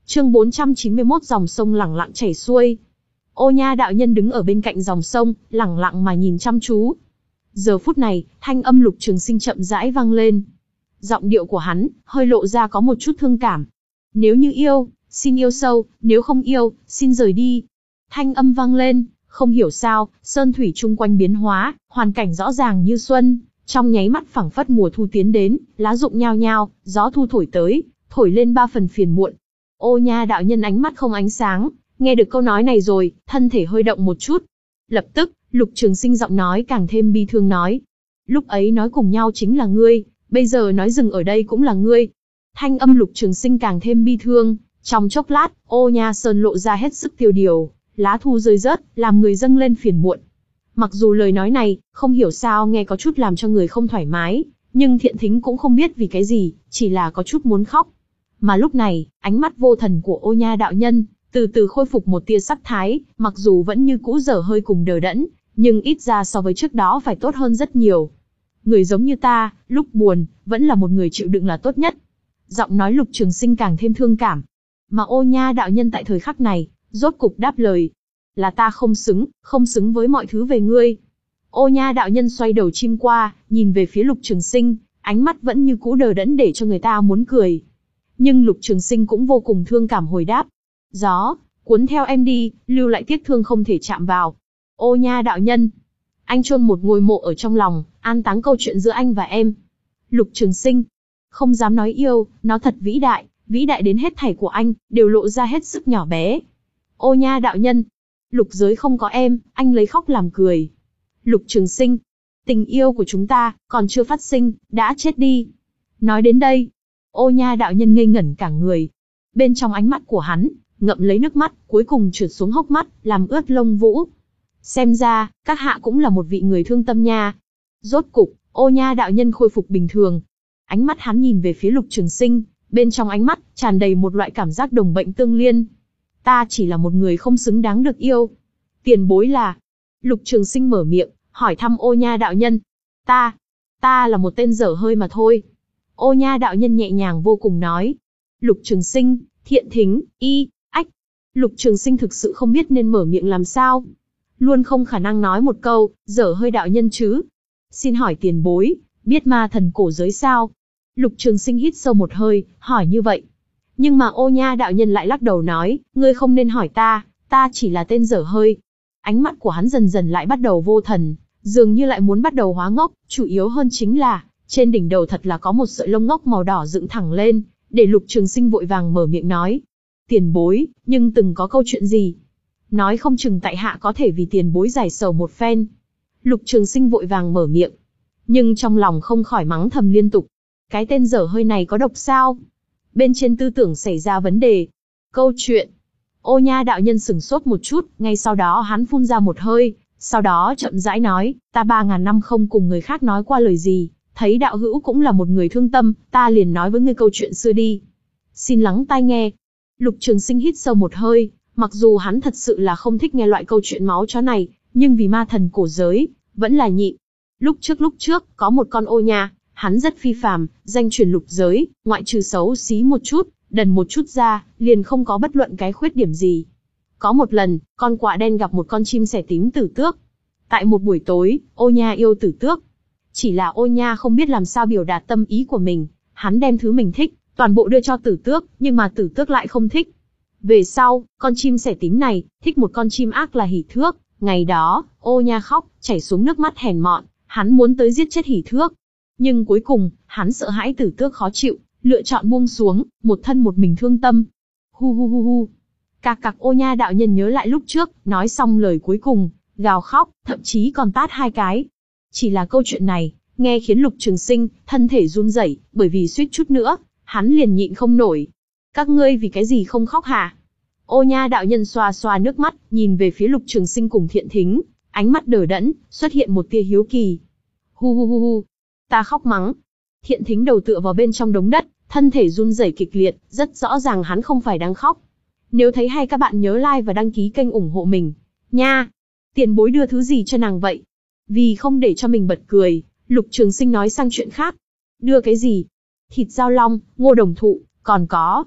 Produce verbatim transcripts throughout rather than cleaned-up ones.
Chương bốn trăm chín mươi mốt dòng sông lẳng lặng chảy xuôi. Ô Nha đạo nhân đứng ở bên cạnh dòng sông, lẳng lặng mà nhìn chăm chú. Giờ phút này, thanh âm Lục Trường Sinh chậm rãi vang lên. Giọng điệu của hắn, hơi lộ ra có một chút thương cảm. Nếu như yêu, xin yêu sâu, nếu không yêu, xin rời đi. Thanh âm vang lên, không hiểu sao, sơn thủy chung quanh biến hóa, hoàn cảnh rõ ràng như xuân, trong nháy mắt phảng phất mùa thu tiến đến, lá rụng nhao nhao, gió thu thổi tới, thổi lên ba phần phiền muộn. Ô Nha đạo nhân ánh mắt không ánh sáng, nghe được câu nói này rồi, thân thể hơi động một chút. Lập tức, Lục Trường Sinh giọng nói càng thêm bi thương nói. Lúc ấy nói cùng nhau chính là ngươi, bây giờ nói dừng ở đây cũng là ngươi. Thanh âm Lục Trường Sinh càng thêm bi thương, trong chốc lát, Ô Nha Sơn lộ ra hết sức tiêu điều, lá thu rơi rớt, làm người dâng lên phiền muộn. Mặc dù lời nói này, không hiểu sao nghe có chút làm cho người không thoải mái, nhưng Thiện Thính cũng không biết vì cái gì, chỉ là có chút muốn khóc. Mà lúc này, ánh mắt vô thần của Ô Nha đạo nhân, từ từ khôi phục một tia sắc thái, mặc dù vẫn như cũ dở hơi cùng đờ đẫn, nhưng ít ra so với trước đó phải tốt hơn rất nhiều. Người giống như ta, lúc buồn, vẫn là một người chịu đựng là tốt nhất. Giọng nói Lục Trường Sinh càng thêm thương cảm. Mà Ô Nha đạo nhân tại thời khắc này, rốt cục đáp lời. Là ta không xứng, không xứng với mọi thứ về ngươi. Ô Nha đạo nhân xoay đầu chim qua, nhìn về phía Lục Trường Sinh, ánh mắt vẫn như cũ đờ đẫn để cho người ta muốn cười. Nhưng Lục Trường Sinh cũng vô cùng thương cảm hồi đáp. Gió, cuốn theo em đi, lưu lại tiếc thương không thể chạm vào. Ô Nha đạo nhân, anh chôn một ngôi mộ ở trong lòng, an táng câu chuyện giữa anh và em. Lục Trường Sinh, không dám nói yêu, nó thật vĩ đại, vĩ đại đến hết thảy của anh, đều lộ ra hết sức nhỏ bé. Ô Nha đạo nhân, lục giới không có em, anh lấy khóc làm cười. Lục Trường Sinh, tình yêu của chúng ta, còn chưa phát sinh, đã chết đi. Nói đến đây, Ô Nha đạo nhân ngây ngẩn cả người. Bên trong ánh mắt của hắn, ngậm lấy nước mắt, cuối cùng trượt xuống hốc mắt, làm ướt lông vũ. Xem ra, các hạ cũng là một vị người thương tâm nha. Rốt cục, Ô Nha đạo nhân khôi phục bình thường. Ánh mắt hắn nhìn về phía Lục Trường Sinh, bên trong ánh mắt, tràn đầy một loại cảm giác đồng bệnh tương liên. Ta chỉ là một người không xứng đáng được yêu. Tiền bối là... Lục Trường Sinh mở miệng, hỏi thăm Ô Nha đạo nhân. Ta, ta là một tên dở hơi mà thôi. Ô Nha đạo nhân nhẹ nhàng vô cùng nói. Lục Trường Sinh, Thiện Thính, y, ách. Lục Trường Sinh thực sự không biết nên mở miệng làm sao. Luôn không khả năng nói một câu, dở hơi đạo nhân chứ. Xin hỏi tiền bối, biết ma thần cổ giới sao? Lục Trường Sinh hít sâu một hơi, hỏi như vậy. Nhưng mà Ô Nha đạo nhân lại lắc đầu nói, ngươi không nên hỏi ta, ta chỉ là tên dở hơi. Ánh mắt của hắn dần dần lại bắt đầu vô thần, dường như lại muốn bắt đầu hóa ngốc, chủ yếu hơn chính là, trên đỉnh đầu thật là có một sợi lông ngốc màu đỏ dựng thẳng lên, để Lục Trường Sinh vội vàng mở miệng nói. Tiền bối, nhưng từng có câu chuyện gì? Nói không chừng tại hạ có thể vì tiền bối giải sầu một phen. Lục Trường Sinh vội vàng mở miệng, nhưng trong lòng không khỏi mắng thầm liên tục. Cái tên dở hơi này có độc sao? Bên trên tư tưởng xảy ra vấn đề. Câu chuyện. Ô Nha đạo nhân sửng sốt một chút, ngay sau đó hắn phun ra một hơi, sau đó chậm rãi nói, ta ba ngàn năm không cùng người khác nói qua lời gì, thấy đạo hữu cũng là một người thương tâm, ta liền nói với ngươi câu chuyện xưa đi. Xin lắng tai nghe. Lục Trường Sinh hít sâu một hơi, mặc dù hắn thật sự là không thích nghe loại câu chuyện máu chó này, nhưng vì ma thần cổ giới, vẫn là nhịn. Lúc trước lúc trước, có một con ô nha, hắn rất phi phàm, danh truyền lục giới, ngoại trừ xấu xí một chút, đần một chút ra, liền không có bất luận cái khuyết điểm gì. Có một lần, con quạ đen gặp một con chim sẻ tím tử tước. Tại một buổi tối, ô nha yêu tử tước. Chỉ là ô nha không biết làm sao biểu đạt tâm ý của mình, hắn đem thứ mình thích, toàn bộ đưa cho tử tước, nhưng mà tử tước lại không thích. Về sau, con chim sẻ tím này, thích một con chim ác là hỉ thước. Ngày đó, ô nha khóc, chảy xuống nước mắt hèn mọn, hắn muốn tới giết chết hỉ thước. Nhưng cuối cùng, hắn sợ hãi tử tước khó chịu, lựa chọn buông xuống, một thân một mình thương tâm. Hu hu hu hu. Cạc cạc Ô Nha đạo nhân nhớ lại lúc trước, nói xong lời cuối cùng, gào khóc, thậm chí còn tát hai cái. Chỉ là câu chuyện này, nghe khiến Lục Trường Sinh, thân thể run rẩy, bởi vì suýt chút nữa, hắn liền nhịn không nổi. Các ngươi vì cái gì không khóc hả? Ô Nha đạo nhân xoa xoa nước mắt, nhìn về phía Lục Trường Sinh cùng Thiện Thính, ánh mắt đờ đẫn, xuất hiện một tia hiếu kỳ. Hu hu hu hu. Ta khóc mắng. Thiện Thính đầu tựa vào bên trong đống đất, thân thể run rẩy kịch liệt, rất rõ ràng hắn không phải đang khóc. Nếu thấy hay các bạn nhớ like và đăng ký kênh ủng hộ mình, nha. Tiền bối đưa thứ gì cho nàng vậy? Vì không để cho mình bật cười, Lục Trường Sinh nói sang chuyện khác. Đưa cái gì? Thịt dao long, ngô đồng thụ, còn có.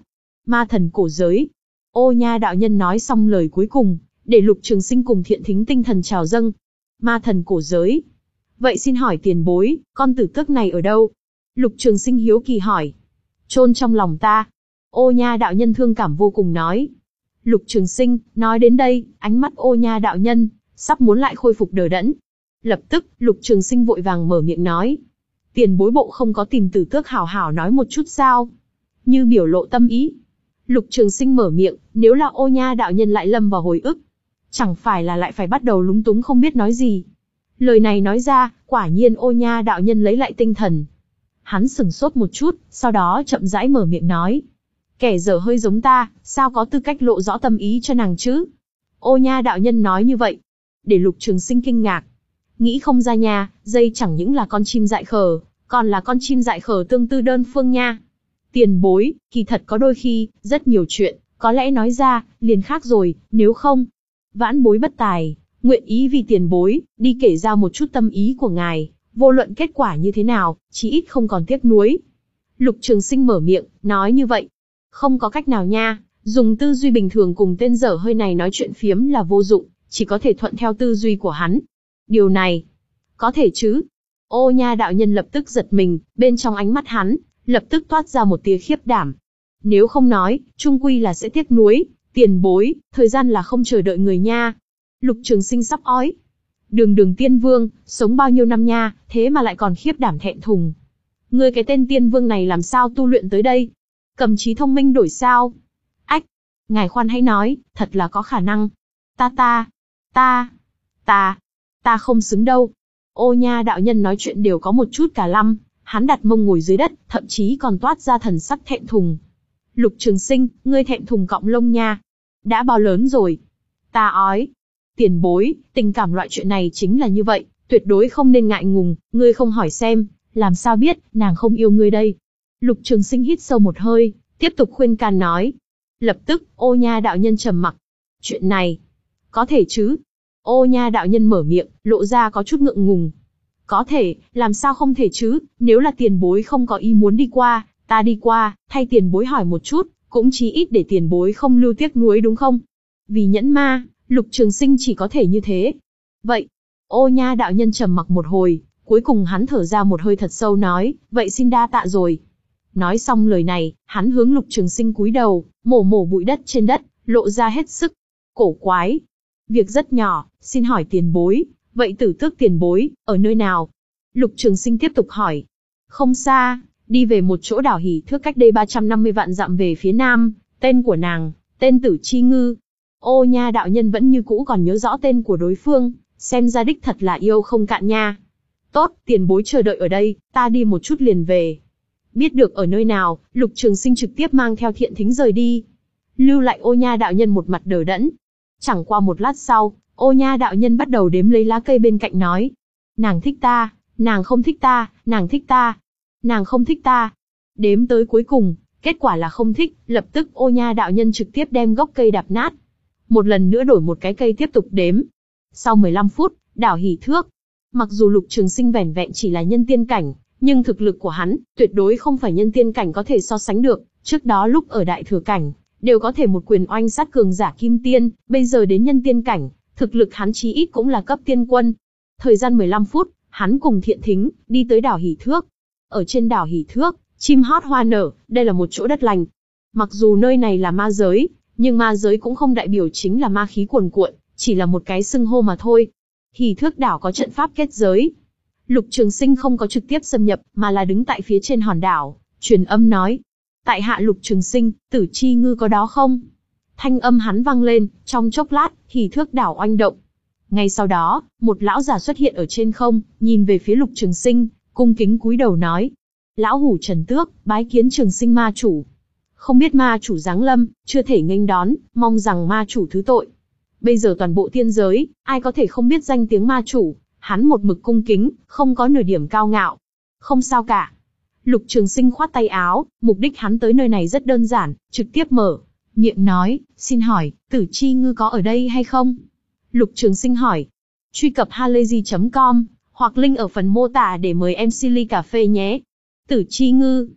Ma thần cổ giới. Ô Nha đạo nhân nói xong lời cuối cùng, để Lục Trường Sinh cùng Thiện Thính tinh thần trào dâng. Ma thần cổ giới. Vậy xin hỏi tiền bối, con tử tước này ở đâu? Lục Trường Sinh hiếu kỳ hỏi. Chôn trong lòng ta. Ô Nha đạo nhân thương cảm vô cùng nói. Lục Trường Sinh, nói đến đây, ánh mắt Ô Nha đạo nhân, sắp muốn lại khôi phục đờ đẫn. Lập tức, Lục Trường Sinh vội vàng mở miệng nói. Tiền bối bộ không có tìm tử tước hảo hảo nói một chút sao? Như biểu lộ tâm ý. Lục Trường Sinh mở miệng, nếu là Ô Nha đạo nhân lại lâm vào hồi ức. Chẳng phải là lại phải bắt đầu lúng túng không biết nói gì. Lời này nói ra, quả nhiên Ô Nha đạo nhân lấy lại tinh thần. Hắn sững sốt một chút, sau đó chậm rãi mở miệng nói. Kẻ dở hơi giống ta, sao có tư cách lộ rõ tâm ý cho nàng chứ? Ô Nha đạo nhân nói như vậy, để Lục Trường Sinh kinh ngạc. Nghĩ không ra nha, dây chẳng những là con chim dại khờ, còn là con chim dại khờ tương tư đơn phương nha. Tiền bối, kỳ thật có đôi khi, rất nhiều chuyện, có lẽ nói ra, liền khác rồi, nếu không. Vãn bối bất tài, nguyện ý vì tiền bối, đi kể ra một chút tâm ý của ngài, vô luận kết quả như thế nào, chí ít không còn tiếc nuối. Lục Trường Sinh mở miệng, nói như vậy. Không có cách nào nha, dùng tư duy bình thường cùng tên dở hơi này nói chuyện phiếm là vô dụng, chỉ có thể thuận theo tư duy của hắn. Điều này, có thể chứ? Ô Nha đạo nhân lập tức giật mình, bên trong ánh mắt hắn, lập tức toát ra một tia khiếp đảm. Nếu không nói, chung quy là sẽ tiếc nuối, tiền bối, thời gian là không chờ đợi người nha. Lục Trường Sinh sắp ói. Đường Đường Tiên Vương, sống bao nhiêu năm nha, thế mà lại còn khiếp đảm thẹn thùng. Ngươi cái tên Tiên Vương này làm sao tu luyện tới đây? Cầm trí thông minh đổi sao? Ách, ngài khoan hãy nói, thật là có khả năng. Ta ta, ta, ta, ta không xứng đâu. Ô Nha đạo nhân nói chuyện đều có một chút cả lăm, hắn đặt mông ngồi dưới đất, thậm chí còn toát ra thần sắc thẹn thùng. Lục Trường Sinh, ngươi thẹn thùng cọng lông nha. Đã bao lớn rồi? Ta ói. Tiền bối, tình cảm loại chuyện này chính là như vậy, tuyệt đối không nên ngại ngùng, ngươi không hỏi xem, làm sao biết, nàng không yêu ngươi đây. Lục Trường Sinh hít sâu một hơi, tiếp tục khuyên can nói. Lập tức, Ô Nha đạo nhân trầm mặc. Chuyện này, có thể chứ? Ô Nha đạo nhân mở miệng, lộ ra có chút ngượng ngùng. Có thể, làm sao không thể chứ, nếu là tiền bối không có ý muốn đi qua, ta đi qua, thay tiền bối hỏi một chút, cũng chí ít để tiền bối không lưu tiếc nuối đúng không? Vì nhẫn ma, Lục Trường Sinh chỉ có thể như thế. Vậy, Ô Nha đạo nhân trầm mặc một hồi, cuối cùng hắn thở ra một hơi thật sâu nói, vậy xin đa tạ rồi. Nói xong lời này, hắn hướng Lục Trường Sinh cúi đầu, mổ mổ bụi đất trên đất, lộ ra hết sức. Cổ quái. Việc rất nhỏ, xin hỏi tiền bối, vậy tử tước tiền bối, ở nơi nào? Lục Trường Sinh tiếp tục hỏi. Không xa, đi về một chỗ đảo hỉ thước cách đây ba trăm năm mươi vạn dặm về phía nam, tên của nàng, tên Tử Chi Ngư. Ô Nha đạo nhân vẫn như cũ còn nhớ rõ tên của đối phương, xem ra đích thật là yêu không cạn nha. Tốt, tiền bối chờ đợi ở đây, ta đi một chút liền về. Biết được ở nơi nào, Lục Trường Sinh trực tiếp mang theo Thiện Thính rời đi. Lưu lại Ô Nha đạo nhân một mặt đờ đẫn. Chẳng qua một lát sau, Ô Nha đạo nhân bắt đầu đếm lấy lá cây bên cạnh nói. Nàng thích ta, nàng không thích ta, nàng thích ta, nàng không thích ta. Đếm tới cuối cùng, kết quả là không thích, lập tức Ô Nha đạo nhân trực tiếp đem gốc cây đạp nát. Một lần nữa đổi một cái cây tiếp tục đếm. Sau mười lăm phút, đảo hỉ thước. Mặc dù Lục Trường Sinh vẻn vẹn chỉ là nhân tiên cảnh, nhưng thực lực của hắn, tuyệt đối không phải nhân tiên cảnh có thể so sánh được. Trước đó lúc ở đại thừa cảnh, đều có thể một quyền oanh sát cường giả kim tiên, bây giờ đến nhân tiên cảnh, thực lực hắn chí ít cũng là cấp tiên quân. Thời gian mười lăm phút, hắn cùng Thiện Thính, đi tới đảo hỉ thước. Ở trên đảo hỉ thước, chim hót hoa nở, đây là một chỗ đất lành. Mặc dù nơi này là ma giới, nhưng ma giới cũng không đại biểu chính là ma khí cuồn cuộn, chỉ là một cái xưng hô mà thôi. Hỉ thước đảo có trận pháp kết giới. Lục Trường Sinh không có trực tiếp xâm nhập, mà là đứng tại phía trên hòn đảo, truyền âm nói. Tại hạ Lục Trường Sinh, Tử Chi Ngư có đó không? Thanh âm hắn vang lên, trong chốc lát, hỉ thước đảo oanh động. Ngay sau đó, một lão già xuất hiện ở trên không, nhìn về phía Lục Trường Sinh, cung kính cúi đầu nói. Lão hủ Trần Tước, bái kiến Trường Sinh ma chủ. Không biết ma chủ giáng lâm, chưa thể nghênh đón, mong rằng ma chủ thứ tội. Bây giờ toàn bộ tiên giới, ai có thể không biết danh tiếng ma chủ, hắn một mực cung kính, không có nửa điểm cao ngạo. Không sao cả. Lục Trường Sinh khoát tay áo, mục đích hắn tới nơi này rất đơn giản, trực tiếp mở miệng nói, xin hỏi, Tử Chi Ngư có ở đây hay không? Lục Trường Sinh hỏi. Truy cập halayzi chấm com, hoặc link ở phần mô tả để mời em xê ly cà phê nhé. Tử Chi Ngư.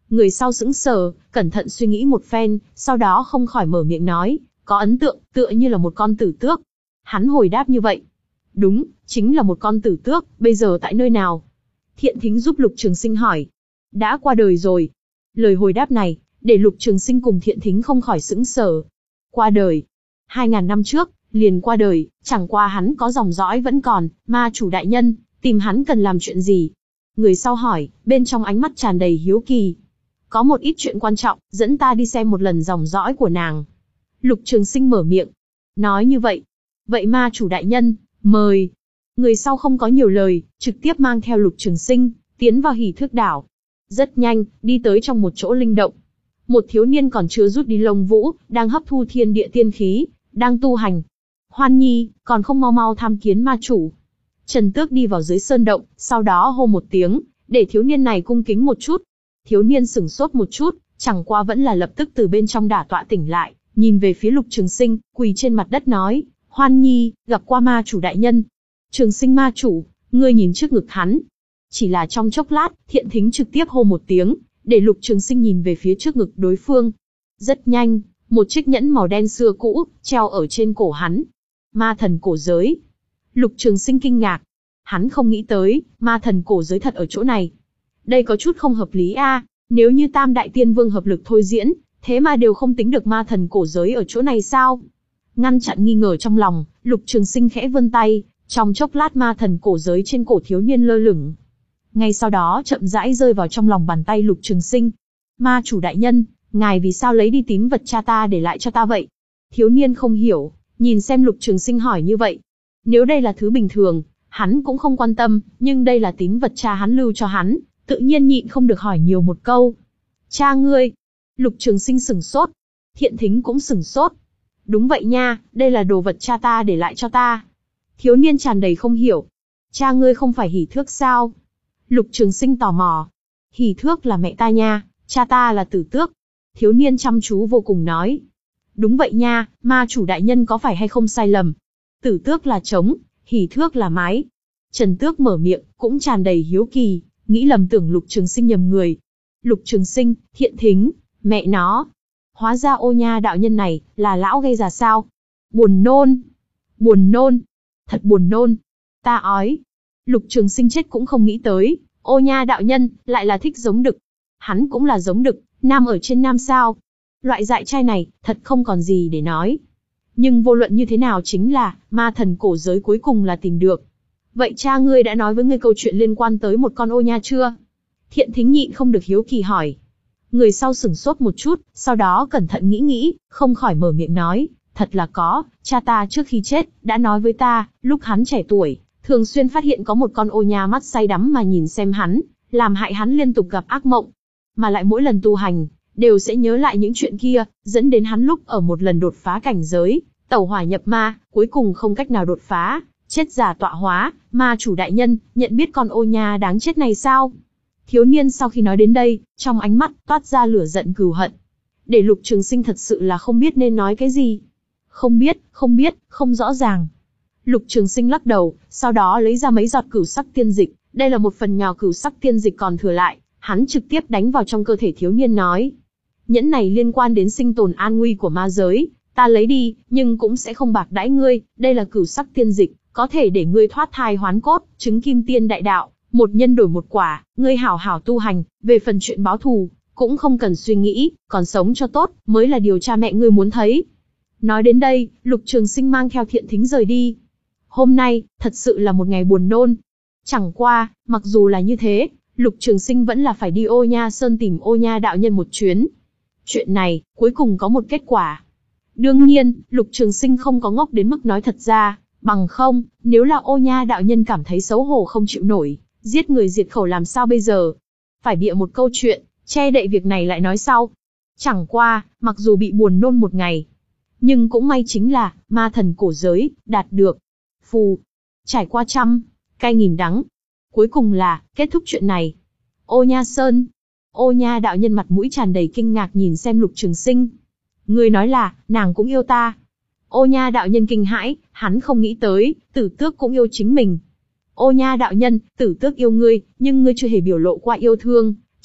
Người sau sững sờ, cẩn thận suy nghĩ một phen, sau đó không khỏi mở miệng nói, có ấn tượng, tựa như là một con tử tước. Hắn hồi đáp như vậy. Đúng, chính là một con tử tước, bây giờ tại nơi nào? Thiện Thính giúp Lục Trường Sinh hỏi. Đã qua đời rồi. Lời hồi đáp này, để Lục Trường Sinh cùng Thiện Thính không khỏi sững sờ. Qua đời. Hai ngàn năm trước, liền qua đời, chẳng qua hắn có dòng dõi vẫn còn, ma chủ đại nhân, tìm hắn cần làm chuyện gì? Người sau hỏi, bên trong ánh mắt tràn đầy hiếu kỳ. Có một ít chuyện quan trọng, dẫn ta đi xem một lần dòng dõi của nàng. Lục Trường Sinh mở miệng. Nói như vậy. Vậy ma chủ đại nhân, mời. Người sau không có nhiều lời, trực tiếp mang theo Lục Trường Sinh, tiến vào Hỷ Thước đảo. Rất nhanh, đi tới trong một chỗ linh động. Một thiếu niên còn chưa rút đi lông vũ, đang hấp thu thiên địa tiên khí, đang tu hành. Hoan Nhi, còn không mau mau tham kiến ma chủ. Trần Tước đi vào dưới sơn động, sau đó hô một tiếng, để thiếu niên này cung kính một chút. Thiếu niên sửng sốt một chút, chẳng qua vẫn là lập tức từ bên trong đả tọa tỉnh lại, nhìn về phía Lục Trường Sinh, quỳ trên mặt đất nói, Hoan Nhi, gặp qua ma chủ đại nhân. Trường Sinh ma chủ, ngươi nhìn trước ngực hắn. Chỉ là trong chốc lát, Thiện Thính trực tiếp hô một tiếng, để Lục Trường Sinh nhìn về phía trước ngực đối phương. Rất nhanh, một chiếc nhẫn màu đen xưa cũ, treo ở trên cổ hắn. Ma thần cổ giới. Lục Trường Sinh kinh ngạc. Hắn không nghĩ tới, ma thần cổ giới thật ở chỗ này. Đây có chút không hợp lý a. À, nếu như Tam Đại Tiên Vương hợp lực thôi diễn, thế mà đều không tính được ma thần cổ giới ở chỗ này sao? Ngăn chặn nghi ngờ trong lòng, Lục Trường Sinh khẽ vươn tay, trong chốc lát ma thần cổ giới trên cổ thiếu niên lơ lửng. Ngay sau đó chậm rãi rơi vào trong lòng bàn tay Lục Trường Sinh. Ma chủ đại nhân, ngài vì sao lấy đi tín vật cha ta để lại cho ta vậy? Thiếu niên không hiểu, nhìn xem Lục Trường Sinh hỏi như vậy. Nếu đây là thứ bình thường, hắn cũng không quan tâm, nhưng đây là tín vật cha hắn lưu cho hắn, tự nhiên nhịn không được hỏi nhiều một câu. Cha ngươi? Lục Trường Sinh sửng sốt. Thiện Thính cũng sửng sốt. Đúng vậy nha, đây là đồ vật cha ta để lại cho ta. Thiếu niên tràn đầy không hiểu. Cha ngươi không phải Hỷ Thước sao? Lục Trường Sinh tò mò. Hỷ Thước là mẹ ta nha, cha ta là Tử Tước. Thiếu niên chăm chú vô cùng nói. Đúng vậy nha, ma chủ đại nhân có phải hay không sai lầm? Tử Tước là trống, Hỷ Thước là mái. Trần Tước mở miệng, cũng tràn đầy hiếu kỳ, nghĩ lầm tưởng Lục Trường Sinh nhầm người. Lục Trường Sinh, Thiện Thính, mẹ nó. Hóa ra Ô Nha đạo nhân này, là lão gây ra sao? Buồn nôn. Buồn nôn. Thật buồn nôn. Ta ói. Lục Trường Sinh chết cũng không nghĩ tới, Ô Nha đạo nhân, lại là thích giống đực. Hắn cũng là giống đực, nam ở trên nam sao. Loại dại trai này, thật không còn gì để nói. Nhưng vô luận như thế nào chính là, ma thần cổ giới cuối cùng là tìm được. Vậy cha ngươi đã nói với ngươi câu chuyện liên quan tới một con ô nha chưa? Thiện Thính nhịn không được hiếu kỳ hỏi. Người sau sửng sốt một chút, sau đó cẩn thận nghĩ nghĩ, không khỏi mở miệng nói, thật là có, cha ta trước khi chết, đã nói với ta, lúc hắn trẻ tuổi, thường xuyên phát hiện có một con ô nha mắt say đắm mà nhìn xem hắn, làm hại hắn liên tục gặp ác mộng. Mà lại mỗi lần tu hành, đều sẽ nhớ lại những chuyện kia, dẫn đến hắn lúc ở một lần đột phá cảnh giới, tẩu hỏa nhập ma, cuối cùng không cách nào đột phá, chết giả tọa hóa. Ma chủ đại nhân, nhận biết con ô nha đáng chết này sao? Thiếu niên sau khi nói đến đây, trong ánh mắt toát ra lửa giận cừu hận. Để Lục Trường Sinh thật sự là không biết nên nói cái gì. Không biết, không biết, không rõ ràng. Lục Trường Sinh lắc đầu, sau đó lấy ra mấy giọt cửu sắc tiên dịch, đây là một phần nhỏ cửu sắc tiên dịch còn thừa lại, hắn trực tiếp đánh vào trong cơ thể thiếu niên nói. Nhẫn này liên quan đến sinh tồn an nguy của ma giới, ta lấy đi, nhưng cũng sẽ không bạc đãi ngươi, đây là cửu sắc tiên dịch, có thể để ngươi thoát thai hoán cốt, chứng kim tiên đại đạo, một nhân đổi một quả, ngươi hảo hảo tu hành, về phần chuyện báo thù, cũng không cần suy nghĩ, còn sống cho tốt, mới là điều cha mẹ ngươi muốn thấy. Nói đến đây, Lục Trường Sinh mang theo Thiện Thính rời đi. Hôm nay, thật sự là một ngày buồn nôn. Chẳng qua, mặc dù là như thế, Lục Trường Sinh vẫn là phải đi Ô Nha Sơn tìm Ô Nha đạo nhân một chuyến. Chuyện này, cuối cùng có một kết quả. Đương nhiên, Lục Trường Sinh không có ngốc đến mức nói thật ra, bằng không, nếu là Ô Nha đạo nhân cảm thấy xấu hổ không chịu nổi, giết người diệt khẩu làm sao bây giờ? Phải bịa một câu chuyện, che đậy việc này lại nói sau. Chẳng qua, mặc dù bị buồn nôn một ngày, nhưng cũng may chính là, ma thần cổ giới, đạt được. Phù. Trải qua trăm, cay nghìn đắng. Cuối cùng là, kết thúc chuyện này. Ô Nha Sơn. Ô Nha đạo nhân mặt mũi tràn đầy kinh ngạc nhìn xem Lục Trường Sinh. Ngươi nói là, nàng cũng yêu ta. Ô Nha đạo nhân kinh hãi, hắn không nghĩ tới, Tử Tước cũng yêu chính mình. Ô Nha đạo nhân, Tử Tước yêu ngươi, nhưng ngươi chưa hề biểu lộ qua yêu thương,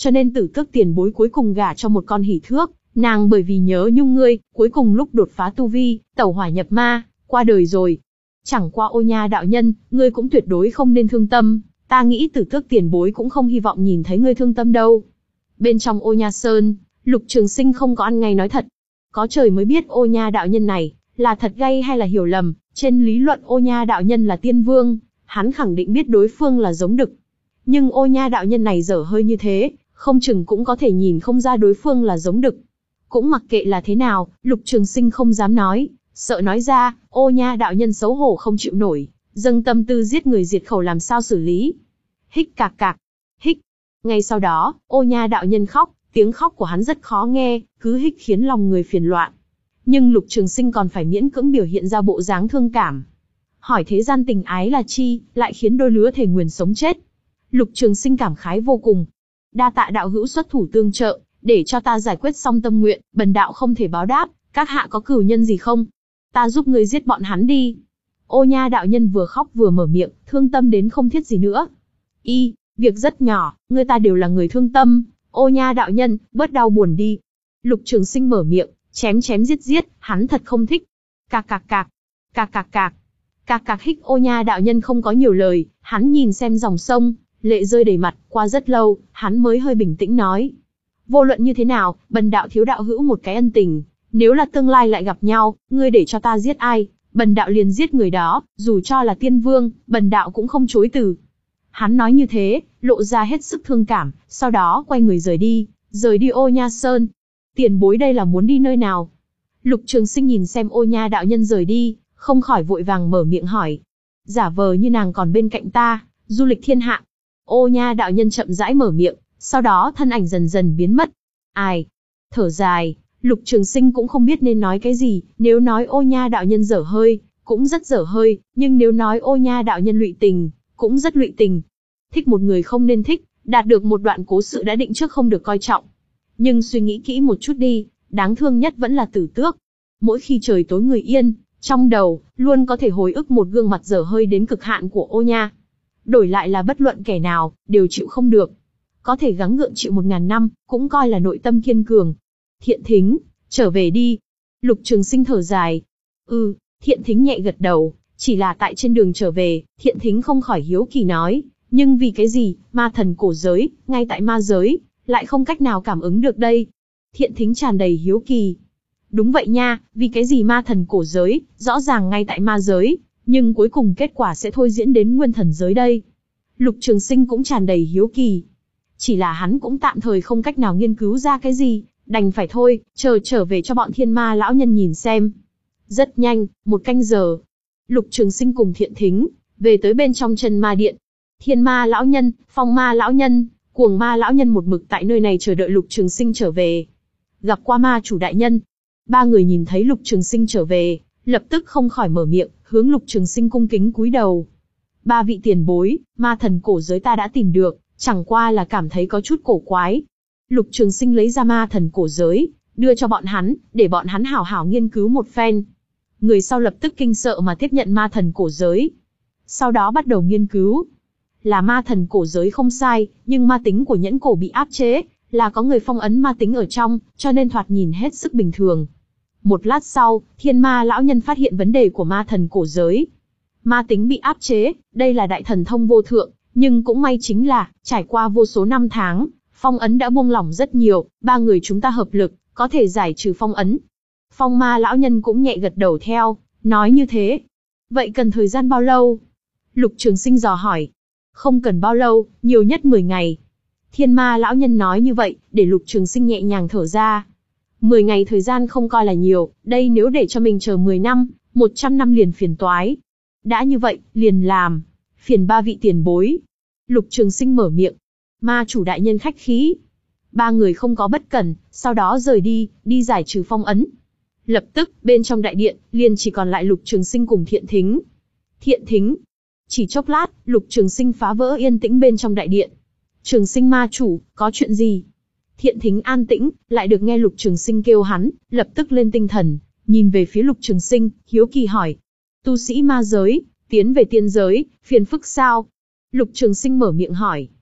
cho nên Tử Tước tiền bối cuối cùng gả cho một con hỉ thước, nàng bởi vì nhớ nhung ngươi, cuối cùng lúc đột phá tu vi, tẩu hỏa nhập ma, qua đời rồi. Chẳng qua Ô Nha đạo nhân, ngươi cũng tuyệt đối không nên thương tâm, ta nghĩ Tử Tước tiền bối cũng không hy vọng nhìn thấy ngươi thương tâm đâu. Bên trong Ô Nha Sơn, Lục Trường Sinh không có ăn ngay nói thật. Có trời mới biết Ô Nha đạo nhân này, là thật gay hay là hiểu lầm, trên lý luận Ô Nha đạo nhân là tiên vương, hắn khẳng định biết đối phương là giống đực. Nhưng Ô Nha đạo nhân này dở hơi như thế, không chừng cũng có thể nhìn không ra đối phương là giống đực. Cũng mặc kệ là thế nào, Lục Trường Sinh không dám nói, sợ nói ra, Ô Nha đạo nhân xấu hổ không chịu nổi, dâng tâm tư giết người diệt khẩu làm sao xử lý. Hích cạc cạc, hích. Ngay sau đó, Ô Nha đạo nhân khóc, tiếng khóc của hắn rất khó nghe, cứ hích khiến lòng người phiền loạn. Nhưng Lục Trường Sinh còn phải miễn cưỡng biểu hiện ra bộ dáng thương cảm. Hỏi thế gian tình ái là chi, lại khiến đôi lứa thề nguyền sống chết. Lục Trường Sinh cảm khái vô cùng. Đa tạ đạo hữu xuất thủ tương trợ, để cho ta giải quyết xong tâm nguyện, bần đạo không thể báo đáp, các hạ có cửu nhân gì không? Ta giúp ngươi giết bọn hắn đi. Ô Nha đạo nhân vừa khóc vừa mở miệng, thương tâm đến không thiết gì nữa. Y, việc rất nhỏ, ngươi ta đều là người thương tâm, Ô Nha đạo nhân, bớt đau buồn đi. Lục Trường Sinh mở miệng, chém chém giết giết, hắn thật không thích. Cạc cạc cạc, cạc cạc cạc, cạc cạc hích. Ô Nha đạo nhân không có nhiều lời, hắn nhìn xem dòng sông, lệ rơi đầy mặt, qua rất lâu, hắn mới hơi bình tĩnh nói. Vô luận như thế nào, bần đạo thiếu đạo hữu một cái ân tình, nếu là tương lai lại gặp nhau, ngươi để cho ta giết ai, bần đạo liền giết người đó, dù cho là tiên vương, bần đạo cũng không chối từ. Hắn nói như thế, lộ ra hết sức thương cảm, sau đó quay người rời đi, rời đi Ô Nha Sơn. Tiền bối đây là muốn đi nơi nào? Lục Trường Sinh nhìn xem Ô Nha đạo nhân rời đi, không khỏi vội vàng mở miệng hỏi. Giả vờ như nàng còn bên cạnh ta, du lịch thiên hạ. Ô Nha đạo nhân chậm rãi mở miệng, sau đó thân ảnh dần dần biến mất. Ai? Thở dài, Lục Trường Sinh cũng không biết nên nói cái gì, nếu nói Ô Nha đạo nhân dở hơi, cũng rất dở hơi, nhưng nếu nói Ô Nha đạo nhân lụy tình, cũng rất lụy tình. Thích một người không nên thích, đạt được một đoạn cố sự đã định trước không được coi trọng. Nhưng suy nghĩ kỹ một chút đi, đáng thương nhất vẫn là Tử Tước. Mỗi khi trời tối người yên, trong đầu, luôn có thể hồi ức một gương mặt dở hơi đến cực hạn của Ô Nha. Đổi lại là bất luận kẻ nào, đều chịu không được. Có thể gắng gượng chịu một ngàn năm, cũng coi là nội tâm kiên cường. Thiện Thính, trở về đi. Lục Trường Sinh thở dài. Ừ, Thiện Thính nhẹ gật đầu, chỉ là tại trên đường trở về, Thiện Thính không khỏi hiếu kỳ nói, nhưng vì cái gì, ma thần cổ giới, ngay tại ma giới, lại không cách nào cảm ứng được đây. Thiện Thính tràn đầy hiếu kỳ. Đúng vậy nha, vì cái gì ma thần cổ giới, rõ ràng ngay tại ma giới, nhưng cuối cùng kết quả sẽ thôi diễn đến nguyên thần giới đây. Lục Trường Sinh cũng tràn đầy hiếu kỳ. Chỉ là hắn cũng tạm thời không cách nào nghiên cứu ra cái gì, đành phải thôi, chờ trở về cho bọn thiên ma lão nhân nhìn xem. Rất nhanh, một canh giờ, Lục Trường Sinh cùng Thiện Thính, về tới bên trong chân ma điện. Thiên ma lão nhân, phong ma lão nhân, cuồng ma lão nhân một mực tại nơi này chờ đợi Lục Trường Sinh trở về. Gặp qua ma chủ đại nhân. Ba người nhìn thấy Lục Trường Sinh trở về, lập tức không khỏi mở miệng, hướng Lục Trường Sinh cung kính cúi đầu. Ba vị tiền bối, ma thần cổ giới ta đã tìm được, chẳng qua là cảm thấy có chút cổ quái. Lục Trường Sinh lấy ra ma thần cổ giới, đưa cho bọn hắn, để bọn hắn hảo hảo nghiên cứu một phen. Người sau lập tức kinh sợ mà tiếp nhận ma thần cổ giới. Sau đó bắt đầu nghiên cứu. Là ma thần cổ giới không sai, nhưng ma tính của nhẫn cổ bị áp chế, là có người phong ấn ma tính ở trong, cho nên thoạt nhìn hết sức bình thường. Một lát sau, thiên ma lão nhân phát hiện vấn đề của ma thần cổ giới. Ma tính bị áp chế, đây là đại thần thông vô thượng, nhưng cũng may chính là, trải qua vô số năm tháng, phong ấn đã buông lỏng rất nhiều, ba người chúng ta hợp lực, có thể giải trừ phong ấn. Phong ma lão nhân cũng nhẹ gật đầu theo, nói như thế. Vậy cần thời gian bao lâu? Lục Trường Sinh dò hỏi. Không cần bao lâu, nhiều nhất mười ngày. Thiên ma lão nhân nói như vậy, để Lục Trường Sinh nhẹ nhàng thở ra. mười ngày thời gian không coi là nhiều, đây nếu để cho mình chờ mười năm, một trăm năm liền phiền toái. Đã như vậy, liền làm. Phiền ba vị tiền bối. Lục Trường Sinh mở miệng. Ma chủ đại nhân khách khí. Ba người không có bất cẩn, sau đó rời đi, đi giải trừ phong ấn. Lập tức, bên trong đại điện, liền chỉ còn lại Lục Trường Sinh cùng Thiện Thính. Thiện Thính. Chỉ chốc lát, Lục Trường Sinh phá vỡ yên tĩnh bên trong đại điện. Trường Sinh ma chủ, có chuyện gì? Thiện Thính an tĩnh, lại được nghe Lục Trường Sinh kêu hắn, lập tức lên tinh thần, nhìn về phía Lục Trường Sinh, hiếu kỳ hỏi. Tu sĩ ma giới, tiến về tiên giới, phiền phức sao? Lục Trường Sinh mở miệng hỏi.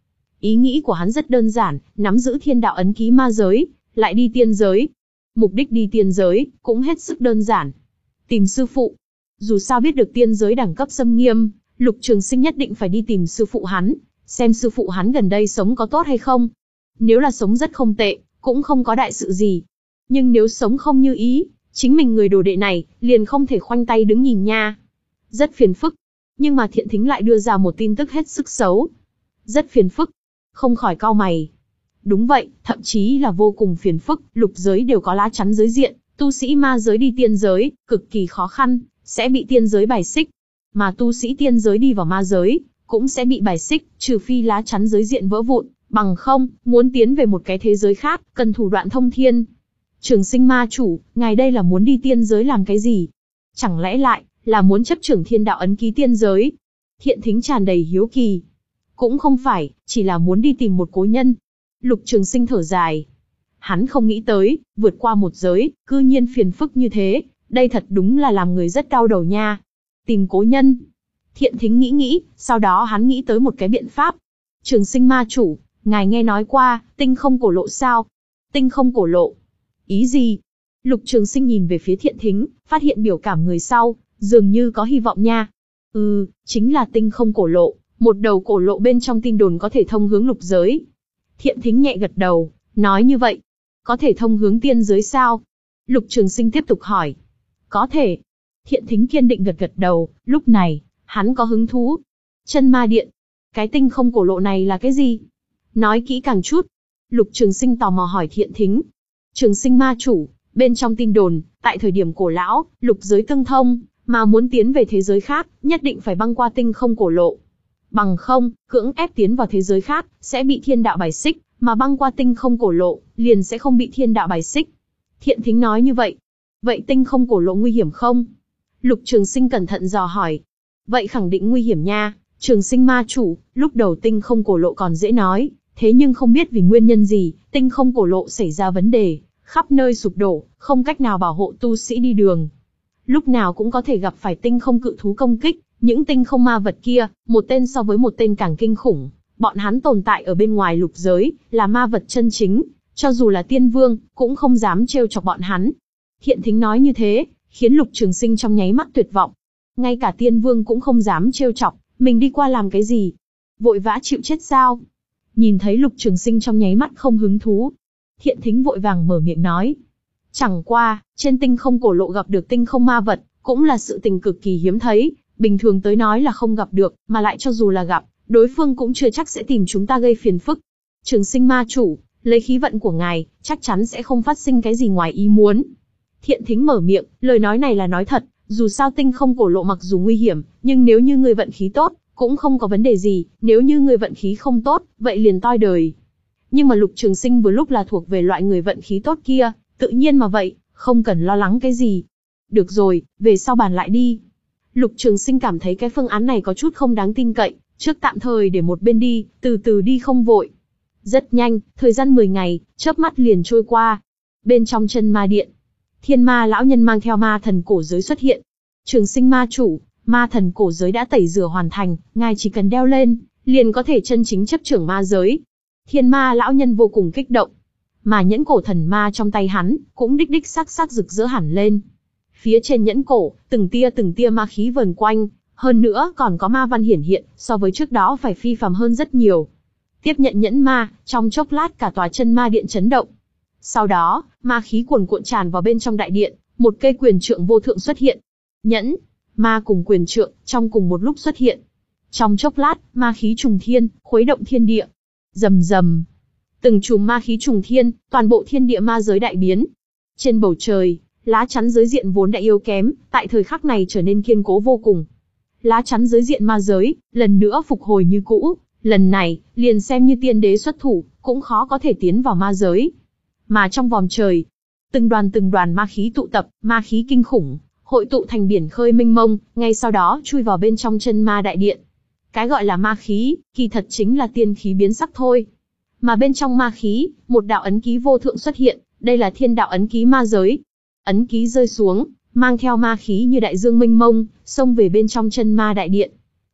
Ý nghĩ của hắn rất đơn giản, nắm giữ thiên đạo ấn ký ma giới, lại đi tiên giới. Mục đích đi tiên giới, cũng hết sức đơn giản. Tìm sư phụ. Dù sao biết được tiên giới đẳng cấp xâm nghiêm, Lục Trường Sinh nhất định phải đi tìm sư phụ hắn, xem sư phụ hắn gần đây sống có tốt hay không. Nếu là sống rất không tệ, cũng không có đại sự gì. Nhưng nếu sống không như ý, chính mình người đồ đệ này, liền không thể khoanh tay đứng nhìn nha. Rất phiền phức. Nhưng mà Thiện Thính lại đưa ra một tin tức hết sức xấu. Rất phiền phức. Không khỏi cau mày. Đúng vậy, thậm chí là vô cùng phiền phức, lục giới đều có lá chắn giới diện, tu sĩ ma giới đi tiên giới, cực kỳ khó khăn, sẽ bị tiên giới bài xích. Mà tu sĩ tiên giới đi vào ma giới, cũng sẽ bị bài xích, trừ phi lá chắn giới diện vỡ vụn, bằng không, muốn tiến về một cái thế giới khác, cần thủ đoạn thông thiên. Trường Sinh ma chủ, ngài đây là muốn đi tiên giới làm cái gì? Chẳng lẽ lại, là muốn chấp trưởng thiên đạo ấn ký tiên giới? Thiện Thính tràn đầy hiếu kỳ. Cũng không phải, chỉ là muốn đi tìm một cố nhân. Lục Trường Sinh thở dài. Hắn không nghĩ tới, vượt qua một giới, cư nhiên phiền phức như thế, đây thật đúng là làm người rất đau đầu nha. Tìm cố nhân. Thiện Thính nghĩ nghĩ, sau đó hắn nghĩ tới một cái biện pháp. Trường Sinh ma chủ, ngài nghe nói qua, tinh không cổ lộ sao? Tinh không cổ lộ? Ý gì? Lục Trường Sinh nhìn về phía Thiện Thính, phát hiện biểu cảm người sau, dường như có hy vọng nha. Ừ, chính là tinh không cổ lộ, một đầu cổ lộ bên trong tin đồn có thể thông hướng lục giới. Thiện Thính nhẹ gật đầu, nói như vậy. Có thể thông hướng tiên giới sao? Lục Trường Sinh tiếp tục hỏi. Có thể. Thiện Thính kiên định gật gật đầu, lúc này, hắn có hứng thú. Chân ma điện. Cái tinh không cổ lộ này là cái gì? Nói kỹ càng chút. Lục Trường Sinh tò mò hỏi Thiện Thính. Trường Sinh ma chủ, bên trong tin đồn, tại thời điểm cổ lão, lục giới tương thông, mà muốn tiến về thế giới khác, nhất định phải băng qua tinh không cổ lộ. Bằng không, cưỡng ép tiến vào thế giới khác, sẽ bị thiên đạo bài xích, mà băng qua tinh không cổ lộ, liền sẽ không bị thiên đạo bài xích. Thiện Thính nói như vậy. Vậy tinh không cổ lộ nguy hiểm không? Lục Trường Sinh cẩn thận dò hỏi. Vậy khẳng định nguy hiểm nha, Trường Sinh ma chủ, lúc đầu tinh không cổ lộ còn dễ nói, thế nhưng không biết vì nguyên nhân gì, tinh không cổ lộ xảy ra vấn đề, khắp nơi sụp đổ, không cách nào bảo hộ tu sĩ đi đường. Lúc nào cũng có thể gặp phải tinh không cự thú công kích, những tinh không ma vật kia, một tên so với một tên càng kinh khủng. Bọn hắn tồn tại ở bên ngoài lục giới, là ma vật chân chính, cho dù là tiên vương, cũng không dám trêu chọc bọn hắn. Thiện Thính nói như thế, khiến Lục Trường Sinh trong nháy mắt tuyệt vọng. Ngay cả tiên vương cũng không dám trêu chọc, mình đi qua làm cái gì? Vội vã chịu chết sao? Nhìn thấy Lục Trường Sinh trong nháy mắt không hứng thú, Thiện Thính vội vàng mở miệng nói. Chẳng qua, trên tinh không cổ lộ gặp được tinh không ma vật, cũng là sự tình cực kỳ hiếm thấy, bình thường tới nói là không gặp được, mà lại cho dù là gặp, đối phương cũng chưa chắc sẽ tìm chúng ta gây phiền phức. Trường Sinh ma chủ, lấy khí vận của ngài, chắc chắn sẽ không phát sinh cái gì ngoài ý muốn. Thiện Thính mở miệng, lời nói này là nói thật, dù sao tinh không cổ lộ mặc dù nguy hiểm, nhưng nếu như người vận khí tốt, cũng không có vấn đề gì, nếu như người vận khí không tốt, vậy liền toi đời. Nhưng mà Lục Trường Sinh vừa lúc là thuộc về loại người vận khí tốt kia, tự nhiên mà vậy, không cần lo lắng cái gì. Được rồi, về sau bàn lại đi. Lục Trường Sinh cảm thấy cái phương án này có chút không đáng tin cậy, trước tạm thời để một bên đi, từ từ đi không vội. Rất nhanh, thời gian mười ngày, chớp mắt liền trôi qua. Bên trong chân ma điện, Thiên Ma lão nhân mang theo ma thần cổ giới xuất hiện. Trường Sinh ma chủ, ma thần cổ giới đã tẩy rửa hoàn thành, ngài chỉ cần đeo lên, liền có thể chân chính chấp trưởng ma giới. Thiên Ma lão nhân vô cùng kích động. Mà nhẫn cổ thần ma trong tay hắn, cũng đích đích sắc sắc rực rỡ hẳn lên. Phía trên nhẫn cổ, từng tia từng tia ma khí vờn quanh, hơn nữa còn có ma văn hiển hiện, so với trước đó phải phi phàm hơn rất nhiều. Tiếp nhận nhẫn ma, trong chốc lát cả tòa chân ma điện chấn động. Sau đó, ma khí cuồn cuộn tràn vào bên trong đại điện, một cây quyền trượng vô thượng xuất hiện. Nhẫn, ma cùng quyền trượng, trong cùng một lúc xuất hiện. Trong chốc lát, ma khí trùng thiên, khuấy động thiên địa. Rầm rầm. Từng chùm ma khí trùng thiên, toàn bộ thiên địa ma giới đại biến. Trên bầu trời, lá chắn giới diện vốn đã yếu kém, tại thời khắc này trở nên kiên cố vô cùng. Lá chắn giới diện ma giới, lần nữa phục hồi như cũ, lần này, liền xem như tiên đế xuất thủ, cũng khó có thể tiến vào ma giới. Mà trong vòm trời, từng đoàn từng đoàn ma khí tụ tập, ma khí kinh khủng, hội tụ thành biển khơi mênh mông, ngay sau đó chui vào bên trong chân ma đại điện. Cái gọi là ma khí, kỳ thật chính là tiên khí biến sắc thôi. Mà bên trong ma khí, một đạo ấn ký vô thượng xuất hiện, đây là thiên đạo ấn ký ma giới. Ấn ký rơi xuống, mang theo ma khí như đại dương mênh mông, xông về bên trong chân ma đại điện.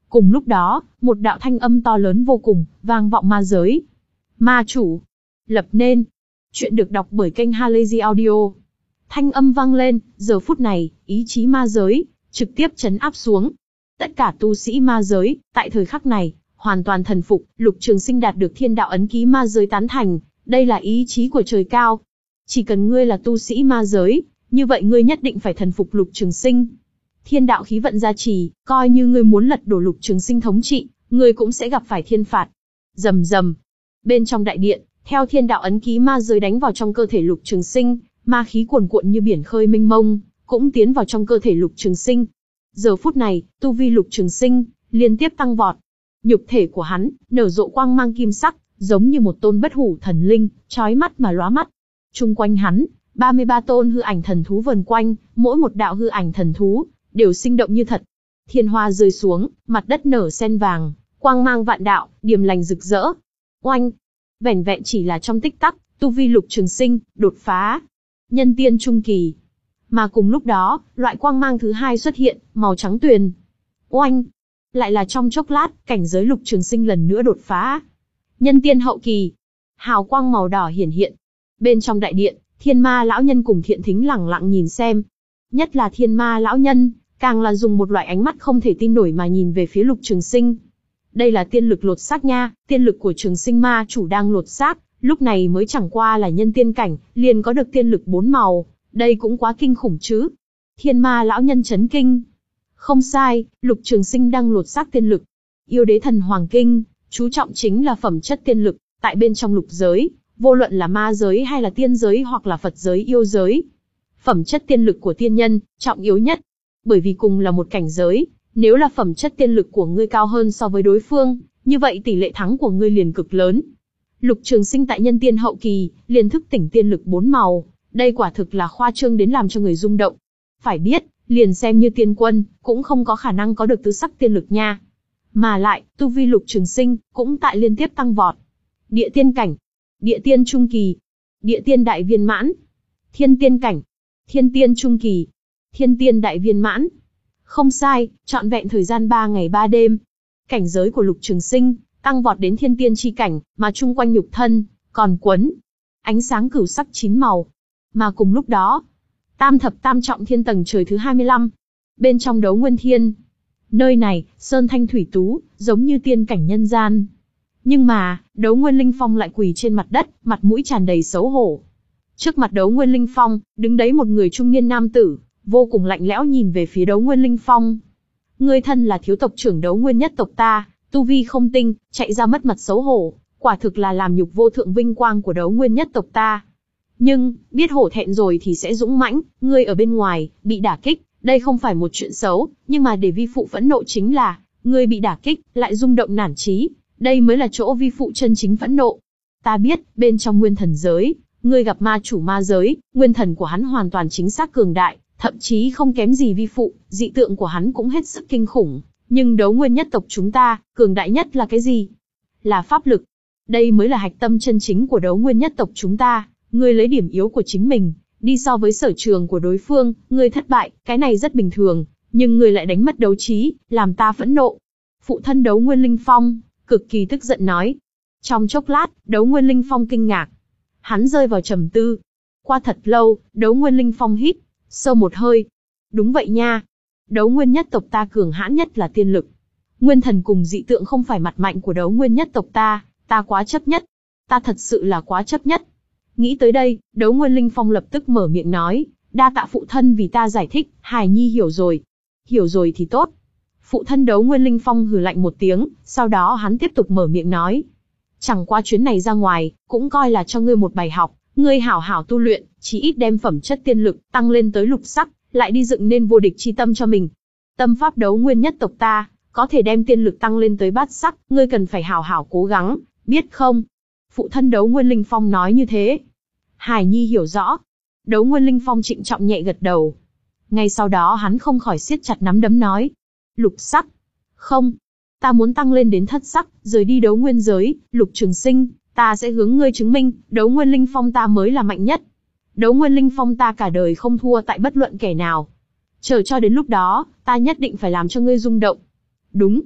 Cùng lúc đó, một đạo thanh âm to lớn vô cùng, vang vọng ma giới. Ma chủ. Lập nên. Chuyện được đọc bởi kênh Halazy Audio. Thanh âm vang lên, giờ phút này, ý chí ma giới, trực tiếp trấn áp xuống. Tất cả tu sĩ ma giới, tại thời khắc này, hoàn toàn thần phục, Lục Trường Sinh đạt được thiên đạo ấn ký ma giới tán thành, đây là ý chí của trời cao. Chỉ cần ngươi là tu sĩ ma giới, như vậy ngươi nhất định phải thần phục Lục Trường Sinh. Thiên đạo khí vận gia trì, coi như ngươi muốn lật đổ Lục Trường Sinh thống trị, ngươi cũng sẽ gặp phải thiên phạt. Rầm rầm. Bên trong đại điện, theo thiên đạo ấn ký ma giới đánh vào trong cơ thể Lục Trường Sinh, ma khí cuồn cuộn như biển khơi mênh mông, cũng tiến vào trong cơ thể Lục Trường Sinh. Giờ phút này, tu vi Lục Trường Sinh liên tiếp tăng vọt. Nhục thể của hắn nở rộ quang mang kim sắc, giống như một tôn bất hủ thần linh, chói mắt mà lóa mắt. Chung quanh hắn, ba mươi ba tôn hư ảnh thần thú vần quanh, mỗi một đạo hư ảnh thần thú đều sinh động như thật. Thiên hoa rơi xuống, mặt đất nở sen vàng, quang mang vạn đạo, điềm lành rực rỡ. Oanh! Vẻn vẹn chỉ là trong tích tắc, tu vi Lục Trường Sinh đột phá nhân tiên trung kỳ. Mà cùng lúc đó, loại quang mang thứ hai xuất hiện, màu trắng tuyền. Oanh! Lại là trong chốc lát, cảnh giới Lục Trường Sinh lần nữa đột phá nhân tiên hậu kỳ. Hào quang màu đỏ hiển hiện. Bên trong đại điện, Thiên Ma lão nhân cùng Thiện Thính lẳng lặng nhìn xem. Nhất là Thiên Ma lão nhân, càng là dùng một loại ánh mắt không thể tin nổi mà nhìn về phía Lục Trường Sinh. Đây là tiên lực lột xác nha, tiên lực của Trường Sinh ma chủ đang lột xác, lúc này mới chẳng qua là nhân tiên cảnh, liền có được tiên lực bốn màu, đây cũng quá kinh khủng chứ. Thiên Ma lão nhân chấn kinh. Không sai, Lục Trường Sinh đang lột xác tiên lực. Yêu đế thần hoàng kinh, chú trọng chính là phẩm chất tiên lực, tại bên trong lục giới, vô luận là ma giới hay là tiên giới hoặc là Phật giới yêu giới. Phẩm chất tiên lực của tiên nhân, trọng yếu nhất. Bởi vì cùng là một cảnh giới, nếu là phẩm chất tiên lực của ngươi cao hơn so với đối phương, như vậy tỷ lệ thắng của ngươi liền cực lớn. Lục Trường Sinh tại nhân tiên hậu kỳ, liền thức tỉnh tiên lực bốn màu, đây quả thực là khoa trương đến làm cho người rung động. Phải biết, liền xem như tiên quân, cũng không có khả năng có được tứ sắc tiên lực nha. Mà lại, tu vi Lục Trường Sinh, cũng tại liên tiếp tăng vọt. Địa tiên cảnh, địa tiên trung kỳ, địa tiên đại viên mãn, thiên tiên cảnh, thiên tiên trung kỳ, thiên tiên đại viên mãn. Không sai, trọn vẹn thời gian ba ngày ba đêm. Cảnh giới của Lục Trường Sinh, tăng vọt đến thiên tiên chi cảnh, mà chung quanh nhục thân, còn quấn ánh sáng cửu sắc chín màu. Mà cùng lúc đó, tam thập tam trọng thiên tầng trời thứ hai mươi lăm. Bên trong Đấu Nguyên Thiên. Nơi này, sơn thanh thủy tú, giống như tiên cảnh nhân gian. Nhưng mà, Đấu Nguyên Linh Phong lại quỳ trên mặt đất, mặt mũi tràn đầy xấu hổ. Trước mặt Đấu Nguyên Linh Phong, đứng đấy một người trung niên nam tử, vô cùng lạnh lẽo nhìn về phía Đấu Nguyên Linh Phong. Ngươi thân là thiếu tộc trưởng Đấu Nguyên nhất tộc ta, tu vi không tinh, chạy ra mất mặt xấu hổ, quả thực là làm nhục vô thượng vinh quang của Đấu Nguyên nhất tộc ta. Nhưng, biết hổ thẹn rồi thì sẽ dũng mãnh, ngươi ở bên ngoài, bị đả kích, đây không phải một chuyện xấu, nhưng mà để vi phụ phẫn nộ chính là, ngươi bị đả kích, lại rung động nản chí, đây mới là chỗ vi phụ chân chính phẫn nộ. Ta biết, bên trong nguyên thần giới, ngươi gặp ma chủ ma giới, nguyên thần của hắn hoàn toàn chính xác cường đại, thậm chí không kém gì vi phụ, dị tượng của hắn cũng hết sức kinh khủng. Nhưng Đấu Nguyên nhất tộc chúng ta, cường đại nhất là cái gì? Là pháp lực. Đây mới là hạch tâm chân chính của Đấu Nguyên nhất tộc chúng ta. Ngươi lấy điểm yếu của chính mình, đi so với sở trường của đối phương, ngươi thất bại, cái này rất bình thường, nhưng ngươi lại đánh mất đấu trí, làm ta phẫn nộ. Phụ thân Đấu Nguyên Linh Phong, cực kỳ tức giận nói. Trong chốc lát, Đấu Nguyên Linh Phong kinh ngạc. Hắn rơi vào trầm tư. Qua thật lâu, Đấu Nguyên Linh Phong hít sâu một hơi. Đúng vậy nha. Đấu Nguyên nhất tộc ta cường hãn nhất là tiên lực. Nguyên thần cùng dị tượng không phải mặt mạnh của Đấu Nguyên nhất tộc ta, ta quá chấp nhất. Ta thật sự là quá chấp nhất. Nghĩ tới đây, Đấu Nguyên Linh Phong lập tức mở miệng nói, đa tạ phụ thân vì ta giải thích, hài nhi hiểu rồi. Hiểu rồi thì tốt. Phụ thân Đấu Nguyên Linh Phong hừ lạnh một tiếng, sau đó hắn tiếp tục mở miệng nói. Chẳng qua chuyến này ra ngoài, cũng coi là cho ngươi một bài học, ngươi hảo hảo tu luyện, chí ít đem phẩm chất tiên lực tăng lên tới lục sắc, lại đi dựng nên vô địch chi tâm cho mình. Tâm pháp Đấu Nguyên nhất tộc ta, có thể đem tiên lực tăng lên tới bát sắc, ngươi cần phải hảo hảo cố gắng, biết không? Phụ thân Đấu Nguyên Linh Phong nói như thế. Hải nhi hiểu rõ. Đấu Nguyên Linh Phong trịnh trọng nhẹ gật đầu. Ngay sau đó hắn không khỏi siết chặt nắm đấm nói. Lục sắc. Không. Ta muốn tăng lên đến thất sắc, rời đi Đấu Nguyên giới, Lục Trường Sinh, ta sẽ hướng ngươi chứng minh, Đấu Nguyên Linh Phong ta mới là mạnh nhất. Đấu Nguyên Linh Phong ta cả đời không thua tại bất luận kẻ nào. Chờ cho đến lúc đó, ta nhất định phải làm cho ngươi rung động. Đúng.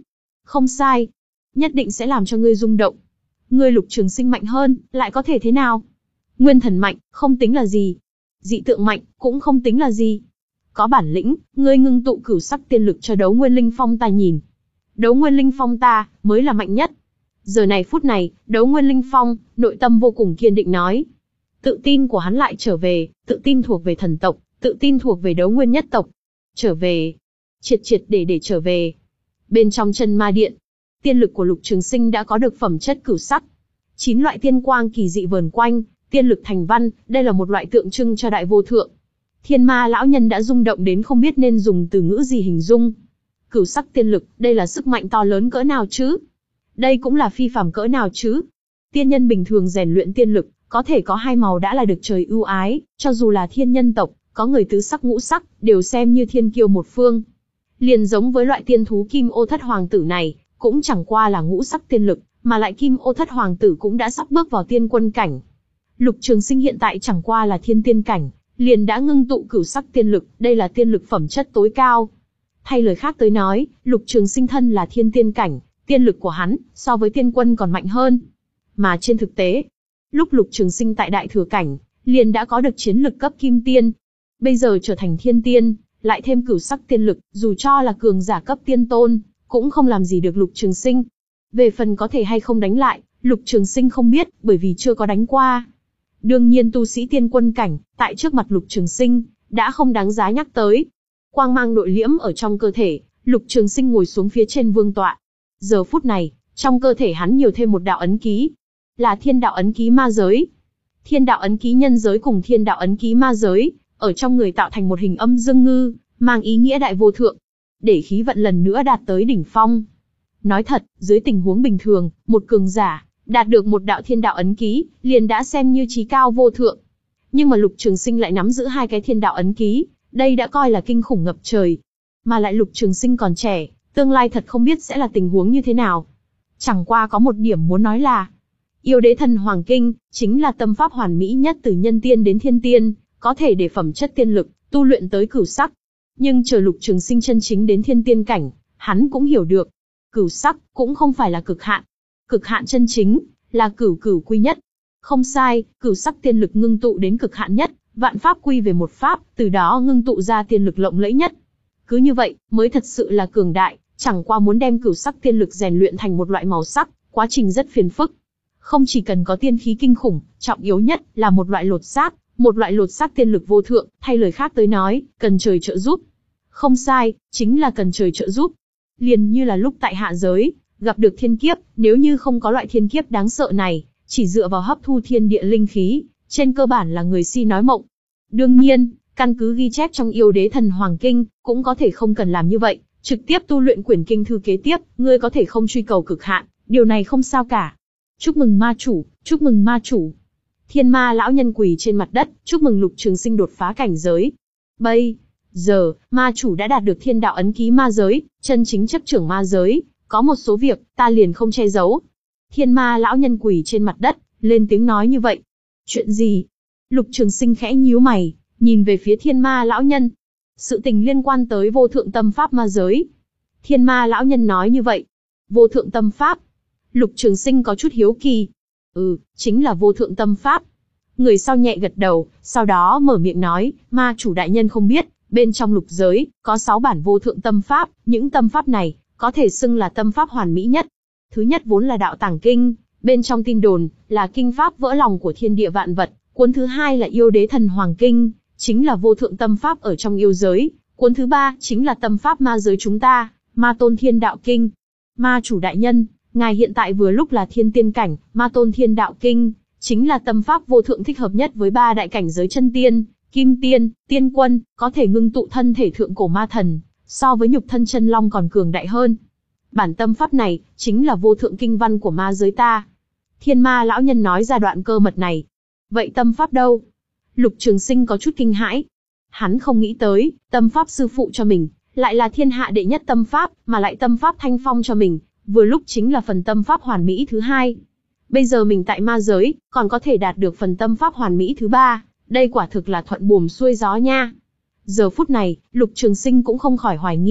Không sai. Nhất định sẽ làm cho ngươi rung động. Ngươi Lục Trường Sinh mạnh hơn, lại có thể thế nào? Nguyên thần mạnh, không tính là gì. Dị tượng mạnh, cũng không tính là gì. Có bản lĩnh, ngươi ngưng tụ cửu sắc tiên lực cho đấu nguyên linh phong ta nhìn. Đấu nguyên linh phong ta, mới là mạnh nhất. Giờ này phút này, đấu nguyên linh phong, nội tâm vô cùng kiên định nói. Tự tin của hắn lại trở về, tự tin thuộc về thần tộc, tự tin thuộc về đấu nguyên nhất tộc. Trở về. Triệt triệt để để trở về. Bên trong chân ma điện, tiên lực của Lục Trường Sinh đã có được phẩm chất cửu sắc. Chín loại tiên quang kỳ dị vờn quanh, tiên lực thành văn, đây là một loại tượng trưng cho đại vô thượng. Thiên Ma lão nhân đã rung động đến không biết nên dùng từ ngữ gì hình dung. Cửu sắc tiên lực, đây là sức mạnh to lớn cỡ nào chứ? Đây cũng là phi phàm cỡ nào chứ? Tiên nhân bình thường rèn luyện tiên lực, có thể có hai màu đã là được trời ưu ái, cho dù là thiên nhân tộc, có người tứ sắc ngũ sắc, đều xem như thiên kiêu một phương. Liền giống với loại tiên thú Kim Ô Thất Hoàng tử này, cũng chẳng qua là ngũ sắc tiên lực, mà lại Kim Ô Thất Hoàng tử cũng đã sắp bước vào tiên quân cảnh. Lục Trường Sinh hiện tại chẳng qua là thiên tiên cảnh, liền đã ngưng tụ cửu sắc tiên lực, đây là tiên lực phẩm chất tối cao. Thay lời khác tới nói, Lục Trường Sinh thân là thiên tiên cảnh, tiên lực của hắn, so với tiên quân còn mạnh hơn. Mà trên thực tế, lúc Lục Trường Sinh tại đại thừa cảnh, liền đã có được chiến lực cấp kim tiên. Bây giờ trở thành thiên tiên, lại thêm cửu sắc tiên lực, dù cho là cường giả cấp tiên tôn, cũng không làm gì được Lục Trường Sinh. Về phần có thể hay không đánh lại, Lục Trường Sinh không biết, bởi vì chưa có đánh qua. Đương nhiên tu sĩ tiên quân cảnh, tại trước mặt Lục Trường Sinh, đã không đáng giá nhắc tới. Quang mang nội liễm ở trong cơ thể, Lục Trường Sinh ngồi xuống phía trên vương tọa. Giờ phút này, trong cơ thể hắn nhiều thêm một đạo ấn ký. Là thiên đạo ấn ký ma giới. Thiên đạo ấn ký nhân giới cùng thiên đạo ấn ký ma giới, ở trong người tạo thành một hình âm dương ngư, mang ý nghĩa đại vô thượng. Để khí vận lần nữa đạt tới đỉnh phong. Nói thật, dưới tình huống bình thường, một cường giả, đạt được một đạo thiên đạo ấn ký, liền đã xem như chí cao vô thượng. Nhưng mà Lục Trường Sinh lại nắm giữ hai cái thiên đạo ấn ký, đây đã coi là kinh khủng ngập trời. Mà lại Lục Trường Sinh còn trẻ, tương lai thật không biết sẽ là tình huống như thế nào. Chẳng qua có một điểm muốn nói là, Yêu Đế Thần Hoàng Kinh, chính là tâm pháp hoàn mỹ nhất từ nhân tiên đến thiên tiên, có thể để phẩm chất tiên lực, tu luyện tới cửu sắc. Nhưng chờ Lục Trường Sinh chân chính đến thiên tiên cảnh, hắn cũng hiểu được, cửu sắc cũng không phải là cực hạn. Cực hạn chân chính, là cửu cửu quy nhất. Không sai, cửu sắc tiên lực ngưng tụ đến cực hạn nhất, vạn pháp quy về một pháp, từ đó ngưng tụ ra tiên lực lộng lẫy nhất. Cứ như vậy, mới thật sự là cường đại, chẳng qua muốn đem cửu sắc tiên lực rèn luyện thành một loại màu sắc, quá trình rất phiền phức. Không chỉ cần có tiên khí kinh khủng, trọng yếu nhất là một loại lột xác, một loại lột xác tiên lực vô thượng, thay lời khác tới nói, cần trời trợ giúp. Không sai, chính là cần trời trợ giúp. Liền như là lúc tại hạ giới, gặp được thiên kiếp, nếu như không có loại thiên kiếp đáng sợ này, chỉ dựa vào hấp thu thiên địa linh khí, trên cơ bản là người si nói mộng. Đương nhiên, căn cứ ghi chép trong Yêu Đế Thần Hoàng Kinh, cũng có thể không cần làm như vậy, trực tiếp tu luyện quyển kinh thư kế tiếp, ngươi có thể không truy cầu cực hạn, điều này không sao cả. Chúc mừng ma chủ, chúc mừng ma chủ. Thiên Ma lão nhân quỳ trên mặt đất, chúc mừng Lục Trường Sinh đột phá cảnh giới. Bây giờ, ma chủ đã đạt được thiên đạo ấn ký ma giới, chân chính chấp trưởng ma giới, có một số việc, ta liền không che giấu. Thiên Ma lão nhân quỳ trên mặt đất, lên tiếng nói như vậy. Chuyện gì? Lục Trường Sinh khẽ nhíu mày, nhìn về phía Thiên Ma lão nhân. Sự tình liên quan tới vô thượng tâm pháp ma giới. Thiên Ma lão nhân nói như vậy. Vô thượng tâm pháp. Lục Trường Sinh có chút hiếu kỳ. Ừ, chính là vô thượng tâm pháp. Người sau nhẹ gật đầu, sau đó mở miệng nói, ma chủ đại nhân không biết, bên trong lục giới, có sáu bản vô thượng tâm pháp, những tâm pháp này, có thể xưng là tâm pháp hoàn mỹ nhất. Thứ nhất vốn là đạo tàng kinh, bên trong tin đồn, là kinh pháp vỡ lòng của thiên địa vạn vật. Cuốn thứ hai là Yêu Đế Thần Hoàng Kinh, chính là vô thượng tâm pháp ở trong yêu giới. Cuốn thứ ba, chính là tâm pháp ma giới chúng ta, Ma Tôn Thiên Đạo Kinh. Ma chủ đại nhân, ngài hiện tại vừa lúc là thiên tiên cảnh, Ma Tôn Thiên Đạo Kinh, chính là tâm pháp vô thượng thích hợp nhất với ba đại cảnh giới chân tiên, kim tiên, tiên quân, có thể ngưng tụ thân thể thượng cổ ma thần, so với nhục thân chân long còn cường đại hơn. Bản tâm pháp này, chính là vô thượng kinh văn của ma giới ta. Thiên Ma lão nhân nói ra đoạn cơ mật này. Vậy tâm pháp đâu? Lục Trường Sinh có chút kinh hãi. Hắn không nghĩ tới, tâm pháp sư phụ cho mình, lại là thiên hạ đệ nhất tâm pháp, mà lại tâm pháp thanh phong cho mình, vừa lúc chính là phần tâm pháp hoàn mỹ thứ hai. Bây giờ mình tại ma giới, còn có thể đạt được phần tâm pháp hoàn mỹ thứ ba, đây quả thực là thuận buồm xuôi gió nha. Giờ phút này, Lục Trường Sinh cũng không khỏi hoài nghi,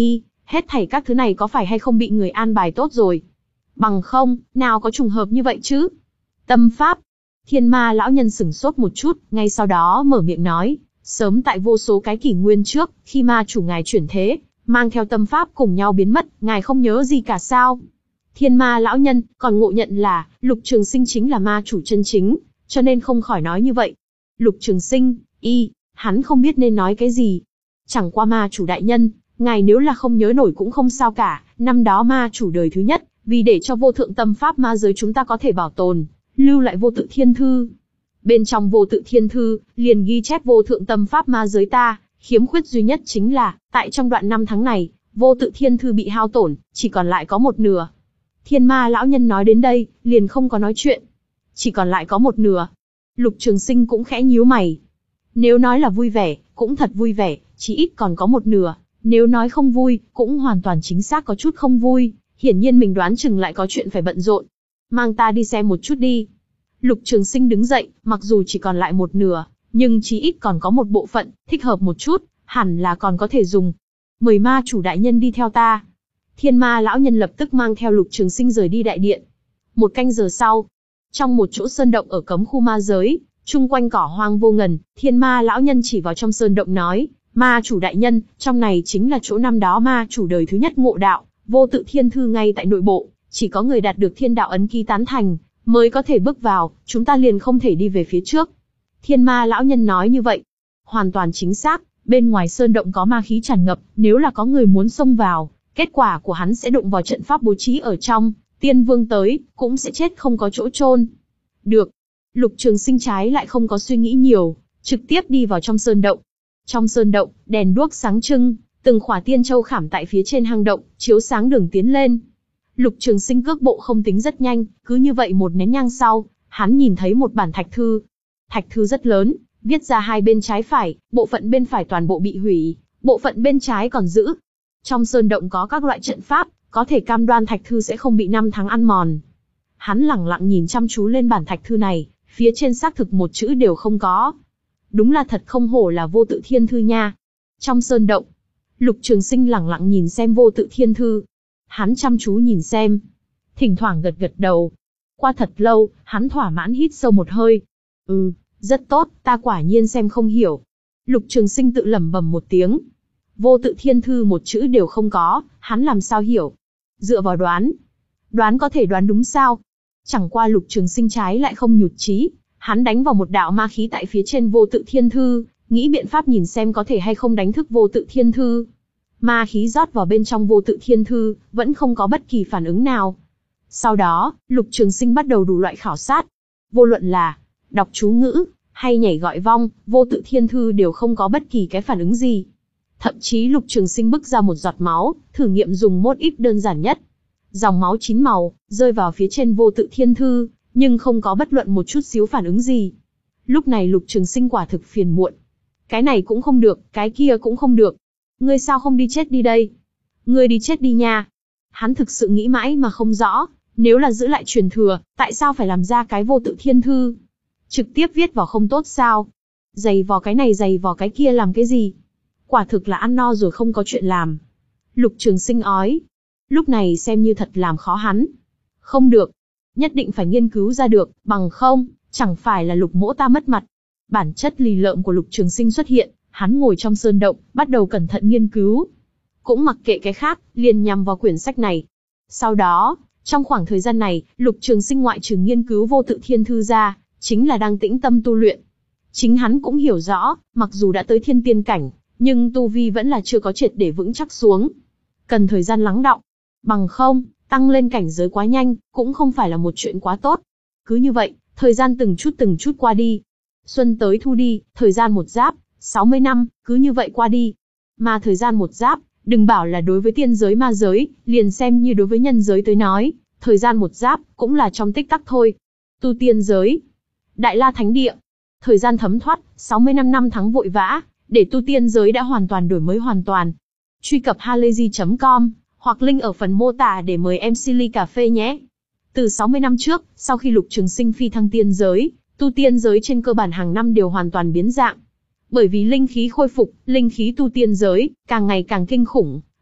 Hết thảy các thứ này có phải hay không bị người an bài tốt rồi? Bằng không, nào có trùng hợp như vậy chứ? Tâm pháp. Thiên ma lão nhân sửng sốt một chút, ngay sau đó mở miệng nói, sớm tại vô số cái kỷ nguyên trước, khi ma chủ ngài chuyển thế, mang theo tâm pháp cùng nhau biến mất, ngài không nhớ gì cả sao? Thiên ma lão nhân còn ngộ nhận là Lục Trường Sinh chính là ma chủ chân chính, cho nên không khỏi nói như vậy. Lục Trường Sinh, y, hắn không biết nên nói cái gì. Chẳng qua ma chủ đại nhân, ngài nếu là không nhớ nổi cũng không sao cả, năm đó ma chủ đời thứ nhất, vì để cho vô thượng tâm pháp ma giới chúng ta có thể bảo tồn, lưu lại vô tự thiên thư. Bên trong vô tự thiên thư, liền ghi chép vô thượng tâm pháp ma giới ta, khiếm khuyết duy nhất chính là, tại trong đoạn năm tháng này, vô tự thiên thư bị hao tổn, chỉ còn lại có một nửa. Thiên ma lão nhân nói đến đây, liền không có nói chuyện. Chỉ còn lại có một nửa. Lục Trường Sinh cũng khẽ nhíu mày. Nếu nói là vui vẻ, cũng thật vui vẻ, chỉ ít còn có một nửa. Nếu nói không vui, cũng hoàn toàn chính xác có chút không vui. Hiển nhiên mình đoán chừng lại có chuyện phải bận rộn. Mang ta đi xem một chút đi. Lục Trường Sinh đứng dậy, mặc dù chỉ còn lại một nửa, nhưng chí ít còn có một bộ phận, thích hợp một chút, hẳn là còn có thể dùng. Mời ma chủ đại nhân đi theo ta. Thiên ma lão nhân lập tức mang theo Lục Trường Sinh rời đi đại điện. Một canh giờ sau, trong một chỗ sơn động ở cấm khu ma giới, chung quanh cỏ hoang vô ngần, thiên ma lão nhân chỉ vào trong sơn động nói, ma chủ đại nhân, trong này chính là chỗ năm đó ma chủ đời thứ nhất ngộ đạo, vô tự thiên thư ngay tại nội bộ, chỉ có người đạt được thiên đạo ấn ký tán thành, mới có thể bước vào, chúng ta liền không thể đi về phía trước. Thiên ma lão nhân nói như vậy, hoàn toàn chính xác, bên ngoài sơn động có ma khí tràn ngập, nếu là có người muốn xông vào, kết quả của hắn sẽ đụng vào trận pháp bố trí ở trong, tiên vương tới, cũng sẽ chết không có chỗ chôn. Được. Lục Trường Sinh trái lại không có suy nghĩ nhiều, trực tiếp đi vào trong sơn động. Trong sơn động, đèn đuốc sáng trưng, từng khỏa tiên châu khảm tại phía trên hang động, chiếu sáng đường tiến lên. Lục Trường Sinh cước bộ không tính rất nhanh, cứ như vậy một nén nhang sau, hắn nhìn thấy một bản thạch thư. Thạch thư rất lớn, viết ra hai bên trái phải, bộ phận bên phải toàn bộ bị hủy, bộ phận bên trái còn giữ. Trong sơn động có các loại trận pháp, có thể cam đoan thạch thư sẽ không bị năm tháng ăn mòn. Hắn lẳng lặng nhìn chăm chú lên bản thạch thư này, phía trên xác thực một chữ đều không có. Đúng là thật không hổ là vô tự thiên thư nha. Trong sơn động, Lục Trường Sinh lẳng lặng nhìn xem vô tự thiên thư. Hắn chăm chú nhìn xem, thỉnh thoảng gật gật đầu. Qua thật lâu, hắn thỏa mãn hít sâu một hơi. Ừ, rất tốt, ta quả nhiên xem không hiểu. Lục Trường Sinh tự lẩm bẩm một tiếng. Vô tự thiên thư một chữ đều không có, hắn làm sao hiểu? Dựa vào đoán. Đoán có thể đoán đúng sao? Chẳng qua Lục Trường Sinh trái lại không nhụt chí, hắn đánh vào một đạo ma khí tại phía trên vô tự thiên thư, nghĩ biện pháp nhìn xem có thể hay không đánh thức vô tự thiên thư. Ma khí rót vào bên trong vô tự thiên thư, vẫn không có bất kỳ phản ứng nào. Sau đó, Lục Trường Sinh bắt đầu đủ loại khảo sát. Vô luận là đọc chú ngữ, hay nhảy gọi vong, vô tự thiên thư đều không có bất kỳ cái phản ứng gì. Thậm chí Lục Trường Sinh bức ra một giọt máu, thử nghiệm dùng mốt íp đơn giản nhất. Dòng máu chín màu, rơi vào phía trên vô tự thiên thư, nhưng không có bất luận một chút xíu phản ứng gì. Lúc này Lục Trường Sinh quả thực phiền muộn. Cái này cũng không được, cái kia cũng không được. Ngươi sao không đi chết đi đây? Ngươi đi chết đi nha. Hắn thực sự nghĩ mãi mà không rõ, nếu là giữ lại truyền thừa, tại sao phải làm ra cái vô tự thiên thư? Trực tiếp viết vào không tốt sao? Giày vò cái này giày vò cái kia làm cái gì? Quả thực là ăn no rồi không có chuyện làm. Lục Trường Sinh ói. Lúc này xem như thật làm khó hắn. Không được. Nhất định phải nghiên cứu ra được, bằng không, chẳng phải là Lục mỗ ta mất mặt. Bản chất lì lợm của Lục Trường Sinh xuất hiện, hắn ngồi trong sơn động, bắt đầu cẩn thận nghiên cứu. Cũng mặc kệ cái khác, liền nhằm vào quyển sách này. Sau đó, trong khoảng thời gian này, Lục Trường Sinh ngoại trừ nghiên cứu vô tự thiên thư ra, chính là đang tĩnh tâm tu luyện. Chính hắn cũng hiểu rõ, mặc dù đã tới thiên tiên cảnh, nhưng tu vi vẫn là chưa có triệt để vững chắc xuống. Cần thời gian lắng đọng. Bằng không, tăng lên cảnh giới quá nhanh, cũng không phải là một chuyện quá tốt. Cứ như vậy, thời gian từng chút từng chút qua đi. Xuân tới thu đi, thời gian một giáp, sáu mươi năm, cứ như vậy qua đi. Mà thời gian một giáp, đừng bảo là đối với tiên giới ma giới, liền xem như đối với nhân giới tới nói, thời gian một giáp, cũng là trong tích tắc thôi. Tu tiên giới, Đại La Thánh Địa, thời gian thấm thoát, sáu mươi lăm năm tháng vội vã, để tu tiên giới đã hoàn toàn đổi mới hoàn toàn. Truy cập halayzi chấm com, hoặc link ở phần mô tả để mời em xê ly cà phê nhé. Từ sáu mươi năm trước, sau khi Lục Trường Sinh phi thăng tiên giới, tu tiên giới trên cơ bản hàng năm đều hoàn toàn biến dạng. Bởi vì linh khí khôi phục, linh khí tu tiên giới càng ngày càng kinh khủng,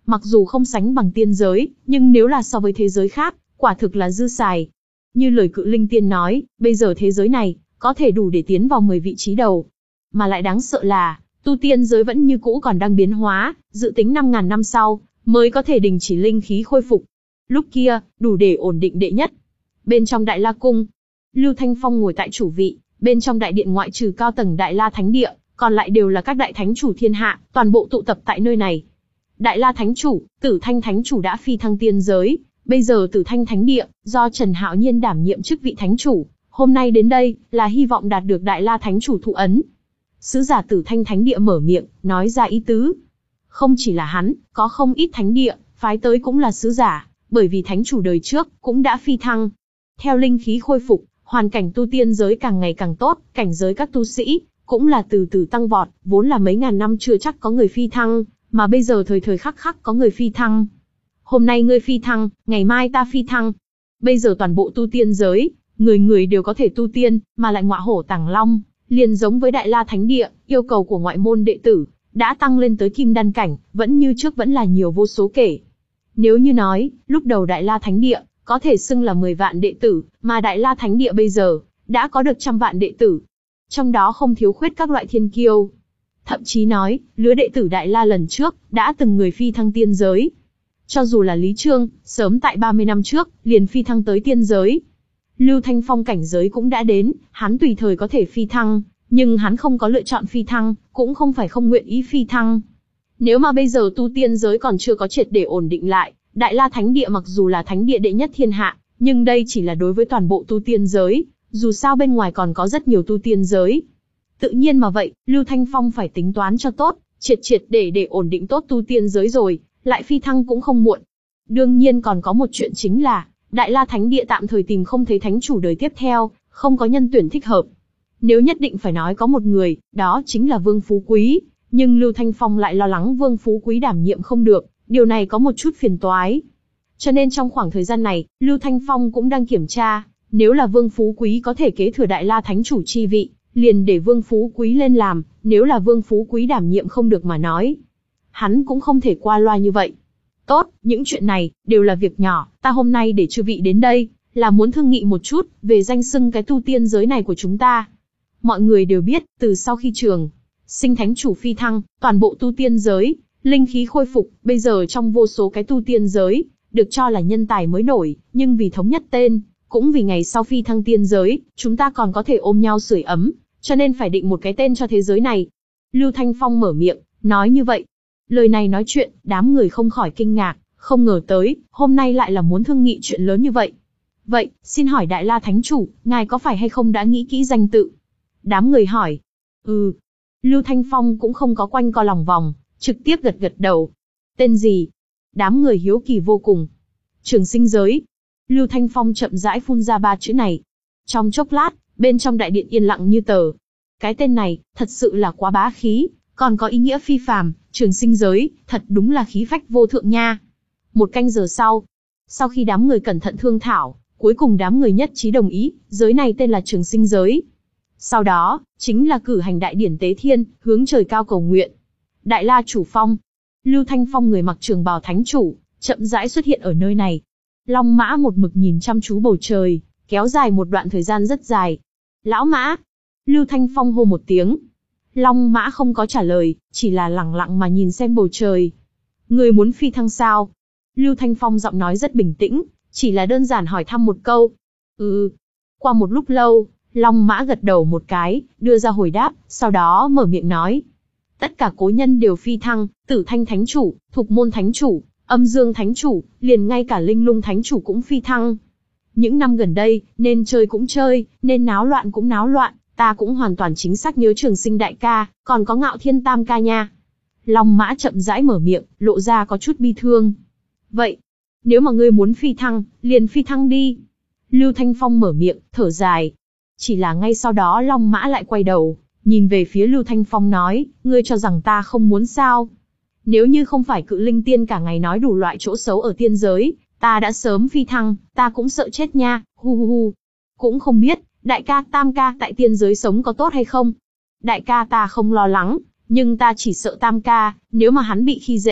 Mặc dù không sánh bằng tiên giới, nhưng nếu là so với thế giới khác, quả thực là dư xài. Như lời Cự Linh Tiên nói, bây giờ thế giới này, có thể đủ để tiến vào mười vị trí đầu. Mà lại đáng sợ là, tu tiên giới vẫn như cũ còn đang biến hóa, dự tính năm ngàn năm sau, mới có thể đình chỉ linh khí khôi phục. Lúc kia, đủ để ổn định đệ nhất. Bên trong Đại La Cung, Lưu Thanh Phong ngồi tại chủ vị, bên trong đại điện ngoại trừ cao tầng Đại La Thánh Địa, còn lại đều là các đại thánh chủ thiên hạ, toàn bộ tụ tập tại nơi này. Đại La Thánh Chủ, Tử Thanh Thánh Chủ đã phi thăng tiên giới, bây giờ Tử Thanh Thánh Địa, do Trần Hạo Nhiên đảm nhiệm chức vị Thánh Chủ, hôm nay đến đây, là hy vọng đạt được Đại La Thánh Chủ thụ ấn. Sứ giả Tử Thanh Thánh Địa mở miệng, nói ra ý tứ. Không chỉ là hắn, có không ít thánh địa, phái tới cũng là sứ giả, bởi vì Thánh Chủ đời trước, cũng đã phi thăng. Theo linh khí khôi phục, hoàn cảnh tu tiên giới càng ngày càng tốt, cảnh giới các tu sĩ, cũng là từ từ tăng vọt, vốn là mấy ngàn năm chưa chắc có người phi thăng, mà bây giờ thời thời khắc khắc có người phi thăng. Hôm nay ngươi phi thăng, ngày mai ta phi thăng. Bây giờ toàn bộ tu tiên giới, người người đều có thể tu tiên, mà lại ngọa hổ tàng long, liền giống với Đại La Thánh Địa, yêu cầu của ngoại môn đệ tử, đã tăng lên tới kim đan cảnh, vẫn như trước vẫn là nhiều vô số kể. Nếu như nói, lúc đầu Đại La Thánh Địa, có thể xưng là mười vạn đệ tử, mà Đại La Thánh Địa bây giờ, đã có được trăm vạn đệ tử. Trong đó không thiếu khuyết các loại thiên kiêu. Thậm chí nói, lứa đệ tử Đại La lần trước, đã từng người phi thăng tiên giới. Cho dù là Lý Trương, sớm tại ba mươi năm trước, liền phi thăng tới tiên giới. Lưu Thanh Phong cảnh giới cũng đã đến, hắn tùy thời có thể phi thăng, nhưng hắn không có lựa chọn phi thăng, cũng không phải không nguyện ý phi thăng. Nếu mà bây giờ tu tiên giới còn chưa có triệt để ổn định lại, Đại La Thánh Địa mặc dù là thánh địa đệ nhất thiên hạ, nhưng đây chỉ là đối với toàn bộ tu tiên giới, dù sao bên ngoài còn có rất nhiều tu tiên giới. Tự nhiên mà vậy, Lưu Thanh Phong phải tính toán cho tốt, triệt triệt để để ổn định tốt tu tiên giới rồi, lại phi thăng cũng không muộn. Đương nhiên còn có một chuyện chính là, Đại La Thánh Địa tạm thời tìm không thấy thánh chủ đời tiếp theo, không có nhân tuyển thích hợp. Nếu nhất định phải nói có một người, đó chính là Vương Phú Quý, nhưng Lưu Thanh Phong lại lo lắng Vương Phú Quý đảm nhiệm không được, điều này có một chút phiền toái. Cho nên trong khoảng thời gian này, Lưu Thanh Phong cũng đang kiểm tra, nếu là Vương Phú Quý có thể kế thừa Đại La Thánh Chủ chi vị, liền để Vương Phú Quý lên làm, nếu là Vương Phú Quý đảm nhiệm không được mà nói, hắn cũng không thể qua loa như vậy. Tốt, những chuyện này, đều là việc nhỏ, ta hôm nay để chư vị đến đây, là muốn thương nghị một chút, về danh xưng cái tu tiên giới này của chúng ta. Mọi người đều biết, từ sau khi Trường Sinh Thánh Chủ phi thăng, toàn bộ tu tiên giới, linh khí khôi phục, bây giờ trong vô số cái tu tiên giới, được cho là nhân tài mới nổi, nhưng vì thống nhất tên, cũng vì ngày sau phi thăng tiên giới, chúng ta còn có thể ôm nhau sưởi ấm, cho nên phải định một cái tên cho thế giới này. Lưu Thanh Phong mở miệng, nói như vậy. Lời này nói chuyện, đám người không khỏi kinh ngạc, không ngờ tới, hôm nay lại là muốn thương nghị chuyện lớn như vậy. Vậy, xin hỏi Đại La Thánh Chủ, ngài có phải hay không đã nghĩ kỹ danh tự? Đám người hỏi. Ừ. Lưu Thanh Phong cũng không có quanh co lòng vòng, trực tiếp gật gật đầu. Tên gì? Đám người hiếu kỳ vô cùng. Trường Sinh Giới. Lưu Thanh Phong chậm rãi phun ra ba chữ này. Trong chốc lát, bên trong đại điện yên lặng như tờ. Cái tên này, thật sự là quá bá khí, còn có ý nghĩa phi phàm. Trường Sinh Giới, thật đúng là khí phách vô thượng nha. Một canh giờ sau, sau khi đám người cẩn thận thương thảo, cuối cùng đám người nhất trí đồng ý, giới này tên là Trường Sinh Giới. Sau đó, chính là cử hành đại điển tế thiên, hướng trời cao cầu nguyện. Đại La Chủ Phong. Lưu Thanh Phong người mặc trường bào thánh chủ, chậm rãi xuất hiện ở nơi này. Long Mã một mực nhìn chăm chú bầu trời, kéo dài một đoạn thời gian rất dài. Lão Mã. Lưu Thanh Phong hô một tiếng. Long Mã không có trả lời, chỉ là lẳng lặng mà nhìn xem bầu trời. Người muốn phi thăng sao? Lưu Thanh Phong giọng nói rất bình tĩnh, chỉ là đơn giản hỏi thăm một câu. Ừ. Qua một lúc lâu, Long Mã gật đầu một cái, đưa ra hồi đáp, sau đó mở miệng nói. Tất cả cố nhân đều phi thăng, Tử Thanh Thánh Chủ, Thục Môn Thánh Chủ, Âm Dương Thánh Chủ, liền ngay cả Linh Lung Thánh Chủ cũng phi thăng. Những năm gần đây, nên chơi cũng chơi, nên náo loạn cũng náo loạn, ta cũng hoàn toàn chính xác nhớ Trường Sinh đại ca, còn có Ngạo Thiên tam ca nha. Long Mã chậm rãi mở miệng, lộ ra có chút bi thương. Vậy, nếu mà ngươi muốn phi thăng, liền phi thăng đi. Lưu Thanh Phong mở miệng, thở dài. Chỉ là ngay sau đó Long Mã lại quay đầu, nhìn về phía Lưu Thanh Phong nói, ngươi cho rằng ta không muốn sao? Nếu như không phải Cự Linh Tiên cả ngày nói đủ loại chỗ xấu ở tiên giới, ta đã sớm phi thăng, ta cũng sợ chết nha, hu hu hu. Cũng không biết, đại ca, tam ca tại tiên giới sống có tốt hay không? Đại ca ta không lo lắng, nhưng ta chỉ sợ tam ca, nếu mà hắn bị khi dễ,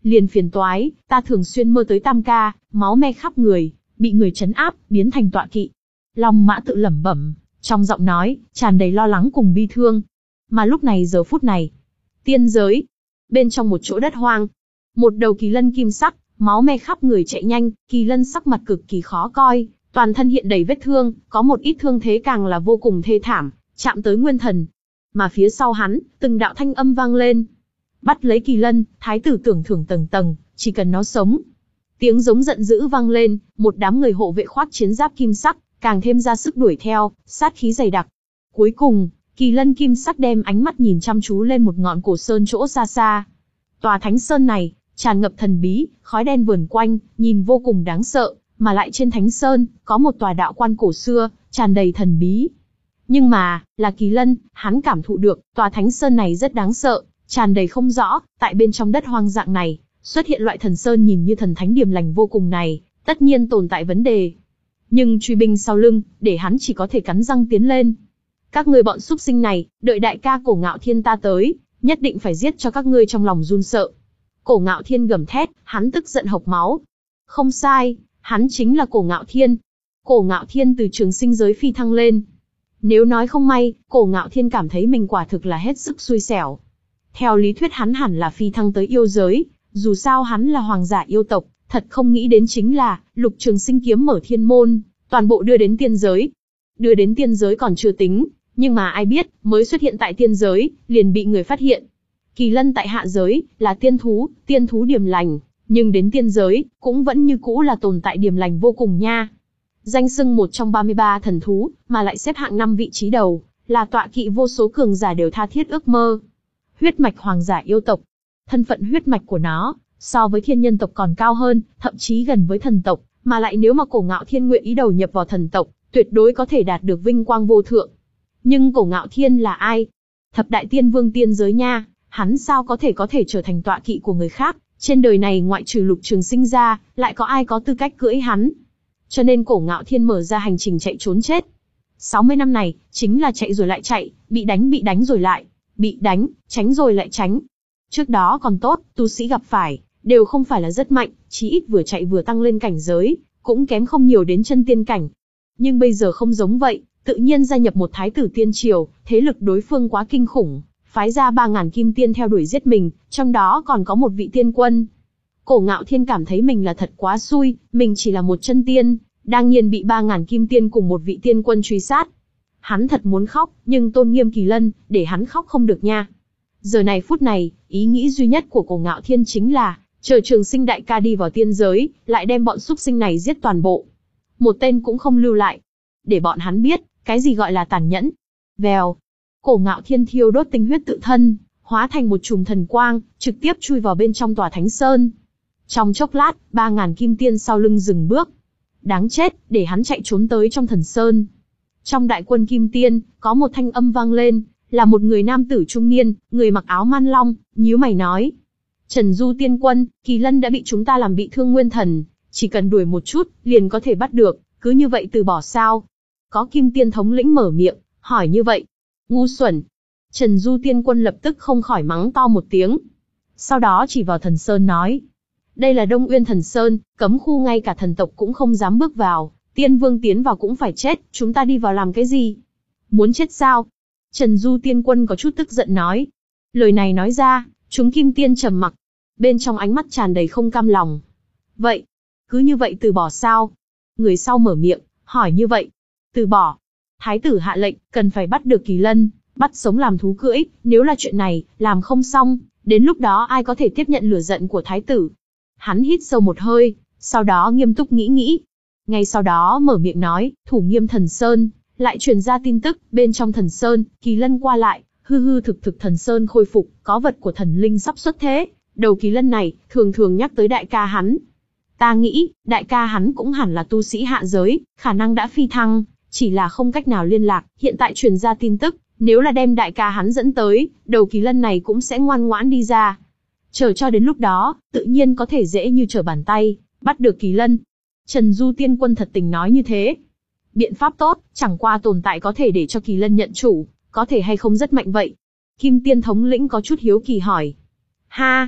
liền phiền toái, ta thường xuyên mơ tới Tam ca, máu me khắp người, bị người trấn áp, biến thành tọa kỵ. Long Mã tự lẩm bẩm, trong giọng nói, tràn đầy lo lắng cùng bi thương. Mà lúc này giờ phút này, tiên giới, bên trong một chỗ đất hoang, một đầu kỳ lân kim sắc, máu me khắp người chạy nhanh, kỳ lân sắc mặt cực kỳ khó coi, toàn thân hiện đầy vết thương, có một ít thương thế càng là vô cùng thê thảm, chạm tới nguyên thần. Mà phía sau hắn, từng đạo thanh âm vang lên. Bắt lấy kỳ lân, thái tử tưởng thưởng tầng tầng, chỉ cần nó sống. Tiếng giống giận dữ vang lên, một đám người hộ vệ khoác chiến giáp kim sắc, càng thêm ra sức đuổi theo, sát khí dày đặc. Cuối cùng, kỳ lân kim sắc đem ánh mắt nhìn chăm chú lên một ngọn cổ sơn chỗ xa xa. Tòa thánh sơn này, tràn ngập thần bí, khói đen vờn quanh, nhìn vô cùng đáng sợ, mà lại trên thánh sơn, có một tòa đạo quan cổ xưa, tràn đầy thần bí. Nhưng mà, là kỳ lân, hắn cảm thụ được, tòa thánh sơn này rất đáng sợ, tràn đầy không rõ, tại bên trong đất hoang dạng này, xuất hiện loại thần sơn nhìn như thần thánh điềm lành vô cùng này, tất nhiên tồn tại vấn đề. Nhưng truy binh sau lưng, để hắn chỉ có thể cắn răng tiến lên. Các ngươi bọn súc sinh này, đợi đại ca Cổ Ngạo Thiên ta tới, nhất định phải giết cho các ngươi trong lòng run sợ. Cổ Ngạo Thiên gầm thét, hắn tức giận hộc máu. Không sai, hắn chính là Cổ Ngạo Thiên. Cổ Ngạo Thiên từ trường sinh giới phi thăng lên. Nếu nói không may, Cổ Ngạo Thiên cảm thấy mình quả thực là hết sức xui xẻo. Theo lý thuyết hắn hẳn là phi thăng tới yêu giới, dù sao hắn là hoàng giả yêu tộc, thật không nghĩ đến chính là, Lục Trường Sinh kiếm mở thiên môn, toàn bộ đưa đến tiên giới. Đưa đến tiên giới còn chưa tính, nhưng mà ai biết, mới xuất hiện tại tiên giới, liền bị người phát hiện. Kỳ lân tại hạ giới, là tiên thú, tiên thú điềm lành, nhưng đến tiên giới, cũng vẫn như cũ là tồn tại điềm lành vô cùng nha. Danh xưng một trong ba mươi ba thần thú, mà lại xếp hạng năm vị trí đầu, là tọa kỵ vô số cường giả đều tha thiết ước mơ. Huyết mạch hoàng giả yêu tộc. Thân phận huyết mạch của nó, so với thiên nhân tộc còn cao hơn, thậm chí gần với thần tộc, mà lại nếu mà Cổ Ngạo Thiên nguyện ý đầu nhập vào thần tộc, tuyệt đối có thể đạt được vinh quang vô thượng. Nhưng Cổ Ngạo Thiên là ai? Thập đại tiên vương tiên giới nha, hắn sao có thể có thể trở thành tọa kỵ của người khác, trên đời này ngoại trừ Lục Trường Sinh ra, lại có ai có tư cách cưỡi hắn? Cho nên Cổ Ngạo Thiên mở ra hành trình chạy trốn chết. sáu mươi năm này, chính là chạy rồi lại chạy, bị đánh bị đánh rồi lại, bị đánh, tránh rồi lại tránh. Trước đó còn tốt, tu sĩ gặp phải, đều không phải là rất mạnh, chí ít vừa chạy vừa tăng lên cảnh giới, cũng kém không nhiều đến chân tiên cảnh. Nhưng bây giờ không giống vậy, tự nhiên gia nhập một thái tử tiên triều, thế lực đối phương quá kinh khủng, phái ra ba ngàn kim tiên theo đuổi giết mình, trong đó còn có một vị tiên quân. Cổ Ngạo Thiên cảm thấy mình là thật quá xui, mình chỉ là một chân tiên, đang nhiên bị ba ngàn kim tiên cùng một vị tiên quân truy sát. Hắn thật muốn khóc, nhưng tôn nghiêm kỳ lân, để hắn khóc không được nha. Giờ này phút này, ý nghĩ duy nhất của Cổ Ngạo Thiên chính là, chờ Trường Sinh đại ca đi vào tiên giới, lại đem bọn súc sinh này giết toàn bộ. Một tên cũng không lưu lại. Để bọn hắn biết, cái gì gọi là tàn nhẫn. Vèo. Cổ Ngạo Thiên thiêu đốt tinh huyết tự thân, hóa thành một chùm thần quang, trực tiếp chui vào bên trong tòa thánh sơn. Trong chốc lát, ba ngàn kim tiên sau lưng dừng bước. Đáng chết, để hắn chạy trốn tới trong thần sơn. Trong đại quân kim tiên, có một thanh âm vang lên, là một người nam tử trung niên, người mặc áo man long, nhíu mày nói. Trần Du tiên quân, kỳ lân đã bị chúng ta làm bị thương nguyên thần, chỉ cần đuổi một chút, liền có thể bắt được, cứ như vậy từ bỏ sao? Có kim tiên thống lĩnh mở miệng, hỏi như vậy. Ngu xuẩn. Trần Du tiên quân lập tức không khỏi mắng to một tiếng. Sau đó chỉ vào thần sơn nói. Đây là Đông Uyên thần sơn, cấm khu ngay cả thần tộc cũng không dám bước vào, tiên vương tiến vào cũng phải chết, chúng ta đi vào làm cái gì? Muốn chết sao? Trần Du tiên quân có chút tức giận nói. Lời này nói ra, chúng kim tiên trầm mặc, bên trong ánh mắt tràn đầy không cam lòng. Vậy, cứ như vậy từ bỏ sao? Người sau mở miệng, hỏi như vậy. Từ bỏ. Thái tử hạ lệnh, cần phải bắt được kỳ lân, bắt sống làm thú cưỡi, nếu là chuyện này, làm không xong, đến lúc đó ai có thể tiếp nhận lửa giận của thái tử? Hắn hít sâu một hơi, sau đó nghiêm túc nghĩ nghĩ. Ngay sau đó mở miệng nói, thủ nghiêm thần sơn, lại truyền ra tin tức, bên trong thần sơn, kỳ lân qua lại, hư hư thực thực thần sơn khôi phục, có vật của thần linh sắp xuất thế. Đầu kỳ lân này, thường thường nhắc tới đại ca hắn. Ta nghĩ, đại ca hắn cũng hẳn là tu sĩ hạ giới, khả năng đã phi thăng, chỉ là không cách nào liên lạc, hiện tại truyền ra tin tức, nếu là đem đại ca hắn dẫn tới, đầu kỳ lân này cũng sẽ ngoan ngoãn đi ra. Chờ cho đến lúc đó, tự nhiên có thể dễ như trở bàn tay, bắt được kỳ lân. Trần Du tiên quân thật tình nói như thế. Biện pháp tốt, chẳng qua tồn tại có thể để cho kỳ lân nhận chủ, có thể hay không rất mạnh vậy. Kim tiên thống lĩnh có chút hiếu kỳ hỏi. Ha!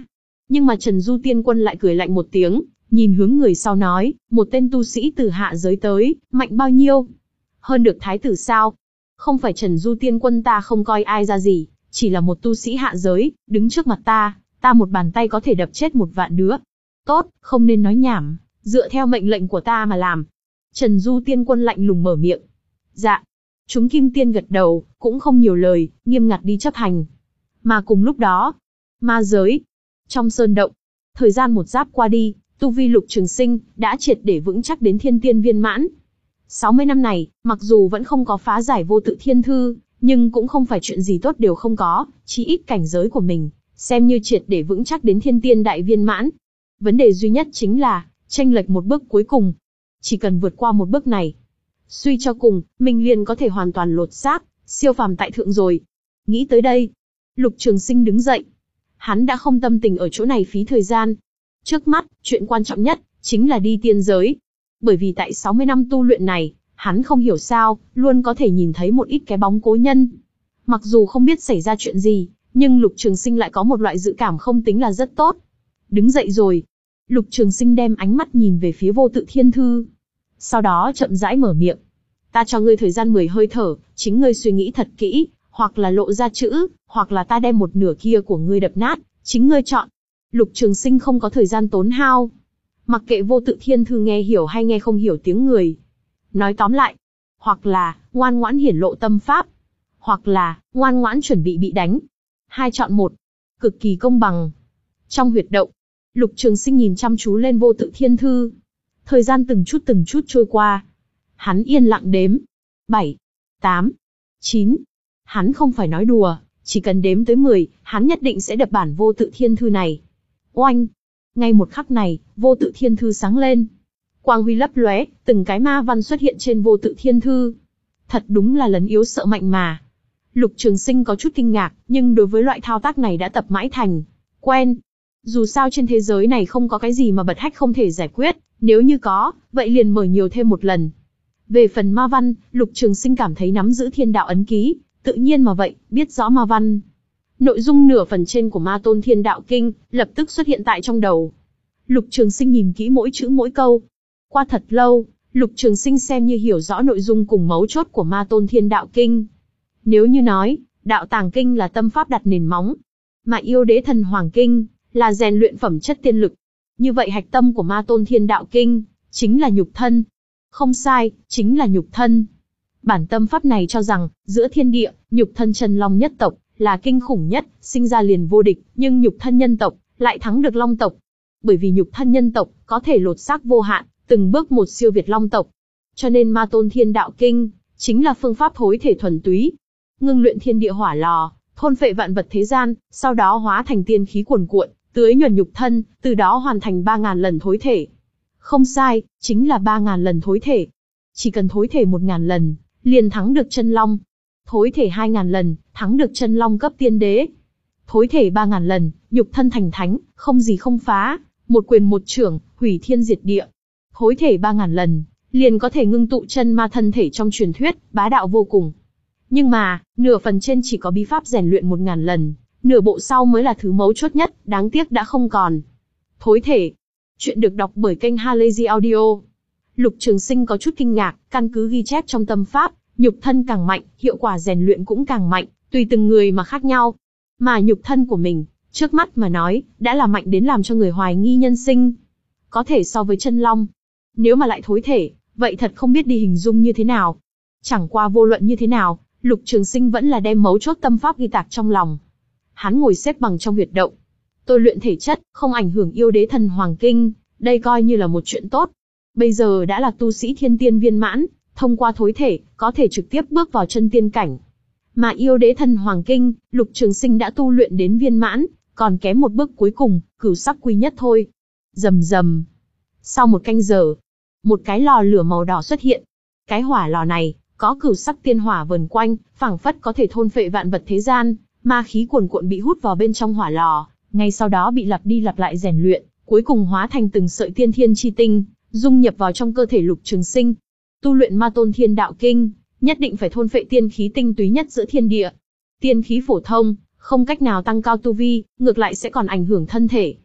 Nhưng mà Trần Du Tiên Quân lại cười lạnh một tiếng, nhìn hướng người sau nói, một tên tu sĩ từ hạ giới tới, mạnh bao nhiêu? Hơn được thái tử sao? Không phải Trần Du Tiên Quân ta không coi ai ra gì, chỉ là một tu sĩ hạ giới, đứng trước mặt ta, ta một bàn tay có thể đập chết một vạn đứa. Tốt, không nên nói nhảm, dựa theo mệnh lệnh của ta mà làm. Trần Du Tiên Quân lạnh lùng mở miệng. Dạ. Chúng kim tiên gật đầu, cũng không nhiều lời, nghiêm ngặt đi chấp hành. Mà cùng lúc đó, ma giới, trong sơn động, thời gian một giáp qua đi, tu vi Lục Trường Sinh đã triệt để vững chắc đến thiên tiên viên mãn. sáu mươi năm này, mặc dù vẫn không có phá giải vô tự thiên thư, nhưng cũng không phải chuyện gì tốt đều không có, chí ít cảnh giới của mình, xem như triệt để vững chắc đến thiên tiên đại viên mãn. Vấn đề duy nhất chính là, chênh lệch một bước cuối cùng. Chỉ cần vượt qua một bước này, suy cho cùng, mình liền có thể hoàn toàn lột xác, siêu phàm tại thượng rồi. Nghĩ tới đây, Lục Trường Sinh đứng dậy. Hắn đã không tâm tình ở chỗ này phí thời gian. Trước mắt, chuyện quan trọng nhất, chính là đi tiên giới. Bởi vì tại sáu mươi năm tu luyện này, hắn không hiểu sao, luôn có thể nhìn thấy một ít cái bóng cố nhân. Mặc dù không biết xảy ra chuyện gì, nhưng Lục Trường Sinh lại có một loại dự cảm không tính là rất tốt. Đứng dậy rồi. Lục Trường Sinh đem ánh mắt nhìn về phía vô tự thiên thư. Sau đó chậm rãi mở miệng. Ta cho ngươi thời gian mười hơi thở, chính ngươi suy nghĩ thật kỹ, hoặc là lộ ra chữ, hoặc là ta đem một nửa kia của ngươi đập nát, chính ngươi chọn. Lục Trường Sinh không có thời gian tốn hao. Mặc kệ vô tự thiên thư nghe hiểu hay nghe không hiểu tiếng người. Nói tóm lại, hoặc là, ngoan ngoãn hiển lộ tâm pháp, hoặc là, ngoan ngoãn chuẩn bị bị đánh. Hai chọn một. Cực kỳ công bằng. Trong huyệt động, Lục Trường Sinh nhìn chăm chú lên vô tự thiên thư. Thời gian từng chút từng chút trôi qua. Hắn yên lặng đếm. Bảy, tám, chín. Hắn không phải nói đùa, chỉ cần đếm tới mười, hắn nhất định sẽ đập bản vô tự thiên thư này. Oanh! Ngay một khắc này, vô tự thiên thư sáng lên. Quang huy lấp lóe, từng cái ma văn xuất hiện trên vô tự thiên thư. Thật đúng là lấn yếu sợ mạnh mà. Lục Trường Sinh có chút kinh ngạc, nhưng đối với loại thao tác này đã tập mãi thành quen. Dù sao trên thế giới này không có cái gì mà bật hách không thể giải quyết, nếu như có, vậy liền mở nhiều thêm một lần. Về phần ma văn, Lục Trường Sinh cảm thấy nắm giữ thiên đạo ấn ký, tự nhiên mà vậy, biết rõ ma văn. Nội dung nửa phần trên của Ma Tôn Thiên Đạo Kinh, lập tức xuất hiện tại trong đầu. Lục Trường Sinh nhìn kỹ mỗi chữ mỗi câu. Qua thật lâu, Lục Trường Sinh xem như hiểu rõ nội dung cùng mấu chốt của Ma Tôn Thiên Đạo Kinh. Nếu như nói, Đạo Tàng Kinh là tâm pháp đặt nền móng, mà Yêu Đế Thần Hoàng Kinh là rèn luyện phẩm chất tiên lực. Như vậy hạch tâm của Ma Tôn Thiên Đạo Kinh chính là nhục thân. Không sai, chính là nhục thân. Bản tâm pháp này cho rằng, giữa thiên địa, nhục thân chân long nhất tộc là kinh khủng nhất, sinh ra liền vô địch, nhưng nhục thân nhân tộc lại thắng được long tộc. Bởi vì nhục thân nhân tộc có thể lột xác vô hạn, từng bước một siêu việt long tộc. Cho nên Ma Tôn Thiên Đạo Kinh chính là phương pháp thối thể thuần túy, ngưng luyện thiên địa hỏa lò, thôn phệ vạn vật thế gian, sau đó hóa thành tiên khí cuồn cuộn, tưới nhuần nhục thân, từ đó hoàn thành ba ngàn lần thối thể. Không sai, chính là ba ngàn lần thối thể. Chỉ cần thối thể một ngàn lần, liền thắng được chân long. Thối thể hai ngàn lần, thắng được chân long cấp tiên đế. Thối thể ba ngàn lần, nhục thân thành thánh, không gì không phá, một quyền một chưởng, hủy thiên diệt địa. Thối thể ba ngàn lần, liền có thể ngưng tụ chân ma thân thể trong truyền thuyết, bá đạo vô cùng. Nhưng mà, nửa phần trên chỉ có bí pháp rèn luyện một ngàn lần, nửa bộ sau mới là thứ mấu chốt nhất, đáng tiếc đã không còn. Thối thể. Chuyện được đọc bởi kênh Halazy Audio. Lục Trường Sinh có chút kinh ngạc, căn cứ ghi chép trong tâm pháp, nhục thân càng mạnh, hiệu quả rèn luyện cũng càng mạnh, tùy từng người mà khác nhau. Mà nhục thân của mình, trước mắt mà nói, đã là mạnh đến làm cho người hoài nghi nhân sinh. Có thể so với chân long. Nếu mà lại thối thể, vậy thật không biết đi hình dung như thế nào. Chẳng qua vô luận như thế nào, Lục Trường Sinh vẫn là đem mấu chốt tâm pháp ghi tạc trong lòng. Hắn ngồi xếp bằng trong huyệt động. Tôi luyện thể chất, không ảnh hưởng Yêu Đế Thần Hoàng Kinh, đây coi như là một chuyện tốt. Bây giờ đã là tu sĩ thiên tiên viên mãn, thông qua thối thể, có thể trực tiếp bước vào chân tiên cảnh. Mà Yêu Đế Thần Hoàng Kinh, Lục Trường Sinh đã tu luyện đến viên mãn, còn kém một bước cuối cùng, cửu sắc quy nhất thôi. Rầm rầm. Sau một canh giờ, một cái lò lửa màu đỏ xuất hiện. Cái hỏa lò này, có cửu sắc tiên hỏa vần quanh, phảng phất có thể thôn phệ vạn vật thế gian, ma khí cuồn cuộn bị hút vào bên trong hỏa lò, ngay sau đó bị lặp đi lặp lại rèn luyện, cuối cùng hóa thành từng sợi tiên thiên chi tinh, dung nhập vào trong cơ thể Lục Trường Sinh. Tu luyện Ma Tôn Thiên Đạo Kinh, nhất định phải thôn phệ tiên khí tinh túy nhất giữa thiên địa. Tiên khí phổ thông, không cách nào tăng cao tu vi, ngược lại sẽ còn ảnh hưởng thân thể.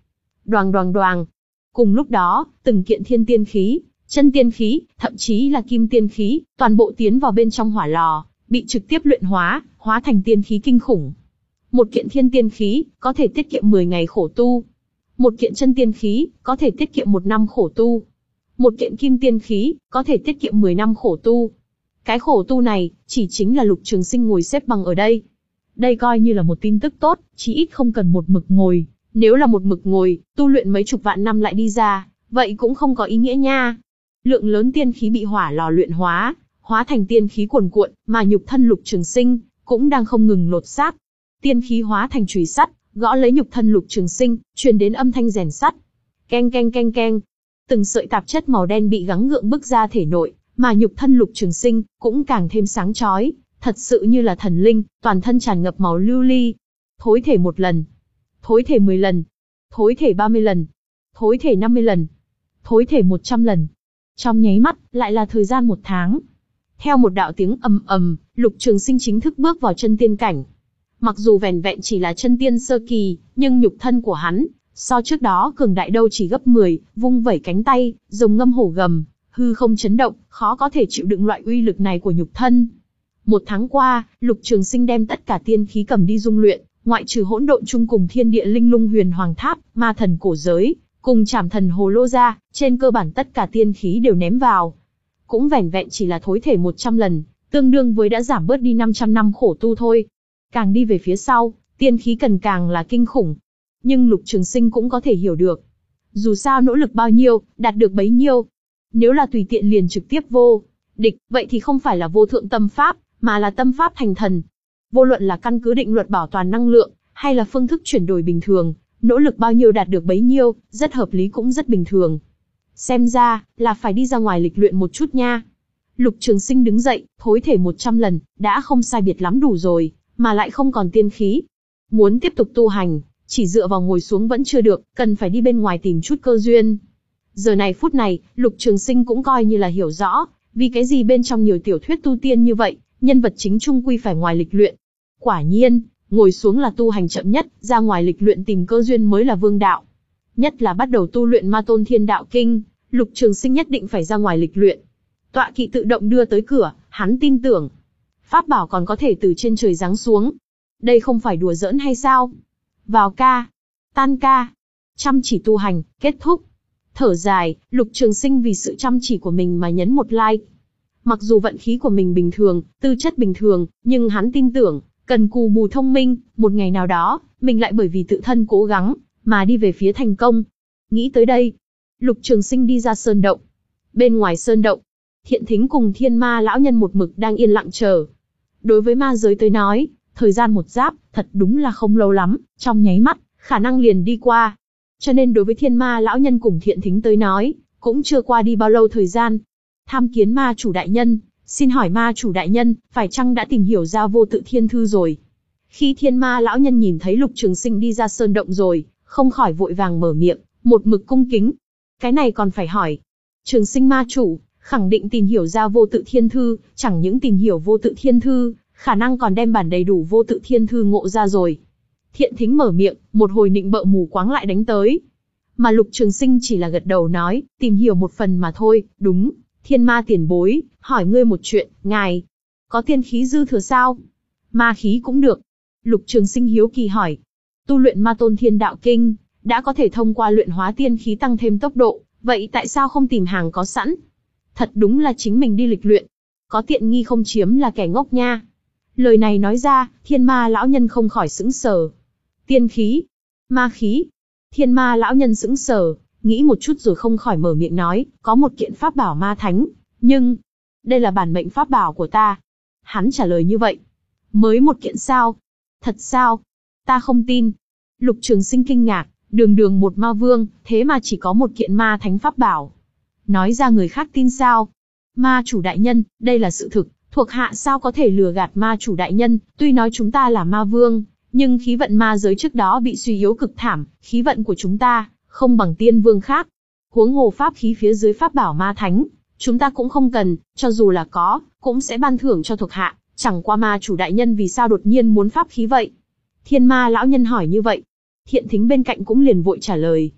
Đoàng đoàng đoàng. Cùng lúc đó, từng kiện thiên tiên khí, chân tiên khí, thậm chí là kim tiên khí, toàn bộ tiến vào bên trong hỏa lò, bị trực tiếp luyện hóa, hóa thành tiên khí kinh khủng. Một kiện thiên tiên khí, có thể tiết kiệm mười ngày khổ tu. Một kiện chân tiên khí, có thể tiết kiệm một năm khổ tu. Một kiện kim tiên khí, có thể tiết kiệm mười năm khổ tu. Cái khổ tu này, chỉ chính là Lục Trường Sinh ngồi xếp bằng ở đây. Đây coi như là một tin tức tốt, chí ít không cần một mực ngồi. Nếu là một mực ngồi, tu luyện mấy chục vạn năm lại đi ra, vậy cũng không có ý nghĩa nha. Lượng lớn tiên khí bị hỏa lò luyện hóa, hóa thành tiên khí cuồn cuộn, mà nhục thân Lục Trường Sinh cũng đang không ngừng lột xác. Tiên khí hóa thành chùy sắt, gõ lấy nhục thân Lục Trường Sinh, truyền đến âm thanh rèn sắt. Keng keng keng keng. Từng sợi tạp chất màu đen bị gắng gượng bức ra thể nội, mà nhục thân Lục Trường Sinh cũng càng thêm sáng chói, thật sự như là thần linh, toàn thân tràn ngập màu lưu ly. Thối thể một lần, thối thể mười lần, thối thể ba mươi lần, thối thể năm mươi lần, thối thể một trăm lần. Trong nháy mắt, lại là thời gian một tháng. Theo một đạo tiếng ầm ầm, Lục Trường Sinh chính thức bước vào chân tiên cảnh. Mặc dù vẻn vẹn chỉ là chân tiên sơ kỳ, nhưng nhục thân của hắn, so trước đó cường đại đâu chỉ gấp mười, vung vẩy cánh tay, rồng ngâm hổ gầm, hư không chấn động, khó có thể chịu đựng loại uy lực này của nhục thân. Một tháng qua, Lục Trường Sinh đem tất cả tiên khí cầm đi dung luyện, ngoại trừ hỗn độn chung cùng thiên địa linh lung huyền hoàng tháp, ma thần cổ giới, cùng trảm thần hồ lô ra, trên cơ bản tất cả tiên khí đều ném vào. Cũng vẻn vẹn chỉ là thối thể một trăm lần, tương đương với đã giảm bớt đi năm trăm năm khổ tu thôi. Càng đi về phía sau, tiên khí cần càng là kinh khủng. Nhưng Lục Trường Sinh cũng có thể hiểu được. Dù sao nỗ lực bao nhiêu, đạt được bấy nhiêu. Nếu là tùy tiện liền trực tiếp vô địch, vậy thì không phải là vô thượng tâm pháp, mà là tâm pháp thành thần. Vô luận là căn cứ định luật bảo toàn năng lượng, hay là phương thức chuyển đổi bình thường, nỗ lực bao nhiêu đạt được bấy nhiêu, rất hợp lý cũng rất bình thường. Xem ra, là phải đi ra ngoài lịch luyện một chút nha. Lục Trường Sinh đứng dậy, thối thể một trăm lần, đã không sai biệt lắm đủ rồi, mà lại không còn tiên khí. Muốn tiếp tục tu hành, chỉ dựa vào ngồi xuống vẫn chưa được, cần phải đi bên ngoài tìm chút cơ duyên. Giờ này phút này, Lục Trường Sinh cũng coi như là hiểu rõ, vì cái gì bên trong nhiều tiểu thuyết tu tiên như vậy, nhân vật chính chung quy phải ngoài lịch luyện. Quả nhiên, ngồi xuống là tu hành chậm nhất, ra ngoài lịch luyện tìm cơ duyên mới là vương đạo. Nhất là bắt đầu tu luyện Ma Tôn Thiên Đạo Kinh, Lục Trường Sinh nhất định phải ra ngoài lịch luyện. Tọa kỵ tự động đưa tới cửa, hắn tin tưởng. Pháp bảo còn có thể từ trên trời giáng xuống. Đây không phải đùa giỡn hay sao? Vào ca, tan ca, chăm chỉ tu hành, kết thúc. Thở dài, Lục Trường Sinh vì sự chăm chỉ của mình mà nhấn một like. Mặc dù vận khí của mình bình thường, tư chất bình thường, nhưng hắn tin tưởng, cần cù bù thông minh, một ngày nào đó, mình lại bởi vì tự thân cố gắng, mà đi về phía thành công. Nghĩ tới đây, Lục Trường Sinh đi ra sơn động. Bên ngoài sơn động, Thiện Thính cùng Thiên Ma lão nhân một mực đang yên lặng chờ. Đối với ma giới tới nói, thời gian một giáp, thật đúng là không lâu lắm, trong nháy mắt, khả năng liền đi qua. Cho nên đối với Thiên Ma lão nhân cùng Thiện Thính tới nói, cũng chưa qua đi bao lâu thời gian. Tham kiến ma chủ đại nhân, xin hỏi ma chủ đại nhân, phải chăng đã tìm hiểu ra vô tự thiên thư rồi? Khi Thiên Ma lão nhân nhìn thấy Lục Trường Sinh đi ra sơn động rồi, không khỏi vội vàng mở miệng, một mực cung kính. Cái này còn phải hỏi. Trường Sinh ma chủ, khẳng định tìm hiểu ra vô tự thiên thư, chẳng những tìm hiểu vô tự thiên thư, khả năng còn đem bản đầy đủ vô tự thiên thư ngộ ra rồi. Thiện Thính mở miệng, một hồi nịnh bợ mù quáng lại đánh tới. Mà Lục Trường Sinh chỉ là gật đầu nói, tìm hiểu một phần mà thôi, đúng. Thiên ma tiền bối, hỏi ngươi một chuyện, ngài có tiên khí dư thừa sao? Ma khí cũng được. Lục Trường Sinh hiếu kỳ hỏi. Tu luyện Ma Tôn Thiên Đạo Kinh, đã có thể thông qua luyện hóa tiên khí tăng thêm tốc độ, vậy tại sao không tìm hàng có sẵn? Thật đúng là chính mình đi lịch luyện. Có tiện nghi không chiếm là kẻ ngốc nha. Lời này nói ra, Thiên Ma lão nhân không khỏi sững sờ. Tiên khí, ma khí. Thiên Ma lão nhân sững sờ, nghĩ một chút rồi không khỏi mở miệng nói, có một kiện pháp bảo ma thánh, nhưng đây là bản mệnh pháp bảo của ta. Hắn trả lời như vậy. Mới một kiện sao? Thật sao? Ta không tin. Lục Trường Sinh kinh ngạc, đường đường một ma vương, thế mà chỉ có một kiện ma thánh pháp bảo. Nói ra người khác tin sao? Ma chủ đại nhân, đây là sự thực, thuộc hạ sao có thể lừa gạt ma chủ đại nhân, tuy nói chúng ta là ma vương, nhưng khí vận ma giới trước đó bị suy yếu cực thảm, khí vận của chúng ta không bằng tiên vương khác. Huống hồ pháp khí phía dưới pháp bảo ma thánh, chúng ta cũng không cần, cho dù là có, cũng sẽ ban thưởng cho thuộc hạ, chẳng qua ma chủ đại nhân vì sao đột nhiên muốn pháp khí vậy? Thiên Ma lão nhân hỏi như vậy. Thiện Thính bên cạnh cũng liền vội trả lời.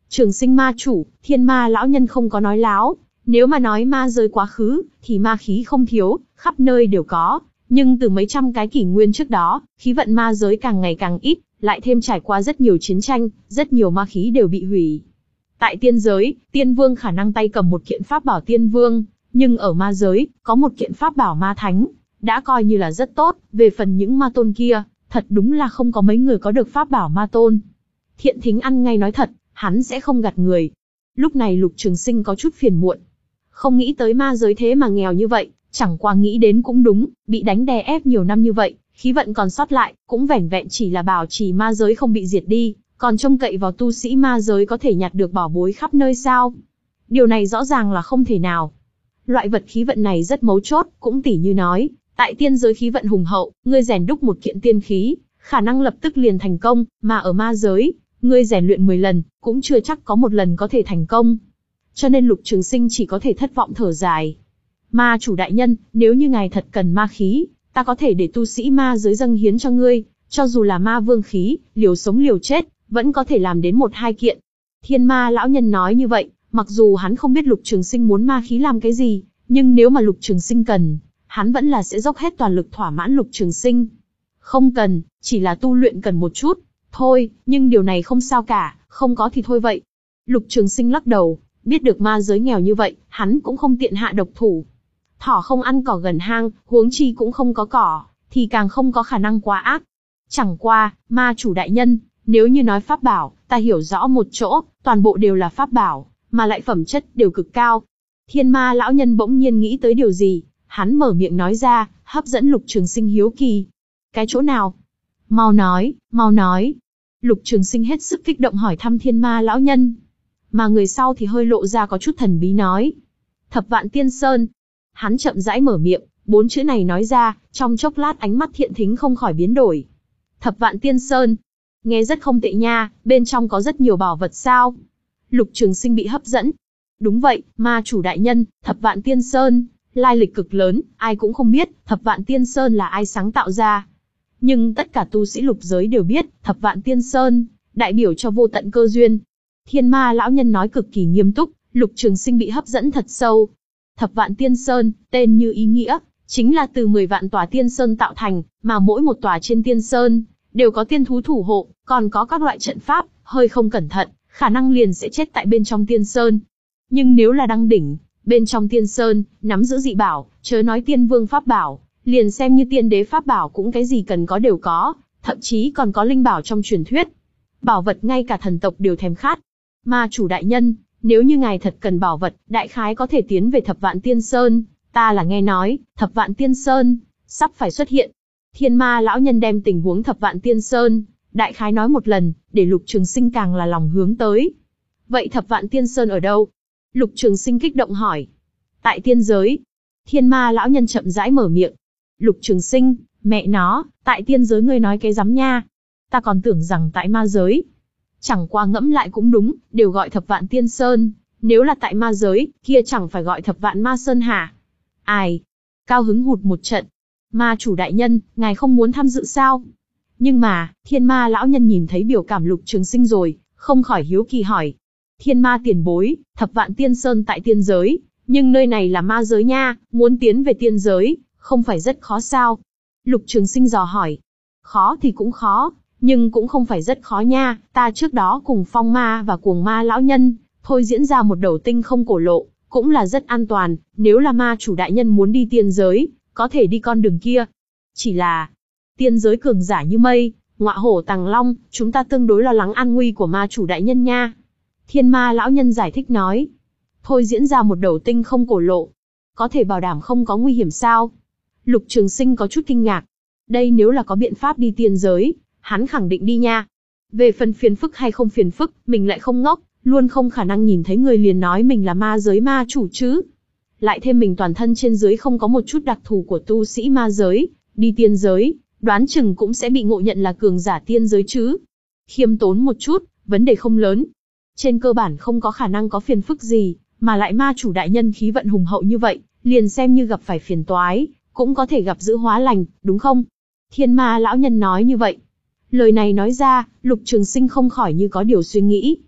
Trường sinh ma chủ, thiên ma lão nhân không có nói láo. Nếu mà nói ma giới quá khứ, thì ma khí không thiếu, khắp nơi đều có. Nhưng từ mấy trăm cái kỷ nguyên trước đó, khí vận ma giới càng ngày càng ít, lại thêm trải qua rất nhiều chiến tranh, rất nhiều ma khí đều bị hủy. Tại tiên giới, tiên vương khả năng tay cầm một kiện pháp bảo tiên vương, nhưng ở ma giới, có một kiện pháp bảo ma thánh, đã coi như là rất tốt. Về phần những ma tôn kia, thật đúng là không có mấy người có được pháp bảo ma tôn. Thiện Thính ăn ngay nói thật, hắn sẽ không gạt người. Lúc này Lục Trường Sinh có chút phiền muộn. Không nghĩ tới ma giới thế mà nghèo như vậy, chẳng qua nghĩ đến cũng đúng, bị đánh đè ép nhiều năm như vậy, khí vận còn sót lại, cũng vẻn vẹn chỉ là bảo trì ma giới không bị diệt đi, còn trông cậy vào tu sĩ ma giới có thể nhặt được bảo bối khắp nơi sao? Điều này rõ ràng là không thể nào. Loại vật khí vận này rất mấu chốt, cũng tỉ như nói, tại tiên giới khí vận hùng hậu, ngươi rèn đúc một kiện tiên khí, khả năng lập tức liền thành công, mà ở ma giới, ngươi rèn luyện mười lần, cũng chưa chắc có một lần có thể thành công. Cho nên Lục Trường Sinh chỉ có thể thất vọng thở dài. Ma chủ đại nhân, nếu như ngài thật cần ma khí, ta có thể để tu sĩ ma giới dâng hiến cho ngươi, cho dù là ma vương khí, liều sống liều chết, vẫn có thể làm đến một hai kiện. Thiên ma lão nhân nói như vậy, mặc dù hắn không biết Lục Trường Sinh muốn ma khí làm cái gì, nhưng nếu mà Lục Trường Sinh cần, hắn vẫn là sẽ dốc hết toàn lực thỏa mãn Lục Trường Sinh. Không cần, chỉ là tu luyện cần một chút, thôi, nhưng điều này không sao cả, không có thì thôi vậy. Lục Trường Sinh lắc đầu, biết được ma giới nghèo như vậy, hắn cũng không tiện hạ độc thủ. Thỏ không ăn cỏ gần hang, huống chi cũng không có cỏ, thì càng không có khả năng quá ác. Chẳng qua, ma chủ đại nhân, nếu như nói pháp bảo, ta hiểu rõ một chỗ, toàn bộ đều là pháp bảo, mà lại phẩm chất đều cực cao. Thiên ma lão nhân bỗng nhiên nghĩ tới điều gì, hắn mở miệng nói ra, hấp dẫn Lục Trường Sinh hiếu kỳ. Cái chỗ nào? Mau nói, mau nói. Lục Trường Sinh hết sức kích động hỏi thăm thiên ma lão nhân. Mà người sau thì hơi lộ ra có chút thần bí nói. Thập Vạn Tiên Sơn. Hắn chậm rãi mở miệng, bốn chữ này nói ra, trong chốc lát ánh mắt Thiện Thính không khỏi biến đổi. Thập Vạn Tiên Sơn. Nghe rất không tệ nha, bên trong có rất nhiều bảo vật sao? Lục Trường Sinh bị hấp dẫn. Đúng vậy, ma chủ đại nhân, Thập Vạn Tiên Sơn, lai lịch cực lớn, ai cũng không biết, Thập Vạn Tiên Sơn là ai sáng tạo ra. Nhưng tất cả tu sĩ lục giới đều biết, Thập Vạn Tiên Sơn, đại biểu cho vô tận cơ duyên. Thiên ma lão nhân nói cực kỳ nghiêm túc, Lục Trường Sinh bị hấp dẫn thật sâu. Thập Vạn Tiên Sơn, tên như ý nghĩa, chính là từ mười vạn tòa tiên sơn tạo thành, mà mỗi một tòa trên tiên sơn, đều có tiên thú thủ hộ, còn có các loại trận pháp, hơi không cẩn thận, khả năng liền sẽ chết tại bên trong tiên sơn. Nhưng nếu là đăng đỉnh, bên trong tiên sơn, nắm giữ dị bảo, chớ nói tiên vương pháp bảo, liền xem như tiên đế pháp bảo cũng cái gì cần có đều có, thậm chí còn có linh bảo trong truyền thuyết. Bảo vật ngay cả thần tộc đều thèm khát. Ma chủ đại nhân, nếu như ngài thật cần bảo vật, đại khái có thể tiến về Thập Vạn Tiên Sơn, ta là nghe nói, Thập Vạn Tiên Sơn, sắp phải xuất hiện. Thiên ma lão nhân đem tình huống Thập Vạn Tiên Sơn, đại khái nói một lần, để Lục Trường Sinh càng là lòng hướng tới. Vậy Thập Vạn Tiên Sơn ở đâu? Lục Trường Sinh kích động hỏi. Tại tiên giới. Thiên ma lão nhân chậm rãi mở miệng. Lục Trường Sinh, mẹ nó, tại tiên giới ngươi nói cái rắm nha. Ta còn tưởng rằng tại ma giới. Chẳng qua ngẫm lại cũng đúng, đều gọi Thập Vạn Tiên Sơn. Nếu là tại ma giới, kia chẳng phải gọi Thập Vạn Ma Sơn hả? Ai? Cao hứng hụt một trận. Ma chủ đại nhân, ngài không muốn tham dự sao? Nhưng mà, thiên ma lão nhân nhìn thấy biểu cảm Lục Trường Sinh rồi, không khỏi hiếu kỳ hỏi. Thiên ma tiền bối, Thập Vạn Tiên Sơn tại tiên giới, nhưng nơi này là ma giới nha, muốn tiến về tiên giới, không phải rất khó sao? Lục Trường Sinh dò hỏi. Khó thì cũng khó, nhưng cũng không phải rất khó nha, ta trước đó cùng Phong Ma và Cuồng Ma lão nhân, thôi diễn ra một đầu tinh không cổ lộ, cũng là rất an toàn, nếu là ma chủ đại nhân muốn đi tiên giới, có thể đi con đường kia. Chỉ là, tiên giới cường giả như mây, ngọa hổ tàng long, chúng ta tương đối lo lắng an nguy của ma chủ đại nhân nha. Thiên ma lão nhân giải thích nói. Thôi diễn ra một đầu tinh không cổ lộ, có thể bảo đảm không có nguy hiểm sao? Lục Trường Sinh có chút kinh ngạc. Đây nếu là có biện pháp đi tiên giới, hắn khẳng định đi nha. Về phần phiền phức hay không phiền phức, mình lại không ngốc, luôn không khả năng nhìn thấy người liền nói mình là ma giới ma chủ chứ. Lại thêm mình toàn thân trên dưới không có một chút đặc thù của tu sĩ ma giới, đi tiên giới, đoán chừng cũng sẽ bị ngộ nhận là cường giả tiên giới chứ. Khiêm tốn một chút, vấn đề không lớn. Trên cơ bản không có khả năng có phiền phức gì, mà lại ma chủ đại nhân khí vận hùng hậu như vậy, liền xem như gặp phải phiền toái, cũng có thể gặp giữ hóa lành, đúng không? Thiên ma lão nhân nói như vậy. Lời này nói ra, Lục Trường Sinh không khỏi như có điều suy nghĩ.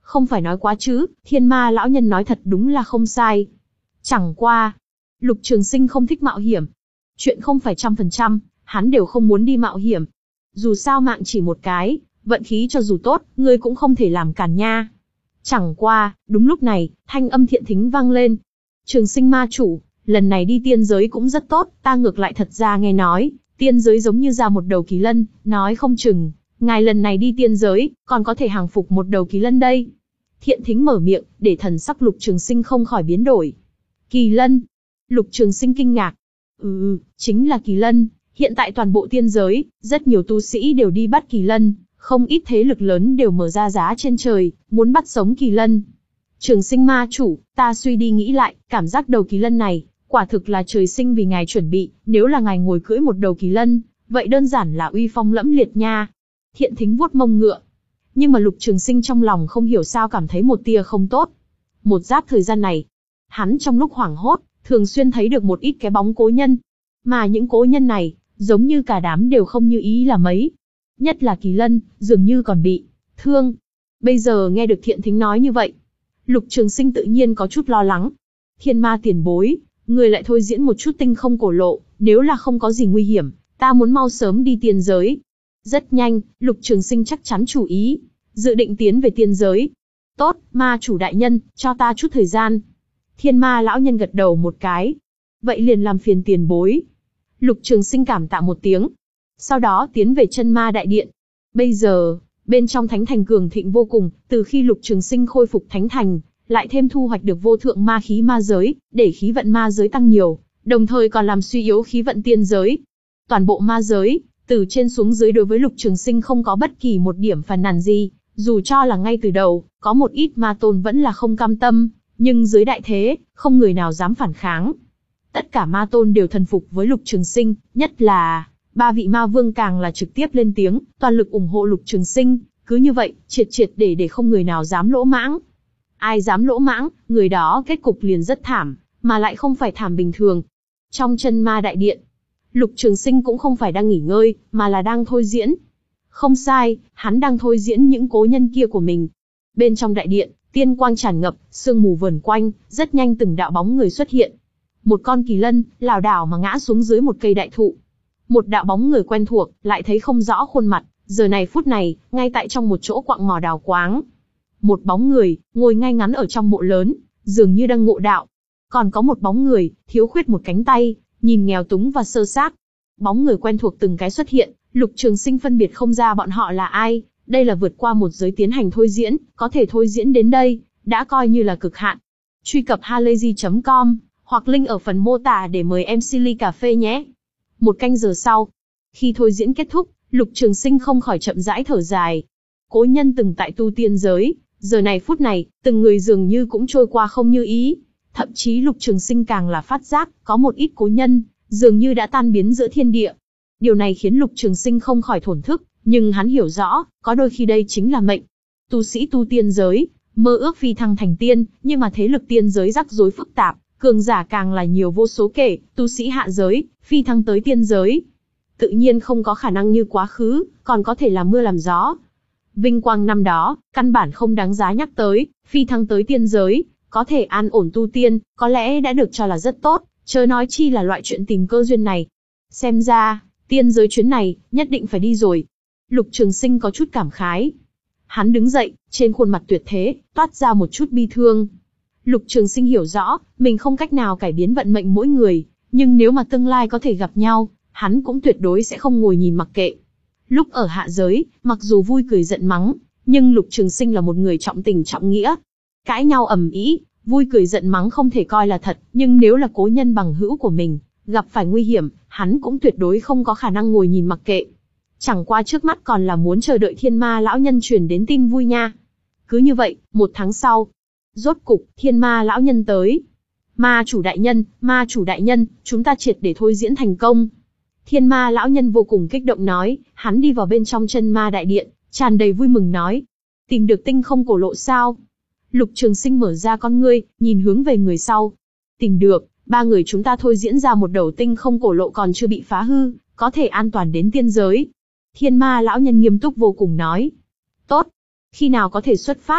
Không phải nói quá chứ, thiên ma lão nhân nói thật đúng là không sai. Chẳng qua, Lục Trường Sinh không thích mạo hiểm. Chuyện không phải trăm phần trăm, hắn đều không muốn đi mạo hiểm. Dù sao mạng chỉ một cái, vận khí cho dù tốt, ngươi cũng không thể làm cản nha. Chẳng qua, đúng lúc này, thanh âm thiện thính vang lên. Trường Sinh ma chủ, lần này đi tiên giới cũng rất tốt, ta ngược lại thật ra nghe nói, tiên giới giống như ra một đầu kỳ lân, nói không chừng, ngài lần này đi tiên giới, còn có thể hàng phục một đầu kỳ lân đây. Thiện thính mở miệng, để thần sắc Lục Trường Sinh không khỏi biến đổi. Kỳ lân? Lục Trường Sinh kinh ngạc. Ừ, chính là kỳ lân. Hiện tại toàn bộ tiên giới, rất nhiều tu sĩ đều đi bắt kỳ lân, không ít thế lực lớn đều mở ra giá trên trời, muốn bắt sống kỳ lân. Trường Sinh ma chủ, ta suy đi nghĩ lại, cảm giác đầu kỳ lân này, quả thực là trời sinh vì ngài chuẩn bị, nếu là ngài ngồi cưỡi một đầu kỳ lân, vậy đơn giản là uy phong lẫm liệt nha. Thiện thính vuốt mông ngựa. Nhưng mà Lục Trường Sinh trong lòng không hiểu sao cảm thấy một tia không tốt. Một giáp thời gian này, hắn trong lúc hoảng hốt, thường xuyên thấy được một ít cái bóng cố nhân. Mà những cố nhân này, giống như cả đám đều không như ý là mấy. Nhất là kỳ lân, dường như còn bị thương. Bây giờ nghe được Thiện thính nói như vậy, Lục Trường Sinh tự nhiên có chút lo lắng. Thiên ma tiền bối, người lại thôi diễn một chút tinh không cổ lộ, nếu là không có gì nguy hiểm, ta muốn mau sớm đi tiên giới. Rất nhanh, Lục Trường Sinh chắc chắn chủ ý, dự định tiến về tiên giới. Tốt, ma chủ đại nhân, cho ta chút thời gian. Thiên ma lão nhân gật đầu một cái. Vậy liền làm phiền tiền bối. Lục Trường Sinh cảm tạ một tiếng. Sau đó tiến về chân ma đại điện. Bây giờ, bên trong thánh thành cường thịnh vô cùng, từ khi Lục Trường Sinh khôi phục thánh thành, lại thêm thu hoạch được vô thượng ma khí ma giới, để khí vận ma giới tăng nhiều, đồng thời còn làm suy yếu khí vận tiên giới. Toàn bộ ma giới, từ trên xuống dưới đối với Lục Trường Sinh không có bất kỳ một điểm phàn nàn gì, dù cho là ngay từ đầu, có một ít ma tôn vẫn là không cam tâm, nhưng dưới đại thế, không người nào dám phản kháng. Tất cả ma tôn đều thần phục với Lục Trường Sinh, nhất là ba vị ma vương càng là trực tiếp lên tiếng, toàn lực ủng hộ Lục Trường Sinh, cứ như vậy, triệt triệt để để không người nào dám lỗ mãng. Ai dám lỗ mãng, người đó kết cục liền rất thảm, mà lại không phải thảm bình thường. Trong chân ma đại điện, Lục Trường Sinh cũng không phải đang nghỉ ngơi, mà là đang thôi diễn. Không sai, hắn đang thôi diễn những cố nhân kia của mình. Bên trong đại điện, tiên quang tràn ngập, sương mù vờn quanh, rất nhanh từng đạo bóng người xuất hiện. Một con kỳ lân, lảo đảo mà ngã xuống dưới một cây đại thụ. Một đạo bóng người quen thuộc, lại thấy không rõ khuôn mặt, giờ này phút này, ngay tại trong một chỗ quặng mỏ đào quáng. Một bóng người, ngồi ngay ngắn ở trong mộ lớn, dường như đang ngộ đạo. Còn có một bóng người, thiếu khuyết một cánh tay, nhìn nghèo túng và sơ xác. Bóng người quen thuộc từng cái xuất hiện, Lục Trường Sinh phân biệt không ra bọn họ là ai, đây là vượt qua một giới tiến hành thôi diễn, có thể thôi diễn đến đây, đã coi như là cực hạn. Truy cập halayzi chấm com, hoặc link ở phần mô tả để mời em xê ly cà phê nhé. Một canh giờ sau, khi thôi diễn kết thúc, Lục Trường Sinh không khỏi chậm rãi thở dài. Cố nhân từng tại tu tiên giới, giờ này phút này, từng người dường như cũng trôi qua không như ý. Thậm chí Lục Trường Sinh càng là phát giác, có một ít cố nhân, dường như đã tan biến giữa thiên địa. Điều này khiến Lục Trường Sinh không khỏi thổn thức, nhưng hắn hiểu rõ, có đôi khi đây chính là mệnh. Tu sĩ tu tiên giới, mơ ước phi thăng thành tiên, nhưng mà thế lực tiên giới rắc rối phức tạp, cường giả càng là nhiều vô số kể, tu sĩ hạ giới, phi thăng tới tiên giới. Tự nhiên không có khả năng như quá khứ, còn có thể làm mưa làm gió. Vinh quang năm đó, căn bản không đáng giá nhắc tới, phi thăng tới tiên giới, có thể an ổn tu tiên, có lẽ đã được cho là rất tốt, chớ nói chi là loại chuyện tìm cơ duyên này. Xem ra, tiên giới chuyến này, nhất định phải đi rồi. Lục Trường Sinh có chút cảm khái. Hắn đứng dậy, trên khuôn mặt tuyệt thế, toát ra một chút bi thương. Lục Trường Sinh hiểu rõ, mình không cách nào cải biến vận mệnh mỗi người, nhưng nếu mà tương lai có thể gặp nhau, hắn cũng tuyệt đối sẽ không ngồi nhìn mặc kệ. Lúc ở hạ giới, mặc dù vui cười giận mắng, nhưng Lục Trường Sinh là một người trọng tình trọng nghĩa. Cãi nhau ầm ĩ, vui cười giận mắng không thể coi là thật, nhưng nếu là cố nhân bằng hữu của mình, gặp phải nguy hiểm, hắn cũng tuyệt đối không có khả năng ngồi nhìn mặc kệ. Chẳng qua trước mắt còn là muốn chờ đợi thiên ma lão nhân truyền đến tin vui nha. Cứ như vậy, một tháng sau, rốt cục, thiên ma lão nhân tới. Ma chủ đại nhân, ma chủ đại nhân, chúng ta triệt để thôi diễn thành công. Thiên ma lão nhân vô cùng kích động nói, hắn đi vào bên trong chân ma đại điện, tràn đầy vui mừng nói. Tìm được tinh không cổ lộ sao? Lục Trường Sinh mở ra con ngươi, nhìn hướng về người sau. Tìm được, ba người chúng ta thôi diễn ra một đầu tinh không cổ lộ còn chưa bị phá hư, có thể an toàn đến tiên giới. Thiên ma lão nhân nghiêm túc vô cùng nói. Tốt, khi nào có thể xuất phát?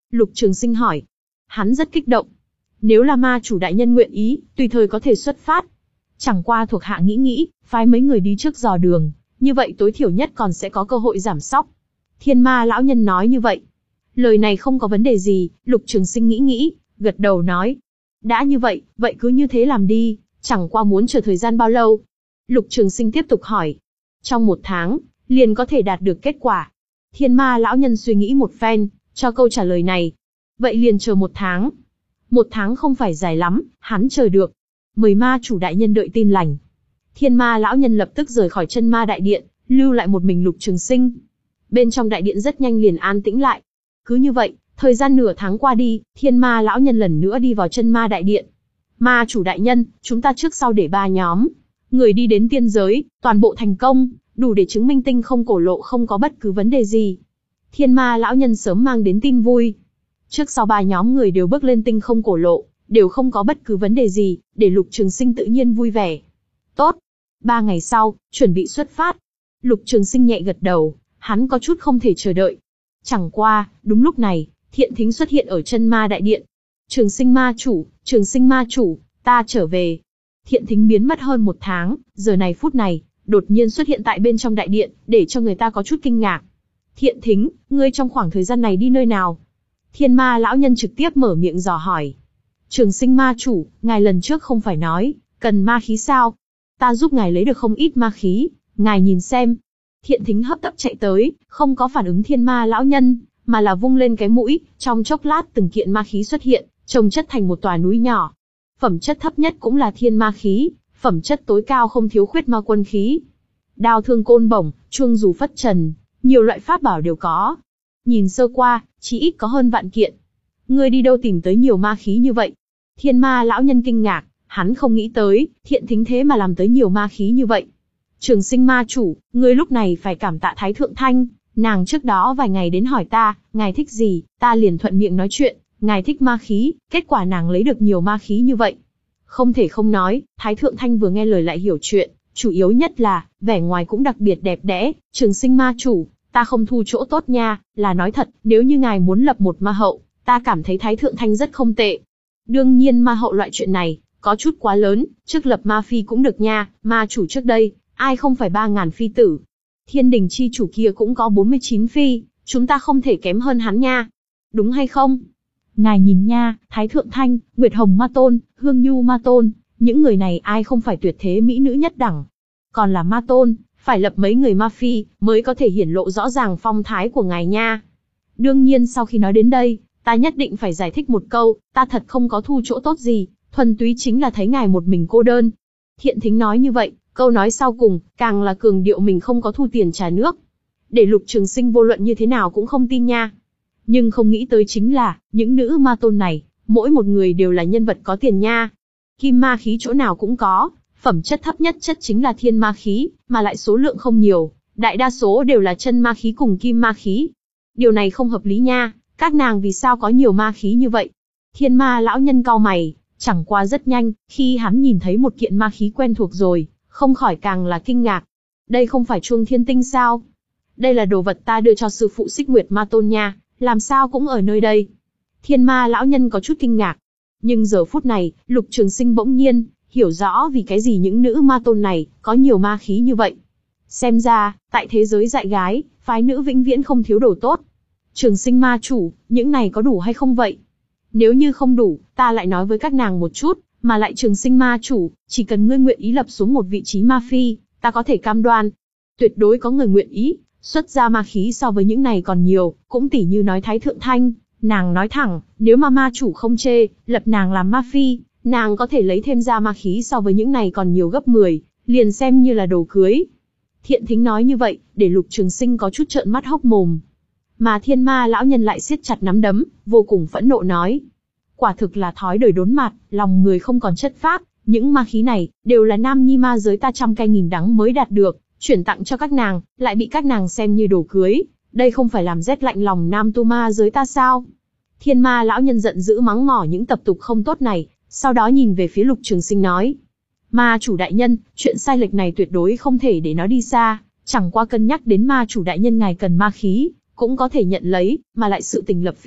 Lục Trường Sinh hỏi. Hắn rất kích động. Nếu là ma chủ đại nhân nguyện ý, tùy thời có thể xuất phát. Chẳng qua thuộc hạ nghĩ nghĩ, phái mấy người đi trước dò đường, như vậy tối thiểu nhất còn sẽ có cơ hội giảm sóc. Thiên ma lão nhân nói như vậy. Lời này không có vấn đề gì, Lục Trường Sinh nghĩ nghĩ, gật đầu nói. Đã như vậy, vậy cứ như thế làm đi, chẳng qua muốn chờ thời gian bao lâu? Lục Trường Sinh tiếp tục hỏi. Trong một tháng, liền có thể đạt được kết quả. Thiên ma lão nhân suy nghĩ một phen, cho câu trả lời này. Vậy liền chờ một tháng. Một tháng không phải dài lắm, hắn chờ được. Mời ma chủ đại nhân đợi tin lành. Thiên ma lão nhân lập tức rời khỏi chân ma đại điện, lưu lại một mình Lục Trường Sinh. Bên trong đại điện rất nhanh liền an tĩnh lại. Cứ như vậy, thời gian nửa tháng qua đi, thiên ma lão nhân lần nữa đi vào chân ma đại điện. Ma chủ đại nhân, chúng ta trước sau để ba nhóm. Người đi đến tiên giới, toàn bộ thành công, đủ để chứng minh tinh không cổ lộ không có bất cứ vấn đề gì. Thiên ma lão nhân sớm mang đến tin vui. Trước sau ba nhóm người đều bước lên tinh không cổ lộ, đều không có bất cứ vấn đề gì, để Lục Trường Sinh tự nhiên vui vẻ. Tốt. Ba ngày sau, chuẩn bị xuất phát. Lục Trường Sinh nhẹ gật đầu, hắn có chút không thể chờ đợi. Chẳng qua, đúng lúc này, Thiện Thính xuất hiện ở chân ma đại điện. Trường Sinh ma chủ, Trường Sinh ma chủ, ta trở về. Thiện Thính biến mất hơn một tháng, giờ này phút này, đột nhiên xuất hiện tại bên trong đại điện, để cho người ta có chút kinh ngạc. Thiện Thính, ngươi trong khoảng thời gian này đi nơi nào? Thiên ma lão nhân trực tiếp mở miệng dò hỏi. Trường Sinh ma chủ, ngài lần trước không phải nói, cần ma khí sao? Ta giúp ngài lấy được không ít ma khí, ngài nhìn xem. Thiện Thính hấp tấp chạy tới, không có phản ứng thiên ma lão nhân, mà là vung lên cái mũi, trong chốc lát từng kiện ma khí xuất hiện, chồng chất thành một tòa núi nhỏ. Phẩm chất thấp nhất cũng là thiên ma khí, phẩm chất tối cao không thiếu khuyết ma quân khí. Đao thương côn bổng, chuông dù phất trần, nhiều loại pháp bảo đều có. Nhìn sơ qua, chỉ ít có hơn vạn kiện. Ngươi đi đâu tìm tới nhiều ma khí như vậy? Thiên ma lão nhân kinh ngạc, hắn không nghĩ tới, Thiện Thính thế mà làm tới nhiều ma khí như vậy. Trường Sinh ma chủ, ngươi lúc này phải cảm tạ Thái Thượng Thanh, nàng trước đó vài ngày đến hỏi ta, ngài thích gì, ta liền thuận miệng nói chuyện, ngài thích ma khí, kết quả nàng lấy được nhiều ma khí như vậy. Không thể không nói, Thái Thượng Thanh vừa nghe lời lại hiểu chuyện, chủ yếu nhất là, vẻ ngoài cũng đặc biệt đẹp đẽ. Trường Sinh ma chủ, ta không thu chỗ tốt nha, là nói thật, nếu như ngài muốn lập một ma hậu, ta cảm thấy Thái Thượng Thanh rất không tệ. Đương nhiên ma hậu loại chuyện này, có chút quá lớn, trước lập ma phi cũng được nha, ma chủ trước đây, ai không phải ba ngàn phi tử. Thiên đình chi chủ kia cũng có bốn mươi chín phi, chúng ta không thể kém hơn hắn nha. Đúng hay không? Ngài nhìn nha, Thái Thượng Thanh, Nguyệt Hồng Ma Tôn, Hương Nhu Ma Tôn, những người này ai không phải tuyệt thế mỹ nữ nhất đẳng. Còn là Ma Tôn, phải lập mấy người ma phi, mới có thể hiển lộ rõ ràng phong thái của ngài nha. Đương nhiên sau khi nói đến đây, ta nhất định phải giải thích một câu, ta thật không có thu chỗ tốt gì, thuần túy chính là thấy ngài một mình cô đơn. Thiện Thính nói như vậy, câu nói sau cùng, càng là cường điệu mình không có thu tiền trà nước. Để Lục Trường Sinh vô luận như thế nào cũng không tin nha. Nhưng không nghĩ tới chính là, những nữ ma tôn này, mỗi một người đều là nhân vật có tiền nha. Kim ma khí chỗ nào cũng có, phẩm chất thấp nhất chất chính là thiên ma khí, mà lại số lượng không nhiều, đại đa số đều là chân ma khí cùng kim ma khí. Điều này không hợp lý nha, các nàng vì sao có nhiều ma khí như vậy? Thiên ma lão nhân cau mày, chẳng qua rất nhanh, khi hắn nhìn thấy một kiện ma khí quen thuộc rồi, không khỏi càng là kinh ngạc. Đây không phải chuông thiên tinh sao? Đây là đồ vật ta đưa cho sư phụ Xích Nguyệt Ma Tôn nha, làm sao cũng ở nơi đây? Thiên ma lão nhân có chút kinh ngạc. Nhưng giờ phút này, Lục Trường Sinh bỗng nhiên, hiểu rõ vì cái gì những nữ ma tôn này, có nhiều ma khí như vậy. Xem ra, tại thế giới dại gái, phái nữ vĩnh viễn không thiếu đồ tốt. Trường Sinh ma chủ, những này có đủ hay không vậy? Nếu như không đủ, ta lại nói với các nàng một chút, mà lại Trường Sinh ma chủ, chỉ cần ngươi nguyện ý lập xuống một vị trí ma phi, ta có thể cam đoan. Tuyệt đối có người nguyện ý, xuất ra ma khí so với những này còn nhiều, cũng tỉ như nói Thái Thượng Thanh, nàng nói thẳng, nếu mà ma chủ không chê, lập nàng làm ma phi, nàng có thể lấy thêm ra ma khí so với những này còn nhiều gấp mười, liền xem như là đồ cưới. Thiện Thính nói như vậy, để Lục Trường Sinh có chút trợn mắt hốc mồm. Mà thiên ma lão nhân lại siết chặt nắm đấm, vô cùng phẫn nộ nói. Quả thực là thói đời đốn mặt, lòng người không còn chất phác, những ma khí này, đều là nam nhi ma giới ta trăm cây nghìn đắng mới đạt được, chuyển tặng cho các nàng, lại bị các nàng xem như đồ cưới, đây không phải làm rét lạnh lòng nam tu ma giới ta sao? Thiên ma lão nhân giận dữ mắng mỏ những tập tục không tốt này, sau đó nhìn về phía Lục Trường Sinh nói. Ma chủ đại nhân, chuyện sai lệch này tuyệt đối không thể để nó đi xa, chẳng qua cân nhắc đến ma chủ đại nhân ngài cần ma khí, cũng có thể nhận lấy, mà lại sự tình lập phi,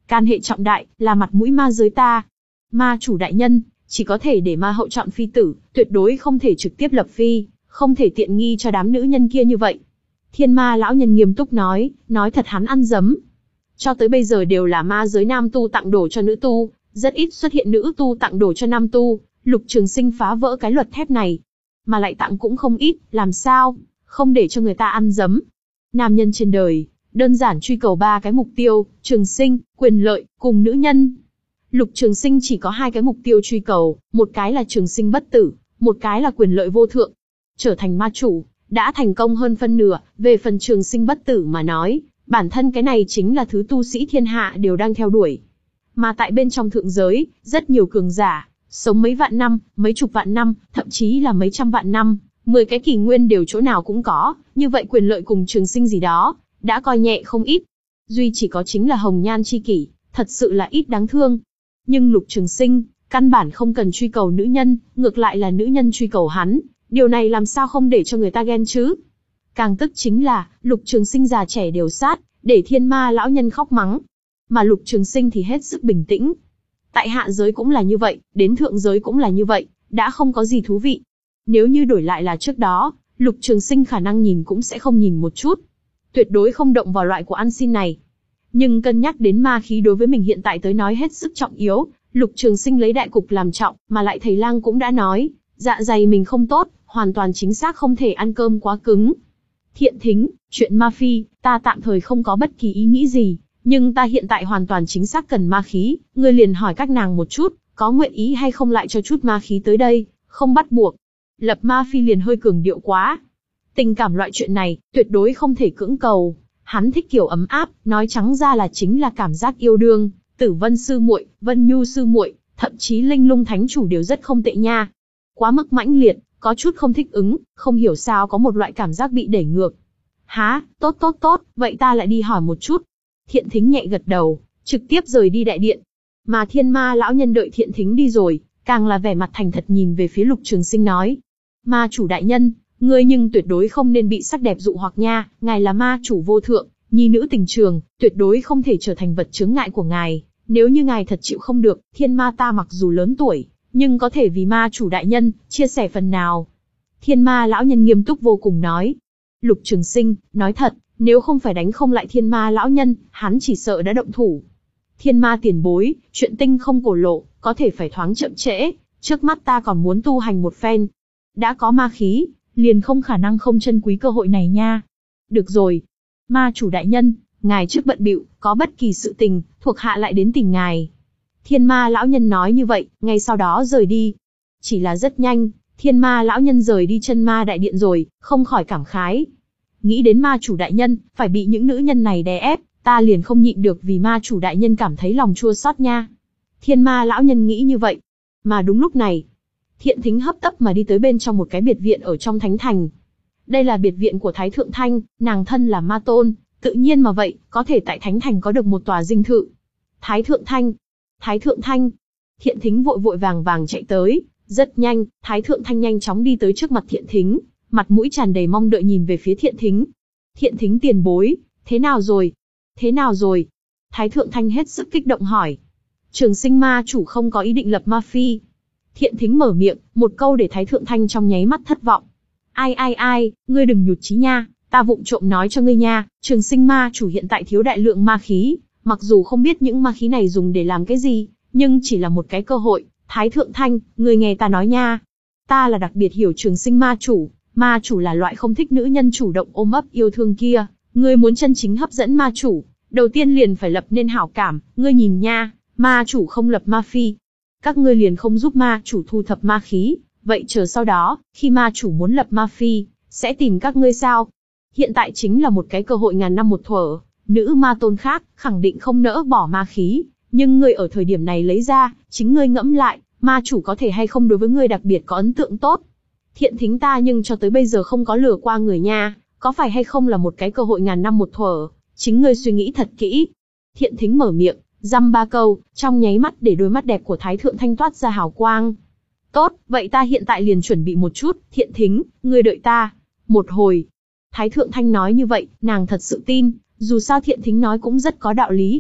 can hệ trọng đại, là mặt mũi ma giới ta. Ma chủ đại nhân, chỉ có thể để ma hậu chọn phi tử, tuyệt đối không thể trực tiếp lập phi, không thể tiện nghi cho đám nữ nhân kia như vậy. Thiên ma lão nhân nghiêm túc nói, nói thật hắn ăn dấm. Cho tới bây giờ đều là ma giới nam tu tặng đồ cho nữ tu, rất ít xuất hiện nữ tu tặng đồ cho nam tu, Lục Trường Sinh phá vỡ cái luật thép này. Mà lại tặng cũng không ít, làm sao, không để cho người ta ăn dấm. Nam nhân trên đời, đơn giản truy cầu ba cái mục tiêu, trường sinh, quyền lợi, cùng nữ nhân. Lục Trường Sinh chỉ có hai cái mục tiêu truy cầu, một cái là trường sinh bất tử, một cái là quyền lợi vô thượng. Trở thành ma chủ, đã thành công hơn phân nửa, về phần trường sinh bất tử mà nói, bản thân cái này chính là thứ tu sĩ thiên hạ đều đang theo đuổi. Mà tại bên trong thượng giới, rất nhiều cường giả, sống mấy vạn năm, mấy chục vạn năm, thậm chí là mấy trăm vạn năm, mười cái kỷ nguyên đều chỗ nào cũng có, như vậy quyền lợi cùng trường sinh gì đó, đã coi nhẹ không ít. Duy chỉ có chính là hồng nhan chi kỷ, thật sự là ít đáng thương. Nhưng Lục Trường Sinh, căn bản không cần truy cầu nữ nhân, ngược lại là nữ nhân truy cầu hắn, điều này làm sao không để cho người ta ghen chứ? Càng tức chính là, Lục Trường Sinh già trẻ đều sát, để thiên ma lão nhân khóc mắng. Mà Lục Trường Sinh thì hết sức bình tĩnh. Tại hạ giới cũng là như vậy, đến thượng giới cũng là như vậy, đã không có gì thú vị. Nếu như đổi lại là trước đó, Lục Trường Sinh khả năng nhìn cũng sẽ không nhìn một chút. Tuyệt đối không động vào loại của ăn xin này. Nhưng cân nhắc đến ma khí đối với mình hiện tại tới nói hết sức trọng yếu, Lục Trường Sinh lấy đại cục làm trọng, mà lại thầy lang cũng đã nói, dạ dày mình không tốt, hoàn toàn chính xác không thể ăn cơm quá cứng. Thiện Thính, chuyện ma phi, ta tạm thời không có bất kỳ ý nghĩ gì, nhưng ta hiện tại hoàn toàn chính xác cần ma khí, ngươi liền hỏi các nàng một chút, có nguyện ý hay không lại cho chút ma khí tới đây, không bắt buộc. Lập ma phi liền hơi cường điệu quá. Tình cảm loại chuyện này, tuyệt đối không thể cưỡng cầu. Hắn thích kiểu ấm áp, nói trắng ra là chính là cảm giác yêu đương. Tử Vân sư muội, Vân Nhu sư muội, thậm chí Linh Lung thánh chủ đều rất không tệ nha. Quá mức mãnh liệt, có chút không thích ứng, không hiểu sao có một loại cảm giác bị đẩy ngược. Há, tốt tốt tốt, vậy ta lại đi hỏi một chút. Thiện Thính nhẹ gật đầu, trực tiếp rời đi đại điện. Mà thiên ma lão nhân đợi Thiện Thính đi rồi, càng là vẻ mặt thành thật nhìn về phía Lục Trường Sinh nói. Ma chủ đại nhân, ngươi nhưng tuyệt đối không nên bị sắc đẹp dụ hoặc nha, ngài là ma chủ vô thượng, nhi nữ tình trường, tuyệt đối không thể trở thành vật chướng ngại của ngài. Nếu như ngài thật chịu không được, thiên ma ta mặc dù lớn tuổi, nhưng có thể vì ma chủ đại nhân, chia sẻ phần nào. Thiên ma lão nhân nghiêm túc vô cùng nói. Lục Trường Sinh, nói thật, nếu không phải đánh không lại thiên ma lão nhân, hắn chỉ sợ đã động thủ. Thiên ma tiền bối, chuyện tinh không cổ lộ, có thể phải thoáng chậm trễ, trước mắt ta còn muốn tu hành một phen. Đã có ma khí, liền không khả năng không trân quý cơ hội này nha. Được rồi. Ma chủ đại nhân, ngài trước bận bịu, có bất kỳ sự tình, thuộc hạ lại đến tìm ngài. Thiên ma lão nhân nói như vậy, ngay sau đó rời đi. Chỉ là rất nhanh, thiên ma lão nhân rời đi chân ma đại điện rồi, không khỏi cảm khái. Nghĩ đến ma chủ đại nhân, phải bị những nữ nhân này đè ép, ta liền không nhịn được vì ma chủ đại nhân cảm thấy lòng chua xót nha. Thiên ma lão nhân nghĩ như vậy. Mà đúng lúc này, Thiện Thính hấp tấp mà đi tới bên trong một cái biệt viện ở trong thánh thành. Đây là biệt viện của Thái Thượng Thanh, nàng thân là ma tôn, tự nhiên mà vậy, có thể tại thánh thành có được một tòa dinh thự. Thái Thượng Thanh, Thái Thượng Thanh. Thiện Thính vội vội vàng vàng chạy tới, rất nhanh, Thái Thượng Thanh nhanh chóng đi tới trước mặt Thiện Thính, mặt mũi tràn đầy mong đợi nhìn về phía Thiện Thính. Thiện Thính tiền bối, thế nào rồi? Thế nào rồi? Thái Thượng Thanh hết sức kích động hỏi. Trường Sinh ma chủ không có ý định lập ma phi. Thiện Thính mở miệng, một câu để Thái Thượng Thanh trong nháy mắt thất vọng. Ai ai ai, ngươi đừng nhụt chí nha, ta vụng trộm nói cho ngươi nha, Trường Sinh ma chủ hiện tại thiếu đại lượng ma khí, mặc dù không biết những ma khí này dùng để làm cái gì, nhưng chỉ là một cái cơ hội. Thái Thượng Thanh, ngươi nghe ta nói nha. Ta là đặc biệt hiểu Trường Sinh ma chủ, ma chủ là loại không thích nữ nhân chủ động ôm ấp yêu thương kia, ngươi muốn chân chính hấp dẫn ma chủ, đầu tiên liền phải lập nên hảo cảm, ngươi nhìn nha, ma chủ không lập ma phi. Các ngươi liền không giúp ma chủ thu thập ma khí, vậy chờ sau đó, khi ma chủ muốn lập ma phi, sẽ tìm các ngươi sao? Hiện tại chính là một cái cơ hội ngàn năm một thuở, nữ ma tôn khác, khẳng định không nỡ bỏ ma khí, nhưng ngươi ở thời điểm này lấy ra, chính ngươi ngẫm lại, ma chủ có thể hay không đối với ngươi đặc biệt có ấn tượng tốt. Thiện Thính ta nhưng cho tới bây giờ không có lừa qua người nha, có phải hay không là một cái cơ hội ngàn năm một thuở, chính ngươi suy nghĩ thật kỹ. Thiện Thính mở miệng, dăm ba câu, trong nháy mắt để đôi mắt đẹp của Thái Thượng Thanh toát ra hào quang. Tốt, vậy ta hiện tại liền chuẩn bị một chút, Thiện Thính, ngươi đợi ta. Một hồi. Thái Thượng Thanh nói như vậy, nàng thật sự tin, dù sao Thiện Thính nói cũng rất có đạo lý.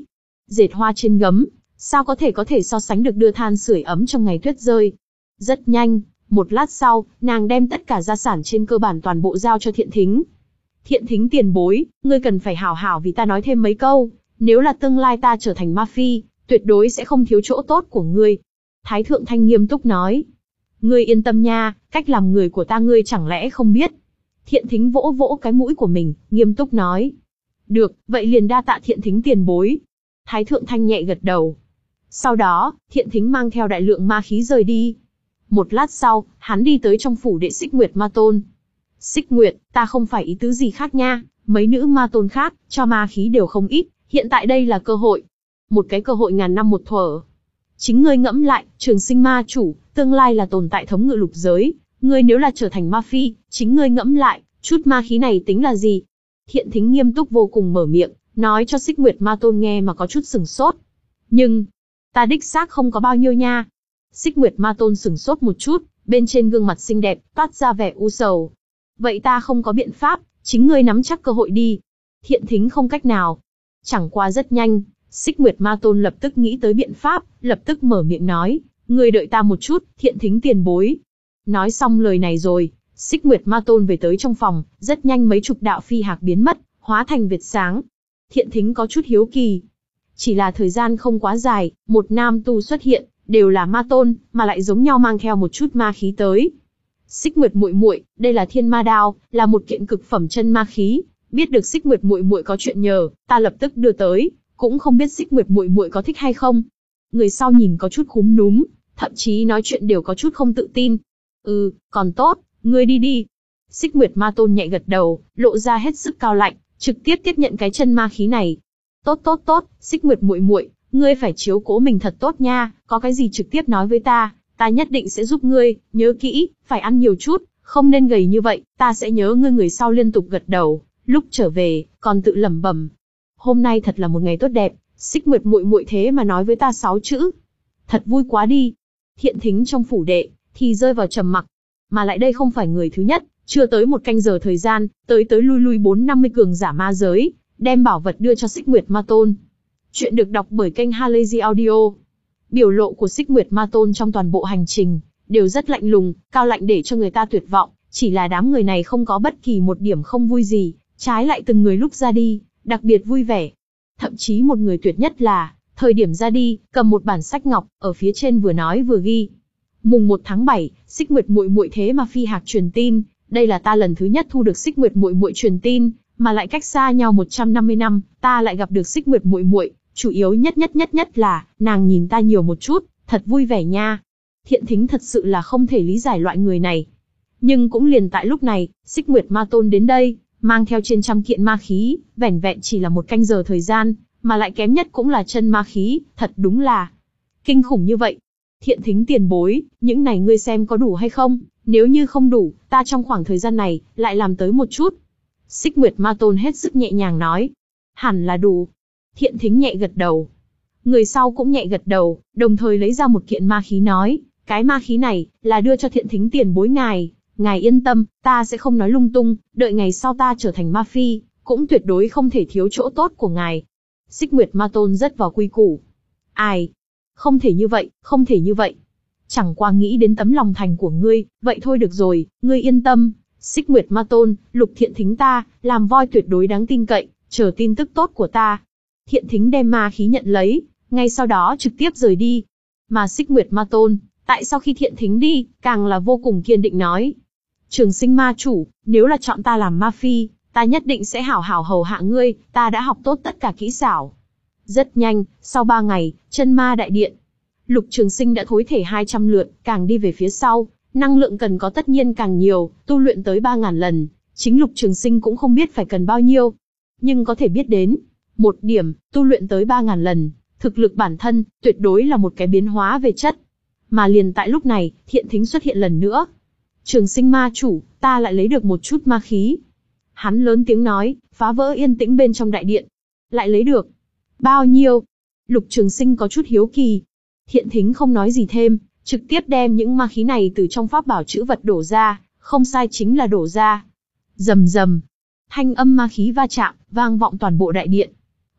Dệt hoa trên gấm, sao có thể có thể so sánh được đưa than sưởi ấm trong ngày tuyết rơi. Rất nhanh, một lát sau, nàng đem tất cả gia sản trên cơ bản toàn bộ giao cho Thiện Thính. Thiện Thính tiền bối, ngươi cần phải hảo hảo vì ta nói thêm mấy câu, nếu là tương lai ta trở thành ma phi, tuyệt đối sẽ không thiếu chỗ tốt của ngươi. Thái Thượng Thanh nghiêm túc nói. Ngươi yên tâm nha, cách làm người của ta ngươi chẳng lẽ không biết. Thiện Thính vỗ vỗ cái mũi của mình, nghiêm túc nói. Được, vậy liền đa tạ Thiện Thính tiền bối. Thái Thượng Thanh nhẹ gật đầu. Sau đó, Thiện Thính mang theo đại lượng ma khí rời đi. Một lát sau, hắn đi tới trong phủ đệ Xích Nguyệt Ma Tôn. Xích Nguyệt, ta không phải ý tứ gì khác nha, mấy nữ ma tôn khác, cho ma khí đều không ít, hiện tại đây là cơ hội. Một cái cơ hội ngàn năm một thuở. Chính ngươi ngẫm lại, Trường Sinh ma chủ, tương lai là tồn tại thống ngự lục giới, ngươi nếu là trở thành ma phi, chính ngươi ngẫm lại, chút ma khí này tính là gì? Thiện Thính nghiêm túc vô cùng mở miệng, nói cho Xích Nguyệt Ma Tôn nghe mà có chút sừng sốt. Nhưng, ta đích xác không có bao nhiêu nha. Xích Nguyệt Ma Tôn sừng sốt một chút, bên trên gương mặt xinh đẹp, toát ra vẻ u sầu. Vậy ta không có biện pháp, chính ngươi nắm chắc cơ hội đi. Thiện Thính không cách nào. Chẳng qua rất nhanh, Xích Nguyệt Ma Tôn lập tức nghĩ tới biện pháp, lập tức mở miệng nói, ngươi đợi ta một chút, Thiện Thính tiền bối. Nói xong lời này rồi, Xích Nguyệt Ma Tôn về tới trong phòng, rất nhanh mấy chục đạo phi hạc biến mất, hóa thành việt sáng. Thiện Thính có chút hiếu kỳ. Chỉ là thời gian không quá dài, một nam tu xuất hiện, đều là ma tôn, mà lại giống nhau mang theo một chút ma khí tới. Xích Nguyệt muội muội, đây là Thiên Ma Đao, là một kiện cực phẩm chân ma khí, biết được Xích Nguyệt muội muội có chuyện nhờ, ta lập tức đưa tới, cũng không biết Xích Nguyệt muội muội có thích hay không. Người sau nhìn có chút khúm núm, thậm chí nói chuyện đều có chút không tự tin. Ừ, còn tốt, ngươi đi đi. Xích Nguyệt Ma Tôn nhẹ gật đầu, lộ ra hết sức cao lạnh, trực tiếp tiếp nhận cái chân ma khí này. Tốt tốt tốt, Xích Nguyệt muội muội, ngươi phải chiếu cố mình thật tốt nha, có cái gì trực tiếp nói với ta, ta nhất định sẽ giúp ngươi, nhớ kỹ, phải ăn nhiều chút, không nên gầy như vậy, ta sẽ nhớ ngươi. Người sau liên tục gật đầu, lúc trở về, còn tự lẩm bẩm. Hôm nay thật là một ngày tốt đẹp, Xích Nguyệt muội muội thế mà nói với ta sáu chữ. Thật vui quá đi. Thiện Thính trong phủ đệ, thì rơi vào trầm mặc. Mà lại đây không phải người thứ nhất, chưa tới một canh giờ thời gian, tới tới lui lui bốn năm mươi cường giả ma giới, đem bảo vật đưa cho Xích Nguyệt Ma Tôn. Chuyện được đọc bởi kênh Halazy Audio. Biểu lộ của Xích Nguyệt Ma Tôn trong toàn bộ hành trình, đều rất lạnh lùng, cao lạnh để cho người ta tuyệt vọng, chỉ là đám người này không có bất kỳ một điểm không vui gì, trái lại từng người lúc ra đi, đặc biệt vui vẻ. Thậm chí một người tuyệt nhất là, thời điểm ra đi, cầm một bản sách ngọc, ở phía trên vừa nói vừa ghi. Mùng một tháng bảy, Xích Nguyệt muội muội thế mà phi hạc truyền tin, đây là ta lần thứ nhất thu được Xích Nguyệt muội muội truyền tin, mà lại cách xa nhau một trăm năm mươi năm, ta lại gặp được Xích Nguyệt muội muội, chủ yếu nhất nhất nhất nhất là, nàng nhìn ta nhiều một chút, thật vui vẻ nha. Thiện Thính thật sự là không thể lý giải loại người này. Nhưng cũng liền tại lúc này, Xích Nguyệt Ma Tôn đến đây, mang theo trên trăm kiện ma khí, vẻn vẹn chỉ là một canh giờ thời gian, mà lại kém nhất cũng là chân ma khí, thật đúng là kinh khủng như vậy. Thiện Thính tiền bối, những này ngươi xem có đủ hay không, nếu như không đủ, ta trong khoảng thời gian này, lại làm tới một chút. Xích Nguyệt Ma Tôn hết sức nhẹ nhàng nói. Hẳn là đủ. Thiện Thính nhẹ gật đầu. Người sau cũng nhẹ gật đầu, đồng thời lấy ra một kiện ma khí nói, cái ma khí này, là đưa cho Thiện Thính tiền bối ngài, ngài yên tâm, ta sẽ không nói lung tung, đợi ngày sau ta trở thành ma phi, cũng tuyệt đối không thể thiếu chỗ tốt của ngài. Xích Nguyệt Ma Tôn rất vào quy củ. Ai? Không thể như vậy, không thể như vậy. Chẳng qua nghĩ đến tấm lòng thành của ngươi, vậy thôi được rồi, ngươi yên tâm. Xích Nguyệt Ma Tôn, Lục Thiện Thính ta, làm voi tuyệt đối đáng tin cậy, chờ tin tức tốt của ta. Thiện Thính đem ma khí nhận lấy, ngay sau đó trực tiếp rời đi. Mà Xích Nguyệt Ma Tôn, tại sau khi Thiện Thính đi, càng là vô cùng kiên định nói. Trường Sinh ma chủ, nếu là chọn ta làm ma phi, ta nhất định sẽ hảo hảo hầu hạ ngươi, ta đã học tốt tất cả kỹ xảo. Rất nhanh, sau ba ngày, chân ma đại điện. Lục Trường Sinh đã thối thể hai trăm lượt, càng đi về phía sau, năng lượng cần có tất nhiên càng nhiều, tu luyện tới ba ngàn lần, chính Lục Trường Sinh cũng không biết phải cần bao nhiêu. Nhưng có thể biết đến, một điểm, tu luyện tới ba ngàn lần, thực lực bản thân, tuyệt đối là một cái biến hóa về chất. Mà liền tại lúc này, Thiện Thính xuất hiện lần nữa. Trường Sinh ma chủ, ta lại lấy được một chút ma khí. Hắn lớn tiếng nói, phá vỡ yên tĩnh bên trong đại điện. Lại lấy được. Bao nhiêu? Lục Trường Sinh có chút hiếu kỳ. Thiện Thính không nói gì thêm, trực tiếp đem những ma khí này từ trong pháp bảo trữ vật đổ ra, không sai chính là đổ ra. Rầm rầm. Thanh âm ma khí va chạm, vang vọng toàn bộ đại điện.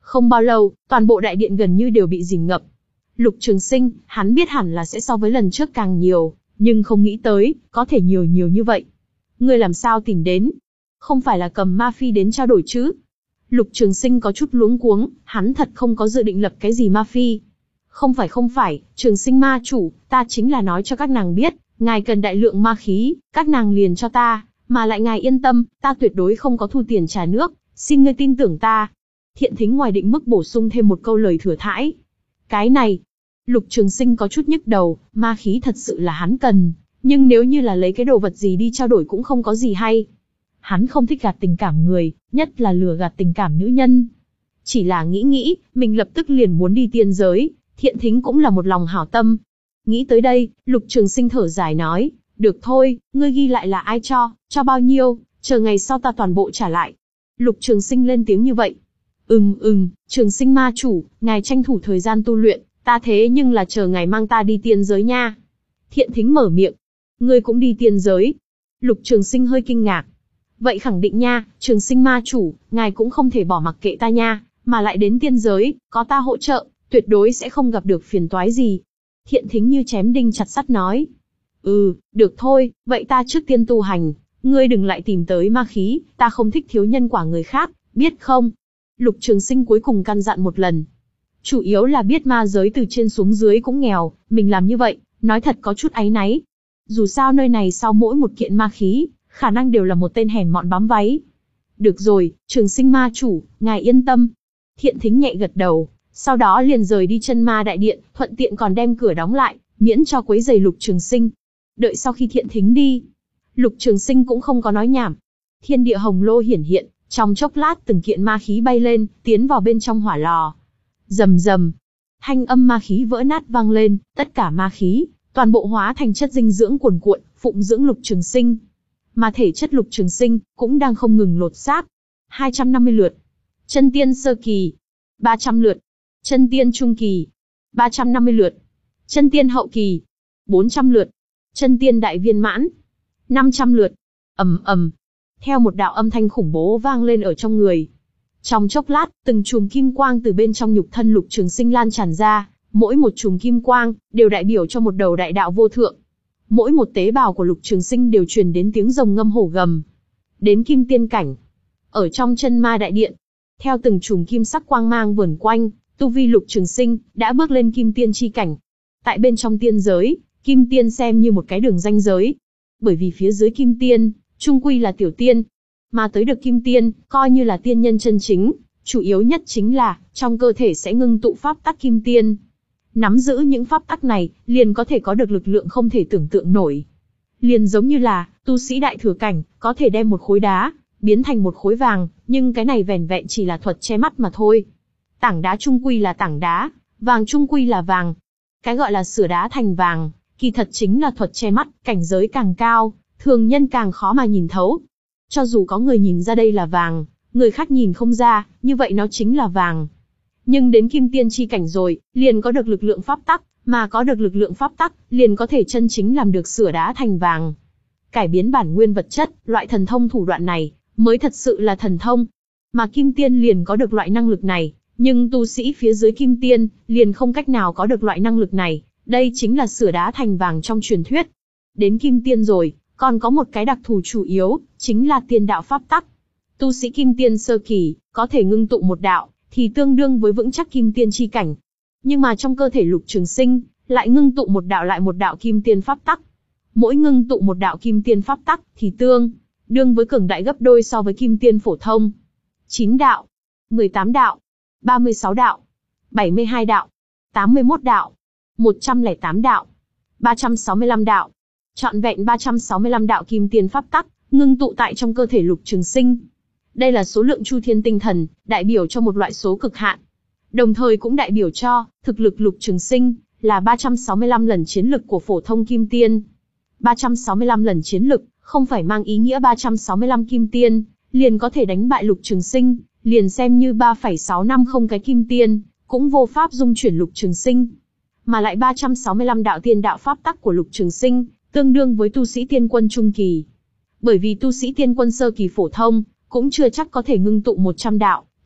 Không bao lâu, toàn bộ đại điện gần như đều bị dìm ngập. Lục Trường Sinh, hắn biết hẳn là sẽ so với lần trước càng nhiều, nhưng không nghĩ tới, có thể nhiều nhiều như vậy. Ngươi làm sao tìm đến? Không phải là cầm ma phi đến trao đổi chứ? Lục Trường Sinh có chút luống cuống, hắn thật không có dự định lập cái gì ma phi. Không phải không phải, Trường Sinh ma chủ, ta chính là nói cho các nàng biết, ngài cần đại lượng ma khí, các nàng liền cho ta, mà lại ngài yên tâm, ta tuyệt đối không có thu tiền trà nước, xin ngươi tin tưởng ta. Thiện Thính ngoài định mức bổ sung thêm một câu lời thừa thãi. Cái này, Lục Trường Sinh có chút nhức đầu, ma khí thật sự là hắn cần, nhưng nếu như là lấy cái đồ vật gì đi trao đổi cũng không có gì hay. Hắn không thích gạt tình cảm người, nhất là lừa gạt tình cảm nữ nhân. Chỉ là nghĩ nghĩ, mình lập tức liền muốn đi tiên giới, Thiện Thính cũng là một lòng hảo tâm. Nghĩ tới đây, Lục Trường Sinh thở dài nói, được thôi, ngươi ghi lại là ai cho, cho bao nhiêu, chờ ngày sau ta toàn bộ trả lại. Lục Trường Sinh lên tiếng như vậy. Ừm ừm, Trường Sinh ma chủ, ngài tranh thủ thời gian tu luyện, ta thế nhưng là chờ ngài mang ta đi tiên giới nha. Thiện Thính mở miệng. Ngươi cũng đi tiên giới. Lục Trường Sinh hơi kinh ngạc. Vậy khẳng định nha, Trường Sinh ma chủ, ngài cũng không thể bỏ mặc kệ ta nha, mà lại đến tiên giới, có ta hỗ trợ, tuyệt đối sẽ không gặp được phiền toái gì. Thiện Thính như chém đinh chặt sắt nói. Ừ, được thôi, vậy ta trước tiên tu hành, ngươi đừng lại tìm tới ma khí, ta không thích thiếu nhân quả người khác, biết không? Lục Trường Sinh cuối cùng căn dặn một lần. Chủ yếu là biết ma giới từ trên xuống dưới cũng nghèo, mình làm như vậy, nói thật có chút áy náy. Dù sao nơi này sau mỗi một kiện ma khí, khả năng đều là một tên hèn mọn bám váy. Được rồi, Trường Sinh ma chủ, ngài yên tâm. Thiện Thính nhẹ gật đầu, sau đó liền rời đi chân ma đại điện, thuận tiện còn đem cửa đóng lại, miễn cho quấy rầy Lục Trường Sinh. Đợi sau khi Thiện Thính đi, Lục Trường Sinh cũng không có nói nhảm. Thiên địa hồng lô hiển hiện, trong chốc lát từng kiện ma khí bay lên, tiến vào bên trong hỏa lò. Rầm rầm, thanh âm ma khí vỡ nát vang lên, tất cả ma khí, toàn bộ hóa thành chất dinh dưỡng cuồn cuộn, phụng dưỡng Lục Trường Sinh. Mà thể chất Lục Trường Sinh cũng đang không ngừng lột xác. hai trăm năm mươi lượt, chân tiên sơ kỳ, ba trăm lượt, chân tiên trung kỳ, ba trăm năm mươi lượt, chân tiên hậu kỳ, bốn trăm lượt, chân tiên đại viên mãn, năm trăm lượt. Ầm ầm, theo một đạo âm thanh khủng bố vang lên ở trong người. Trong chốc lát, từng chùm kim quang từ bên trong nhục thân Lục Trường Sinh lan tràn ra, mỗi một chùm kim quang đều đại biểu cho một đầu đại đạo vô thượng. Mỗi một tế bào của Lục Trường Sinh đều truyền đến tiếng rồng ngâm hổ gầm. Đến kim tiên cảnh, ở trong chân ma đại điện, theo từng chùm kim sắc quang mang vờn quanh, tu vi Lục Trường Sinh đã bước lên kim tiên chi cảnh. Tại bên trong tiên giới, kim tiên xem như một cái đường ranh giới, bởi vì phía dưới kim tiên chung quy là tiểu tiên, mà tới được kim tiên coi như là tiên nhân chân chính. Chủ yếu nhất chính là trong cơ thể sẽ ngưng tụ pháp tắc kim tiên. Nắm giữ những pháp tắc này, liền có thể có được lực lượng không thể tưởng tượng nổi. Liền giống như là tu sĩ đại thừa cảnh, có thể đem một khối đá biến thành một khối vàng, nhưng cái này vẻn vẹn chỉ là thuật che mắt mà thôi. Tảng đá chung quy là tảng đá, vàng chung quy là vàng. Cái gọi là sửa đá thành vàng, kỳ thật chính là thuật che mắt, cảnh giới càng cao, thường nhân càng khó mà nhìn thấu. Cho dù có người nhìn ra đây là vàng, người khác nhìn không ra, như vậy nó chính là vàng. Nhưng đến kim tiên chi cảnh rồi, liền có được lực lượng pháp tắc, mà có được lực lượng pháp tắc, liền có thể chân chính làm được sửa đá thành vàng. Cải biến bản nguyên vật chất, loại thần thông thủ đoạn này, mới thật sự là thần thông. Mà kim tiên liền có được loại năng lực này, nhưng tu sĩ phía dưới kim tiên, liền không cách nào có được loại năng lực này, đây chính là sửa đá thành vàng trong truyền thuyết. Đến kim tiên rồi, còn có một cái đặc thù chủ yếu, chính là tiên đạo pháp tắc. Tu sĩ kim tiên sơ kỳ, có thể ngưng tụ một đạo, thì tương đương với vững chắc kim tiên chi cảnh. Nhưng mà trong cơ thể Lục Trường Sinh, lại ngưng tụ một đạo lại một đạo kim tiên pháp tắc. Mỗi ngưng tụ một đạo kim tiên pháp tắc, thì tương đương với cường đại gấp đôi so với kim tiên phổ thông. chín đạo, mười tám đạo, ba mươi sáu đạo, bảy mươi hai đạo, tám mươi mốt đạo, một trăm lẻ tám đạo, ba trăm sáu mươi lăm đạo. Trọn vẹn ba trăm sáu mươi lăm đạo kim tiên pháp tắc, ngưng tụ tại trong cơ thể Lục Trường Sinh. Đây là số lượng chu thiên tinh thần, đại biểu cho một loại số cực hạn. Đồng thời cũng đại biểu cho, thực lực Lục Trường Sinh, là ba trăm sáu mươi lăm lần chiến lực của phổ thông kim tiên. ba trăm sáu mươi lăm lần chiến lực, không phải mang ý nghĩa ba trăm sáu mươi lăm kim tiên, liền có thể đánh bại Lục Trường Sinh, liền xem như ba phẩy sáu năm không cái kim tiên, cũng vô pháp dung chuyển Lục Trường Sinh. Mà lại ba trăm sáu mươi lăm đạo tiên đạo pháp tắc của Lục Trường Sinh, tương đương với tu sĩ tiên quân trung kỳ. Bởi vì tu sĩ tiên quân sơ kỳ phổ thông, cũng chưa chắc có thể ngưng tụ một trăm đạo,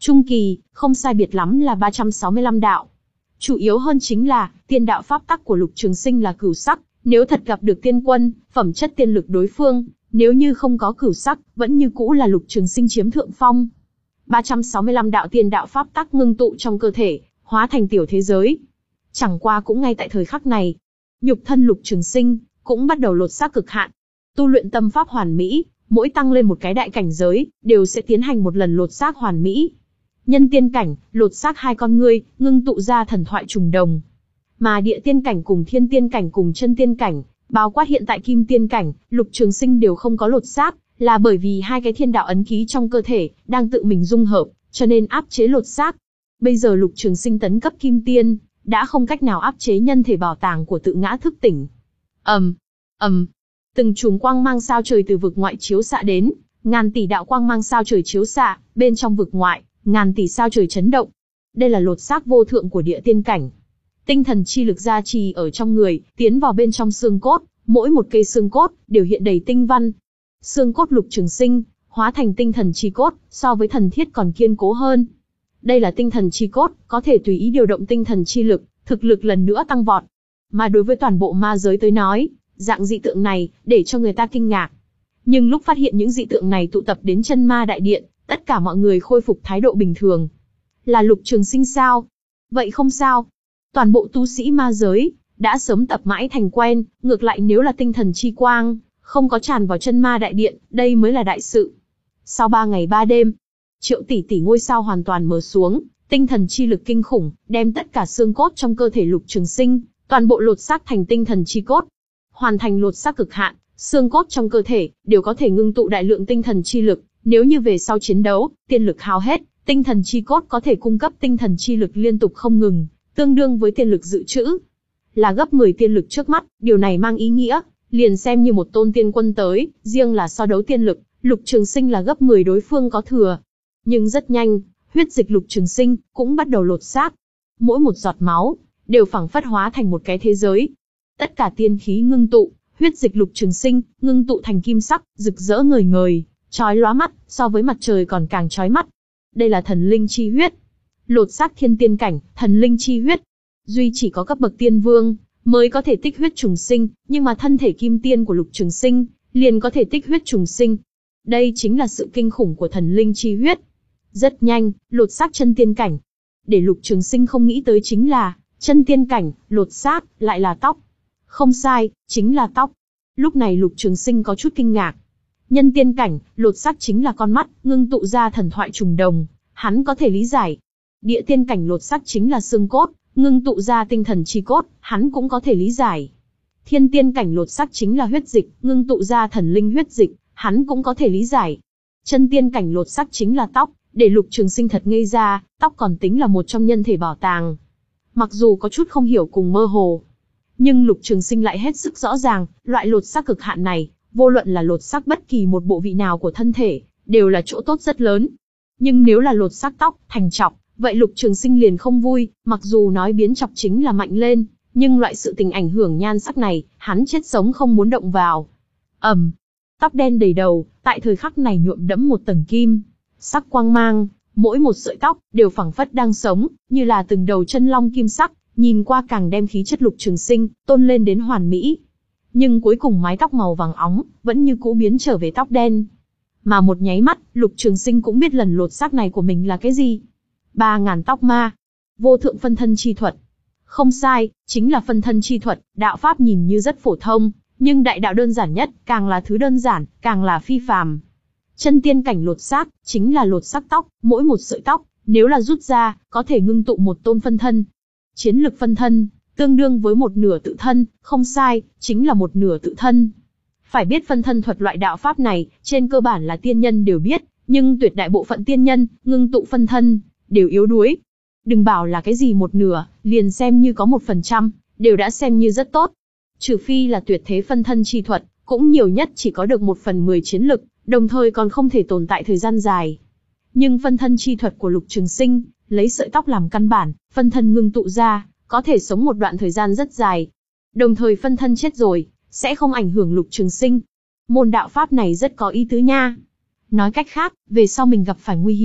Trung kỳ, không sai biệt lắm là ba trăm sáu mươi lăm đạo. Chủ yếu hơn chính là, tiên đạo pháp tắc của Lục Trường Sinh là cửu sắc, nếu thật gặp được tiên quân, phẩm chất tiên lực đối phương, nếu như không có cửu sắc, vẫn như cũ là Lục Trường Sinh chiếm thượng phong. ba trăm sáu mươi lăm đạo tiên đạo pháp tắc ngưng tụ trong cơ thể, hóa thành tiểu thế giới. Chẳng qua cũng ngay tại thời khắc này, nhục thân Lục Trường Sinh cũng bắt đầu lột xác cực hạn. Tu luyện tâm pháp hoàn mỹ, mỗi tăng lên một cái đại cảnh giới, đều sẽ tiến hành một lần lột xác hoàn mỹ. Nhân tiên cảnh, lột xác hai con ngươi, ngưng tụ ra thần thoại trùng đồng. Mà địa tiên cảnh cùng thiên tiên cảnh cùng chân tiên cảnh, bao quát hiện tại kim tiên cảnh, Lục Trường Sinh đều không có lột xác, là bởi vì hai cái thiên đạo ấn ký trong cơ thể đang tự mình dung hợp, cho nên áp chế lột xác. Bây giờ Lục Trường Sinh tấn cấp kim tiên, đã không cách nào áp chế nhân thể bảo tàng của tự ngã thức tỉnh. ầm, um, ầm, um. Từng chùm quang mang sao trời từ vực ngoại chiếu xạ đến, ngàn tỷ đạo quang mang sao trời chiếu xạ, bên trong vực ngoại, ngàn tỷ sao trời chấn động. Đây là lột xác vô thượng của địa tiên cảnh. Tinh thần chi lực gia trì ở trong người, tiến vào bên trong xương cốt, mỗi một cây xương cốt đều hiện đầy tinh văn. Xương cốt Lục Trường Sinh hóa thành tinh thần chi cốt, so với thần thiết còn kiên cố hơn. Đây là tinh thần chi cốt, có thể tùy ý điều động tinh thần chi lực, thực lực lần nữa tăng vọt. Mà đối với toàn bộ ma giới tới nói, dạng dị tượng này để cho người ta kinh ngạc. Nhưng lúc phát hiện những dị tượng này tụ tập đến chân ma đại điện, tất cả mọi người khôi phục thái độ bình thường. Là Lục Trường Sinh sao? Vậy không sao. Toàn bộ tu sĩ ma giới đã sớm tập mãi thành quen, ngược lại nếu là tinh thần chi quang không có tràn vào chân ma đại điện, đây mới là đại sự. Sau ba ngày ba đêm, triệu tỷ tỷ ngôi sao hoàn toàn mở xuống, tinh thần chi lực kinh khủng, đem tất cả xương cốt trong cơ thể Lục Trường Sinh toàn bộ lột xác thành tinh thần chi cốt. Hoàn thành lột xác cực hạn, xương cốt trong cơ thể đều có thể ngưng tụ đại lượng tinh thần chi lực, nếu như về sau chiến đấu, tiên lực hao hết, tinh thần chi cốt có thể cung cấp tinh thần chi lực liên tục không ngừng, tương đương với tiên lực dự trữ. Là gấp mười tiên lực trước mắt, điều này mang ý nghĩa, liền xem như một tôn tiên quân tới, riêng là so đấu tiên lực, Lục Trường Sinh là gấp mười đối phương có thừa. Nhưng rất nhanh, huyết dịch Lục Trường Sinh cũng bắt đầu lột xác. Mỗi một giọt máu đều phảng phất hóa thành một cái thế giới. Tất cả tiên khí ngưng tụ, huyết dịch Lục Trường Sinh ngưng tụ thành kim sắc, rực rỡ ngời ngời, chói lóa mắt, so với mặt trời còn càng chói mắt. Đây là thần linh chi huyết. Lột xác thiên tiên cảnh, thần linh chi huyết. Duy chỉ có cấp bậc tiên vương mới có thể tích huyết trùng sinh, nhưng mà thân thể kim tiên của Lục Trường Sinh liền có thể tích huyết trùng sinh. Đây chính là sự kinh khủng của thần linh chi huyết. Rất nhanh, lột xác chân tiên cảnh. Để Lục Trường Sinh không nghĩ tới chính là, chân tiên cảnh, lột xác, lại là tóc. Không sai, chính là tóc. Lúc này Lục Trường Sinh có chút kinh ngạc. Nhân tiên cảnh, lột xác chính là con mắt, ngưng tụ ra thần thoại trùng đồng, hắn có thể lý giải. Địa tiên cảnh lột xác chính là xương cốt, ngưng tụ ra tinh thần chi cốt, hắn cũng có thể lý giải. Thiên tiên cảnh lột xác chính là huyết dịch, ngưng tụ ra thần linh huyết dịch, hắn cũng có thể lý giải. Chân tiên cảnh lột xác chính là tóc, để Lục Trường Sinh thật ngây ra, tóc còn tính là một trong nhân thể bảo tàng. Mặc dù có chút không hiểu cùng mơ hồ, nhưng Lục Trường Sinh lại hết sức rõ ràng, loại lột xác cực hạn này, vô luận là lột xác bất kỳ một bộ vị nào của thân thể, đều là chỗ tốt rất lớn. Nhưng nếu là lột xác tóc, thành chọc, vậy Lục Trường Sinh liền không vui, mặc dù nói biến chọc chính là mạnh lên, nhưng loại sự tình ảnh hưởng nhan sắc này, hắn chết sống không muốn động vào. ầm, um, tóc đen đầy đầu, tại thời khắc này nhuộm đẫm một tầng kim sắc quang mang, mỗi một sợi tóc đều phảng phất đang sống, như là từng đầu chân long kim sắc, nhìn qua càng đem khí chất Lục Trường Sinh tôn lên đến hoàn mỹ. Nhưng cuối cùng mái tóc màu vàng óng vẫn như cũ biến trở về tóc đen. Mà một nháy mắt, Lục Trường Sinh cũng biết lần lột xác này của mình là cái gì. Ba ngàn tóc ma, vô thượng phân thân chi thuật. Không sai, chính là phân thân chi thuật, đạo pháp nhìn như rất phổ thông, nhưng đại đạo đơn giản nhất, càng là thứ đơn giản, càng là phi phàm. Chân tiên cảnh lột xác, chính là lột xác tóc, mỗi một sợi tóc, nếu là rút ra, có thể ngưng tụ một tôn phân thân. Chiến lực phân thân, tương đương với một nửa tự thân, không sai, chính là một nửa tự thân. Phải biết phân thân thuật loại đạo pháp này, trên cơ bản là tiên nhân đều biết, nhưng tuyệt đại bộ phận tiên nhân, ngưng tụ phân thân, đều yếu đuối. Đừng bảo là cái gì một nửa, liền xem như có một phần trăm, đều đã xem như rất tốt. Trừ phi là tuyệt thế phân thân chi thuật, cũng nhiều nhất chỉ có được một phần mười chiến lực, đồng thời còn không thể tồn tại thời gian dài. Nhưng phân thân chi thuật của Lục Trường Sinh, lấy sợi tóc làm căn bản, phân thân ngưng tụ ra, có thể sống một đoạn thời gian rất dài. Đồng thời phân thân chết rồi, sẽ không ảnh hưởng Lục Trường Sinh. Môn đạo pháp này rất có ý tứ nha. Nói cách khác, về sau mình gặp phải nguy hiểm,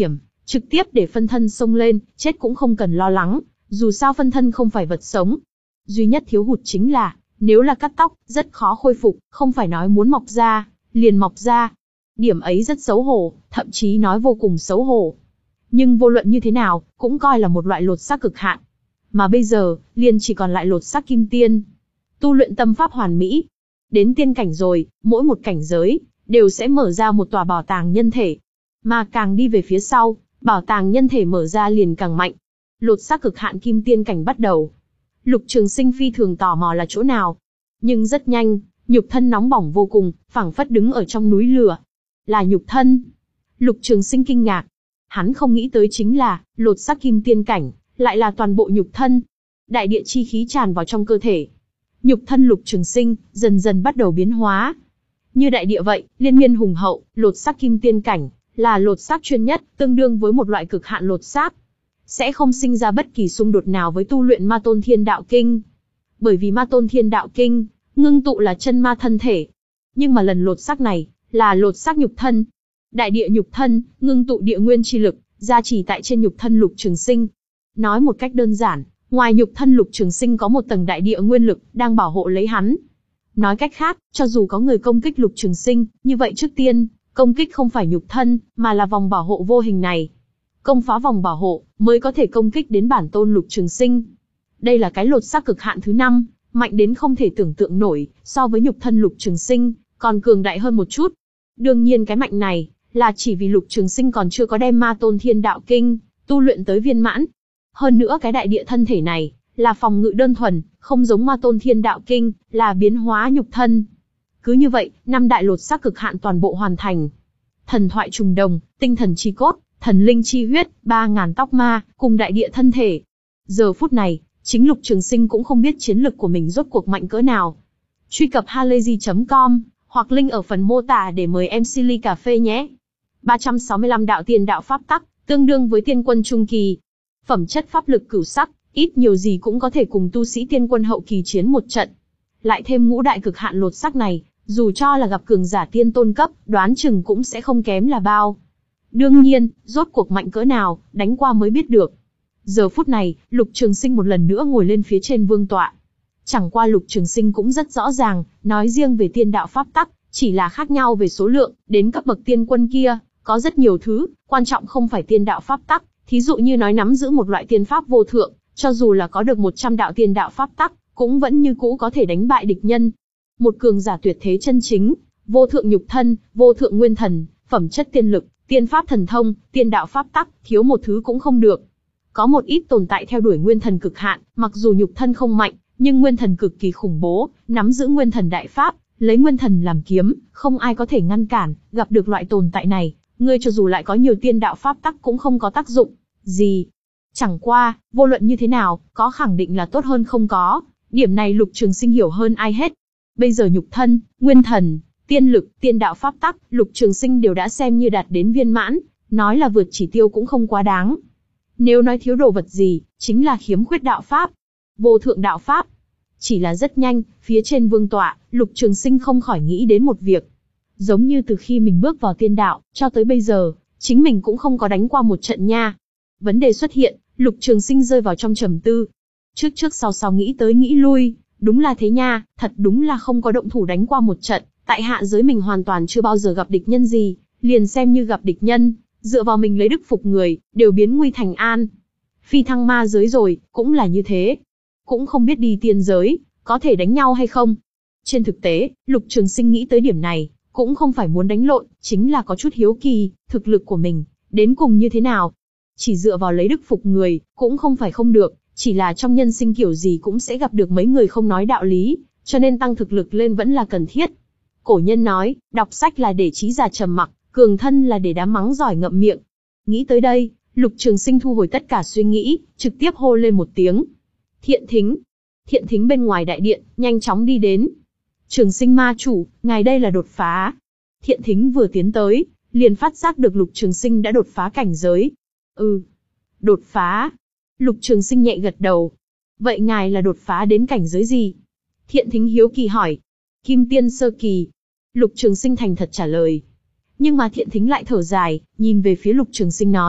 Trực tiếp để phân thân xông lên, chết cũng không cần lo lắng, dù sao phân thân không phải vật sống. Duy nhất thiếu hụt chính là, nếu là cắt tóc, rất khó khôi phục, không phải nói muốn mọc ra, liền mọc ra. Điểm ấy rất xấu hổ, thậm chí nói vô cùng xấu hổ. Nhưng vô luận như thế nào, cũng coi là một loại lột xác cực hạn. Mà bây giờ, liền chỉ còn lại lột xác kim tiên. Tu luyện tâm pháp hoàn mỹ. Đến tiên cảnh rồi, mỗi một cảnh giới, đều sẽ mở ra một tòa bảo tàng nhân thể. Mà càng đi về phía sau, bảo tàng nhân thể mở ra liền càng mạnh. Lột xác cực hạn kim tiên cảnh bắt đầu. Lục Trường Sinh phi thường tò mò là chỗ nào. Nhưng rất nhanh, nhục thân nóng bỏng vô cùng, phảng phất đứng ở trong núi lửa. Là nhục thân. Lục Trường Sinh kinh ngạc. Hắn không nghĩ tới chính là, lột xác kim tiên cảnh, lại là toàn bộ nhục thân. Đại địa chi khí tràn vào trong cơ thể. Nhục thân Lục Trường Sinh, dần dần bắt đầu biến hóa. Như đại địa vậy, liên miên hùng hậu, lột xác kim tiên cảnh, là lột xác chuyên nhất, tương đương với một loại cực hạn lột xác. Sẽ không sinh ra bất kỳ xung đột nào với tu luyện Ma Tôn Thiên Đạo Kinh. Bởi vì Ma Tôn Thiên Đạo Kinh, ngưng tụ là chân ma thân thể. Nhưng mà lần lột xác này, là lột xác nhục thân. Đại địa nhục thân, ngưng tụ địa nguyên chi lực, gia trì tại trên nhục thân Lục Trường Sinh. Nói một cách đơn giản, ngoài nhục thân Lục Trường Sinh có một tầng đại địa nguyên lực, đang bảo hộ lấy hắn. Nói cách khác, cho dù có người công kích Lục Trường Sinh, như vậy trước tiên, công kích không phải nhục thân, mà là vòng bảo hộ vô hình này. Công phá vòng bảo hộ, mới có thể công kích đến bản tôn Lục Trường Sinh. Đây là cái lột xác cực hạn thứ năm, mạnh đến không thể tưởng tượng nổi, so với nhục thân Lục Trường Sinh, còn cường đại hơn một chút. Đương nhiên cái mạnh này, là chỉ vì Lục Trường Sinh còn chưa có đem Ma Tôn Thiên Đạo Kinh, tu luyện tới viên mãn. Hơn nữa cái đại địa thân thể này, là phòng ngự đơn thuần, không giống Ma Tôn Thiên Đạo Kinh, là biến hóa nhục thân. Cứ như vậy, năm đại lột xác cực hạn toàn bộ hoàn thành. Thần thoại trùng đồng, tinh thần chi cốt, thần linh chi huyết, ba ngàn tóc ma, cùng đại địa thân thể. Giờ phút này, chính Lục Trường Sinh cũng không biết chiến lực của mình rốt cuộc mạnh cỡ nào. Truy cập halayzi chấm com, hoặc link ở phần mô tả để mời em xê ly cà phê nhé. ba trăm sáu mươi lăm đạo tiên đạo pháp tắc, tương đương với tiên quân trung kỳ. Phẩm chất pháp lực cửu sắc, ít nhiều gì cũng có thể cùng tu sĩ tiên quân hậu kỳ chiến một trận. Lại thêm ngũ đại cực hạn lột xác này, dù cho là gặp cường giả tiên tôn cấp, đoán chừng cũng sẽ không kém là bao. Đương nhiên, rốt cuộc mạnh cỡ nào, đánh qua mới biết được. Giờ phút này, Lục Trường Sinh một lần nữa ngồi lên phía trên vương tọa. Chẳng qua Lục Trường Sinh cũng rất rõ ràng, nói riêng về tiên đạo pháp tắc, chỉ là khác nhau về số lượng, đến cấp bậc tiên quân kia, có rất nhiều thứ, quan trọng không phải tiên đạo pháp tắc, thí dụ như nói nắm giữ một loại tiên pháp vô thượng, cho dù là có được một trăm đạo tiên đạo pháp tắc, cũng vẫn như cũ có thể đánh bại địch nhân. Một cường giả tuyệt thế chân chính, vô thượng nhục thân, vô thượng nguyên thần, phẩm chất tiên lực, tiên pháp thần thông, tiên đạo pháp tắc, thiếu một thứ cũng không được. Có một ít tồn tại theo đuổi nguyên thần cực hạn, mặc dù nhục thân không mạnh, nhưng nguyên thần cực kỳ khủng bố, nắm giữ nguyên thần đại pháp, lấy nguyên thần làm kiếm, không ai có thể ngăn cản. Gặp được loại tồn tại này, ngươi cho dù lại có nhiều tiên đạo pháp tắc cũng không có tác dụng gì. Chẳng qua, vô luận như thế nào, có khẳng định là tốt hơn không có. Điểm này Lục Trường Sinh hiểu hơn ai hết. Bây giờ nhục thân, nguyên thần, tiên lực, tiên đạo pháp tắc, Lục Trường Sinh đều đã xem như đạt đến viên mãn, nói là vượt chỉ tiêu cũng không quá đáng. Nếu nói thiếu đồ vật gì, chính là khiếm khuyết đạo pháp, vô thượng đạo pháp. Chỉ là rất nhanh, phía trên vương tọa, Lục Trường Sinh không khỏi nghĩ đến một việc. Giống như từ khi mình bước vào tiên đạo, cho tới bây giờ, chính mình cũng không có đánh qua một trận nha. Vấn đề xuất hiện, Lục Trường Sinh rơi vào trong trầm tư. Trước trước sau sau nghĩ tới nghĩ lui, đúng là thế nha, thật đúng là không có động thủ đánh qua một trận. Tại hạ giới mình hoàn toàn chưa bao giờ gặp địch nhân gì, liền xem như gặp địch nhân, dựa vào mình lấy đức phục người, đều biến nguy thành an. Phi thăng ma giới rồi, cũng là như thế. Cũng không biết đi tiên giới, có thể đánh nhau hay không. Trên thực tế, Lục Trường Sinh nghĩ tới điểm này, cũng không phải muốn đánh lộn, chính là có chút hiếu kỳ, thực lực của mình, đến cùng như thế nào. Chỉ dựa vào lấy đức phục người, cũng không phải không được, chỉ là trong nhân sinh kiểu gì cũng sẽ gặp được mấy người không nói đạo lý, cho nên tăng thực lực lên vẫn là cần thiết. Cổ nhân nói, đọc sách là để trí già trầm mặc, cường thân là để đám mắng giỏi ngậm miệng. Nghĩ tới đây, Lục Trường Sinh thu hồi tất cả suy nghĩ, trực tiếp hô lên một tiếng. Thiện Thính. Thiện Thính bên ngoài đại điện, nhanh chóng đi đến. Trường Sinh ma chủ, ngài đây là đột phá. Thiện Thính vừa tiến tới, liền phát giác được Lục Trường Sinh đã đột phá cảnh giới. Ừ, đột phá. Lục Trường Sinh nhẹ gật đầu. Vậy ngài là đột phá đến cảnh giới gì? Thiện Thính hiếu kỳ hỏi. Kim tiên sơ kỳ. Lục Trường Sinh thành thật trả lời. Nhưng mà Thiện Thính lại thở dài, nhìn về phía Lục Trường Sinh nói,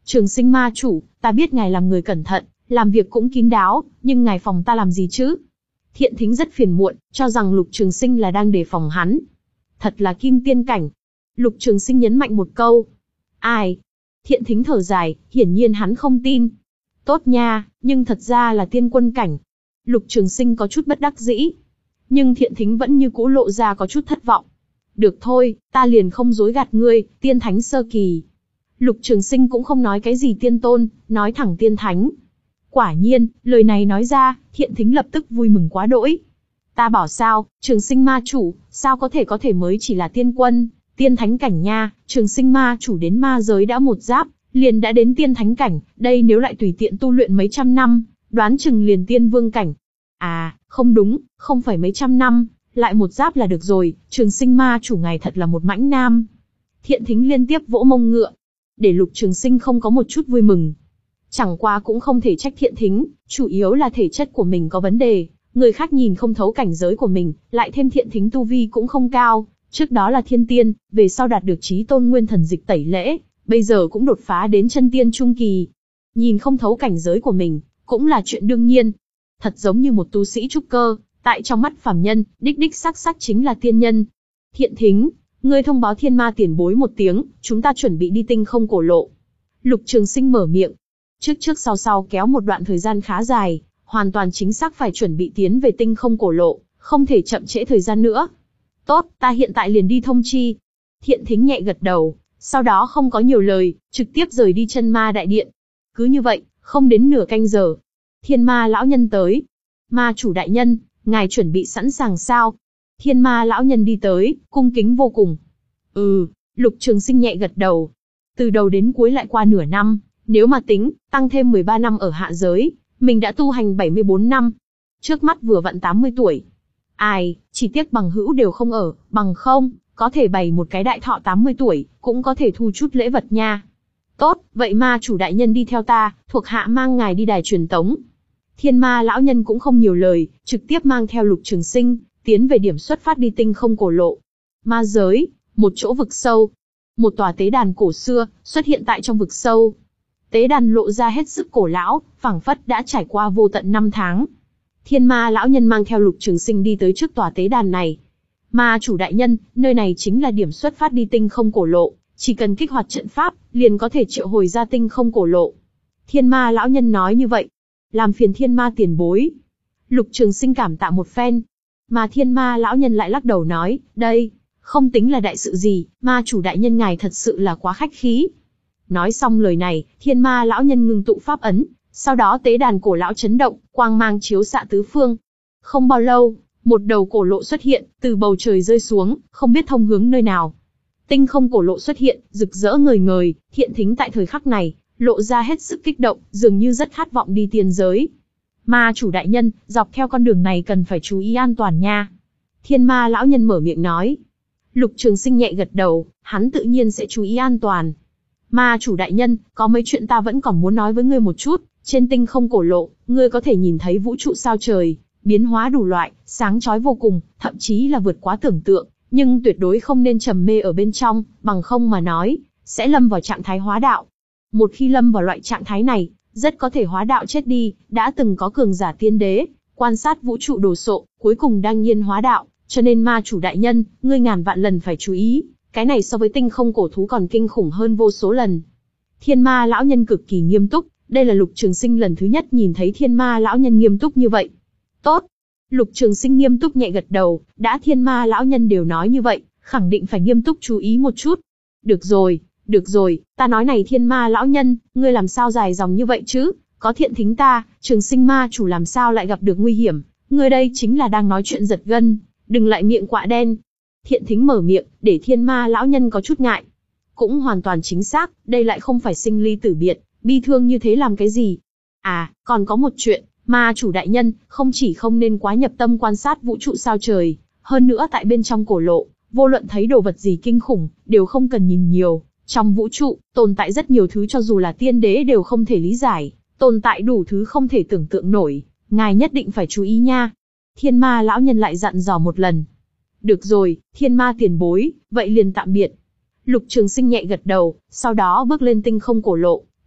Trường Sinh ma chủ, ta biết ngài làm người cẩn thận, làm việc cũng kín đáo, nhưng ngài phòng ta làm gì chứ? Thiện Thính rất phiền muộn, cho rằng Lục Trường Sinh là đang đề phòng hắn. Thật là kim tiên cảnh. Lục Trường Sinh nhấn mạnh một câu. Ai? Thiện Thính thở dài, hiển nhiên hắn không tin. Tốt nha, nhưng thật ra là tiên quân cảnh. Lục Trường Sinh có chút bất đắc dĩ. Nhưng Thiện Thính vẫn như cũ lộ ra có chút thất vọng. Được thôi, ta liền không dối gạt ngươi, tiên thánh sơ kỳ. Lục Trường Sinh cũng không nói cái gì tiên tôn, nói thẳng tiên thánh. Quả nhiên, lời này nói ra, Thiện Thính lập tức vui mừng quá đỗi. Ta bảo sao, Trường Sinh ma chủ, sao có thể có thể mới chỉ là tiên quân, tiên thánh cảnh nha, Trường Sinh ma chủ đến ma giới đã một giáp, liền đã đến tiên thánh cảnh, đây nếu lại tùy tiện tu luyện mấy trăm năm, đoán chừng liền tiên vương cảnh. À, không đúng, không phải mấy trăm năm, lại một giáp là được rồi, Trường Sinh ma chủ ngài thật là một mãnh nam. Thiện Thính liên tiếp vỗ mông ngựa, để Lục Trường Sinh không có một chút vui mừng. Chẳng qua cũng không thể trách Thiện Thính, chủ yếu là thể chất của mình có vấn đề, người khác nhìn không thấu cảnh giới của mình, lại thêm Thiện Thính tu vi cũng không cao, trước đó là thiên tiên, về sau đạt được chí tôn nguyên thần dịch tẩy lễ, bây giờ cũng đột phá đến chân tiên trung kỳ. Nhìn không thấu cảnh giới của mình, cũng là chuyện đương nhiên. Thật giống như một tu sĩ trúc cơ, tại trong mắt phàm nhân, đích đích xác xác chính là tiên nhân. Thiện Thính, ngươi thông báo thiên ma tiền bối một tiếng, chúng ta chuẩn bị đi tinh không cổ lộ. Lục Trường Sinh mở miệng. Trước trước sau sau kéo một đoạn thời gian khá dài, hoàn toàn chính xác phải chuẩn bị tiến về tinh không cổ lộ, không thể chậm trễ thời gian nữa. Tốt, ta hiện tại liền đi thông chi. Thiện Thính nhẹ gật đầu, sau đó không có nhiều lời, trực tiếp rời đi chân ma đại điện. Cứ như vậy, không đến nửa canh giờ, Thiên ma lão nhân tới. Ma chủ đại nhân, ngài chuẩn bị sẵn sàng sao? Thiên ma lão nhân đi tới, cung kính vô cùng. Ừ, Lục Trường Sinh nhẹ gật đầu. Từ đầu đến cuối lại qua nửa năm, nếu mà tính, tăng thêm mười ba năm ở hạ giới, mình đã tu hành bảy mươi bốn năm. Trước mắt vừa vặn tám mươi tuổi. Ai, chỉ tiếc bằng hữu đều không ở, bằng không, có thể bày một cái đại thọ tám mươi tuổi, cũng có thể thu chút lễ vật nha. Tốt, vậy ma chủ đại nhân đi theo ta, thuộc hạ mang ngài đi đài truyền tống. Thiên ma lão nhân cũng không nhiều lời, trực tiếp mang theo Lục Trường Sinh, tiến về điểm xuất phát đi tinh không cổ lộ. Ma giới, một chỗ vực sâu. Một tòa tế đàn cổ xưa, xuất hiện tại trong vực sâu. Tế đàn lộ ra hết sức cổ lão, phảng phất đã trải qua vô tận năm tháng. Thiên ma lão nhân mang theo Lục Trường Sinh đi tới trước tòa tế đàn này. Ma chủ đại nhân, nơi này chính là điểm xuất phát đi tinh không cổ lộ, chỉ cần kích hoạt trận pháp, liền có thể triệu hồi ra tinh không cổ lộ. Thiên ma lão nhân nói như vậy. Làm phiền thiên ma tiền bối. Lục Trường Sinh cảm tạ một phen. Mà thiên ma lão nhân lại lắc đầu nói, đây, không tính là đại sự gì, ma chủ đại nhân ngài thật sự là quá khách khí. Nói xong lời này, thiên ma lão nhân ngưng tụ pháp ấn, sau đó tế đàn cổ lão chấn động, quang mang chiếu xạ tứ phương. Không bao lâu, một đầu cổ lộ xuất hiện, từ bầu trời rơi xuống, không biết thông hướng nơi nào. Tinh không cổ lộ xuất hiện, rực rỡ ngời ngời, Thiện Thính tại thời khắc này, lộ ra hết sức kích động, dường như rất khát vọng đi tiên giới. Ma chủ đại nhân, dọc theo con đường này cần phải chú ý an toàn nha. Thiên ma lão nhân mở miệng nói. Lục Trường Sinh nhẹ gật đầu, hắn tự nhiên sẽ chú ý an toàn. Ma chủ đại nhân, có mấy chuyện ta vẫn còn muốn nói với ngươi một chút. Trên tinh không cổ lộ, ngươi có thể nhìn thấy vũ trụ sao trời, biến hóa đủ loại, sáng chói vô cùng, thậm chí là vượt quá tưởng tượng. Nhưng tuyệt đối không nên trầm mê ở bên trong, bằng không mà nói, sẽ lâm vào trạng thái hóa đạo. Một khi lâm vào loại trạng thái này, rất có thể hóa đạo chết đi, đã từng có cường giả tiên đế, quan sát vũ trụ đồ sộ, cuối cùng đang nhiên hóa đạo, cho nên ma chủ đại nhân, ngươi ngàn vạn lần phải chú ý, cái này so với tinh không cổ thú còn kinh khủng hơn vô số lần. Thiên ma lão nhân cực kỳ nghiêm túc, đây là Lục Trường Sinh lần thứ nhất nhìn thấy thiên ma lão nhân nghiêm túc như vậy. Tốt. Lục Trường Sinh nghiêm túc nhẹ gật đầu, đã thiên ma lão nhân đều nói như vậy, khẳng định phải nghiêm túc chú ý một chút. Được rồi, được rồi, ta nói này thiên ma lão nhân, ngươi làm sao dài dòng như vậy chứ? Có Thiện Thính ta, Trường Sinh ma chủ làm sao lại gặp được nguy hiểm? Ngươi đây chính là đang nói chuyện giật gân, đừng lại miệng quạ đen. Thiện Thính mở miệng, để thiên ma lão nhân có chút ngại. Cũng hoàn toàn chính xác, đây lại không phải sinh ly tử biệt, bi thương như thế làm cái gì? À, còn có một chuyện. Ma chủ đại nhân, không chỉ không nên quá nhập tâm quan sát vũ trụ sao trời, hơn nữa tại bên trong cổ lộ, vô luận thấy đồ vật gì kinh khủng, đều không cần nhìn nhiều. Trong vũ trụ, tồn tại rất nhiều thứ cho dù là tiên đế đều không thể lý giải, tồn tại đủ thứ không thể tưởng tượng nổi, ngài nhất định phải chú ý nha. Thiên ma lão nhân lại dặn dò một lần. Được rồi, thiên ma tiền bối, vậy liền tạm biệt. Lục Trường Sinh nhẹ gật đầu, sau đó bước lên tinh không cổ lộ,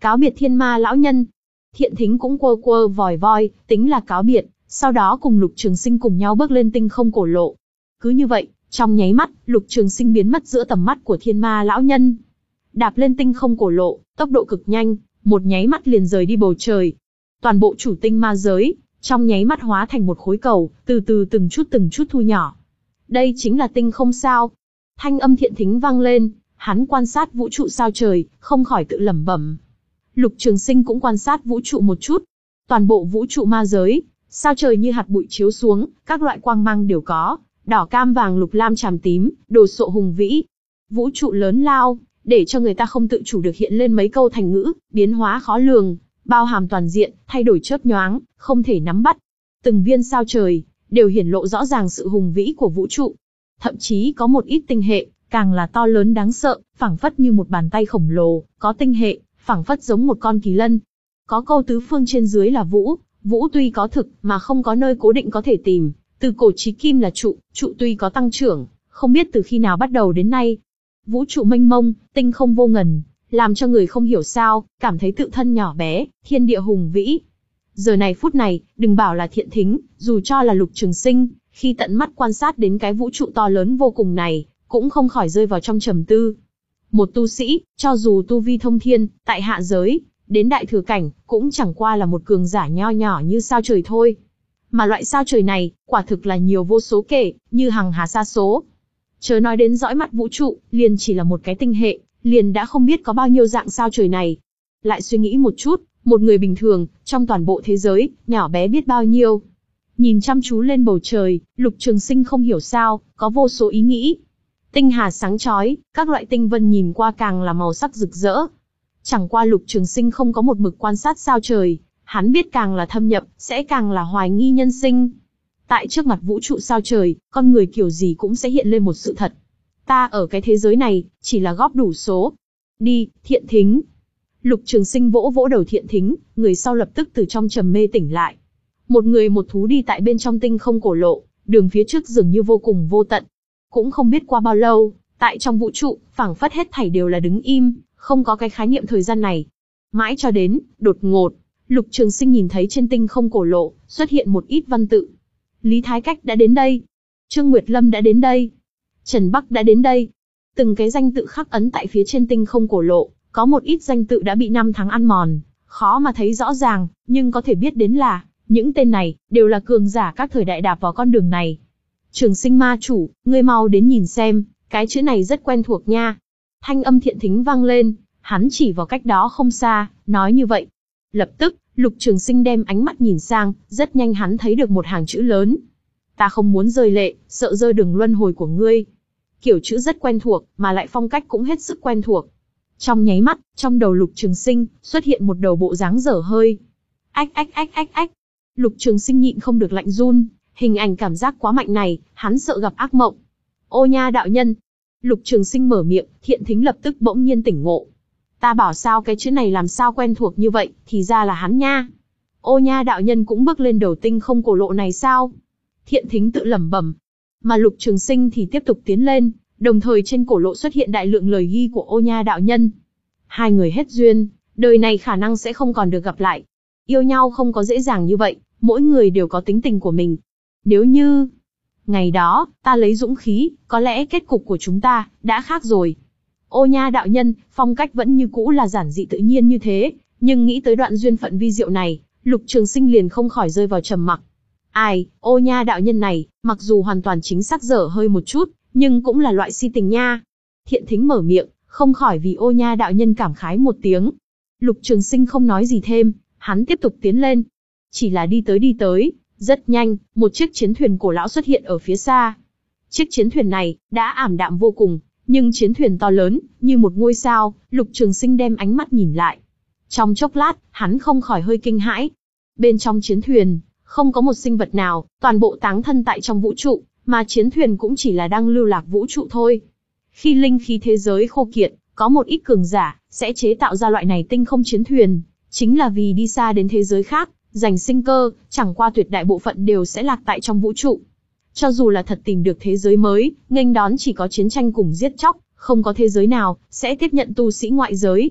Cáo biệt thiên ma lão nhân. Thiện Thính cũng quơ quơ vòi voi, tính là cáo biệt, sau đó cùng Lục Trường Sinh cùng nhau bước lên tinh không cổ lộ. Cứ như vậy, trong nháy mắt, Lục Trường Sinh biến mất giữa tầm mắt của thiên ma lão nhân. Đạp lên tinh không cổ lộ, tốc độ cực nhanh, một nháy mắt liền rời đi bầu trời. Toàn bộ chủ tinh ma giới, trong nháy mắt hóa thành một khối cầu, từ từ từng chút từng chút thu nhỏ. Đây chính là tinh không sao? Thanh âm Thiện Thính vang lên, hắn quan sát vũ trụ sao trời, không khỏi tự lẩm bẩm. Lục Trường Sinh cũng quan sát vũ trụ một chút. Toàn bộ vũ trụ ma giới, sao trời như hạt bụi chiếu xuống, các loại quang mang đều có, đỏ cam vàng lục lam tràm tím, đồ sộ hùng vĩ. Vũ trụ lớn lao, để cho người ta không tự chủ được hiện lên mấy câu thành ngữ, biến hóa khó lường, bao hàm toàn diện, thay đổi chớp nhoáng, không thể nắm bắt. Từng viên sao trời, đều hiển lộ rõ ràng sự hùng vĩ của vũ trụ. Thậm chí có một ít tinh hệ, càng là to lớn đáng sợ, phảng phất như một bàn tay khổng lồ, có tinh hệ, phảng phất giống một con kỳ lân. Có câu tứ phương trên dưới là vũ, vũ tuy có thực, mà không có nơi cố định có thể tìm. Từ cổ chí kim là trụ, trụ tuy có tăng trưởng, không biết từ khi nào bắt đầu đến nay. Vũ trụ mênh mông, tinh không vô ngần, làm cho người không hiểu sao, cảm thấy tự thân nhỏ bé, thiên địa hùng vĩ. Giờ này phút này, đừng bảo là Thiện Thính, dù cho là Lục Trường Sinh, khi tận mắt quan sát đến cái vũ trụ to lớn vô cùng này, cũng không khỏi rơi vào trong trầm tư. Một tu sĩ, cho dù tu vi thông thiên, tại hạ giới, đến đại thừa cảnh, cũng chẳng qua là một cường giả nho nhỏ như sao trời thôi. Mà loại sao trời này, quả thực là nhiều vô số kể, như hằng hà sa số. Chớ nói đến dõi mắt vũ trụ, liền chỉ là một cái tinh hệ, liền đã không biết có bao nhiêu dạng sao trời này. Lại suy nghĩ một chút, một người bình thường, trong toàn bộ thế giới, nhỏ bé biết bao nhiêu. Nhìn chăm chú lên bầu trời, Lục Trường Sinh không hiểu sao, có vô số ý nghĩ. Tinh hà sáng chói, các loại tinh vân nhìn qua càng là màu sắc rực rỡ. Chẳng qua Lục Trường Sinh không có một mực quan sát sao trời, hắn biết càng là thâm nhập, sẽ càng là hoài nghi nhân sinh. Tại trước mặt vũ trụ sao trời, con người kiểu gì cũng sẽ hiện lên một sự thật. Ta ở cái thế giới này, chỉ là góp đủ số. Đi, Thiện Thính. Lục Trường Sinh vỗ vỗ đầu Thiện Thính, người sau lập tức từ trong trầm mê tỉnh lại. Một người một thú đi tại bên trong tinh không cổ lộ, đường phía trước dường như vô cùng vô tận. Cũng không biết qua bao lâu, tại trong vũ trụ, phảng phất hết thảy đều là đứng im, không có cái khái niệm thời gian này. Mãi cho đến, đột ngột, Lục Trường Sinh nhìn thấy trên tinh không cổ lộ, xuất hiện một ít văn tự. Lý Thái Cách đã đến đây. Trương Nguyệt Lâm đã đến đây. Trần Bắc đã đến đây. Từng cái danh tự khắc ấn tại phía trên tinh không cổ lộ, có một ít danh tự đã bị năm tháng ăn mòn, khó mà thấy rõ ràng, nhưng có thể biết đến là, những tên này, đều là cường giả các thời đại đạp vào con đường này. Trường Sinh ma chủ, ngươi mau đến nhìn xem, cái chữ này rất quen thuộc nha. Thanh âm Thiện Thính vang lên, hắn chỉ vào cách đó không xa, nói như vậy. Lập tức, Lục Trường Sinh đem ánh mắt nhìn sang, rất nhanh hắn thấy được một hàng chữ lớn. Ta không muốn rơi lệ, sợ rơi đường luân hồi của ngươi. Kiểu chữ rất quen thuộc, mà lại phong cách cũng hết sức quen thuộc. Trong nháy mắt, trong đầu Lục Trường Sinh, xuất hiện một đầu bộ dáng dở hơi. Ách ách ách ách ách. Lục Trường Sinh nhịn không được lạnh run, hình ảnh cảm giác quá mạnh này, hắn sợ gặp ác mộng. Ô nha đạo nhân. Lục Trường Sinh mở miệng, Thiện Thính lập tức bỗng nhiên tỉnh ngộ. Ta bảo sao cái chữ này làm sao quen thuộc như vậy, thì ra là hắn nha. Ô nha đạo nhân cũng bước lên đầu tinh không cổ lộ này sao? Thiện Thính tự lẩm bẩm. Mà Lục Trường Sinh thì tiếp tục tiến lên, đồng thời trên cổ lộ xuất hiện đại lượng lời ghi của ô nha đạo nhân. Hai người hết duyên, đời này khả năng sẽ không còn được gặp lại. Yêu nhau không có dễ dàng như vậy, mỗi người đều có tính tình của mình. Nếu như ngày đó, ta lấy dũng khí, có lẽ kết cục của chúng ta đã khác rồi. Ô nha đạo nhân, phong cách vẫn như cũ là giản dị tự nhiên như thế, nhưng nghĩ tới đoạn duyên phận vi diệu này, Lục Trường Sinh liền không khỏi rơi vào trầm mặc. Ai, ô nha đạo nhân này, mặc dù hoàn toàn chính xác dở hơi một chút, nhưng cũng là loại si tình nha. Thiện Thính mở miệng, không khỏi vì ô nha đạo nhân cảm khái một tiếng. Lục Trường Sinh không nói gì thêm, hắn tiếp tục tiến lên. Chỉ là đi tới đi tới, rất nhanh, một chiếc chiến thuyền cổ lão xuất hiện ở phía xa. Chiếc chiến thuyền này, đã ảm đạm vô cùng, nhưng chiến thuyền to lớn, như một ngôi sao, Lục Trường Sinh đem ánh mắt nhìn lại. Trong chốc lát, hắn không khỏi hơi kinh hãi. Bên trong chiến thuyền, không có một sinh vật nào, toàn bộ táng thân tại trong vũ trụ, mà chiến thuyền cũng chỉ là đang lưu lạc vũ trụ thôi. Khi linh khí thế giới khô kiệt, có một ít cường giả, sẽ chế tạo ra loại này tinh không chiến thuyền, chính là vì đi xa đến thế giới khác, giành sinh cơ, chẳng qua tuyệt đại bộ phận đều sẽ lạc tại trong vũ trụ. Cho dù là thật tìm được thế giới mới, nghênh đón chỉ có chiến tranh cùng giết chóc, không có thế giới nào sẽ tiếp nhận tu sĩ ngoại giới.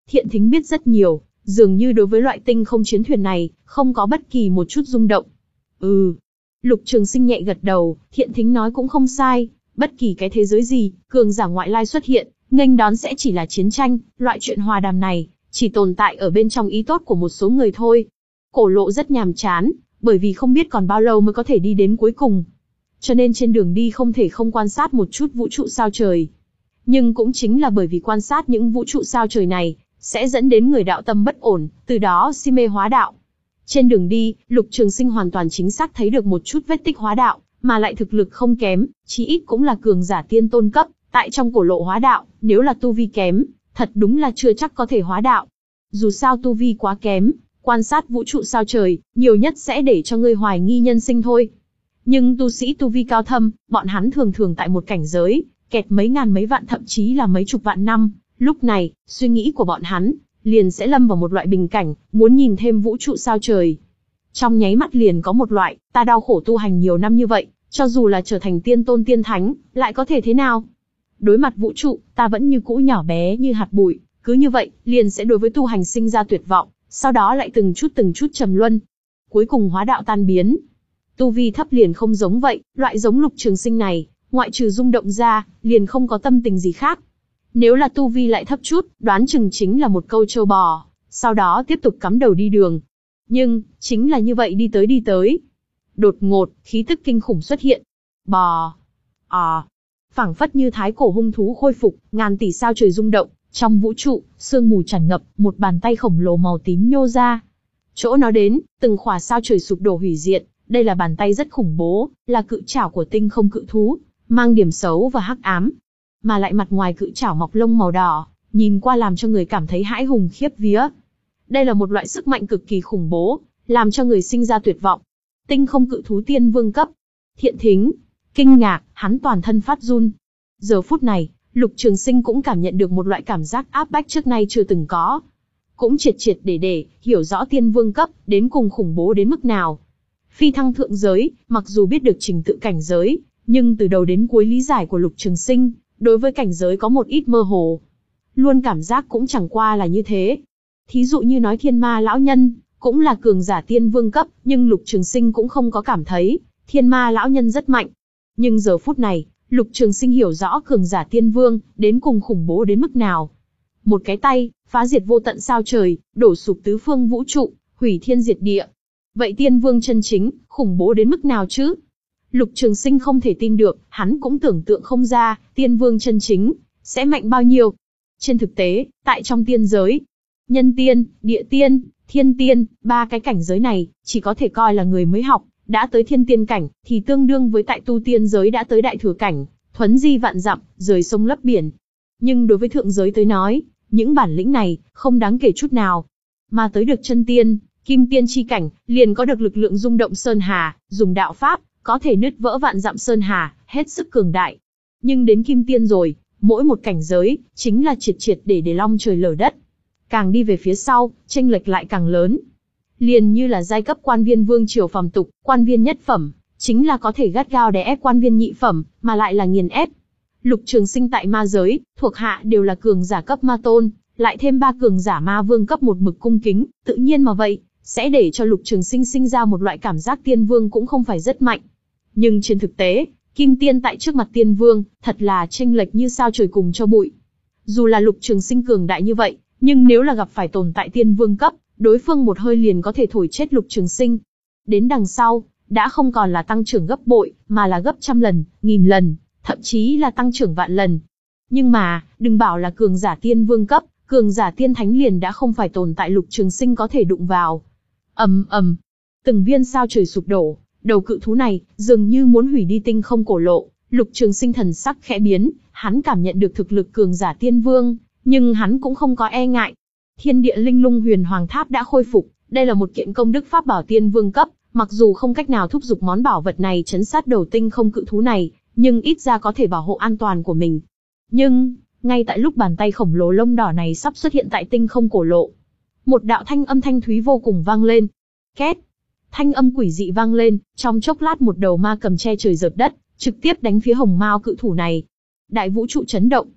Thiện Thính biết rất nhiều, dường như đối với loại tinh không chiến thuyền này, không có bất kỳ một chút rung động. Ừ. Lục Trường Sinh nhẹ gật đầu, Thiện Thính nói cũng không sai, bất kỳ cái thế giới gì, cường giả ngoại lai xuất hiện, nghênh đón sẽ chỉ là chiến tranh, loại chuyện hòa đàm này, chỉ tồn tại ở bên trong ý tốt của một số người thôi. Cổ lộ rất nhàm chán, bởi vì không biết còn bao lâu mới có thể đi đến cuối cùng. Cho nên trên đường đi không thể không quan sát một chút vũ trụ sao trời. Nhưng cũng chính là bởi vì quan sát những vũ trụ sao trời này, sẽ dẫn đến người đạo tâm bất ổn, từ đó si mê hóa đạo. Trên đường đi, Lục Trường Sinh hoàn toàn chính xác thấy được một chút vết tích hóa đạo, mà lại thực lực không kém, chí ít cũng là cường giả tiên tôn cấp, tại trong cổ lộ hóa đạo, nếu là tu vi kém, thật đúng là chưa chắc có thể hóa đạo. Dù sao tu vi quá kém, quan sát vũ trụ sao trời, nhiều nhất sẽ để cho ngươi hoài nghi nhân sinh thôi. Nhưng tu sĩ tu vi cao thâm, bọn hắn thường thường tại một cảnh giới, kẹt mấy ngàn mấy vạn thậm chí là mấy chục vạn năm, lúc này, suy nghĩ của bọn hắn, liền sẽ lâm vào một loại bình cảnh, muốn nhìn thêm vũ trụ sao trời. Trong nháy mắt liền có một loại, ta đau khổ tu hành nhiều năm như vậy, cho dù là trở thành tiên tôn tiên thánh, lại có thể thế nào? Đối mặt vũ trụ, ta vẫn như cũ nhỏ bé như hạt bụi, cứ như vậy, liền sẽ đối với tu hành sinh ra tuyệt vọng, sau đó lại từng chút từng chút trầm luân. Cuối cùng hóa đạo tan biến. Tu vi thấp liền không giống vậy, loại giống Lục Trường Sinh này, ngoại trừ rung động ra, liền không có tâm tình gì khác. Nếu là tu vi lại thấp chút, đoán chừng chính là một câu trâu bò, sau đó tiếp tục cắm đầu đi đường. Nhưng, chính là như vậy đi tới đi tới. Đột ngột, khí tức kinh khủng xuất hiện. Bò. À. Phảng phất như thái cổ hung thú khôi phục, ngàn tỷ sao trời rung động, trong vũ trụ, sương mù tràn ngập, một bàn tay khổng lồ màu tím nhô ra. Chỗ nó đến, từng khỏa sao trời sụp đổ hủy diệt, đây là bàn tay rất khủng bố, là cự trảo của tinh không cự thú, mang điểm xấu và hắc ám. Mà lại mặt ngoài cự trảo mọc lông màu đỏ, nhìn qua làm cho người cảm thấy hãi hùng khiếp vía. Đây là một loại sức mạnh cực kỳ khủng bố, làm cho người sinh ra tuyệt vọng. Tinh không cự thú tiên vương cấp. Thiện Thính kinh ngạc, hắn toàn thân phát run. Giờ phút này, Lục Trường Sinh cũng cảm nhận được một loại cảm giác áp bách trước nay chưa từng có. Cũng triệt triệt để để, hiểu rõ tiên vương cấp, đến cùng khủng bố đến mức nào. Phi thăng thượng giới, mặc dù biết được trình tự cảnh giới, nhưng từ đầu đến cuối lý giải của Lục Trường Sinh, đối với cảnh giới có một ít mơ hồ. Luôn cảm giác cũng chẳng qua là như thế. Thí dụ như nói Thiên Ma lão nhân, cũng là cường giả tiên vương cấp, nhưng Lục Trường Sinh cũng không có cảm thấy, Thiên Ma lão nhân rất mạnh. Nhưng giờ phút này, Lục Trường Sinh hiểu rõ cường giả tiên vương, đến cùng khủng bố đến mức nào. Một cái tay, phá diệt vô tận sao trời, đổ sụp tứ phương vũ trụ, hủy thiên diệt địa. Vậy tiên vương chân chính, khủng bố đến mức nào chứ? Lục Trường Sinh không thể tin được, hắn cũng tưởng tượng không ra, tiên vương chân chính, sẽ mạnh bao nhiêu. Trên thực tế, tại trong tiên giới, nhân tiên, địa tiên, thiên tiên, ba cái cảnh giới này, chỉ có thể coi là người mới học, đã tới thiên tiên cảnh, thì tương đương với tại tu tiên giới đã tới đại thừa cảnh, thuấn di vạn dặm, rời sông lấp biển. Nhưng đối với thượng giới tới nói, những bản lĩnh này, không đáng kể chút nào. Mà tới được chân tiên, kim tiên chi cảnh, liền có được lực lượng rung động sơn hà, dùng đạo pháp, có thể nứt vỡ vạn dặm sơn hà, hết sức cường đại. Nhưng đến kim tiên rồi, mỗi một cảnh giới, chính là triệt triệt để để long trời lở đất. Càng đi về phía sau, chênh lệch lại càng lớn. Liền như là giai cấp quan viên vương triều phàm tục, quan viên nhất phẩm, chính là có thể gắt gao đè ép quan viên nhị phẩm, mà lại là nghiền ép. Lục Trường Sinh tại ma giới, thuộc hạ đều là cường giả cấp ma tôn, lại thêm ba cường giả ma vương cấp một mực cung kính, tự nhiên mà vậy, sẽ để cho Lục Trường Sinh sinh ra một loại cảm giác tiên vương cũng không phải rất mạnh. Nhưng trên thực tế, kim tiên tại trước mặt tiên vương, thật là chênh lệch như sao trời cùng cho bụi. Dù là Lục Trường Sinh cường đại như vậy, nhưng nếu là gặp phải tồn tại tiên vương cấp, đối phương một hơi liền có thể thổi chết Lục Trường Sinh. Đến đằng sau, đã không còn là tăng trưởng gấp bội, mà là gấp trăm lần, nghìn lần, thậm chí là tăng trưởng vạn lần. Nhưng mà, đừng bảo là cường giả tiên vương cấp, cường giả tiên thánh liền đã không phải tồn tại Lục Trường Sinh có thể đụng vào. Ầm ầm, từng viên sao trời sụp đổ, đầu cự thú này dường như muốn hủy đi tinh không cổ lộ. Lục Trường Sinh thần sắc khẽ biến, hắn cảm nhận được thực lực cường giả tiên vương, nhưng hắn cũng không có e ngại. Thiên địa linh lung huyền hoàng tháp đã khôi phục, đây là một kiện công đức pháp bảo tiên vương cấp, mặc dù không cách nào thúc giục món bảo vật này chấn sát đầu tinh không cự thú này, nhưng ít ra có thể bảo hộ an toàn của mình. Nhưng, ngay tại lúc bàn tay khổng lồ lông đỏ này sắp xuất hiện tại tinh không cổ lộ, một đạo thanh âm thanh thúy vô cùng vang lên. Két! Thanh âm quỷ dị vang lên, trong chốc lát một đầu ma cầm che trời rợp đất, trực tiếp đánh phía hồng mao cự thủ này. Đại vũ trụ chấn động.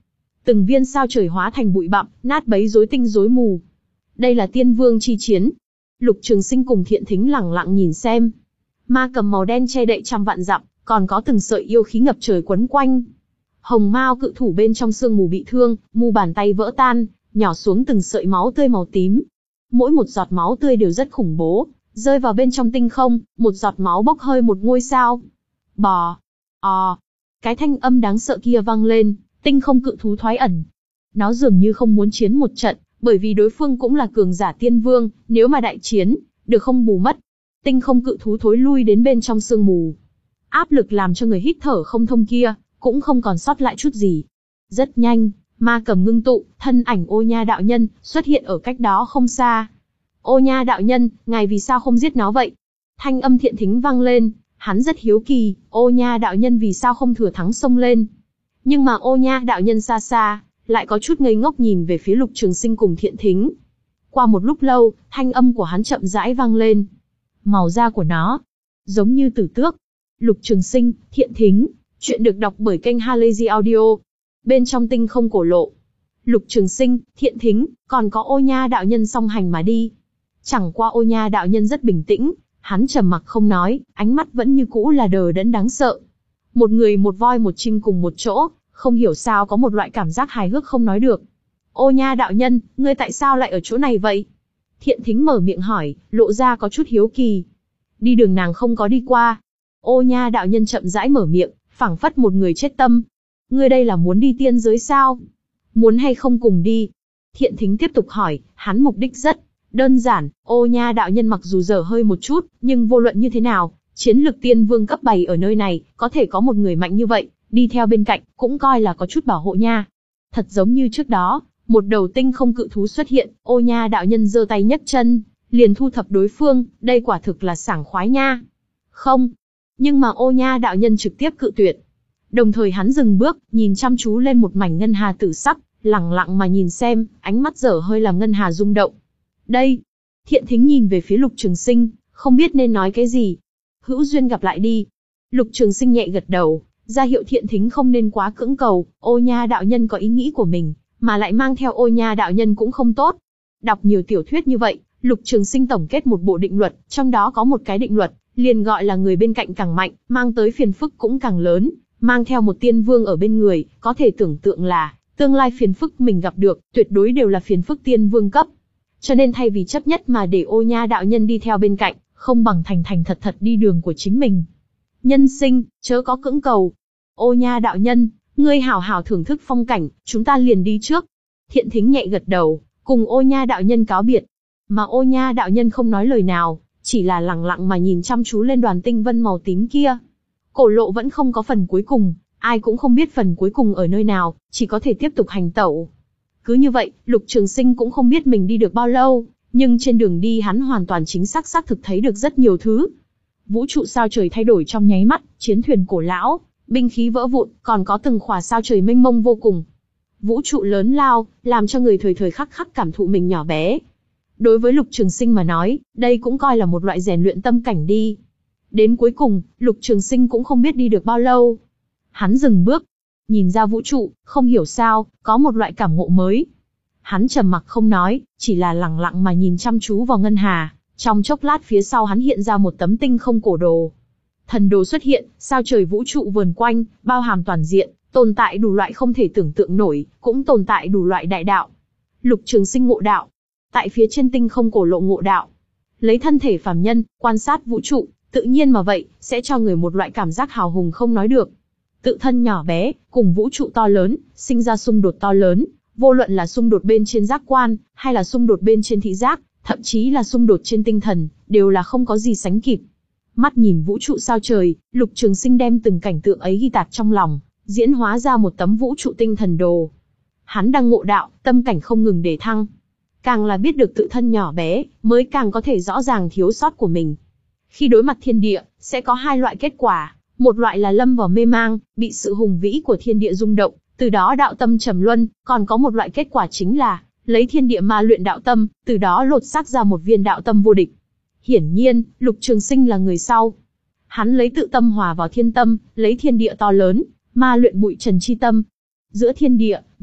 từng viên sao trời hóa thành bụi bặm, nát bấy rối tinh rối mù. Đây là tiên vương chi chiến. Lục Trường Sinh cùng Thiện Thính lẳng lặng nhìn xem. Ma cầm màu đen che đậy trăm vạn dặm, còn có từng sợi yêu khí ngập trời quấn quanh. Hồng Mao cự thủ bên trong sương mù bị thương, mu bàn tay vỡ tan, nhỏ xuống từng sợi máu tươi màu tím. Mỗi một giọt máu tươi đều rất khủng bố, rơi vào bên trong tinh không, một giọt máu bốc hơi một ngôi sao. Bò, ò, cái thanh âm đáng sợ kia vang lên, tinh không cự thú thoái ẩn. Nó dường như không muốn chiến một trận, bởi vì đối phương cũng là cường giả tiên vương, nếu mà đại chiến, được không bù mất. Tinh không cự thú thối lui đến bên trong sương mù. Áp lực làm cho người hít thở không thông kia, cũng không còn sót lại chút gì. Rất nhanh, ma cầm ngưng tụ, thân ảnh Ô Nha đạo nhân xuất hiện ở cách đó không xa. Ô Nha đạo nhân, ngài vì sao không giết nó vậy? Thanh âm Thiện Thính vang lên, hắn rất hiếu kỳ, Ô Nha đạo nhân vì sao không thừa thắng xông lên. Nhưng mà Ô Nha đạo nhân xa xa, lại có chút ngây ngốc nhìn về phía Lục Trường Sinh cùng Thiện Thính. Qua một lúc lâu, thanh âm của hắn chậm rãi vang lên. Màu da của nó, giống như tử tước. Lục Trường Sinh, Thiện Thính, chuyện được đọc bởi kênh Halazy Audio. Bên trong tinh không cổ lộ, Lục Trường Sinh, Thiện Thính, còn có Ô Nha đạo nhân song hành mà đi. Chẳng qua Ô Nha đạo nhân rất bình tĩnh, hắn trầm mặc không nói, ánh mắt vẫn như cũ là đờ đẫn đáng sợ. Một người một voi một chim cùng một chỗ, không hiểu sao có một loại cảm giác hài hước không nói được. Ô Nha đạo nhân, ngươi tại sao lại ở chỗ này vậy? Thiện Thính mở miệng hỏi, lộ ra có chút hiếu kỳ. Đi đường nàng không có đi qua. Ô Nha đạo nhân chậm rãi mở miệng, phảng phất một người chết tâm. Ngươi đây là muốn đi tiên giới sao? Muốn hay không cùng đi? Thiện Thính tiếp tục hỏi, hắn mục đích rất đơn giản. Ô Nha đạo nhân mặc dù dở hơi một chút, nhưng vô luận như thế nào, chiến lực tiên vương cấp bảy ở nơi này, có thể có một người mạnh như vậy, đi theo bên cạnh, cũng coi là có chút bảo hộ nha. Thật giống như trước đó, một đầu tinh không cự thú xuất hiện, Ô Nha đạo nhân giơ tay nhấc chân, liền thu thập đối phương, đây quả thực là sảng khoái nha. Không. Nhưng mà Ô Nha đạo nhân trực tiếp cự tuyệt. Đồng thời hắn dừng bước, nhìn chăm chú lên một mảnh ngân hà tử sắc, lẳng lặng mà nhìn xem, ánh mắt dở hơi làm ngân hà rung động. Đây. Thiện Thính nhìn về phía Lục Trường Sinh, không biết nên nói cái gì. Hữu duyên gặp lại đi. Lục Trường Sinh nhẹ gật đầu, ra hiệu Thiện Thính không nên quá cưỡng cầu, Ô Nha đạo nhân có ý nghĩ của mình, mà lại mang theo Ô Nha đạo nhân cũng không tốt. Đọc nhiều tiểu thuyết như vậy, Lục Trường Sinh tổng kết một bộ định luật, trong đó có một cái định luật, liền gọi là người bên cạnh càng mạnh, mang tới phiền phức cũng càng lớn, mang theo một tiên vương ở bên người, có thể tưởng tượng là, tương lai phiền phức mình gặp được, tuyệt đối đều là phiền phức tiên vương cấp. Cho nên thay vì chấp nhất mà để Ô Nha đạo nhân đi theo bên cạnh, không bằng thành thành thật thật đi đường của chính mình. Nhân sinh, chớ có cưỡng cầu. Ô Nha đạo nhân, ngươi hảo hảo thưởng thức phong cảnh, chúng ta liền đi trước. Thiện Thính nhẹ gật đầu, cùng Ô Nha đạo nhân cáo biệt. Mà Ô Nha đạo nhân không nói lời nào, chỉ là lặng lặng mà nhìn chăm chú lên đoàn tinh vân màu tím kia. Cổ lộ vẫn không có phần cuối cùng, ai cũng không biết phần cuối cùng ở nơi nào, chỉ có thể tiếp tục hành tẩu. Cứ như vậy, Lục Trường Sinh cũng không biết mình đi được bao lâu, nhưng trên đường đi hắn hoàn toàn chính xác xác thực thấy được rất nhiều thứ. Vũ trụ sao trời thay đổi trong nháy mắt, chiến thuyền cổ lão, binh khí vỡ vụn, còn có từng khỏa sao trời mênh mông vô cùng. Vũ trụ lớn lao, làm cho người thời thời khắc khắc cảm thụ mình nhỏ bé. Đối với Lục Trường Sinh mà nói, đây cũng coi là một loại rèn luyện tâm cảnh đi. Đến cuối cùng, Lục Trường Sinh cũng không biết đi được bao lâu. Hắn dừng bước, nhìn ra vũ trụ, không hiểu sao, có một loại cảm ngộ mới. Hắn trầm mặc không nói, chỉ là lặng lặng mà nhìn chăm chú vào ngân hà. Trong chốc lát phía sau hắn hiện ra một tấm tinh không cổ đồ. Thần đồ xuất hiện, sao trời vũ trụ vờn quanh, bao hàm toàn diện, tồn tại đủ loại không thể tưởng tượng nổi, cũng tồn tại đủ loại đại đạo. Lục Trường Sinh ngộ đạo. Tại phía trên tinh không cổ lộ ngộ đạo. Lấy thân thể phàm nhân, quan sát vũ trụ, tự nhiên mà vậy, sẽ cho người một loại cảm giác hào hùng không nói được. Tự thân nhỏ bé, cùng vũ trụ to lớn, sinh ra xung đột to lớn, vô luận là xung đột bên trên giác quan, hay là xung đột bên trên thị giác, thậm chí là xung đột trên tinh thần, đều là không có gì sánh kịp. Mắt nhìn vũ trụ sao trời, Lục Trường Sinh đem từng cảnh tượng ấy ghi tạc trong lòng, diễn hóa ra một tấm vũ trụ tinh thần đồ. Hắn đang ngộ đạo, tâm cảnh không ngừng để thăng. Càng là biết được tự thân nhỏ bé, mới càng có thể rõ ràng thiếu sót của mình. Khi đối mặt thiên địa, sẽ có hai loại kết quả. Một loại là lâm vào mê mang, bị sự hùng vĩ của thiên địa rung động, từ đó đạo tâm trầm luân. Còn có một loại kết quả chính là, lấy thiên địa ma luyện đạo tâm, từ đó lột xác ra một viên đạo tâm vô địch. Hiển nhiên, Lục Trường Sinh là người sau. Hắn lấy tự tâm hòa vào thiên tâm, lấy thiên địa to lớn, ma luyện bụi trần chi tâm. Giữa thiên địa,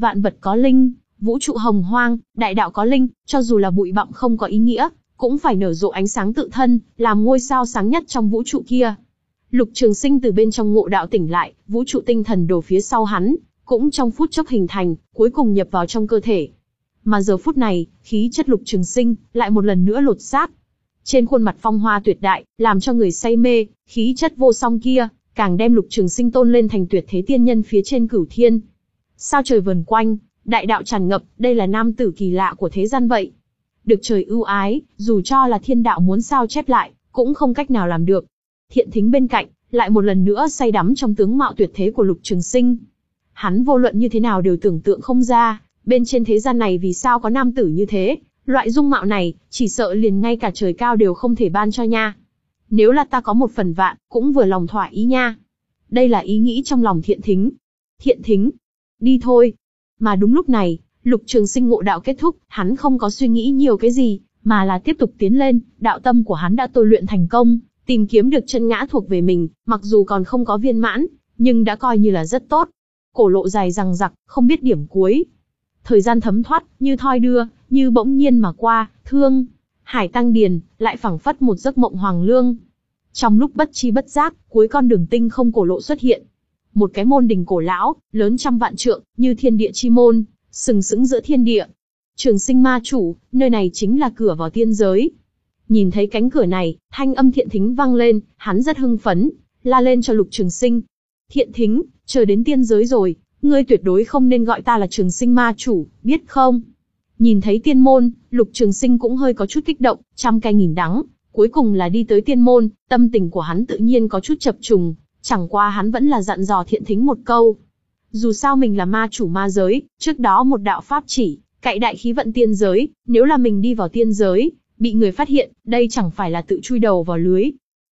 vạn vật có linh, vũ trụ hồng hoang, đại đạo có linh, cho dù là bụi bặm không có ý nghĩa, cũng phải nở rộ ánh sáng tự thân, làm ngôi sao sáng nhất trong vũ trụ kia. Lục Trường Sinh từ bên trong ngộ đạo tỉnh lại, vũ trụ tinh thần đồ phía sau hắn, cũng trong phút chốc hình thành, cuối cùng nhập vào trong cơ thể. Mà giờ phút này, khí chất Lục Trường Sinh lại một lần nữa lột xác. Trên khuôn mặt phong hoa tuyệt đại, làm cho người say mê, khí chất vô song kia, càng đem Lục Trường Sinh tôn lên thành tuyệt thế tiên nhân phía trên cửu thiên. Sao trời vần quanh, đại đạo tràn ngập, đây là nam tử kỳ lạ của thế gian vậy. Được trời ưu ái, dù cho là thiên đạo muốn sao chép lại, cũng không cách nào làm được. Thiện Thính bên cạnh, lại một lần nữa say đắm trong tướng mạo tuyệt thế của Lục Trường Sinh. Hắn vô luận như thế nào đều tưởng tượng không ra, bên trên thế gian này vì sao có nam tử như thế, loại dung mạo này, chỉ sợ liền ngay cả trời cao đều không thể ban cho nha. Nếu là ta có một phần vạn, cũng vừa lòng thỏa ý nha. Đây là ý nghĩ trong lòng Thiện Thính. Thiện Thính, đi thôi. Mà đúng lúc này, Lục Trường Sinh ngộ đạo kết thúc, hắn không có suy nghĩ nhiều cái gì, mà là tiếp tục tiến lên, đạo tâm của hắn đã tôi luyện thành công, tìm kiếm được chân ngã thuộc về mình, mặc dù còn không có viên mãn, nhưng đã coi như là rất tốt. Cổ lộ dài dằng dặc, không biết điểm cuối. Thời gian thấm thoát, như thoi đưa, như bỗng nhiên mà qua, thương, hải tăng điền, lại phảng phất một giấc mộng hoàng lương. Trong lúc bất chi bất giác, cuối con đường tinh không cổ lộ xuất hiện. Một cái môn đình cổ lão, lớn trăm vạn trượng, như thiên địa chi môn, sừng sững giữa thiên địa. Trường Sinh ma chủ, nơi này chính là cửa vào tiên giới. Nhìn thấy cánh cửa này, thanh âm Thiện Thính vang lên, hắn rất hưng phấn, la lên cho Lục Trường Sinh. Thiện Thính, chờ đến tiên giới rồi, ngươi tuyệt đối không nên gọi ta là Trường Sinh ma chủ, biết không? Nhìn thấy tiên môn, Lục Trường Sinh cũng hơi có chút kích động, trăm cay nghìn đắng, cuối cùng là đi tới tiên môn, tâm tình của hắn tự nhiên có chút chập trùng, chẳng qua hắn vẫn là dặn dò Thiện Thính một câu. Dù sao mình là ma chủ ma giới, trước đó một đạo pháp chỉ, cậy đại khí vận tiên giới, nếu là mình đi vào tiên giới, bị người phát hiện, đây chẳng phải là tự chui đầu vào lưới.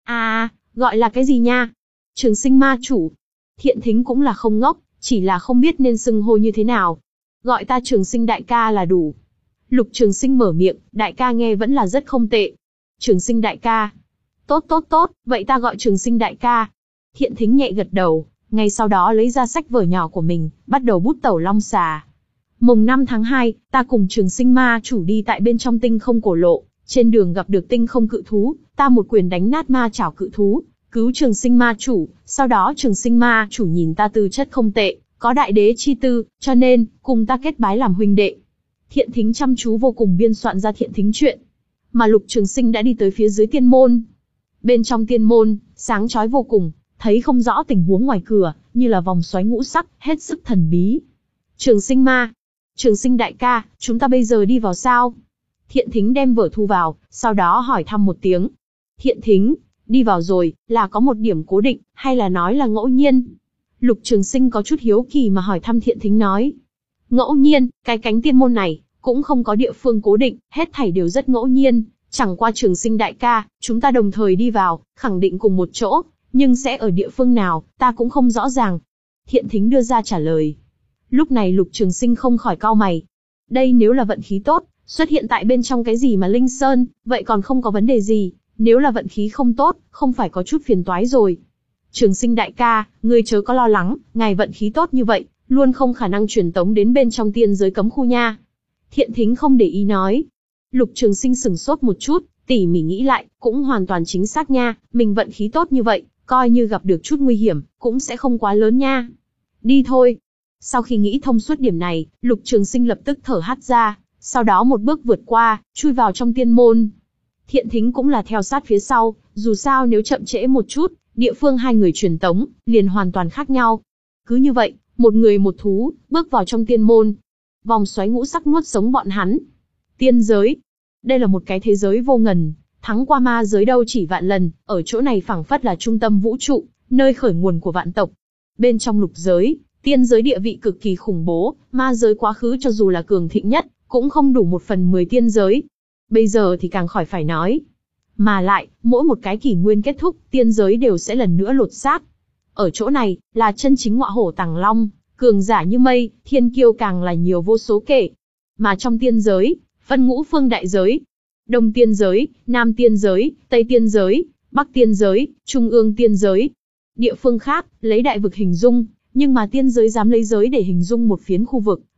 À, gọi là cái gì nha? Trường Sinh ma chủ. Thiện Thính cũng là không ngốc, chỉ là không biết nên xưng hô như thế nào. Gọi ta Trường Sinh đại ca là đủ. Lục Trường Sinh mở miệng, đại ca nghe vẫn là rất không tệ. Trường Sinh đại ca. Tốt tốt tốt, vậy ta gọi Trường Sinh đại ca. Thiện Thính nhẹ gật đầu, ngay sau đó lấy ra sách vở nhỏ của mình, bắt đầu bút tẩu long xà. Mùng năm tháng hai, ta cùng Trường Sinh ma chủ đi tại bên trong tinh không cổ lộ, trên đường gặp được tinh không cự thú, ta một quyền đánh nát ma chảo cự thú, cứu Trường Sinh ma chủ, sau đó Trường Sinh ma chủ nhìn ta tư chất không tệ, có đại đế chi tư, cho nên, cùng ta kết bái làm huynh đệ. Thiện Thính chăm chú vô cùng biên soạn ra Thiện Thính chuyện. Mà Lục Trường Sinh đã đi tới phía dưới tiên môn. Bên trong tiên môn, sáng chói vô cùng, thấy không rõ tình huống ngoài cửa, như là vòng xoáy ngũ sắc, hết sức thần bí. Trường Sinh ma, Trường Sinh đại ca, chúng ta bây giờ đi vào sao? Thiện Thính đem vở thu vào, sau đó hỏi thăm một tiếng. Thiện Thính, đi vào rồi, là có một điểm cố định, hay là nói là ngẫu nhiên? Lục Trường Sinh có chút hiếu kỳ mà hỏi thăm Thiện Thính nói. Ngẫu nhiên, cái cánh tiên môn này, cũng không có địa phương cố định, hết thảy đều rất ngẫu nhiên, chẳng qua Trường Sinh đại ca, chúng ta đồng thời đi vào, khẳng định cùng một chỗ, nhưng sẽ ở địa phương nào, ta cũng không rõ ràng. Thiện Thính đưa ra trả lời. Lúc này Lục Trường Sinh không khỏi cau mày. Đây nếu là vận khí tốt, xuất hiện tại bên trong cái gì mà Linh Sơn, vậy còn không có vấn đề gì, nếu là vận khí không tốt, không phải có chút phiền toái rồi. Trường Sinh đại ca, ngươi chớ có lo lắng, ngài vận khí tốt như vậy, luôn không khả năng truyền tống đến bên trong tiên giới cấm khu nha. Thiện Thính không để ý nói. Lục Trường Sinh sừng sốt một chút, tỉ mỉ nghĩ lại, cũng hoàn toàn chính xác nha, mình vận khí tốt như vậy, coi như gặp được chút nguy hiểm, cũng sẽ không quá lớn nha. Đi thôi. Sau khi nghĩ thông suốt điểm này, Lục Trường Sinh lập tức thở hắt ra, sau đó một bước vượt qua, chui vào trong tiên môn. Thiện Thính cũng là theo sát phía sau, dù sao nếu chậm trễ một chút, địa phương hai người truyền tống, liền hoàn toàn khác nhau. Cứ như vậy, một người một thú, bước vào trong tiên môn. Vòng xoáy ngũ sắc nuốt sống bọn hắn. Tiên giới. Đây là một cái thế giới vô ngần, thắng qua ma giới đâu chỉ vạn lần, ở chỗ này phảng phất là trung tâm vũ trụ, nơi khởi nguồn của vạn tộc. Bên trong lục giới, tiên giới địa vị cực kỳ khủng bố, ma giới quá khứ cho dù là cường thịnh nhất, cũng không đủ một phần mười tiên giới. Bây giờ thì càng khỏi phải nói. Mà lại, mỗi một cái kỷ nguyên kết thúc, tiên giới đều sẽ lần nữa lột xác. Ở chỗ này, là chân chính ngọa hổ tàng long, cường giả như mây, thiên kiêu càng là nhiều vô số kể. Mà trong tiên giới, phân ngũ phương đại giới. Đông tiên giới, Nam tiên giới, Tây tiên giới, Bắc tiên giới, Trung ương tiên giới. Địa phương khác, lấy đại vực hình dung, nhưng mà tiên giới dám lấy giới để hình dung một phiến khu vực,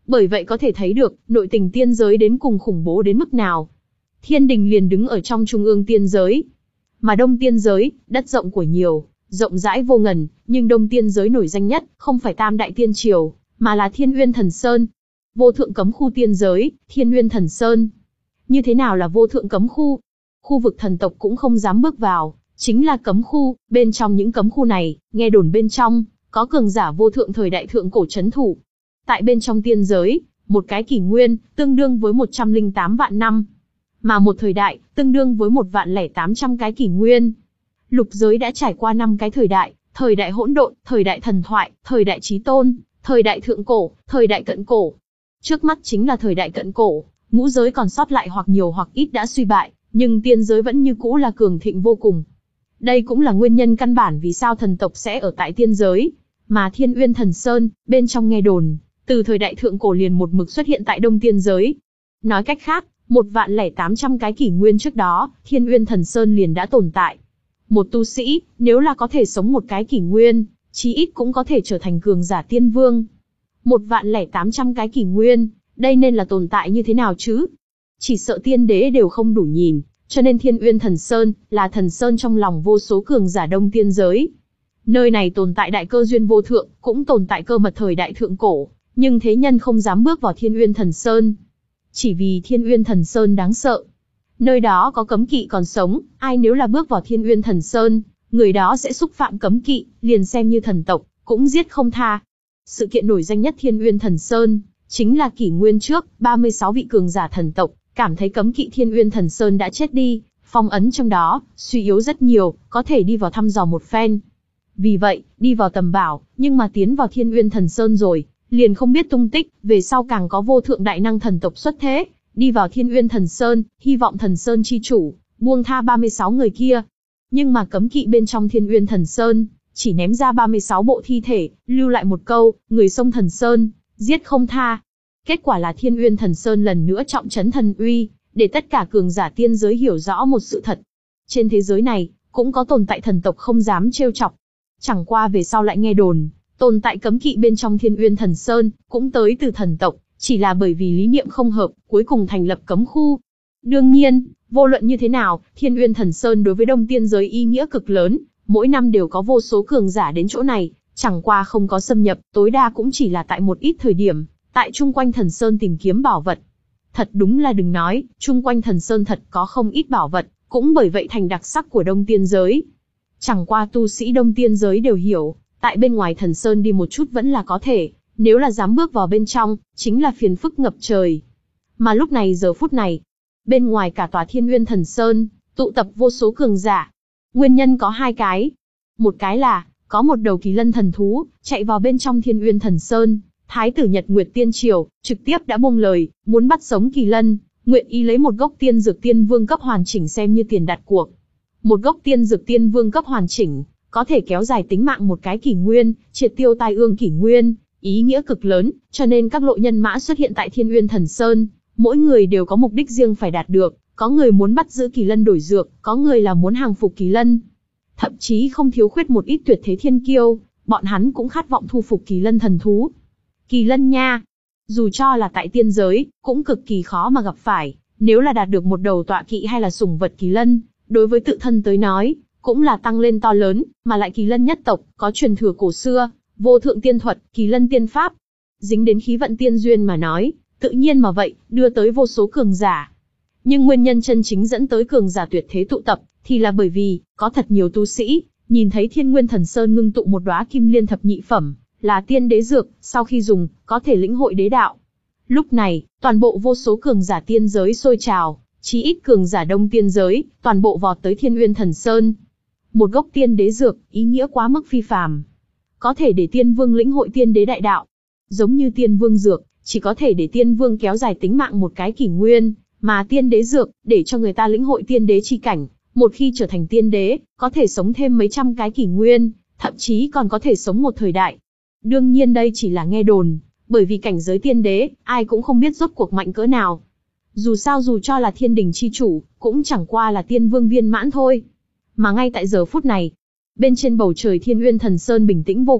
Bởi vậy có thể thấy được, nội tình tiên giới đến cùng khủng bố đến mức nào. Thiên đình liền đứng ở trong trung ương tiên giới. Mà đông tiên giới, đất rộng của nhiều, rộng rãi vô ngần, nhưng đông tiên giới nổi danh nhất, không phải Tam Đại Tiên Triều, mà là Thiên Uyên Thần Sơn. Vô thượng cấm khu tiên giới, Thiên Uyên Thần Sơn. Như thế nào là vô thượng cấm khu? Khu vực thần tộc cũng không dám bước vào, chính là cấm khu. Bên trong những cấm khu này, nghe đồn bên trong, có cường giả vô thượng thời đại thượng cổ trấn thủ. Tại bên trong tiên giới, một cái kỷ nguyên, tương đương với một trăm lẻ tám vạn năm. Mà một thời đại, tương đương với một vạn lẻ tám trăm cái kỷ nguyên. Lục giới đã trải qua năm cái thời đại, thời đại hỗn độn, thời đại thần thoại, thời đại chí tôn, thời đại thượng cổ, thời đại cận cổ. Trước mắt chính là thời đại cận cổ, ngũ giới còn sót lại hoặc nhiều hoặc ít đã suy bại, nhưng tiên giới vẫn như cũ là cường thịnh vô cùng. Đây cũng là nguyên nhân căn bản vì sao thần tộc sẽ ở tại tiên giới. Mà Thiên Uyên Thần Sơn, bên trong nghe đồn, từ thời đại thượng cổ liền một mực xuất hiện tại đông tiên giới. Nói cách khác, một vạn lẻ tám trăm cái kỷ nguyên trước đó, Thiên Uyên Thần Sơn liền đã tồn tại. Một tu sĩ, nếu là có thể sống một cái kỷ nguyên, chí ít cũng có thể trở thành cường giả tiên vương. Một vạn lẻ tám trăm cái kỷ nguyên, đây nên là tồn tại như thế nào chứ? Chỉ sợ tiên đế đều không đủ nhìn, cho nên Thiên Uyên Thần Sơn là thần sơn trong lòng vô số cường giả đông tiên giới. Nơi này tồn tại đại cơ duyên vô thượng, cũng tồn tại cơ mật thời đại thượng cổ, nhưng thế nhân không dám bước vào Thiên Uyên Thần Sơn. Chỉ vì Thiên Uyên Thần Sơn đáng sợ. Nơi đó có cấm kỵ còn sống, ai nếu là bước vào Thiên Uyên Thần Sơn, người đó sẽ xúc phạm cấm kỵ, liền xem như thần tộc, cũng giết không tha. Sự kiện nổi danh nhất Thiên Uyên Thần Sơn, chính là kỷ nguyên trước, ba mươi sáu vị cường giả thần tộc, cảm thấy cấm kỵ Thiên Uyên Thần Sơn đã chết đi, phong ấn trong đó, suy yếu rất nhiều, có thể đi vào thăm dò một phen. Vì vậy, đi vào tầm bảo, nhưng mà tiến vào Thiên Uyên Thần Sơn rồi, liền không biết tung tích, về sau càng có vô thượng đại năng thần tộc xuất thế, đi vào Thiên Uyên Thần Sơn, hy vọng Thần Sơn chi chủ, buông tha ba mươi sáu người kia. Nhưng mà cấm kỵ bên trong Thiên Uyên Thần Sơn, chỉ ném ra ba mươi sáu bộ thi thể, lưu lại một câu, người xông Thần Sơn, giết không tha. Kết quả là Thiên Uyên Thần Sơn lần nữa trọng trấn thần uy, để tất cả cường giả tiên giới hiểu rõ một sự thật. Trên thế giới này, cũng có tồn tại thần tộc không dám trêu chọc. Chẳng qua về sau lại nghe đồn, tồn tại cấm kỵ bên trong Thiên Uyên Thần Sơn, cũng tới từ thần tộc, chỉ là bởi vì lý niệm không hợp, cuối cùng thành lập cấm khu. Đương nhiên, vô luận như thế nào, Thiên Uyên Thần Sơn đối với đông tiên giới ý nghĩa cực lớn, mỗi năm đều có vô số cường giả đến chỗ này, chẳng qua không có xâm nhập, tối đa cũng chỉ là tại một ít thời điểm, tại chung quanh Thần Sơn tìm kiếm bảo vật. Thật đúng là đừng nói, chung quanh Thần Sơn thật có không ít bảo vật, cũng bởi vậy thành đặc sắc của đông tiên giới. Chẳng qua tu sĩ đông tiên giới đều hiểu, tại bên ngoài Thần Sơn đi một chút vẫn là có thể, nếu là dám bước vào bên trong, chính là phiền phức ngập trời. Mà lúc này giờ phút này, bên ngoài cả tòa Thiên Uyên Thần Sơn, tụ tập vô số cường giả. Nguyên nhân có hai cái. Một cái là, có một đầu kỳ lân thần thú, chạy vào bên trong Thiên Uyên Thần Sơn, Thái tử Nhật Nguyệt Tiên Triều, trực tiếp đã buông lời, muốn bắt sống kỳ lân, nguyện ý lấy một gốc tiên dược tiên vương cấp hoàn chỉnh xem như tiền đặt cuộc. Một gốc tiên dược tiên vương cấp hoàn chỉnh, có thể kéo dài tính mạng một cái kỷ nguyên, triệt tiêu tai ương kỷ nguyên, ý nghĩa cực lớn, cho nên các lộ nhân mã xuất hiện tại Thiên Uyên Thần Sơn, mỗi người đều có mục đích riêng phải đạt được, có người muốn bắt giữ kỳ lân đổi dược, có người là muốn hàng phục kỳ lân. Thậm chí không thiếu khuyết một ít tuyệt thế thiên kiêu, bọn hắn cũng khát vọng thu phục kỳ lân thần thú. Kỳ lân nha, dù cho là tại tiên giới, cũng cực kỳ khó mà gặp phải, nếu là đạt được một đầu tọa kỵ hay là sủng vật kỳ lân, đối với tự thân tới nói, cũng là tăng lên to lớn, mà lại kỳ lân nhất tộc, có truyền thừa cổ xưa, vô thượng tiên thuật, kỳ lân tiên pháp. Dính đến khí vận tiên duyên mà nói, tự nhiên mà vậy, đưa tới vô số cường giả. Nhưng nguyên nhân chân chính dẫn tới cường giả tuyệt thế tụ tập, thì là bởi vì, có thật nhiều tu sĩ, nhìn thấy Thiên Nguyên Thần Sơn ngưng tụ một đóa kim liên thập nhị phẩm, là tiên đế dược, sau khi dùng, có thể lĩnh hội đế đạo. Lúc này, toàn bộ vô số cường giả tiên giới sôi trào, chí ít cường giả đông tiên giới, toàn bộ vọt tới Thiên Uyên Thần Sơn. Một gốc tiên đế dược, ý nghĩa quá mức phi phàm. Có thể để tiên vương lĩnh hội tiên đế đại đạo. Giống như tiên vương dược, chỉ có thể để tiên vương kéo dài tính mạng một cái kỷ nguyên, mà tiên đế dược, để cho người ta lĩnh hội tiên đế chi cảnh. Một khi trở thành tiên đế, có thể sống thêm mấy trăm cái kỷ nguyên, thậm chí còn có thể sống một thời đại. Đương nhiên đây chỉ là nghe đồn, bởi vì cảnh giới tiên đế, ai cũng không biết rốt cuộc mạnh cỡ nào. Dù sao dù cho là thiên đình chi chủ, cũng chẳng qua là tiên vương viên mãn thôi. Mà ngay tại giờ phút này, bên trên bầu trời Thiên Uyên Thần Sơn bình tĩnh vô cùng,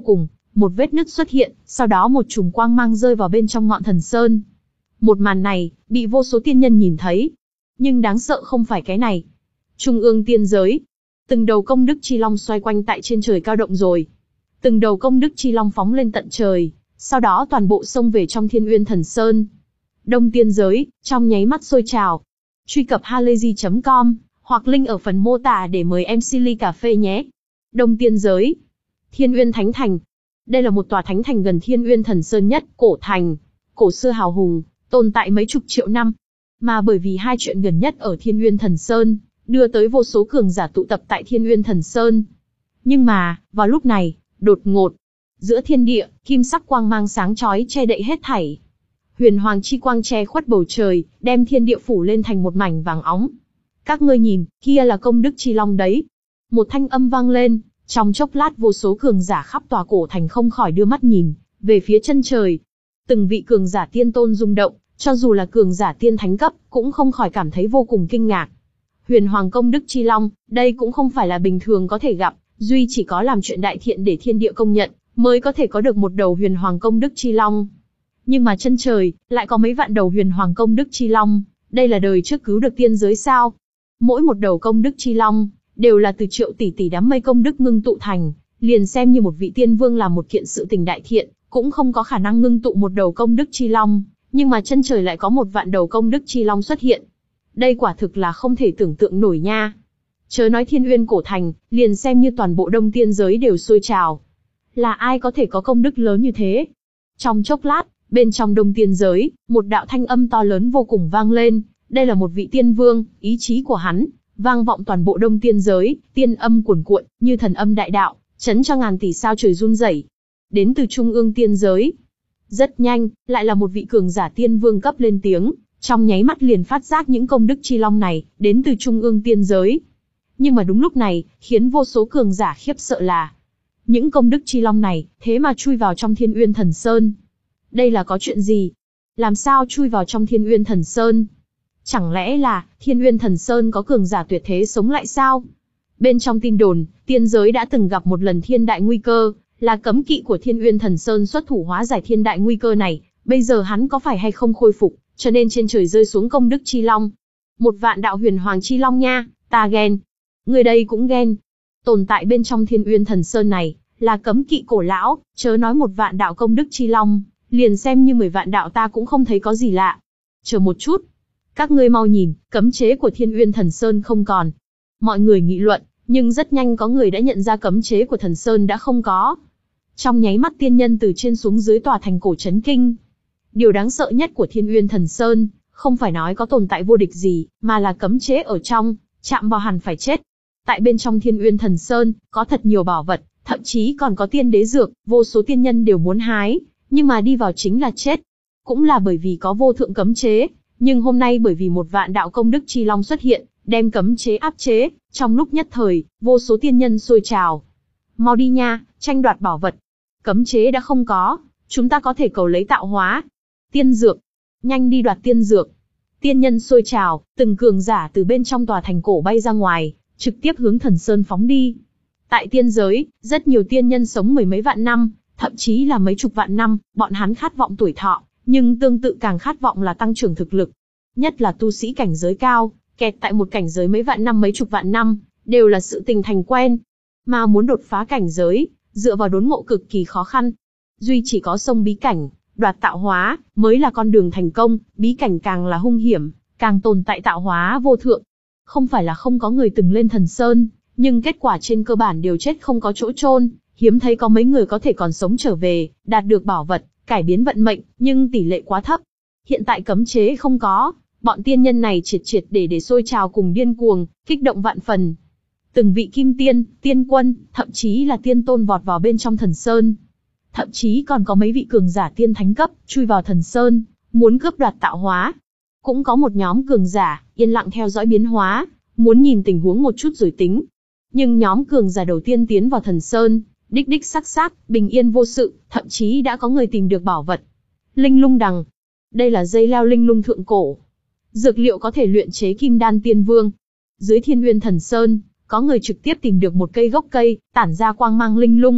Một vết nứt xuất hiện, sau đó một chùm quang mang rơi vào bên trong ngọn thần sơn. Một màn này, bị vô số tiên nhân nhìn thấy. Nhưng đáng sợ không phải cái này. Trung ương tiên giới. Từng đầu công đức chi long xoay quanh tại trên trời cao động rồi. Từng đầu công đức chi long phóng lên tận trời, sau đó toàn bộ xông về trong Thiên Uyên Thần Sơn. Đông tiên giới, trong nháy mắt sôi trào. Truy cập halayzi chấm com, hoặc link ở phần mô tả để mời em xê ly cà phê nhé. Đông tiên giới. Thiên Uyên Thánh Thành. Đây là một tòa thánh thành gần Thiên Uyên Thần Sơn nhất, cổ thành. Cổ xưa hào hùng, tồn tại mấy chục triệu năm. Mà bởi vì hai chuyện gần nhất ở Thiên Uyên Thần Sơn, đưa tới vô số cường giả tụ tập tại Thiên Uyên Thần Sơn. Nhưng mà, vào lúc này, đột ngột, giữa thiên địa, kim sắc quang mang sáng chói che đậy hết thảy. Huyền hoàng chi quang che khuất bầu trời, đem thiên địa phủ lên thành một mảnh vàng óng. Các ngươi nhìn, kia là công đức chi long đấy. Một thanh âm vang lên, trong chốc lát vô số cường giả khắp tòa cổ thành không khỏi đưa mắt nhìn về phía chân trời. Từng vị cường giả tiên tôn rung động, cho dù là cường giả tiên thánh cấp, cũng không khỏi cảm thấy vô cùng kinh ngạc. Huyền hoàng công đức chi long, đây cũng không phải là bình thường có thể gặp, duy chỉ có làm chuyện đại thiện để thiên địa công nhận, mới có thể có được một đầu huyền hoàng công đức chi long. Nhưng mà chân trời, lại có mấy vạn đầu huyền hoàng công đức chi long, đây là đời trước cứu được tiên giới sao? Mỗi một đầu công đức chi long, đều là từ triệu tỷ tỷ đám mây công đức ngưng tụ thành, liền xem như một vị tiên vương làm một kiện sự tình đại thiện, cũng không có khả năng ngưng tụ một đầu công đức chi long, nhưng mà chân trời lại có một vạn đầu công đức chi long xuất hiện. Đây quả thực là không thể tưởng tượng nổi nha. Chớ nói Thiên Uyên cổ thành, liền xem như toàn bộ đông tiên giới đều sôi trào. Là ai có thể có công đức lớn như thế? Trong chốc lát, bên trong đông tiên giới, một đạo thanh âm to lớn vô cùng vang lên. Đây là một vị tiên vương, ý chí của hắn vang vọng toàn bộ đông tiên giới, tiên âm cuồn cuộn, như thần âm đại đạo, chấn cho ngàn tỷ sao trời run rẩy. Đến từ trung ương tiên giới. Rất nhanh, lại là một vị cường giả tiên vương cấp lên tiếng, trong nháy mắt liền phát giác những công đức chi long này, đến từ trung ương tiên giới. Nhưng mà đúng lúc này, khiến vô số cường giả khiếp sợ là, những công đức chi long này, thế mà chui vào trong Thiên Uyên Thần Sơn. Đây là có chuyện gì? Làm sao chui vào trong Thiên Uyên Thần Sơn? Chẳng lẽ là, Thiên Uyên Thần Sơn có cường giả tuyệt thế sống lại sao? Bên trong tin đồn, tiên giới đã từng gặp một lần thiên đại nguy cơ, là cấm kỵ của Thiên Uyên Thần Sơn xuất thủ hóa giải thiên đại nguy cơ này, bây giờ hắn có phải hay không khôi phục, cho nên trên trời rơi xuống công đức chi long. Một vạn đạo huyền hoàng chi long nha, ta ghen. Người đây cũng ghen. Tồn tại bên trong Thiên Uyên Thần Sơn này, là cấm kỵ cổ lão, chớ nói một vạn đạo công đức chi long, liền xem như mười vạn đạo ta cũng không thấy có gì lạ. Chờ một chút. Các ngươi mau nhìn, cấm chế của Thiên Uyên Thần Sơn không còn. Mọi người nghị luận, nhưng rất nhanh có người đã nhận ra cấm chế của Thần Sơn đã không có. Trong nháy mắt tiên nhân từ trên xuống dưới tòa thành cổ chấn kinh. Điều đáng sợ nhất của Thiên Uyên Thần Sơn, không phải nói có tồn tại vô địch gì, mà là cấm chế ở trong, chạm vào hẳn phải chết. Tại bên trong Thiên Uyên Thần Sơn, có thật nhiều bảo vật, thậm chí còn có tiên đế dược, vô số tiên nhân đều muốn hái, nhưng mà đi vào chính là chết. Cũng là bởi vì có vô thượng cấm chế, nhưng hôm nay bởi vì một vạn đạo công đức chi long xuất hiện, đem cấm chế áp chế, trong lúc nhất thời, vô số tiên nhân sôi trào. Mau đi nha, tranh đoạt bảo vật. Cấm chế đã không có, chúng ta có thể cầu lấy tạo hóa. Tiên dược, nhanh đi đoạt tiên dược. Tiên nhân sôi trào, từng cường giả từ bên trong tòa thành cổ bay ra ngoài, trực tiếp hướng Thần Sơn phóng đi. Tại tiên giới, rất nhiều tiên nhân sống mười mấy vạn năm, thậm chí là mấy chục vạn năm, bọn hắn khát vọng tuổi thọ, nhưng tương tự càng khát vọng là tăng trưởng thực lực. Nhất là tu sĩ cảnh giới cao, kẹt tại một cảnh giới mấy vạn năm mấy chục vạn năm, đều là sự tình thành quen. Mà muốn đột phá cảnh giới, dựa vào đốn ngộ cực kỳ khó khăn. Duy chỉ có sông bí cảnh, đoạt tạo hóa, mới là con đường thành công, bí cảnh càng là hung hiểm, càng tồn tại tạo hóa vô thượng. Không phải là không có người từng lên Thần Sơn, nhưng kết quả trên cơ bản đều chết không có chỗ chôn, hiếm thấy có mấy người có thể còn sống trở về, đạt được bảo vật, cải biến vận mệnh, nhưng tỷ lệ quá thấp. Hiện tại cấm chế không có, bọn tiên nhân này triệt triệt để để sôi trào cùng điên cuồng, kích động vạn phần. Từng vị kim tiên, tiên quân, thậm chí là tiên tôn vọt vào bên trong Thần Sơn. Thậm chí còn có mấy vị cường giả tiên thánh cấp, chui vào Thần Sơn, muốn cướp đoạt tạo hóa. Cũng có một nhóm cường giả, yên lặng theo dõi biến hóa, muốn nhìn tình huống một chút rồi tính. Nhưng nhóm cường giả đầu tiên tiến vào Thần Sơn, đích đích sắc sắc, bình yên vô sự, thậm chí đã có người tìm được bảo vật. Linh lung đằng. Đây là dây leo linh lung thượng cổ. Dược liệu có thể luyện chế kim đan tiên vương. Dưới Thiên Uyên Thần Sơn, có người trực tiếp tìm được một cây gốc cây, tản ra quang mang linh lung,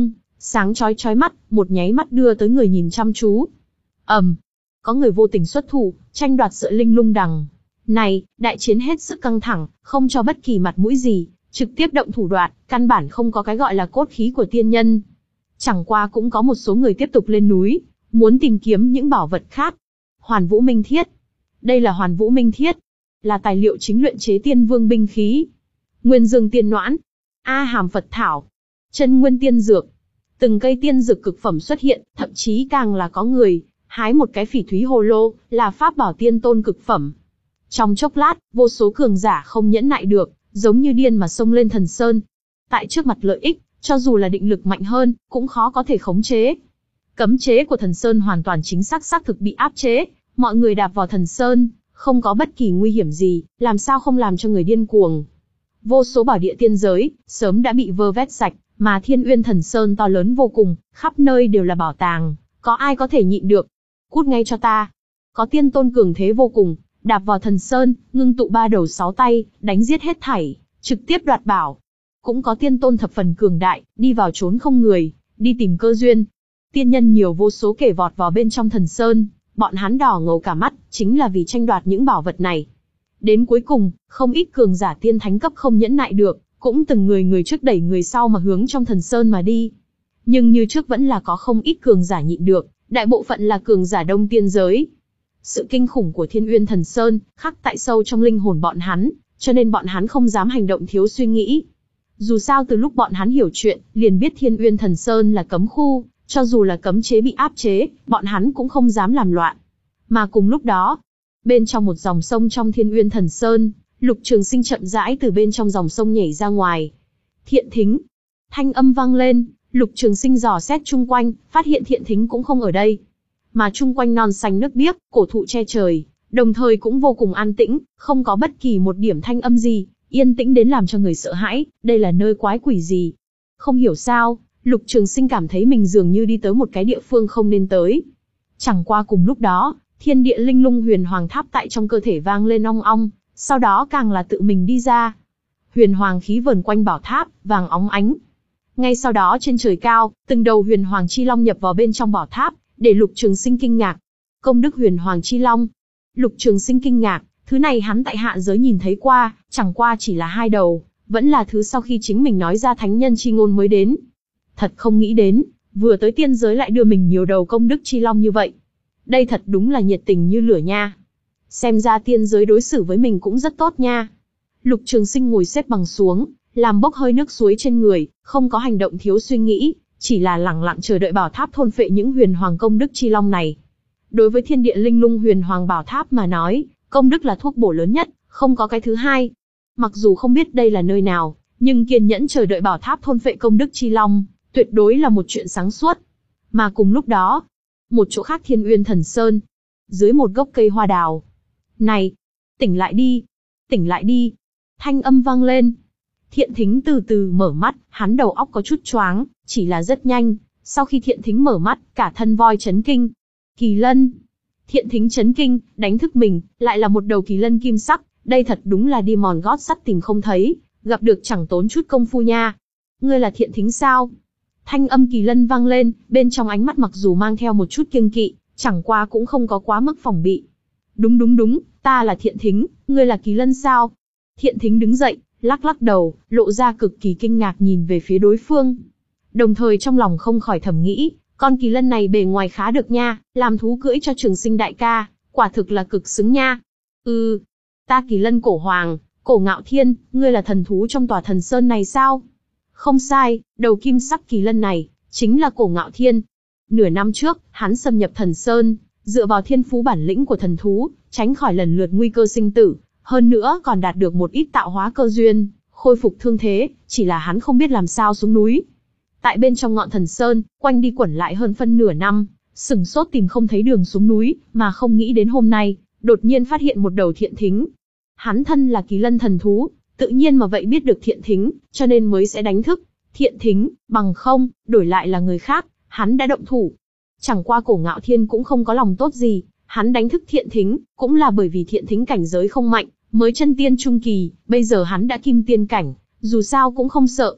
sáng chói chói mắt, một nháy mắt đưa tới người nhìn chăm chú. ầm, um, có người vô tình xuất thủ, tranh đoạt sợi linh lung đằng. Này, đại chiến hết sức căng thẳng, không cho bất kỳ mặt mũi gì, trực tiếp động thủ đoạn, căn bản không có cái gọi là cốt khí của tiên nhân. Chẳng qua cũng có một số người tiếp tục lên núi, muốn tìm kiếm những bảo vật khác. Hoàn Vũ Minh Thiết. Đây là Hoàn Vũ Minh Thiết, là tài liệu chính luyện chế tiên vương binh khí. Nguyên Dương Tiên Noãn, A Hàm Phật Thảo, Chân Nguyên Tiên Dược. Từng cây tiên dược cực phẩm xuất hiện, thậm chí càng là có người hái một cái phỉ thúy hồ lô, là pháp bảo tiên tôn cực phẩm. Trong chốc lát, vô số cường giả không nhẫn nại được, giống như điên mà xông lên Thần Sơn. Tại trước mặt lợi ích, cho dù là định lực mạnh hơn, cũng khó có thể khống chế. Cấm chế của Thần Sơn hoàn toàn chính xác xác thực bị áp chế, mọi người đạp vào Thần Sơn, không có bất kỳ nguy hiểm gì, làm sao không làm cho người điên cuồng. Vô số bảo địa tiên giới, sớm đã bị vơ vét sạch, mà Thiên Uyên Thần Sơn to lớn vô cùng, khắp nơi đều là bảo tàng, có ai có thể nhịn được. Cút ngay cho ta. Có tiên tôn cường thế vô cùng, đạp vào Thần Sơn, ngưng tụ ba đầu sáu tay, đánh giết hết thảy, trực tiếp đoạt bảo. Cũng có tiên tôn thập phần cường đại, đi vào trốn không người, đi tìm cơ duyên. Tiên nhân nhiều vô số kể vọt vào bên trong Thần Sơn, bọn hắn đỏ ngầu cả mắt, chính là vì tranh đoạt những bảo vật này. Đến cuối cùng, không ít cường giả tiên thánh cấp không nhẫn nại được, cũng từng người người trước đẩy người sau mà hướng trong Thần Sơn mà đi. Nhưng như trước vẫn là có không ít cường giả nhịn được, đại bộ phận là cường giả đông tiên giới. Sự kinh khủng của Thiên Uyên Thần Sơn khắc tại sâu trong linh hồn bọn hắn, cho nên bọn hắn không dám hành động thiếu suy nghĩ. Dù sao từ lúc bọn hắn hiểu chuyện, liền biết Thiên Uyên Thần Sơn là cấm khu, cho dù là cấm chế bị áp chế, bọn hắn cũng không dám làm loạn. Mà cùng lúc đó, bên trong một dòng sông trong Thiên Uyên Thần Sơn, Lục Trường Sinh chậm rãi từ bên trong dòng sông nhảy ra ngoài. Thiện Thính. Thanh âm vang lên, Lục Trường Sinh dò xét chung quanh, phát hiện Thiện Thính cũng không ở đây. Mà chung quanh non xanh nước biếc, cổ thụ che trời, đồng thời cũng vô cùng an tĩnh, không có bất kỳ một điểm thanh âm gì, yên tĩnh đến làm cho người sợ hãi, đây là nơi quái quỷ gì. Không hiểu sao, Lục Trường Sinh cảm thấy mình dường như đi tới một cái địa phương không nên tới. Chẳng qua cùng lúc đó, thiên địa linh lung huyền hoàng tháp tại trong cơ thể vang lên ong ong, sau đó càng là tự mình đi ra. Huyền hoàng khí vờn quanh bảo tháp, vàng óng ánh. Ngay sau đó trên trời cao, từng đầu huyền hoàng chi long nhập vào bên trong bảo tháp, để Lục Trường Sinh kinh ngạc. Công đức huyền hoàng chi long. Lục Trường Sinh kinh ngạc, thứ này hắn tại hạ giới nhìn thấy qua, chẳng qua chỉ là hai đầu, vẫn là thứ sau khi chính mình nói ra thánh nhân chi ngôn mới đến. Thật không nghĩ đến, vừa tới tiên giới lại đưa mình nhiều đầu công đức chi long như vậy. Đây thật đúng là nhiệt tình như lửa nha. Xem ra tiên giới đối xử với mình cũng rất tốt nha. Lục Trường Sinh ngồi xếp bằng xuống, làm bốc hơi nước suối trên người, không có hành động thiếu suy nghĩ, chỉ là lẳng lặng chờ đợi bảo tháp thôn phệ những huyền hoàng công đức chi long này. Đối với thiên địa linh lung huyền hoàng bảo tháp mà nói, công đức là thuốc bổ lớn nhất, không có cái thứ hai. Mặc dù không biết đây là nơi nào, nhưng kiên nhẫn chờ đợi bảo tháp thôn phệ công đức chi long, tuyệt đối là một chuyện sáng suốt. Mà cùng lúc đó, một chỗ khác Thiên Uyên Thần Sơn, dưới một gốc cây hoa đào. Này, tỉnh lại đi, tỉnh lại đi. Thanh âm vang lên. Thiện Thính từ từ mở mắt, hắn đầu óc có chút choáng, chỉ là rất nhanh. Sau khi Thiện Thính mở mắt, cả thân voi chấn kinh. Kỳ lân. Thiện Thính chấn kinh, đánh thức mình, lại là một đầu kỳ lân kim sắc. Đây thật đúng là đi mòn gót sắt tìm không thấy, gặp được chẳng tốn chút công phu nha. Ngươi là Thiện Thính sao? Thanh âm kỳ lân vang lên, bên trong ánh mắt mặc dù mang theo một chút kiêng kỵ, chẳng qua cũng không có quá mức phòng bị. Đúng đúng đúng, ta là Thiện Thính, ngươi là kỳ lân sao? Thiện Thính đứng dậy, lắc lắc đầu, lộ ra cực kỳ kinh ngạc nhìn về phía đối phương. Đồng thời trong lòng không khỏi thầm nghĩ, con kỳ lân này bề ngoài khá được nha, làm thú cưỡi cho Trường Sinh đại ca, quả thực là cực xứng nha. Ừ, ta kỳ lân cổ hoàng, cổ ngạo thiên, ngươi là thần thú trong tòa thần sơn này sao? Không sai, đầu kim sắc kỳ lân này, chính là cổ ngạo thiên. Nửa năm trước, hắn xâm nhập thần sơn, dựa vào thiên phú bản lĩnh của thần thú, tránh khỏi lần lượt nguy cơ sinh tử, hơn nữa còn đạt được một ít tạo hóa cơ duyên, khôi phục thương thế, chỉ là hắn không biết làm sao xuống núi. Tại bên trong ngọn thần sơn, quanh đi quẩn lại hơn phân nửa năm, sửng sốt tìm không thấy đường xuống núi, mà không nghĩ đến hôm nay, đột nhiên phát hiện một đầu Thiện Thính. Hắn thân là kỳ lân thần thú, tự nhiên mà vậy biết được Thiện Thính, cho nên mới sẽ đánh thức Thiện Thính, bằng không, đổi lại là người khác, hắn đã động thủ. Chẳng qua cổ ngạo thiên cũng không có lòng tốt gì, hắn đánh thức Thiện Thính, cũng là bởi vì Thiện Thính cảnh giới không mạnh, mới chân tiên trung kỳ, bây giờ hắn đã kim tiên cảnh, dù sao cũng không sợ.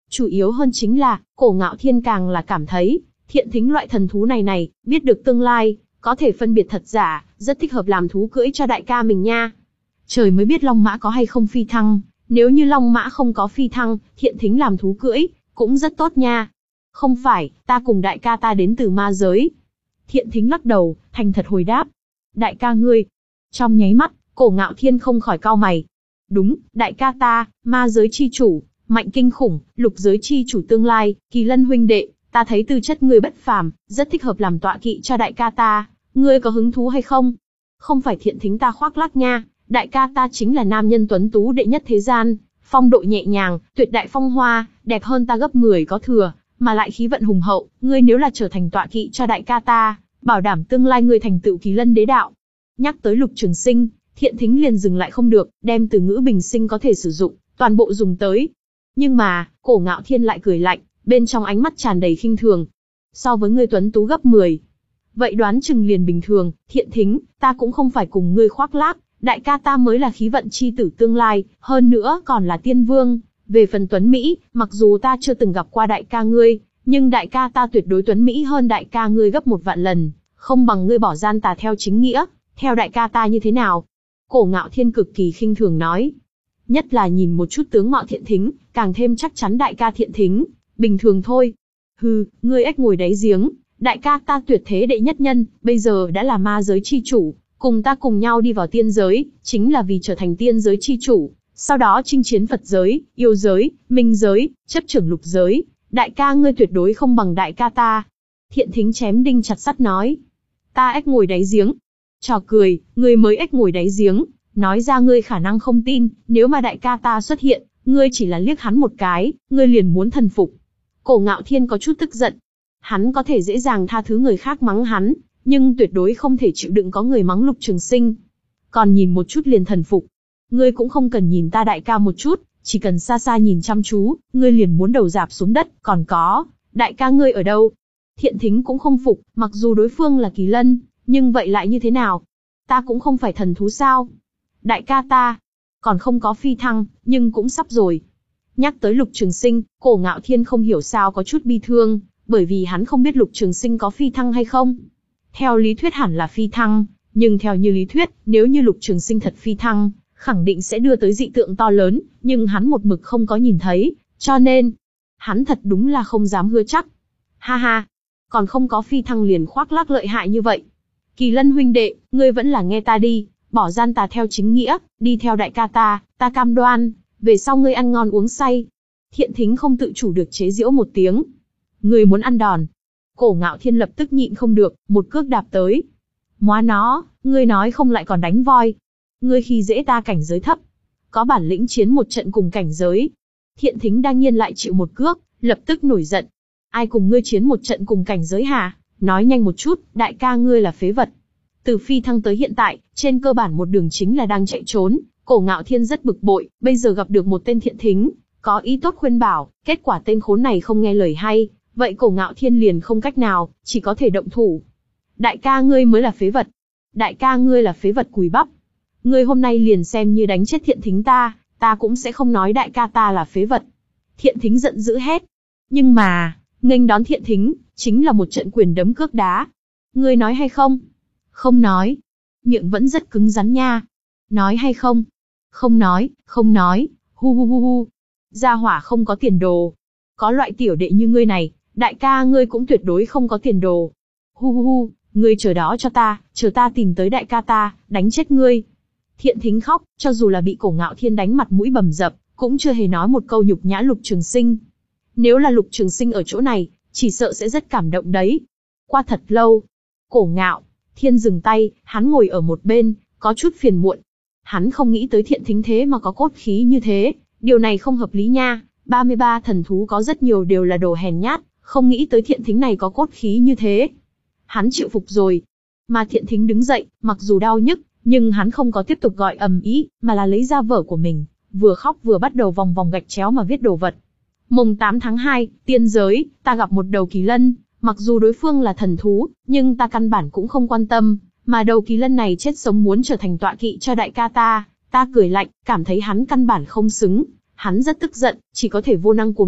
Chủ yếu hơn chính là, Cổ Ngạo Thiên càng là cảm thấy, Thiện Thính loại thần thú này này, biết được tương lai, có thể phân biệt thật giả, rất thích hợp làm thú cưỡi cho đại ca mình nha. Trời mới biết Long Mã có hay không phi thăng, nếu như Long Mã không có phi thăng, Thiện Thính làm thú cưỡi, cũng rất tốt nha. Không phải, ta cùng đại ca ta đến từ ma giới. Thiện Thính lắc đầu, thành thật hồi đáp. Đại ca ngươi. Trong nháy mắt, Cổ Ngạo Thiên không khỏi cau mày. Đúng, đại ca ta, ma giới chi chủ, mạnh kinh khủng, lục giới chi chủ tương lai, Kỳ Lân huynh đệ, ta thấy tư chất ngươi bất phàm, rất thích hợp làm tọa kỵ cho đại ca ta, ngươi có hứng thú hay không? Không phải Thiện Thính ta khoác lác nha, đại ca ta chính là nam nhân tuấn tú đệ nhất thế gian, phong độ nhẹ nhàng, tuyệt đại phong hoa, đẹp hơn ta gấp mười có thừa, mà lại khí vận hùng hậu, ngươi nếu là trở thành tọa kỵ cho đại ca ta, bảo đảm tương lai ngươi thành tựu Kỳ Lân đế đạo. Nhắc tới Lục Trường Sinh, Thiện Thính liền dừng lại không được, đem từ ngữ bình sinh có thể sử dụng, toàn bộ dùng tới. Nhưng mà, Cổ Ngạo Thiên lại cười lạnh, bên trong ánh mắt tràn đầy khinh thường. So với ngươi tuấn tú gấp mười, vậy đoán chừng liền bình thường. Thiện Thính, ta cũng không phải cùng ngươi khoác lác, đại ca ta mới là khí vận chi tử tương lai, hơn nữa còn là tiên vương. Về phần tuấn Mỹ, mặc dù ta chưa từng gặp qua đại ca ngươi, nhưng đại ca ta tuyệt đối tuấn Mỹ hơn đại ca ngươi gấp một vạn lần, không bằng ngươi bỏ gian tà theo chính nghĩa, theo đại ca ta như thế nào? Cổ Ngạo Thiên cực kỳ khinh thường nói. Nhất là nhìn một chút tướng mạo Thiện Thính, càng thêm chắc chắn đại ca Thiện Thính, bình thường thôi. Hừ, ngươi ếch ngồi đáy giếng, đại ca ta tuyệt thế đệ nhất nhân, bây giờ đã là ma giới chi chủ, cùng ta cùng nhau đi vào tiên giới, chính là vì trở thành tiên giới chi chủ, sau đó chinh chiến Phật giới, yêu giới, minh giới, chấp trưởng lục giới, đại ca ngươi tuyệt đối không bằng đại ca ta. Thiện Thính chém đinh chặt sắt nói. Ta ếch ngồi đáy giếng. Trò cười, ngươi mới ếch ngồi đáy giếng, nói ra ngươi khả năng không tin, nếu mà đại ca ta xuất hiện, ngươi chỉ là liếc hắn một cái, ngươi liền muốn thần phục. Cổ Ngạo Thiên có chút tức giận. Hắn có thể dễ dàng tha thứ người khác mắng hắn, nhưng tuyệt đối không thể chịu đựng có người mắng Lục Trường Sinh. Còn nhìn một chút liền thần phục. Ngươi cũng không cần nhìn ta đại ca một chút, chỉ cần xa xa nhìn chăm chú, ngươi liền muốn đầu rạp xuống đất. Còn có, đại ca ngươi ở đâu? Thiện Thính cũng không phục, mặc dù đối phương là Kỳ Lân, nhưng vậy lại như thế nào? Ta cũng không phải thần thú sao? Đại ca ta, còn không có phi thăng, nhưng cũng sắp rồi. Nhắc tới Lục Trường Sinh, Cổ Ngạo Thiên không hiểu sao có chút bi thương, bởi vì hắn không biết Lục Trường Sinh có phi thăng hay không. Theo lý thuyết hẳn là phi thăng, nhưng theo như lý thuyết, nếu như Lục Trường Sinh thật phi thăng, khẳng định sẽ đưa tới dị tượng to lớn, nhưng hắn một mực không có nhìn thấy, cho nên, hắn thật đúng là không dám hứa chắc. Ha ha, còn không có phi thăng liền khoác lác lợi hại như vậy. Kỳ Lân huynh đệ, ngươi vẫn là nghe ta đi, bỏ gian tà theo chính nghĩa, đi theo đại ca ta, ta cam đoan, về sau ngươi ăn ngon uống say. Thiện Thính không tự chủ được chế giễu một tiếng. Ngươi muốn ăn đòn. Cổ Ngạo Thiên lập tức nhịn không được, một cước đạp tới. Móa nó, ngươi nói không lại còn đánh voi. Ngươi khi dễ ta cảnh giới thấp. Có bản lĩnh chiến một trận cùng cảnh giới. Thiện Thính đang nhiên lại chịu một cước, lập tức nổi giận. Ai cùng ngươi chiến một trận cùng cảnh giới hả? Nói nhanh một chút, đại ca ngươi là phế vật. Từ phi thăng tới hiện tại, trên cơ bản một đường chính là đang chạy trốn. Cổ Ngạo Thiên rất bực bội, bây giờ gặp được một tên Thiện Thính, có ý tốt khuyên bảo, kết quả tên khốn này không nghe lời hay, vậy Cổ Ngạo Thiên liền không cách nào, chỉ có thể động thủ. Đại ca ngươi mới là phế vật. Đại ca ngươi là phế vật cùi bắp. Ngươi hôm nay liền xem như đánh chết Thiện Thính ta, ta cũng sẽ không nói đại ca ta là phế vật. Thiện Thính giận dữ hét. Nhưng mà, nghênh đón Thiện Thính, chính là một trận quyền đấm cước đá. Ngươi nói hay không? Không nói. Miệng vẫn rất cứng rắn nha. Nói hay không? Không nói, không nói, hu hu hu hu. Gia hỏa không có tiền đồ. Có loại tiểu đệ như ngươi này, đại ca ngươi cũng tuyệt đối không có tiền đồ. Hu hu hu, ngươi chờ đó cho ta, chờ ta tìm tới đại ca ta, đánh chết ngươi. Thiện Thính khóc, cho dù là bị Cổ Ngạo Thiên đánh mặt mũi bầm dập, cũng chưa hề nói một câu nhục nhã Lục Trường Sinh. Nếu là Lục Trường Sinh ở chỗ này, chỉ sợ sẽ rất cảm động đấy. Qua thật lâu, Cổ Ngạo Thiên dừng tay, hắn ngồi ở một bên, có chút phiền muộn. Hắn không nghĩ tới Thiện Thính thế mà có cốt khí như thế, điều này không hợp lý nha. ba mươi ba thần thú có rất nhiều đều là đồ hèn nhát, không nghĩ tới Thiện Thính này có cốt khí như thế. Hắn chịu phục rồi. Mà Thiện Thính đứng dậy, mặc dù đau nhức, nhưng hắn không có tiếp tục gọi ầm ĩ, mà là lấy ra vở của mình, vừa khóc vừa bắt đầu vòng vòng gạch chéo mà viết đồ vật. Mùng tám tháng hai, tiên giới, ta gặp một đầu kỳ lân, mặc dù đối phương là thần thú, nhưng ta căn bản cũng không quan tâm, mà đầu kỳ lân này chết sống muốn trở thành tọa kỵ cho đại ca ta. Ta cười lạnh, cảm thấy hắn căn bản không xứng, hắn rất tức giận, chỉ có thể vô năng cuồng nộ,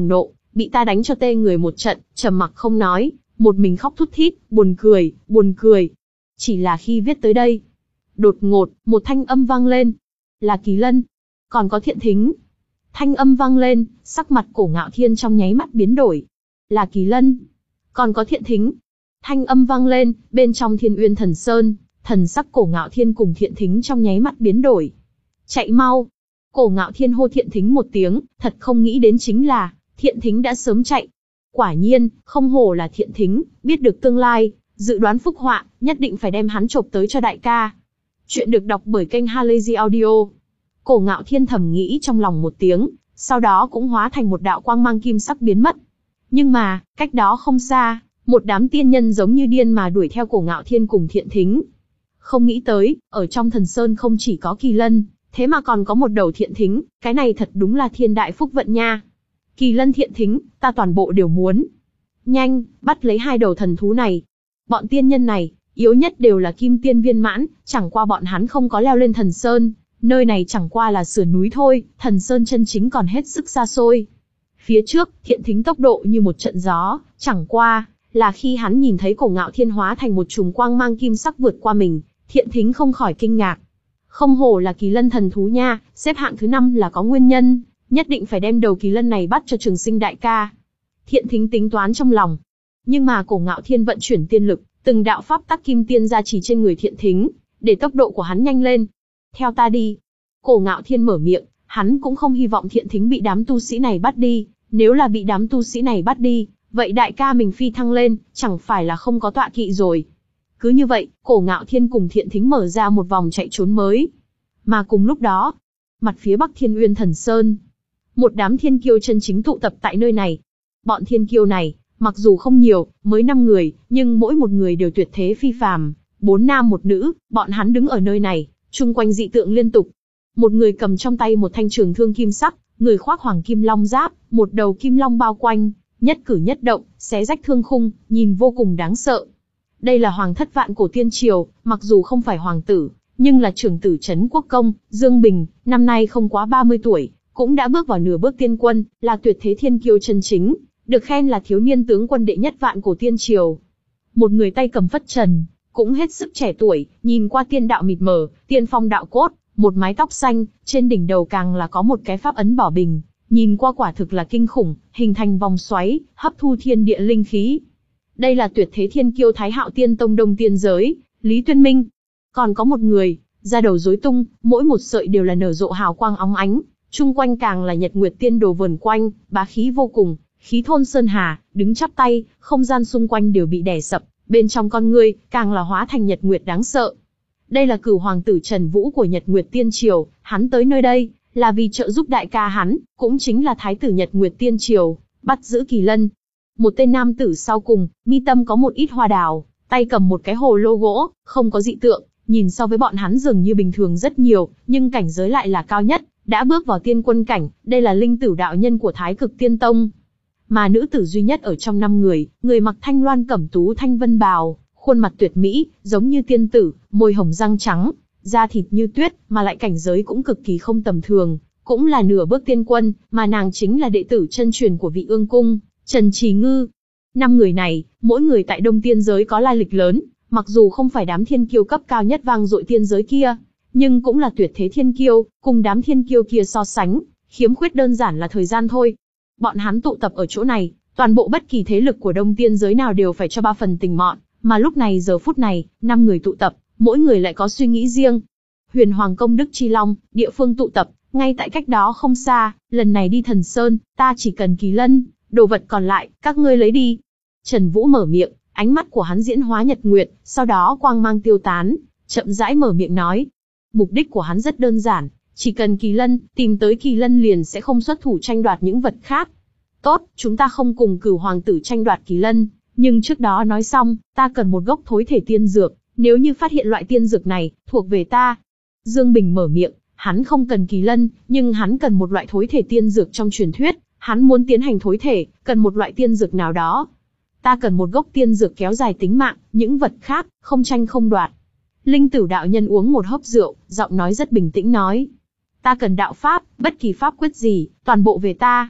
bị ta đánh cho tê người một trận, trầm mặc không nói, một mình khóc thút thít, buồn cười, buồn cười. Chỉ là khi viết tới đây, đột ngột, một thanh âm vang lên. Là Kỳ Lân. Còn có Thiện Thính. Thanh âm vang lên, sắc mặt Cổ Ngạo Thiên trong nháy mắt biến đổi. Là Kỳ Lân. Còn có Thiện Thính. Thanh âm vang lên, bên trong Thiên Uyên Thần Sơn, thần sắc Cổ Ngạo Thiên cùng Thiện Thính trong nháy mắt biến đổi. Chạy mau. Cổ Ngạo Thiên hô Thiện Thính một tiếng, thật không nghĩ đến chính là, Thiện Thính đã sớm chạy. Quả nhiên, không hổ là Thiện Thính, biết được tương lai, dự đoán phúc họa, nhất định phải đem hắn chộp tới cho đại ca. Chuyện được đọc bởi kênh Halazy Audio. Cổ Ngạo Thiên thầm nghĩ trong lòng một tiếng, sau đó cũng hóa thành một đạo quang mang kim sắc biến mất. Nhưng mà, cách đó không xa, một đám tiên nhân giống như điên mà đuổi theo Cổ Ngạo Thiên cùng Thiện Thính. Không nghĩ tới, ở trong thần sơn không chỉ có Kỳ Lân, thế mà còn có một đầu Thiện Thính, cái này thật đúng là thiên đại phúc vận nha. Kỳ Lân Thiện Thính, ta toàn bộ đều muốn. Nhanh, bắt lấy hai đầu thần thú này. Bọn tiên nhân này, yếu nhất đều là kim tiên viên mãn, chẳng qua bọn hắn không có leo lên thần sơn. Nơi này chẳng qua là sườn núi thôi, thần sơn chân chính còn hết sức xa xôi. Phía trước, Thiện Thính tốc độ như một trận gió, chẳng qua là khi hắn nhìn thấy Cổ Ngạo Thiên hóa thành một chùm quang mang kim sắc vượt qua mình, Thiện Thính không khỏi kinh ngạc. Không hổ là Kỳ Lân thần thú nha, xếp hạng thứ năm là có nguyên nhân, nhất định phải đem đầu Kỳ Lân này bắt cho Trường Sinh đại ca. Thiện Thính tính toán trong lòng. Nhưng mà Cổ Ngạo Thiên vận chuyển tiên lực, từng đạo pháp tắc kim tiên gia trì trên người Thiện Thính, để tốc độ của hắn nhanh lên. Theo ta đi. Cổ Ngạo Thiên mở miệng, hắn cũng không hy vọng Thiện Thính bị đám tu sĩ này bắt đi, nếu là bị đám tu sĩ này bắt đi, vậy đại ca mình phi thăng lên, chẳng phải là không có tọa kỵ rồi. Cứ như vậy, Cổ Ngạo Thiên cùng Thiện Thính mở ra một vòng chạy trốn mới. Mà cùng lúc đó, mặt phía bắc Thiên Uyên Thần Sơn, một đám thiên kiêu chân chính tụ tập tại nơi này. Bọn thiên kiêu này, mặc dù không nhiều, mới năm người, nhưng mỗi một người đều tuyệt thế phi phàm, bốn nam một nữ, bọn hắn đứng ở nơi này, chung quanh dị tượng liên tục. Một người cầm trong tay một thanh trường thương kim sắc, người khoác hoàng kim long giáp, một đầu kim long bao quanh, nhất cử nhất động, xé rách thương khung, nhìn vô cùng đáng sợ. Đây là hoàng thất vạn cổ tiên triều, mặc dù không phải hoàng tử, nhưng là trưởng tử Trấn Quốc Công, Dương Bình, năm nay không quá ba mươi tuổi, cũng đã bước vào nửa bước tiên quân, là tuyệt thế thiên kiêu chân chính, được khen là thiếu niên tướng quân đệ nhất vạn cổ tiên triều. Một người tay cầm phất trần, cũng hết sức trẻ tuổi, nhìn qua tiên đạo mịt mờ, tiên phong đạo cốt, một mái tóc xanh, trên đỉnh đầu càng là có một cái pháp ấn bảo bình, nhìn qua quả thực là kinh khủng, hình thành vòng xoáy, hấp thu thiên địa linh khí. Đây là tuyệt thế thiên kiêu Thái Hạo Tiên Tông Đông Tiên giới, Lý Tuyên Minh. Còn có một người, da đầu rối tung, mỗi một sợi đều là nở rộ hào quang óng ánh, chung quanh càng là nhật nguyệt tiên đồ vờn quanh, bá khí vô cùng, khí thôn sơn hà, đứng chắp tay, không gian xung quanh đều bị đè sập, bên trong con ngươi càng là hóa thành nhật nguyệt đáng sợ. Đây là Cửu hoàng tử Trần Vũ của Nhật Nguyệt Tiên Triều, hắn tới nơi đây là vì trợ giúp đại ca hắn, cũng chính là thái tử Nhật Nguyệt Tiên Triều, bắt giữ Kỳ Lân. Một tên nam tử sau cùng, mi tâm có một ít hoa đào, tay cầm một cái hồ lô gỗ, không có dị tượng, nhìn so với bọn hắn dường như bình thường rất nhiều, nhưng cảnh giới lại là cao nhất, đã bước vào tiên quân cảnh, đây là linh tử đạo nhân của Thái Cực Tiên Tông. Mà nữ tử duy nhất ở trong năm người, người mặc thanh loan cẩm tú thanh vân bào, khuôn mặt tuyệt mỹ, giống như tiên tử, môi hồng răng trắng, da thịt như tuyết, mà lại cảnh giới cũng cực kỳ không tầm thường, cũng là nửa bước tiên quân, mà nàng chính là đệ tử chân truyền của Vị Ương Cung, Trần Trì Ngư. Năm người này, mỗi người tại Đông Tiên giới có lai lịch lớn, mặc dù không phải đám thiên kiêu cấp cao nhất vang dội tiên giới kia, nhưng cũng là tuyệt thế thiên kiêu, cùng đám thiên kiêu kia so sánh, khiếm khuyết đơn giản là thời gian thôi. Bọn hắn tụ tập ở chỗ này, toàn bộ bất kỳ thế lực của Đông Tiên giới nào đều phải cho ba phần tình mọn, mà lúc này giờ phút này, năm người tụ tập, mỗi người lại có suy nghĩ riêng. Huyền Hoàng Công Đức Chi Long, địa phương tụ tập, ngay tại cách đó không xa, lần này đi Thần Sơn, ta chỉ cần Kỳ Lân, đồ vật còn lại, các ngươi lấy đi. Trần Vũ mở miệng, ánh mắt của hắn diễn hóa nhật nguyệt, sau đó quang mang tiêu tán, chậm rãi mở miệng nói. Mục đích của hắn rất đơn giản, chỉ cần Kỳ Lân, tìm tới Kỳ Lân liền sẽ không xuất thủ tranh đoạt những vật khác. Tốt, chúng ta không cùng Cửu hoàng tử tranh đoạt Kỳ Lân, nhưng trước đó nói xong, ta cần một gốc thối thể tiên dược, nếu như phát hiện loại tiên dược này, thuộc về ta. Dương Bình mở miệng, hắn không cần Kỳ Lân, nhưng hắn cần một loại thối thể tiên dược trong truyền thuyết, hắn muốn tiến hành thối thể, cần một loại tiên dược nào đó. Ta cần một gốc tiên dược kéo dài tính mạng, những vật khác, không tranh không đoạt. Linh Tử đạo nhân uống một hớp rượu, giọng nói rất bình tĩnh nói. Ta cần đạo pháp, bất kỳ pháp quyết gì, toàn bộ về ta.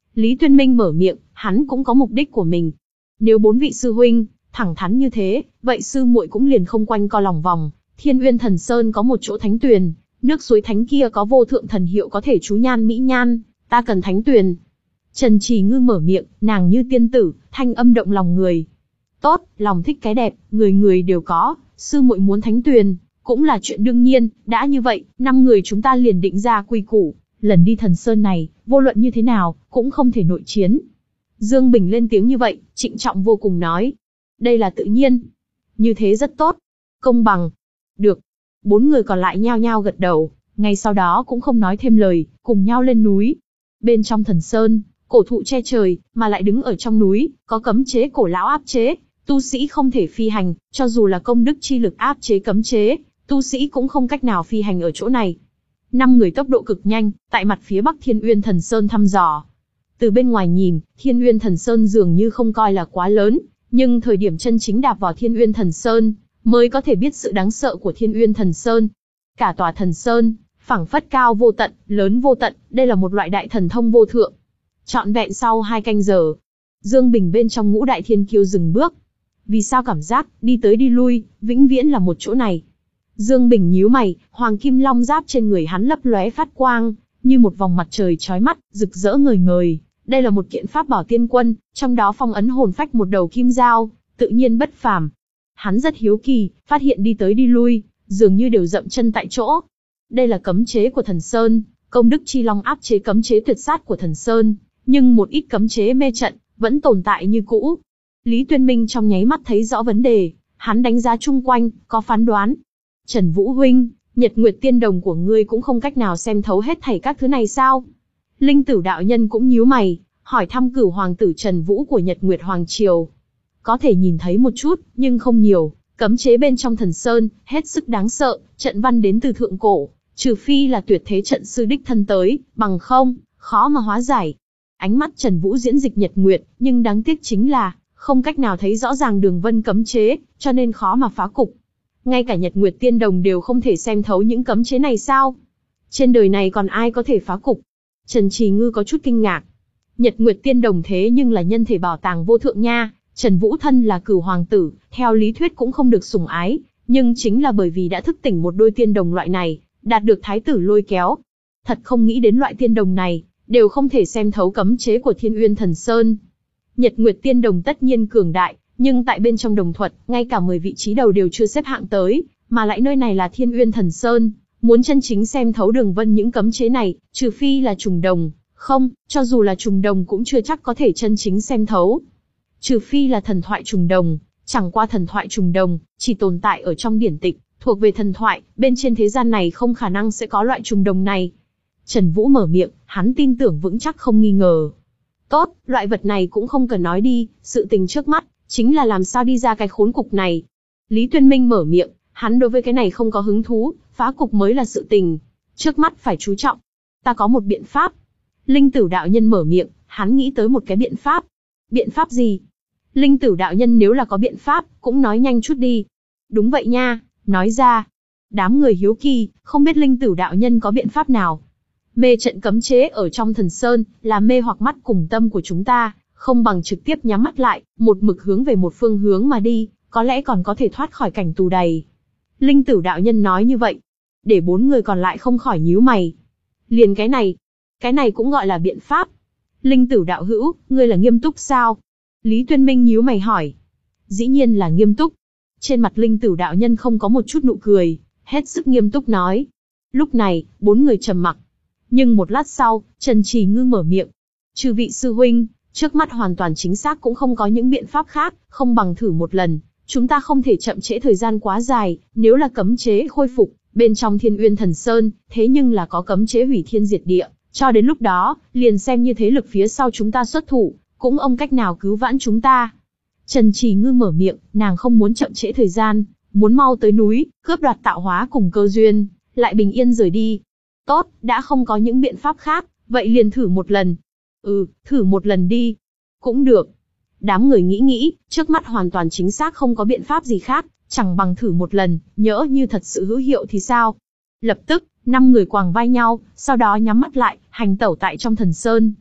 Lý Tuyên Minh mở miệng, hắn cũng có mục đích của mình. Nếu bốn vị sư huynh thẳng thắn như thế, vậy sư muội cũng liền không quanh co lòng vòng. Thiên Uyên Thần Sơn có một chỗ thánh tuyền, nước suối thánh kia có vô thượng thần hiệu có thể chú nhan mỹ nhan, ta cần thánh tuyền. Trần Trì Ngư mở miệng, nàng như tiên tử, thanh âm động lòng người. Tốt, lòng thích cái đẹp, người người đều có, sư muội muốn thánh tuyền, cũng là chuyện đương nhiên. Đã như vậy, năm người chúng ta liền định ra quy củ, lần đi Thần Sơn này, vô luận như thế nào, cũng không thể nội chiến. Dương Bình lên tiếng như vậy, trịnh trọng vô cùng nói. Đây là tự nhiên. Như thế rất tốt. Công bằng. Được. Bốn người còn lại nhao nhao gật đầu, ngay sau đó cũng không nói thêm lời, cùng nhau lên núi. Bên trong Thần Sơn, cổ thụ che trời, mà lại đứng ở trong núi, có cấm chế cổ lão áp chế, tu sĩ không thể phi hành, cho dù là công đức chi lực áp chế cấm chế, tu sĩ cũng không cách nào phi hành ở chỗ này. Năm người tốc độ cực nhanh, tại mặt phía bắc Thiên Uyên Thần Sơn thăm dò. Từ bên ngoài nhìn, Thiên Uyên Thần Sơn dường như không coi là quá lớn, nhưng thời điểm chân chính đạp vào Thiên Uyên Thần Sơn, mới có thể biết sự đáng sợ của Thiên Uyên Thần Sơn. Cả tòa Thần Sơn, phảng phất cao vô tận, lớn vô tận, đây là một loại đại thần thông vô thượng. Trọn vẹn sau hai canh giờ, Dương Bình bên trong Ngũ Đại Thiên Kiêu dừng bước. Vì sao cảm giác, đi tới đi lui, vĩnh viễn là một chỗ này? Dương Bình nhíu mày, hoàng kim long giáp trên người hắn lấp lóe phát quang, như một vòng mặt trời chói mắt, rực rỡ ngời ngời. Đây là một kiện pháp bảo tiên quân, trong đó phong ấn hồn phách một đầu kim dao, tự nhiên bất phàm. Hắn rất hiếu kỳ, phát hiện đi tới đi lui, dường như đều dậm chân tại chỗ. Đây là cấm chế của Thần Sơn, công đức chi long áp chế cấm chế tuyệt sát của Thần Sơn, nhưng một ít cấm chế mê trận vẫn tồn tại như cũ. Lý Tuyên Minh trong nháy mắt thấy rõ vấn đề, hắn đánh giá chung quanh, có phán đoán. Trần Vũ huynh, Nhật Nguyệt Tiên Đồng của ngươi cũng không cách nào xem thấu hết thảy các thứ này sao? Linh Tử đạo nhân cũng nhíu mày, hỏi thăm Cửu hoàng tử Trần Vũ của Nhật Nguyệt Hoàng triều. Có thể nhìn thấy một chút, nhưng không nhiều. Cấm chế bên trong Thần Sơn, hết sức đáng sợ, trận văn đến từ thượng cổ, trừ phi là tuyệt thế trận sư đích thân tới, bằng không, khó mà hóa giải. Ánh mắt Trần Vũ diễn dịch nhật nguyệt, nhưng đáng tiếc chính là, không cách nào thấy rõ ràng đường vân cấm chế, cho nên khó mà phá cục. Ngay cả Nhật Nguyệt Tiên Đồng đều không thể xem thấu những cấm chế này sao? Trên đời này còn ai có thể phá cục? Trần Trì Ngư có chút kinh ngạc. Nhật Nguyệt Tiên Đồng thế nhưng là nhân thể bảo tàng vô thượng nha. Trần Vũ thân là Cửu hoàng tử, theo lý thuyết cũng không được sủng ái, nhưng chính là bởi vì đã thức tỉnh một đôi tiên đồng loại này, đạt được thái tử lôi kéo. Thật không nghĩ đến loại tiên đồng này, đều không thể xem thấu cấm chế của Thiên Uyên Thần Sơn. Nhật Nguyệt Tiên Đồng tất nhiên cường đại, nhưng tại bên trong đồng thuật, ngay cả mười vị trí đầu đều chưa xếp hạng tới, mà lại nơi này là Thiên Uyên Thần Sơn, muốn chân chính xem thấu đường vân những cấm chế này, trừ phi là trùng đồng, không, cho dù là trùng đồng cũng chưa chắc có thể chân chính xem thấu. Trừ phi là thần thoại trùng đồng, chẳng qua thần thoại trùng đồng, chỉ tồn tại ở trong điển tịch, thuộc về thần thoại, bên trên thế gian này không khả năng sẽ có loại trùng đồng này. Trần Vũ mở miệng, hắn tin tưởng vững chắc không nghi ngờ. Tốt, loại vật này cũng không cần nói đi, sự tình trước mắt, chính là làm sao đi ra cái khốn cục này. Lý Tuyên Minh mở miệng, hắn đối với cái này không có hứng thú, phá cục mới là sự tình. Trước mắt phải chú trọng. Ta có một biện pháp. Linh Tử đạo nhân mở miệng, hắn nghĩ tới một cái biện pháp. Biện pháp gì? Linh Tử đạo nhân nếu là có biện pháp, cũng nói nhanh chút đi. Đúng vậy nha, nói ra. Đám người hiếu kỳ, không biết Linh Tử đạo nhân có biện pháp nào. Mê trận cấm chế ở trong Thần Sơn, là mê hoặc mắt cùng tâm của chúng ta, không bằng trực tiếp nhắm mắt lại, một mực hướng về một phương hướng mà đi, có lẽ còn có thể thoát khỏi cảnh tù đầy. Linh Tử đạo nhân nói như vậy, để bốn người còn lại không khỏi nhíu mày. Liền cái này, cái này cũng gọi là biện pháp. Linh Tử đạo hữu, ngươi là nghiêm túc sao? Lý Tuyên Minh nhíu mày hỏi. Dĩ nhiên là nghiêm túc. Trên mặt Linh Tử đạo nhân không có một chút nụ cười, hết sức nghiêm túc nói. Lúc này, bốn người trầm mặc. Nhưng một lát sau, Trần Trì Ngư mở miệng. Chư vị sư huynh, trước mắt hoàn toàn chính xác cũng không có những biện pháp khác, không bằng thử một lần. Chúng ta không thể chậm trễ thời gian quá dài, nếu là cấm chế khôi phục, bên trong Thiên Uyên Thần Sơn, thế nhưng là có cấm chế hủy thiên diệt địa. Cho đến lúc đó, liền xem như thế lực phía sau chúng ta xuất thủ, cũng không cách nào cứu vãn chúng ta. Trần Trì Ngư mở miệng, nàng không muốn chậm trễ thời gian, muốn mau tới núi, cướp đoạt tạo hóa cùng cơ duyên, lại bình yên rời đi. Tốt, đã không có những biện pháp khác, vậy liền thử một lần. Ừ, thử một lần đi. Cũng được. Đám người nghĩ nghĩ, trước mắt hoàn toàn chính xác không có biện pháp gì khác, chẳng bằng thử một lần, nhỡ như thật sự hữu hiệu thì sao. Lập tức, năm người quàng vai nhau, sau đó nhắm mắt lại, hành tẩu tại trong Thần Sơn.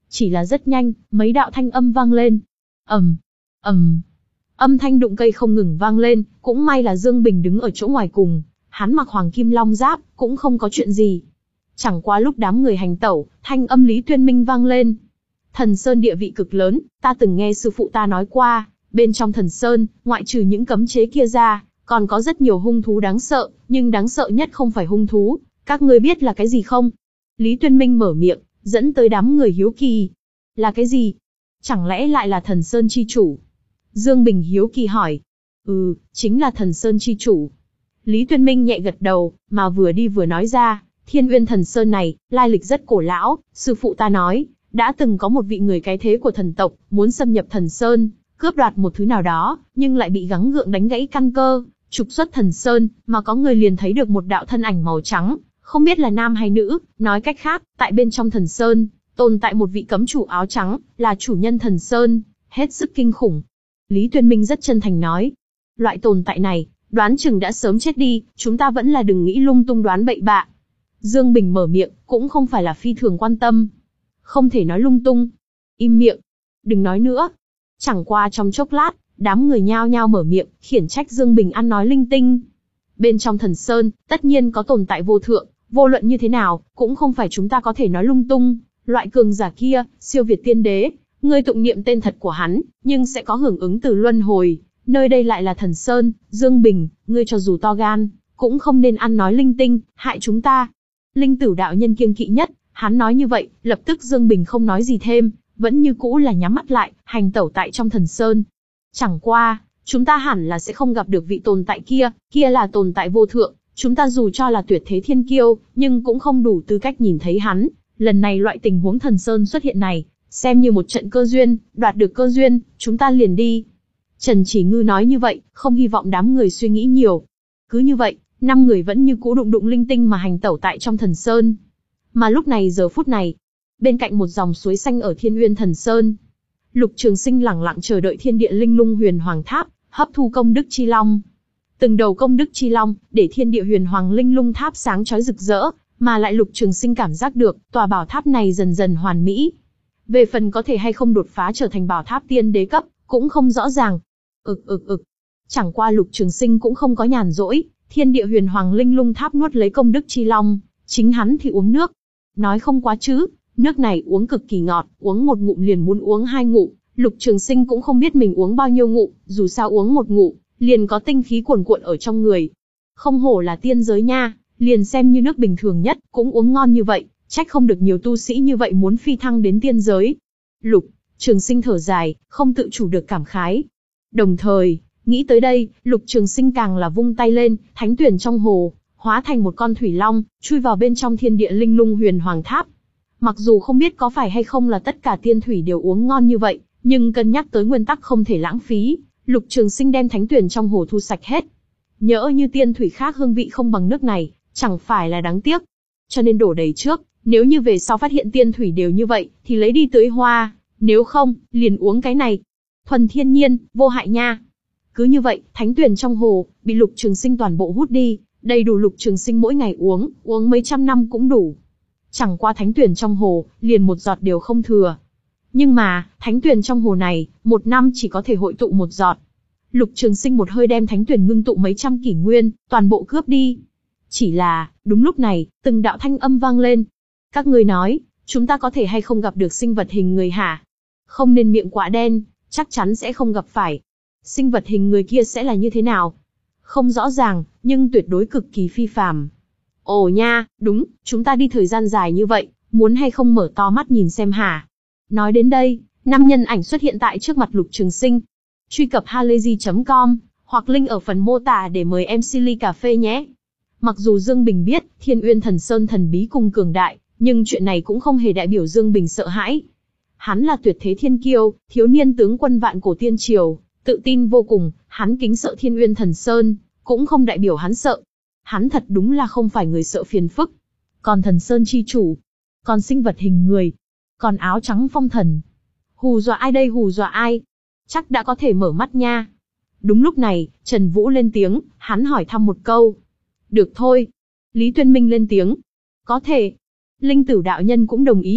Chỉ là rất nhanh, mấy đạo thanh âm vang lên. ầm, ầm, âm thanh đụng cây không ngừng vang lên, cũng may là Dương Bình đứng ở chỗ ngoài cùng, hắn mặc hoàng kim long giáp, cũng không có chuyện gì. Chẳng qua lúc đám người hành tẩu, thanh âm Lý Tuyên Minh vang lên. Thần Sơn địa vị cực lớn, ta từng nghe sư phụ ta nói qua, bên trong Thần Sơn, ngoại trừ những cấm chế kia ra, còn có rất nhiều hung thú đáng sợ, nhưng đáng sợ nhất không phải hung thú, các ngươi biết là cái gì không? Lý Tuyên Minh mở miệng, dẫn tới đám người hiếu kỳ. Là cái gì? Chẳng lẽ lại là Thần Sơn chi chủ? Dương Bình hiếu kỳ hỏi. Ừ, chính là Thần Sơn chi chủ. Lý Tuyên Minh nhẹ gật đầu, mà vừa đi vừa nói ra, Thiên Uyên Thần Sơn này, lai lịch rất cổ lão, sư phụ ta nói, đã từng có một vị người cái thế của thần tộc, muốn xâm nhập Thần Sơn, cướp đoạt một thứ nào đó, nhưng lại bị gắng gượng đánh gãy căn cơ, trục xuất Thần Sơn, mà có người liền thấy được một đạo thân ảnh màu trắng, không biết là nam hay nữ, nói cách khác, tại bên trong Thần Sơn, tồn tại một vị cấm chủ áo trắng, là chủ nhân Thần Sơn, hết sức kinh khủng. Lý Tuyên Minh rất chân thành nói, loại tồn tại này, đoán chừng đã sớm chết đi, chúng ta vẫn là đừng nghĩ lung tung đoán bậy bạ. Dương Bình mở miệng, cũng không phải là phi thường quan tâm. Không thể nói lung tung. Im miệng. Đừng nói nữa. Chẳng qua trong chốc lát, đám người nhao nhao mở miệng, khiển trách Dương Bình ăn nói linh tinh. Bên trong Thần Sơn, tất nhiên có tồn tại vô thượng, vô luận như thế nào, cũng không phải chúng ta có thể nói lung tung. Loại cường giả kia, siêu việt tiên đế, ngươi tụng niệm tên thật của hắn, nhưng sẽ có hưởng ứng từ luân hồi. Nơi đây lại là Thần Sơn, Dương Bình, ngươi cho dù to gan, cũng không nên ăn nói linh tinh, hại chúng ta. Linh Tử đạo nhân kiêng kỵ nhất, hắn nói như vậy, lập tức Dương Bình không nói gì thêm, vẫn như cũ là nhắm mắt lại, hành tẩu tại trong Thần Sơn. Chẳng qua, chúng ta hẳn là sẽ không gặp được vị tồn tại kia, kia là tồn tại vô thượng, chúng ta dù cho là tuyệt thế thiên kiêu, nhưng cũng không đủ tư cách nhìn thấy hắn. Lần này loại tình huống Thần Sơn xuất hiện này, xem như một trận cơ duyên, đoạt được cơ duyên, chúng ta liền đi. Trần Chỉ Ngư nói như vậy, không hy vọng đám người suy nghĩ nhiều. Cứ như vậy, năm người vẫn như cũ đụng đụng linh tinh mà hành tẩu tại trong Thần Sơn. Mà lúc này giờ phút này, bên cạnh một dòng suối xanh ở Thiên Uyên Thần Sơn, Lục Trường Sinh lẳng lặng chờ đợi thiên địa linh lung huyền hoàng tháp, hấp thu công đức chi long. Từng đầu công đức chi long, để thiên địa huyền hoàng linh lung tháp sáng chói rực rỡ, mà lại Lục Trường Sinh cảm giác được, tòa bảo tháp này dần dần hoàn mỹ. Về phần có thể hay không đột phá trở thành bảo tháp tiên đế cấp, cũng không rõ ràng. Ực ực ực. Chẳng qua Lục Trường Sinh cũng không có nhàn rỗi, thiên địa huyền hoàng linh lung tháp nuốt lấy công đức chi long, chính hắn thì uống nước. Nói không quá chứ, nước này uống cực kỳ ngọt, uống một ngụm liền muốn uống hai ngụm. Lục Trường Sinh cũng không biết mình uống bao nhiêu ngụm, dù sao uống một ngụm, liền có tinh khí cuồn cuộn ở trong người. Không hổ là tiên giới nha, liền xem như nước bình thường nhất, cũng uống ngon như vậy, trách không được nhiều tu sĩ như vậy muốn phi thăng đến tiên giới. Lục Trường Sinh thở dài, không tự chủ được cảm khái. Đồng thời, nghĩ tới đây, Lục Trường Sinh càng là vung tay lên, thánh tuyển trong hồ, hóa thành một con thủy long, chui vào bên trong thiên địa linh lung huyền hoàng tháp. Mặc dù không biết có phải hay không là tất cả tiên thủy đều uống ngon như vậy, nhưng cân nhắc tới nguyên tắc không thể lãng phí, Lục Trường Sinh đem thánh tuyển trong hồ thu sạch hết. Nhỡ như tiên thủy khác hương vị không bằng nước này, chẳng phải là đáng tiếc. Cho nên đổ đầy trước, nếu như về sau phát hiện tiên thủy đều như vậy, thì lấy đi tưới hoa, nếu không, liền uống cái này. Thuần thiên nhiên, vô hại nha. Cứ như vậy, thánh tuyển trong hồ, bị Lục Trường Sinh toàn bộ hút đi, đầy đủ Lục Trường Sinh mỗi ngày uống, uống mấy trăm năm cũng đủ. Chẳng qua thánh tuyển trong hồ, liền một giọt đều không thừa. Nhưng mà, thánh tuyển trong hồ này, một năm chỉ có thể hội tụ một giọt. Lục Trường Sinh một hơi đem thánh tuyển ngưng tụ mấy trăm kỷ nguyên, toàn bộ cướp đi. Chỉ là, đúng lúc này, từng đạo thanh âm vang lên. Các ngươi nói, chúng ta có thể hay không gặp được sinh vật hình người hả? Không nên miệng quạ đen, chắc chắn sẽ không gặp phải. Sinh vật hình người kia sẽ là như thế nào? Không rõ ràng, nhưng tuyệt đối cực kỳ phi phàm. Ồ nha, đúng, chúng ta đi thời gian dài như vậy, muốn hay không mở to mắt nhìn xem hả? Nói đến đây, năm nhân ảnh xuất hiện tại trước mặt Lục Trường Sinh. Truy cập halayzi chấm com, hoặc link ở phần mô tả để mời em xê ly cà phê nhé. Mặc dù Dương Bình biết, Thiên Uyên Thần Sơn thần bí cùng cường đại, nhưng chuyện này cũng không hề đại biểu Dương Bình sợ hãi. Hắn là tuyệt thế thiên kiêu, thiếu niên tướng quân vạn cổ tiên triều, tự tin vô cùng, hắn kính sợ Thiên Uyên Thần Sơn, cũng không đại biểu hắn sợ. Hắn thật đúng là không phải người sợ phiền phức. Còn Thần Sơn chi chủ, còn sinh vật hình người, còn áo trắng phong thần. Hù dọa ai đây hù dọa ai? Chắc đã có thể mở mắt nha. Đúng lúc này, Trần Vũ lên tiếng, hắn hỏi thăm một câu. Được thôi. Lý Tuyên Minh lên tiếng. Có thể. Linh Tử đạo nhân cũng đồng ý.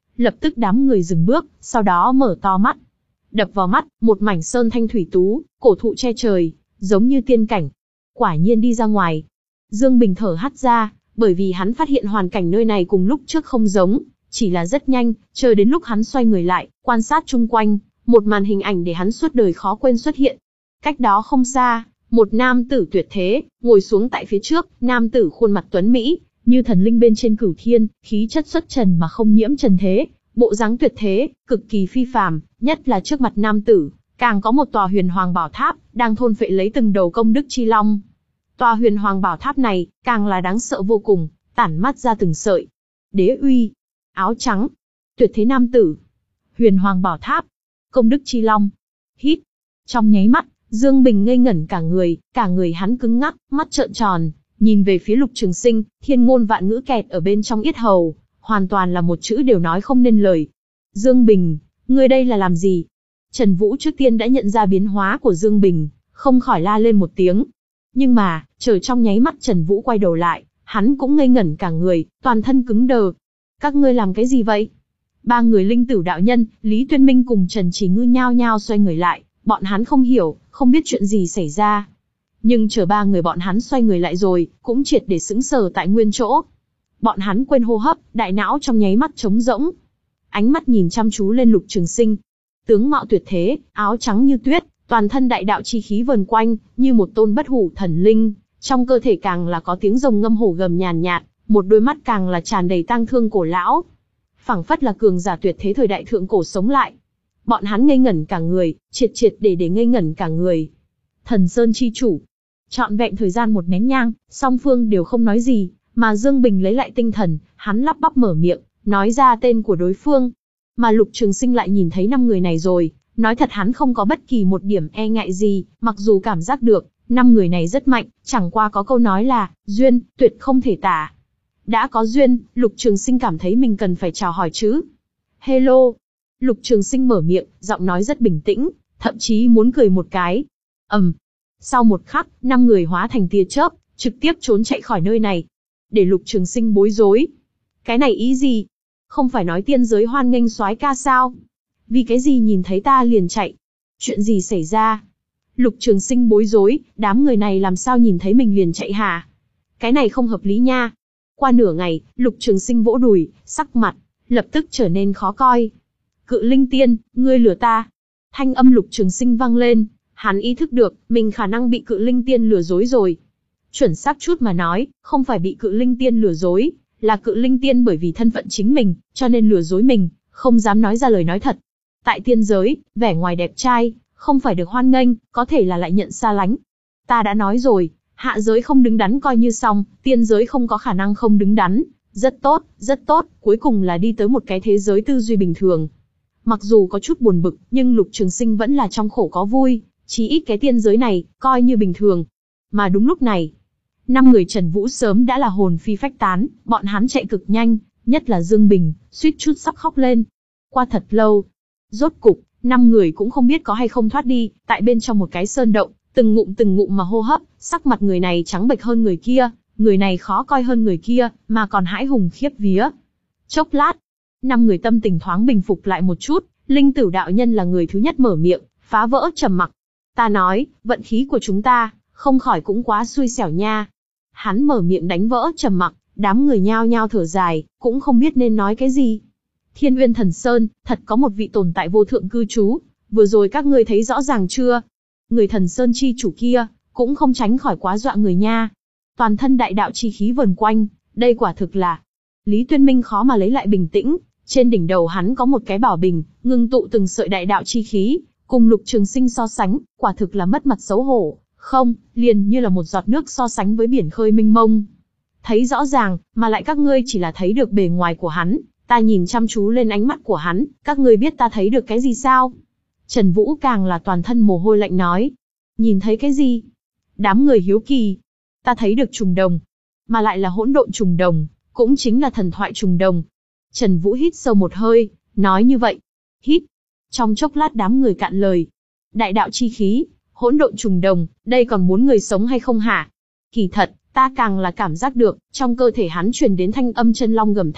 Lập tức đám người dừng bước, sau đó mở to mắt. Đập vào mắt, một mảnh sơn thanh thủy tú, cổ thụ che trời, giống như tiên cảnh. Quả nhiên đi ra ngoài. Dương Bình thở hắt ra, bởi vì hắn phát hiện hoàn cảnh nơi này cùng lúc trước không giống, chỉ là rất nhanh, chờ đến lúc hắn xoay người lại, quan sát chung quanh, một màn hình ảnh để hắn suốt đời khó quên xuất hiện. Cách đó không xa, một nam tử tuyệt thế, ngồi xuống tại phía trước, nam tử khuôn mặt tuấn Mỹ, như thần linh bên trên cửu thiên, khí chất xuất trần mà không nhiễm trần thế, bộ dáng tuyệt thế, cực kỳ phi phàm, nhất là trước mặt nam tử, càng có một tòa huyền hoàng bảo tháp, đang thôn phệ lấy từng đầu công đức chi long. Tòa huyền hoàng bảo tháp này, càng là đáng sợ vô cùng, tản mắt ra từng sợi. Đế uy, áo trắng, tuyệt thế nam tử, huyền hoàng bảo tháp, công đức chi long. Hít, trong nháy mắt, Dương Bình ngây ngẩn cả người, cả người hắn cứng ngắc, mắt trợn tròn, nhìn về phía Lục Trường Sinh, thiên ngôn vạn ngữ kẹt ở bên trong yết hầu, hoàn toàn là một chữ đều nói không nên lời. Dương Bình, ngươi đây là làm gì? Trần Vũ trước tiên đã nhận ra biến hóa của Dương Bình, không khỏi la lên một tiếng. Nhưng mà, chờ trong nháy mắt Trần Vũ quay đầu lại, hắn cũng ngây ngẩn cả người, toàn thân cứng đờ. Các ngươi làm cái gì vậy? Ba người Linh Tửu đạo nhân, Lý Tuyên Minh cùng Trần Chỉ Ngư nhao nhao xoay người lại, bọn hắn không hiểu, không biết chuyện gì xảy ra. Nhưng chờ ba người bọn hắn xoay người lại rồi, cũng triệt để sững sờ tại nguyên chỗ. Bọn hắn quên hô hấp, đại não trong nháy mắt trống rỗng. Ánh mắt nhìn chăm chú lên Lục Trường Sinh. Tướng mạo tuyệt thế, áo trắng như tuyết, toàn thân đại đạo chi khí vần quanh, như một tôn bất hủ thần linh, trong cơ thể càng là có tiếng rồng ngâm hổ gầm nhàn nhạt, một đôi mắt càng là tràn đầy tang thương cổ lão. Phảng phất là cường giả tuyệt thế thời đại thượng cổ sống lại. Bọn hắn ngây ngẩn cả người, triệt triệt để để ngây ngẩn cả người. Thần Sơn chi chủ. Trọn vẹn thời gian một nén nhang, song phương đều không nói gì, mà Dương Bình lấy lại tinh thần, hắn lắp bắp mở miệng, nói ra tên của đối phương. Mà Lục Trường Sinh lại nhìn thấy năm người này rồi, nói thật hắn không có bất kỳ một điểm e ngại gì, mặc dù cảm giác được, năm người này rất mạnh, chẳng qua có câu nói là, duyên, tuyệt không thể tả. Đã có duyên, Lục Trường Sinh cảm thấy mình cần phải chào hỏi chứ. Hello. Lục Trường Sinh mở miệng, giọng nói rất bình tĩnh, thậm chí muốn cười một cái. ầm. Um. Sau một khắc, năm người hóa thành tia chớp, trực tiếp trốn chạy khỏi nơi này. Để Lục Trường Sinh bối rối. Cái này ý gì? Không phải nói tiên giới hoan nghênh soái ca sao? Vì cái gì nhìn thấy ta liền chạy? Chuyện gì xảy ra? Lục Trường Sinh bối rối, đám người này làm sao nhìn thấy mình liền chạy hả? Cái này không hợp lý nha. Qua nửa ngày, Lục Trường Sinh vỗ đùi, sắc mặt lập tức trở nên khó coi. Cự Linh Tiên, ngươi lừa ta. Thanh âm Lục Trường Sinh vang lên, hắn ý thức được, mình khả năng bị Cự Linh Tiên lừa dối rồi. Chuẩn xác chút mà nói, không phải bị Cự Linh Tiên lừa dối, là Cự Linh Tiên bởi vì thân phận chính mình, cho nên lừa dối mình, không dám nói ra lời nói thật. Tại tiên giới, vẻ ngoài đẹp trai, không phải được hoan nghênh, có thể là lại nhận xa lánh. Ta đã nói rồi, hạ giới không đứng đắn coi như xong, tiên giới không có khả năng không đứng đắn. Rất tốt, rất tốt, cuối cùng là đi tới một cái thế giới tư duy bình thường. Mặc dù có chút buồn bực, nhưng Lục Trường Sinh vẫn là trong khổ có vui, chí ít cái tiên giới này, coi như bình thường. Mà đúng lúc này, năm người Trần Vũ sớm đã là hồn phi phách tán, bọn hắn chạy cực nhanh, nhất là Dương Bình, suýt chút sắp khóc lên. Qua thật lâu, rốt cục, năm người cũng không biết có hay không thoát đi, tại bên trong một cái sơn động, từng ngụm từng ngụm mà hô hấp, sắc mặt người này trắng bệch hơn người kia, người này khó coi hơn người kia, mà còn hãi hùng khiếp vía. Chốc lát, năm người tâm tình thoáng bình phục lại một chút, Linh Tửu đạo nhân là người thứ nhất mở miệng, phá vỡ trầm mặc. Ta nói, vận khí của chúng ta, không khỏi cũng quá xui xẻo nha. Hắn mở miệng đánh vỡ trầm mặc, đám người nhao nhao thở dài, cũng không biết nên nói cái gì. Thiên Uyên Thần Sơn, thật có một vị tồn tại vô thượng cư trú, vừa rồi các ngươi thấy rõ ràng chưa? Người Thần Sơn chi chủ kia, cũng không tránh khỏi quá dọa người nha. Toàn thân đại đạo chi khí vần quanh, đây quả thực là... Lý Tuyên Minh khó mà lấy lại bình tĩnh, trên đỉnh đầu hắn có một cái bảo bình, ngưng tụ từng sợi đại đạo chi khí, cùng Lục Trường Sinh so sánh, quả thực là mất mặt xấu hổ, không, liền như là một giọt nước so sánh với biển khơi mênh mông. Thấy rõ ràng, mà lại các ngươi chỉ là thấy được bề ngoài của hắn, ta nhìn chăm chú lên ánh mắt của hắn, các ngươi biết ta thấy được cái gì sao? Trần Vũ càng là toàn thân mồ hôi lạnh nói. Nhìn thấy cái gì? Đám người hiếu kỳ. Ta thấy được trùng đồng, mà lại là hỗn độn trùng đồng, cũng chính là thần thoại trùng đồng. Trần Vũ hít sâu một hơi, nói như vậy. Hít. Trong chốc lát đám người cạn lời. Đại đạo chi khí, hỗn độn trùng đồng, đây còn muốn người sống hay không hả? Kỳ thật, ta càng là cảm giác được, trong cơ thể hắn truyền đến thanh âm chân long gầm thét,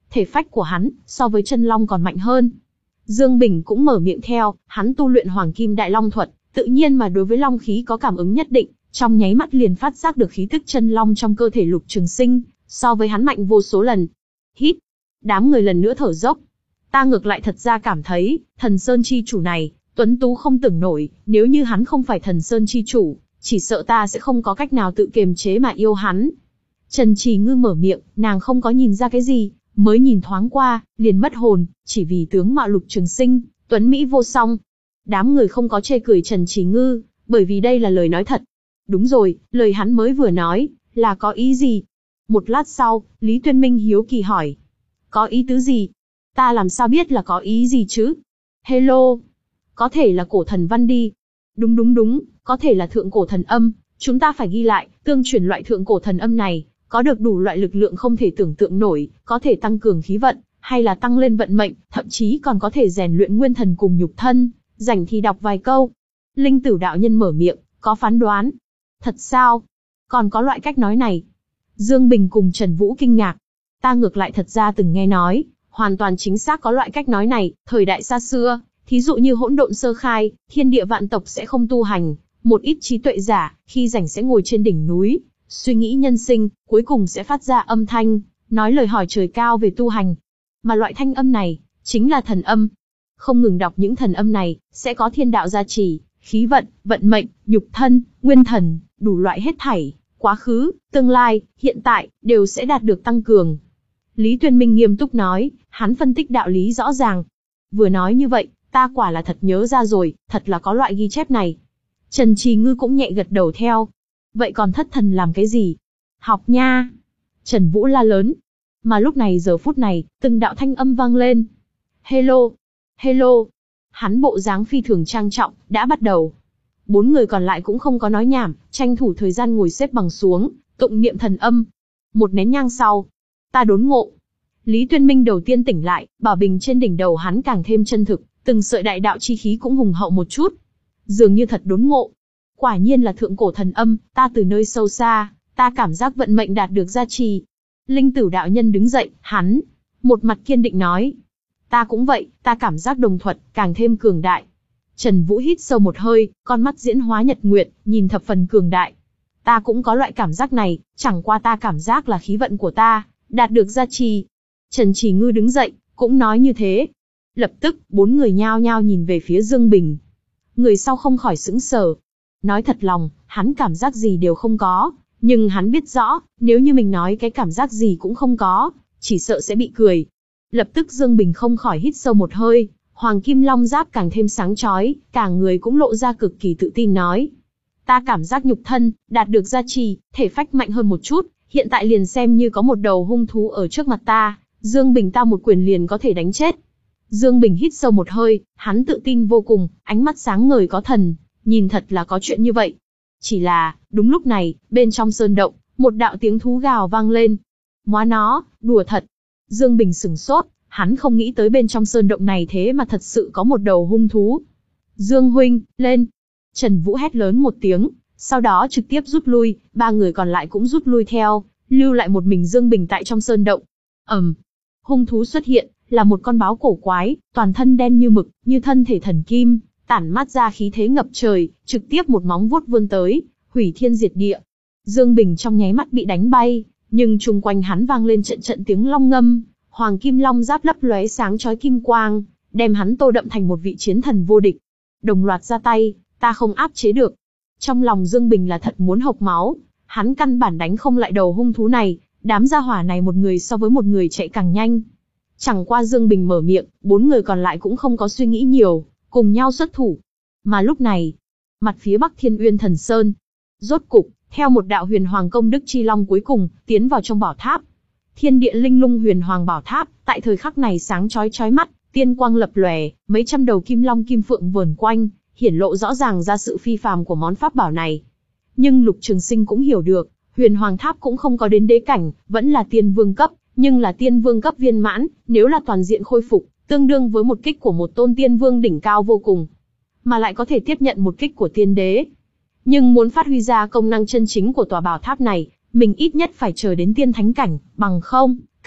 thể phách của hắn, so với chân long còn mạnh hơn. Dương Bình cũng mở miệng theo, hắn tu luyện Hoàng Kim Đại Long Thuật, tự nhiên mà đối với long khí có cảm ứng nhất định, trong nháy mắt liền phát giác được khí tức chân long trong cơ thể Lục Trường Sinh, so với hắn mạnh vô số lần. Hít, đám người lần nữa thở dốc. Ta ngược lại thật ra cảm thấy, Thần Sơn chi chủ này, tuấn tú không tưởng nổi, nếu như hắn không phải Thần Sơn chi chủ, chỉ sợ ta sẽ không có cách nào tự kiềm chế mà yêu hắn. Trần Trì Ngư mở miệng, nàng không có nhìn ra cái gì, mới nhìn thoáng qua, liền mất hồn, chỉ vì tướng mạo Lục Trường Sinh, tuấn mỹ vô song. Đám người không có chê cười Trần Trì Ngư, bởi vì đây là lời nói thật. Đúng rồi, lời hắn mới vừa nói, là có ý gì? Một lát sau, Lý Tuyên Minh hiếu kỳ hỏi. Có ý tứ gì? Ta làm sao biết là có ý gì chứ? Hello? Có thể là cổ thần văn đi. Đúng đúng đúng, có thể là thượng cổ thần âm. Chúng ta phải ghi lại, tương truyền loại thượng cổ thần âm này, có được đủ loại lực lượng không thể tưởng tượng nổi, có thể tăng cường khí vận, hay là tăng lên vận mệnh, thậm chí còn có thể rèn luyện nguyên thần cùng nhục thân. Rảnh thì đọc vài câu. Linh Tử đạo nhân mở miệng, có phán đoán. Thật sao? Còn có loại cách nói này? Dương Bình cùng Trần Vũ kinh ngạc. Ta ngược lại thật ra từng nghe nói, hoàn toàn chính xác có loại cách nói này, thời đại xa xưa, thí dụ như hỗn độn sơ khai, thiên địa vạn tộc sẽ không tu hành, một ít trí tuệ giả, khi rảnh sẽ ngồi trên đỉnh núi, suy nghĩ nhân sinh, cuối cùng sẽ phát ra âm thanh, nói lời hỏi trời cao về tu hành. Mà loại thanh âm này, chính là thần âm. Không ngừng đọc những thần âm này, sẽ có thiên đạo gia trì, khí vận, vận mệnh, nhục thân, nguyên thần, đủ loại hết thảy, quá khứ, tương lai, hiện tại, đều sẽ đạt được tăng cường. Lý Tuyên Minh nghiêm túc nói, hắn phân tích đạo lý rõ ràng. Vừa nói như vậy, ta quả là thật nhớ ra rồi, thật là có loại ghi chép này. Trần Trì Ngư cũng nhẹ gật đầu theo. Vậy còn thất thần làm cái gì? Học nha! Trần Vũ la lớn. Mà lúc này giờ phút này, từng đạo thanh âm vang lên. Hello! Hello! Hắn bộ dáng phi thường trang trọng, đã bắt đầu. Bốn người còn lại cũng không có nói nhảm, tranh thủ thời gian ngồi xếp bằng xuống, tụng niệm thần âm. Một nén nhang sau, ta đốn ngộ. Lý Tuyên Minh đầu tiên tỉnh lại, bảo bình trên đỉnh đầu hắn càng thêm chân thực, từng sợi đại đạo chi khí cũng hùng hậu một chút. Dường như thật đốn ngộ. Quả nhiên là thượng cổ thần âm, ta từ nơi sâu xa, ta cảm giác vận mệnh đạt được gia trì. Linh Tử đạo nhân đứng dậy, hắn, một mặt kiên định nói. Ta cũng vậy, ta cảm giác đồng thuật, càng thêm cường đại. Trần Vũ hít sâu một hơi, con mắt diễn hóa nhật nguyệt, nhìn thập phần cường đại. Ta cũng có loại cảm giác này, chẳng qua ta cảm giác là khí vận của ta, đạt được gia trì. Trần Trì Ngư đứng dậy, cũng nói như thế. Lập tức, bốn người nhao nhao nhìn về phía Dương Bình. Người sau không khỏi sững sờ. Nói thật lòng, hắn cảm giác gì đều không có, nhưng hắn biết rõ, nếu như mình nói cái cảm giác gì cũng không có, chỉ sợ sẽ bị cười. Lập tức Dương Bình không khỏi hít sâu một hơi, Hoàng Kim Long Giáp càng thêm sáng chói, cả người cũng lộ ra cực kỳ tự tin nói. Ta cảm giác nhục thân, đạt được gia trì, thể phách mạnh hơn một chút, hiện tại liền xem như có một đầu hung thú ở trước mặt ta, Dương Bình ta một quyền liền có thể đánh chết. Dương Bình hít sâu một hơi, hắn tự tin vô cùng, ánh mắt sáng ngời có thần, nhìn thật là có chuyện như vậy. Chỉ là, đúng lúc này, bên trong sơn động, một đạo tiếng thú gào vang lên. Móa nó, đùa thật. Dương Bình sửng sốt, hắn không nghĩ tới bên trong sơn động này thế mà thật sự có một đầu hung thú. Dương huynh, lên. Trần Vũ hét lớn một tiếng, sau đó trực tiếp rút lui, ba người còn lại cũng rút lui theo, lưu lại một mình Dương Bình tại trong sơn động. Ầm, um, hung thú xuất hiện, là một con báo cổ quái, toàn thân đen như mực, như thân thể thần kim, tản mát ra khí thế ngập trời, trực tiếp một móng vuốt vươn tới, hủy thiên diệt địa. Dương Bình trong nháy mắt bị đánh bay, nhưng chung quanh hắn vang lên trận trận tiếng long ngâm, Hoàng Kim Long Giáp lấp lóe sáng chói kim quang, đem hắn tô đậm thành một vị chiến thần vô địch. Đồng loạt ra tay, ta không áp chế được. Trong lòng Dương Bình là thật muốn hộc máu, hắn căn bản đánh không lại đầu hung thú này, đám gia hỏa này một người so với một người chạy càng nhanh. Chẳng qua Dương Bình mở miệng, bốn người còn lại cũng không có suy nghĩ nhiều, cùng nhau xuất thủ. Mà lúc này, mặt phía bắc Thiên Uyên Thần Sơn, rốt cục, theo một đạo huyền hoàng công đức chi long cuối cùng, tiến vào trong bảo tháp. Thiên địa linh lung huyền hoàng bảo tháp, tại thời khắc này sáng chói chói mắt, tiên quang lập lòe, mấy trăm đầu kim long kim phượng vờn quanh, hiển lộ rõ ràng ra sự phi phàm của món pháp bảo này. Nhưng Lục Trường Sinh cũng hiểu được, huyền hoàng tháp cũng không có đến đế cảnh, vẫn là tiên vương cấp, nhưng là tiên vương cấp viên mãn, nếu là toàn diện khôi phục, tương đương với một kích của một tôn tiên vương đỉnh cao vô cùng, mà lại có thể tiếp nhận một kích của tiên đế. Nhưng muốn phát huy ra công năng chân chính của tòa bảo tháp này, mình ít nhất phải chờ đến tiên thánh cảnh, bằng không,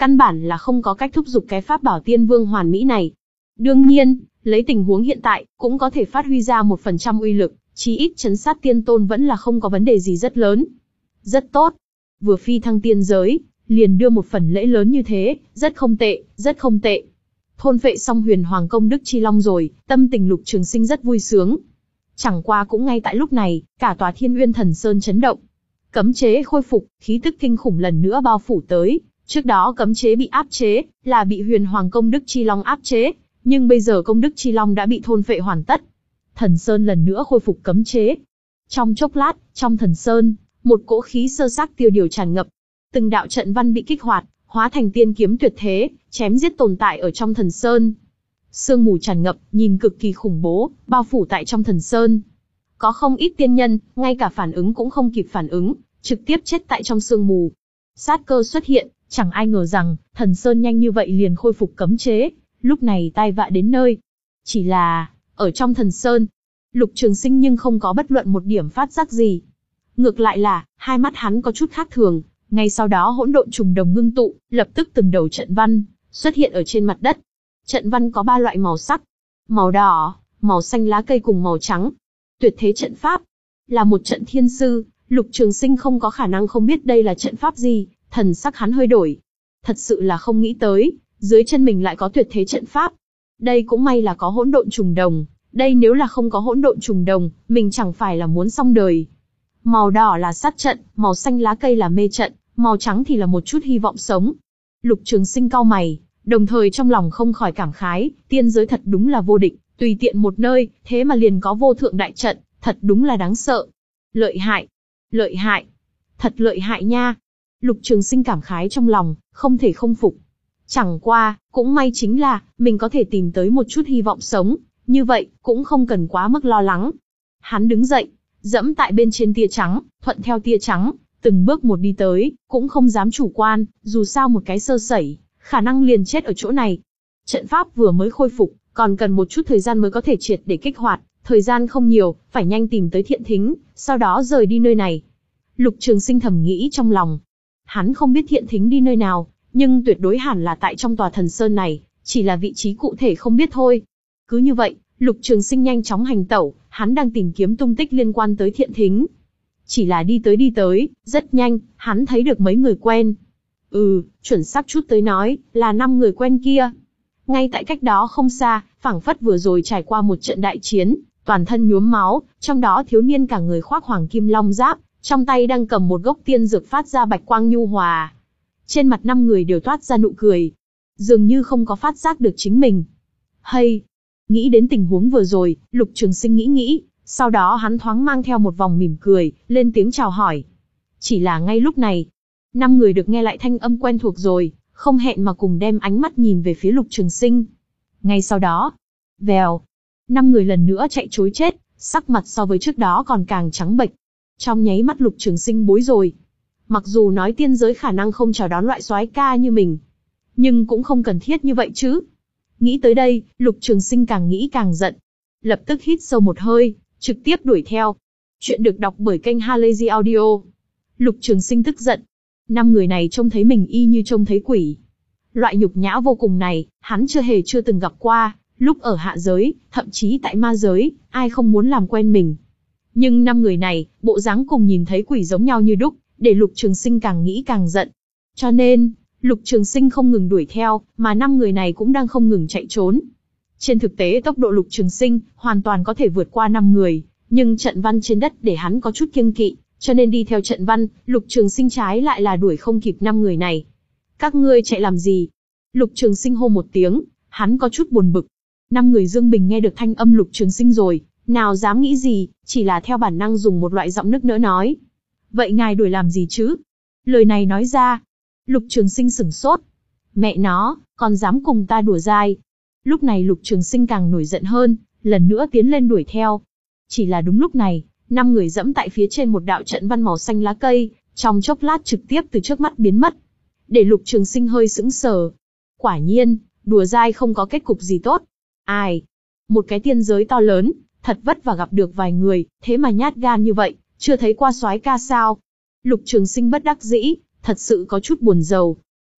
căn bản là không có cách thúc giục cái pháp bảo tiên vương hoàn mỹ này. Đương nhiên, lấy tình huống hiện tại, cũng có thể phát huy ra một phần trăm uy lực, chí ít trấn sát tiên tôn vẫn là không có vấn đề gì rất lớn. Rất tốt. Vừa phi thăng tiên giới, liền đưa một phần lễ lớn như thế, rất không tệ, rất không tệ. Thôn phệ xong huyền hoàng công đức chi long rồi, tâm tình Lục Trường Sinh rất vui sướng. Chẳng qua cũng ngay tại lúc này, cả tòa Thiên Uyên Thần Sơn chấn động. Cấm chế khôi phục, khí tức kinh khủng lần nữa bao phủ tới. Trước đó cấm chế bị áp chế, là bị huyền hoàng công đức chi long áp chế, nhưng bây giờ công đức chi long đã bị thôn phệ hoàn tất. Thần Sơn lần nữa khôi phục cấm chế. Trong chốc lát, trong Thần Sơn, một cỗ khí sơ xác tiêu điều tràn ngập. Từng đạo trận văn bị kích hoạt, hóa thành tiên kiếm tuyệt thế, chém giết tồn tại ở trong Thần Sơn. Sương mù tràn ngập, nhìn cực kỳ khủng bố, bao phủ tại trong Thần Sơn. Có không ít tiên nhân, ngay cả phản ứng cũng không kịp phản ứng, trực tiếp chết tại trong sương mù. Sát cơ xuất hiện, chẳng ai ngờ rằng, Thần Sơn nhanh như vậy liền khôi phục cấm chế, lúc này tai vạ đến nơi. Chỉ là, ở trong Thần Sơn, Lục Trường Sinh nhưng không có bất luận một điểm phát giác gì. Ngược lại là, hai mắt hắn có chút khác thường, ngay sau đó hỗn độn trùng đồng ngưng tụ, lập tức từng đầu trận văn xuất hiện ở trên mặt đất. Trận văn có ba loại màu sắc: màu đỏ, màu xanh lá cây cùng màu trắng. Tuyệt thế trận pháp, là một trận thiên sư, Lục Trường Sinh không có khả năng không biết đây là trận pháp gì, thần sắc hắn hơi đổi. Thật sự là không nghĩ tới, dưới chân mình lại có tuyệt thế trận pháp. Đây cũng may là có hỗn độn trùng đồng, đây nếu là không có hỗn độn trùng đồng, mình chẳng phải là muốn xong đời. Màu đỏ là sát trận, màu xanh lá cây là mê trận, màu trắng thì là một chút hy vọng sống. Lục Trường Sinh cau mày, đồng thời trong lòng không khỏi cảm khái, tiên giới thật đúng là vô địch, tùy tiện một nơi, thế mà liền có vô thượng đại trận, thật đúng là đáng sợ. Lợi hại, lợi hại, thật lợi hại nha. Lục Trường Sinh cảm khái trong lòng, không thể không phục. Chẳng qua, cũng may chính là, mình có thể tìm tới một chút hy vọng sống, như vậy, cũng không cần quá mức lo lắng. Hắn đứng dậy, dẫm tại bên trên tia trắng, thuận theo tia trắng, từng bước một đi tới, cũng không dám chủ quan, dù sao một cái sơ sẩy, khả năng liền chết ở chỗ này. Trận pháp vừa mới khôi phục, còn cần một chút thời gian mới có thể triệt để kích hoạt, thời gian không nhiều, phải nhanh tìm tới Thiện Thính, sau đó rời đi nơi này. Lục Trường Sinh thầm nghĩ trong lòng. Hắn không biết Thiện Thính đi nơi nào, nhưng tuyệt đối hẳn là tại trong tòa Thần Sơn này, chỉ là vị trí cụ thể không biết thôi. Cứ như vậy, Lục Trường Sinh nhanh chóng hành tẩu, hắn đang tìm kiếm tung tích liên quan tới Thiện Thính. Chỉ là đi tới đi tới, rất nhanh, hắn thấy được mấy người quen. Ừ, chuẩn xác chút tới nói, là năm người quen kia. Ngay tại cách đó không xa, phảng phất vừa rồi trải qua một trận đại chiến, toàn thân nhuốm máu, trong đó thiếu niên cả người khoác hoàng kim long giáp, trong tay đang cầm một gốc tiên dược phát ra bạch quang nhu hòa. Trên mặt năm người đều toát ra nụ cười, dường như không có phát giác được chính mình. Hay, nghĩ đến tình huống vừa rồi, Lục Trường Sinh nghĩ nghĩ, sau đó hắn thoáng mang theo một vòng mỉm cười, lên tiếng chào hỏi. Chỉ là ngay lúc này, năm người được nghe lại thanh âm quen thuộc rồi, không hẹn mà cùng đem ánh mắt nhìn về phía Lục Trường Sinh. Ngay sau đó, vèo, năm người lần nữa chạy trối chết, sắc mặt so với trước đó còn càng trắng bệch. Trong nháy mắt Lục Trường Sinh bối rồi. Mặc dù nói tiên giới khả năng không chào đón loại soái ca như mình, nhưng cũng không cần thiết như vậy chứ. Nghĩ tới đây, Lục Trường Sinh càng nghĩ càng giận. Lập tức hít sâu một hơi, trực tiếp đuổi theo. Chuyện được đọc bởi kênh Halazy Audio. Lục Trường Sinh tức giận. Năm người này trông thấy mình y như trông thấy quỷ. Loại nhục nhã vô cùng này, hắn chưa hề chưa từng gặp qua, lúc ở hạ giới, thậm chí tại ma giới, ai không muốn làm quen mình. Nhưng năm người này, bộ dáng cùng nhìn thấy quỷ giống nhau như đúc, để Lục Trường Sinh càng nghĩ càng giận. Cho nên, Lục Trường Sinh không ngừng đuổi theo, mà năm người này cũng đang không ngừng chạy trốn. Trên thực tế tốc độ Lục Trường Sinh hoàn toàn có thể vượt qua năm người, nhưng trận văn trên đất để hắn có chút kiêng kỵ, cho nên đi theo trận văn, Lục Trường Sinh trái lại là đuổi không kịp năm người này. Các ngươi chạy làm gì? Lục Trường Sinh hô một tiếng, hắn có chút buồn bực. Năm người Dương Bình nghe được thanh âm Lục Trường Sinh rồi, nào dám nghĩ gì, chỉ là theo bản năng dùng một loại giọng nức nở nói. Vậy ngài đuổi làm gì chứ? Lời này nói ra, Lục Trường Sinh sửng sốt. Mẹ nó, còn dám cùng ta đùa dai. Lúc này Lục Trường Sinh càng nổi giận hơn, lần nữa tiến lên đuổi theo. Chỉ là đúng lúc này, năm người dẫm tại phía trên một đạo trận văn màu xanh lá cây, trong chốc lát trực tiếp từ trước mắt biến mất. Để Lục Trường Sinh hơi sững sờ. Quả nhiên, đùa dai không có kết cục gì tốt. Ai? Một cái tiên giới to lớn, thật vất vả gặp được vài người, thế mà nhát gan như vậy, chưa thấy qua soái ca sao? Lục Trường Sinh bất đắc dĩ, thật sự có chút buồn rầu.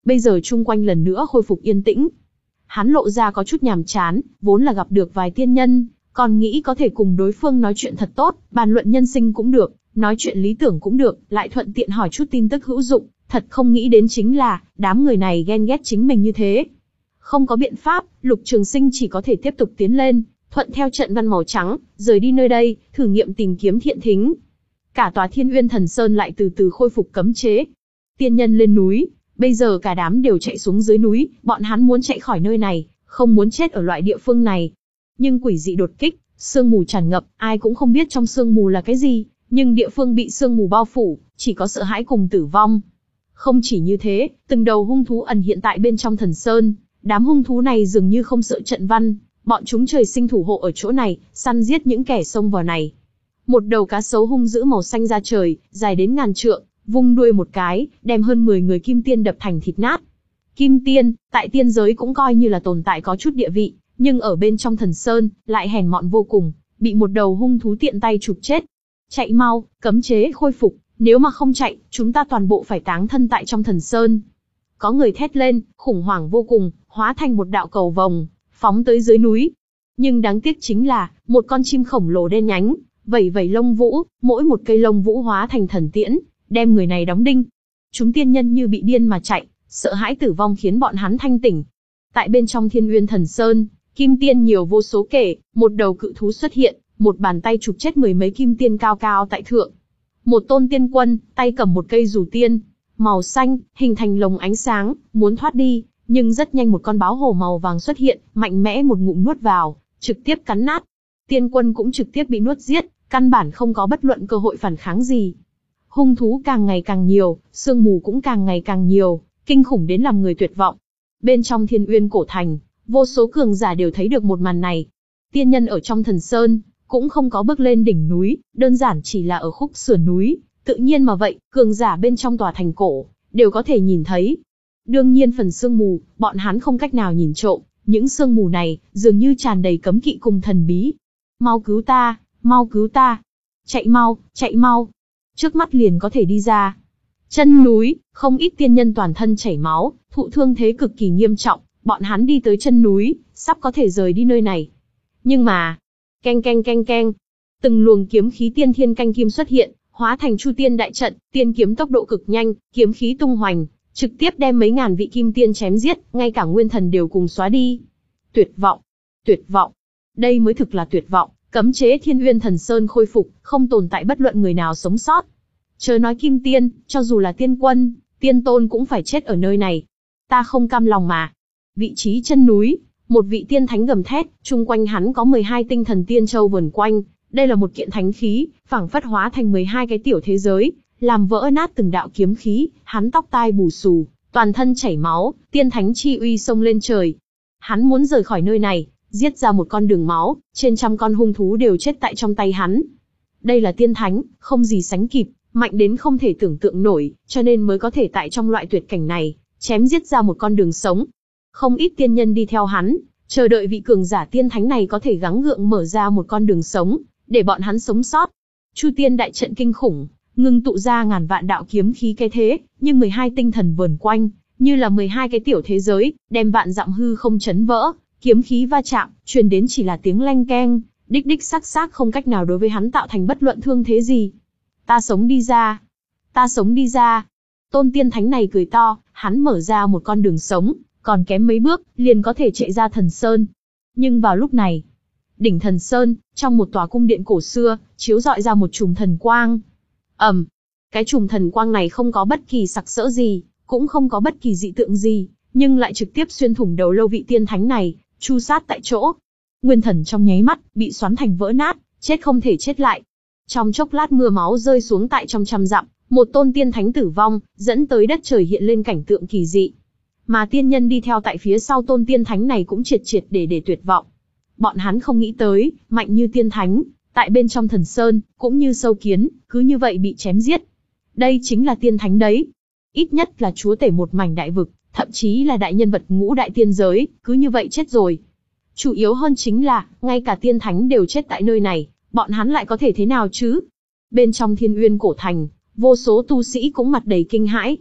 Bây giờ chung quanh lần nữa khôi phục yên tĩnh. Hắn lộ ra có chút nhàm chán, vốn là gặp được vài tiên nhân, còn nghĩ có thể cùng đối phương nói chuyện thật tốt, bàn luận nhân sinh cũng được, nói chuyện lý tưởng cũng được, lại thuận tiện hỏi chút tin tức hữu dụng, thật không nghĩ đến chính là, đám người này ghen ghét chính mình như thế. Không có biện pháp, Lục Trường Sinh chỉ có thể tiếp tục tiến lên, thuận theo trận văn màu trắng, rời đi nơi đây, thử nghiệm tìm kiếm thiện thính. Cả tòa Thiên Uyên Thần Sơn lại từ từ khôi phục cấm chế. Tiên nhân lên núi, bây giờ cả đám đều chạy xuống dưới núi, bọn hắn muốn chạy khỏi nơi này, không muốn chết ở loại địa phương này. Nhưng quỷ dị đột kích, sương mù tràn ngập, ai cũng không biết trong sương mù là cái gì, nhưng địa phương bị sương mù bao phủ, chỉ có sợ hãi cùng tử vong. Không chỉ như thế, từng đầu hung thú ẩn hiện tại bên trong thần sơn, đám hung thú này dường như không sợ trận văn, bọn chúng trời sinh thủ hộ ở chỗ này, săn giết những kẻ xông vào này. Một đầu cá sấu hung dữ màu xanh ra trời, dài đến ngàn trượng, vung đuôi một cái, đem hơn mười người kim tiên đập thành thịt nát. Kim tiên, tại tiên giới cũng coi như là tồn tại có chút địa vị, nhưng ở bên trong thần sơn, lại hèn mọn vô cùng, bị một đầu hung thú tiện tay chụp chết. Chạy mau, cấm chế khôi phục, nếu mà không chạy, chúng ta toàn bộ phải táng thân tại trong thần sơn. Có người thét lên, khủng hoảng vô cùng, hóa thành một đạo cầu vồng, phóng tới dưới núi. Nhưng đáng tiếc chính là, một con chim khổng lồ đen nhánh, vẩy vẩy lông vũ, mỗi một cây lông vũ hóa thành thần tiễn, đem người này đóng đinh. Chúng tiên nhân như bị điên mà chạy, sợ hãi tử vong khiến bọn hắn thanh tỉnh. Tại bên trong Thiên Uyên Thần Sơn, kim tiên nhiều vô số kể, một đầu cự thú xuất hiện, một bàn tay chụp chết mười mấy kim tiên cao cao tại thượng. Một tôn tiên quân, tay cầm một cây dù tiên, màu xanh, hình thành lồng ánh sáng, muốn thoát đi, nhưng rất nhanh một con báo hổ màu vàng xuất hiện, mạnh mẽ một ngụm nuốt vào, trực tiếp cắn nát. Tiên quân cũng trực tiếp bị nuốt giết, căn bản không có bất luận cơ hội phản kháng gì. Hung thú càng ngày càng nhiều, sương mù cũng càng ngày càng nhiều, kinh khủng đến làm người tuyệt vọng. Bên trong Thiên Uyên cổ thành, vô số cường giả đều thấy được một màn này. Tiên nhân ở trong thần sơn, cũng không có bước lên đỉnh núi, đơn giản chỉ là ở khúc sườn núi, tự nhiên mà vậy, cường giả bên trong tòa thành cổ, đều có thể nhìn thấy. Đương nhiên phần sương mù, bọn hắn không cách nào nhìn trộm, những sương mù này, dường như tràn đầy cấm kỵ cùng thần bí. Mau cứu ta, mau cứu ta, chạy mau, chạy mau, trước mắt liền có thể đi ra. Chân núi, không ít tiên nhân toàn thân chảy máu, thụ thương thế cực kỳ nghiêm trọng, bọn hắn đi tới chân núi, sắp có thể rời đi nơi này. Nhưng mà, keng keng keng keng, từng luồng kiếm khí tiên thiên canh kim xuất hiện, hóa thành chu tiên đại trận, tiên kiếm tốc độ cực nhanh, kiếm khí tung hoành, trực tiếp đem mấy ngàn vị kim tiên chém giết, ngay cả nguyên thần đều cùng xóa đi. Tuyệt vọng, tuyệt vọng, đây mới thực là tuyệt vọng. Cấm chế Thiên Uyên Thần Sơn khôi phục, không tồn tại bất luận người nào sống sót. Chớ nói kim tiên, cho dù là tiên quân, tiên tôn cũng phải chết ở nơi này. Ta không cam lòng mà. Vị trí chân núi, một vị tiên thánh gầm thét, chung quanh hắn có mười hai tinh thần tiên châu vờn quanh. Đây là một kiện thánh khí, phảng phất hóa thành mười hai cái tiểu thế giới, làm vỡ nát từng đạo kiếm khí, hắn tóc tai bù xù, toàn thân chảy máu, tiên thánh chi uy xông lên trời. Hắn muốn rời khỏi nơi này, giết ra một con đường máu, trên trăm con hung thú đều chết tại trong tay hắn. Đây là tiên thánh, không gì sánh kịp, mạnh đến không thể tưởng tượng nổi, cho nên mới có thể tại trong loại tuyệt cảnh này, chém giết ra một con đường sống. Không ít tiên nhân đi theo hắn, chờ đợi vị cường giả tiên thánh này có thể gắng gượng mở ra một con đường sống, để bọn hắn sống sót. Chu tiên đại trận kinh khủng, ngưng tụ ra ngàn vạn đạo kiếm khí cái thế, nhưng mười hai tinh thần vờn quanh, như là mười hai cái tiểu thế giới, đem vạn dặm hư không chấn vỡ. Kiếm khí va chạm, truyền đến chỉ là tiếng leng keng, đích đích xác xác không cách nào đối với hắn tạo thành bất luận thương thế gì. Ta sống đi ra, ta sống đi ra. Tôn tiên thánh này cười to, hắn mở ra một con đường sống, còn kém mấy bước, liền có thể chạy ra thần sơn. Nhưng vào lúc này, đỉnh thần sơn, trong một tòa cung điện cổ xưa, chiếu rọi ra một chùm thần quang. ầm, um, cái chùm thần quang này không có bất kỳ sặc sỡ gì, cũng không có bất kỳ dị tượng gì, nhưng lại trực tiếp xuyên thủng đầu lâu vị tiên thánh này, chu sát tại chỗ. Nguyên thần trong nháy mắt, bị xoắn thành vỡ nát, chết không thể chết lại. Trong chốc lát mưa máu rơi xuống tại trong trăm dặm, một tôn tiên thánh tử vong, dẫn tới đất trời hiện lên cảnh tượng kỳ dị. Mà tiên nhân đi theo tại phía sau tôn tiên thánh này cũng triệt triệt để để tuyệt vọng. Bọn hắn không nghĩ tới, mạnh như tiên thánh, tại bên trong thần sơn, cũng như sâu kiến, cứ như vậy bị chém giết. Đây chính là tiên thánh đấy. Ít nhất là chúa tể một mảnh đại vực, thậm chí là đại nhân vật ngũ đại tiên giới, cứ như vậy chết rồi. Chủ yếu hơn chính là, ngay cả tiên thánh đều chết tại nơi này, bọn hắn lại có thể thế nào chứ? Bên trong Thiên Uyên cổ thành, vô số tu sĩ cũng mặt đầy kinh hãi.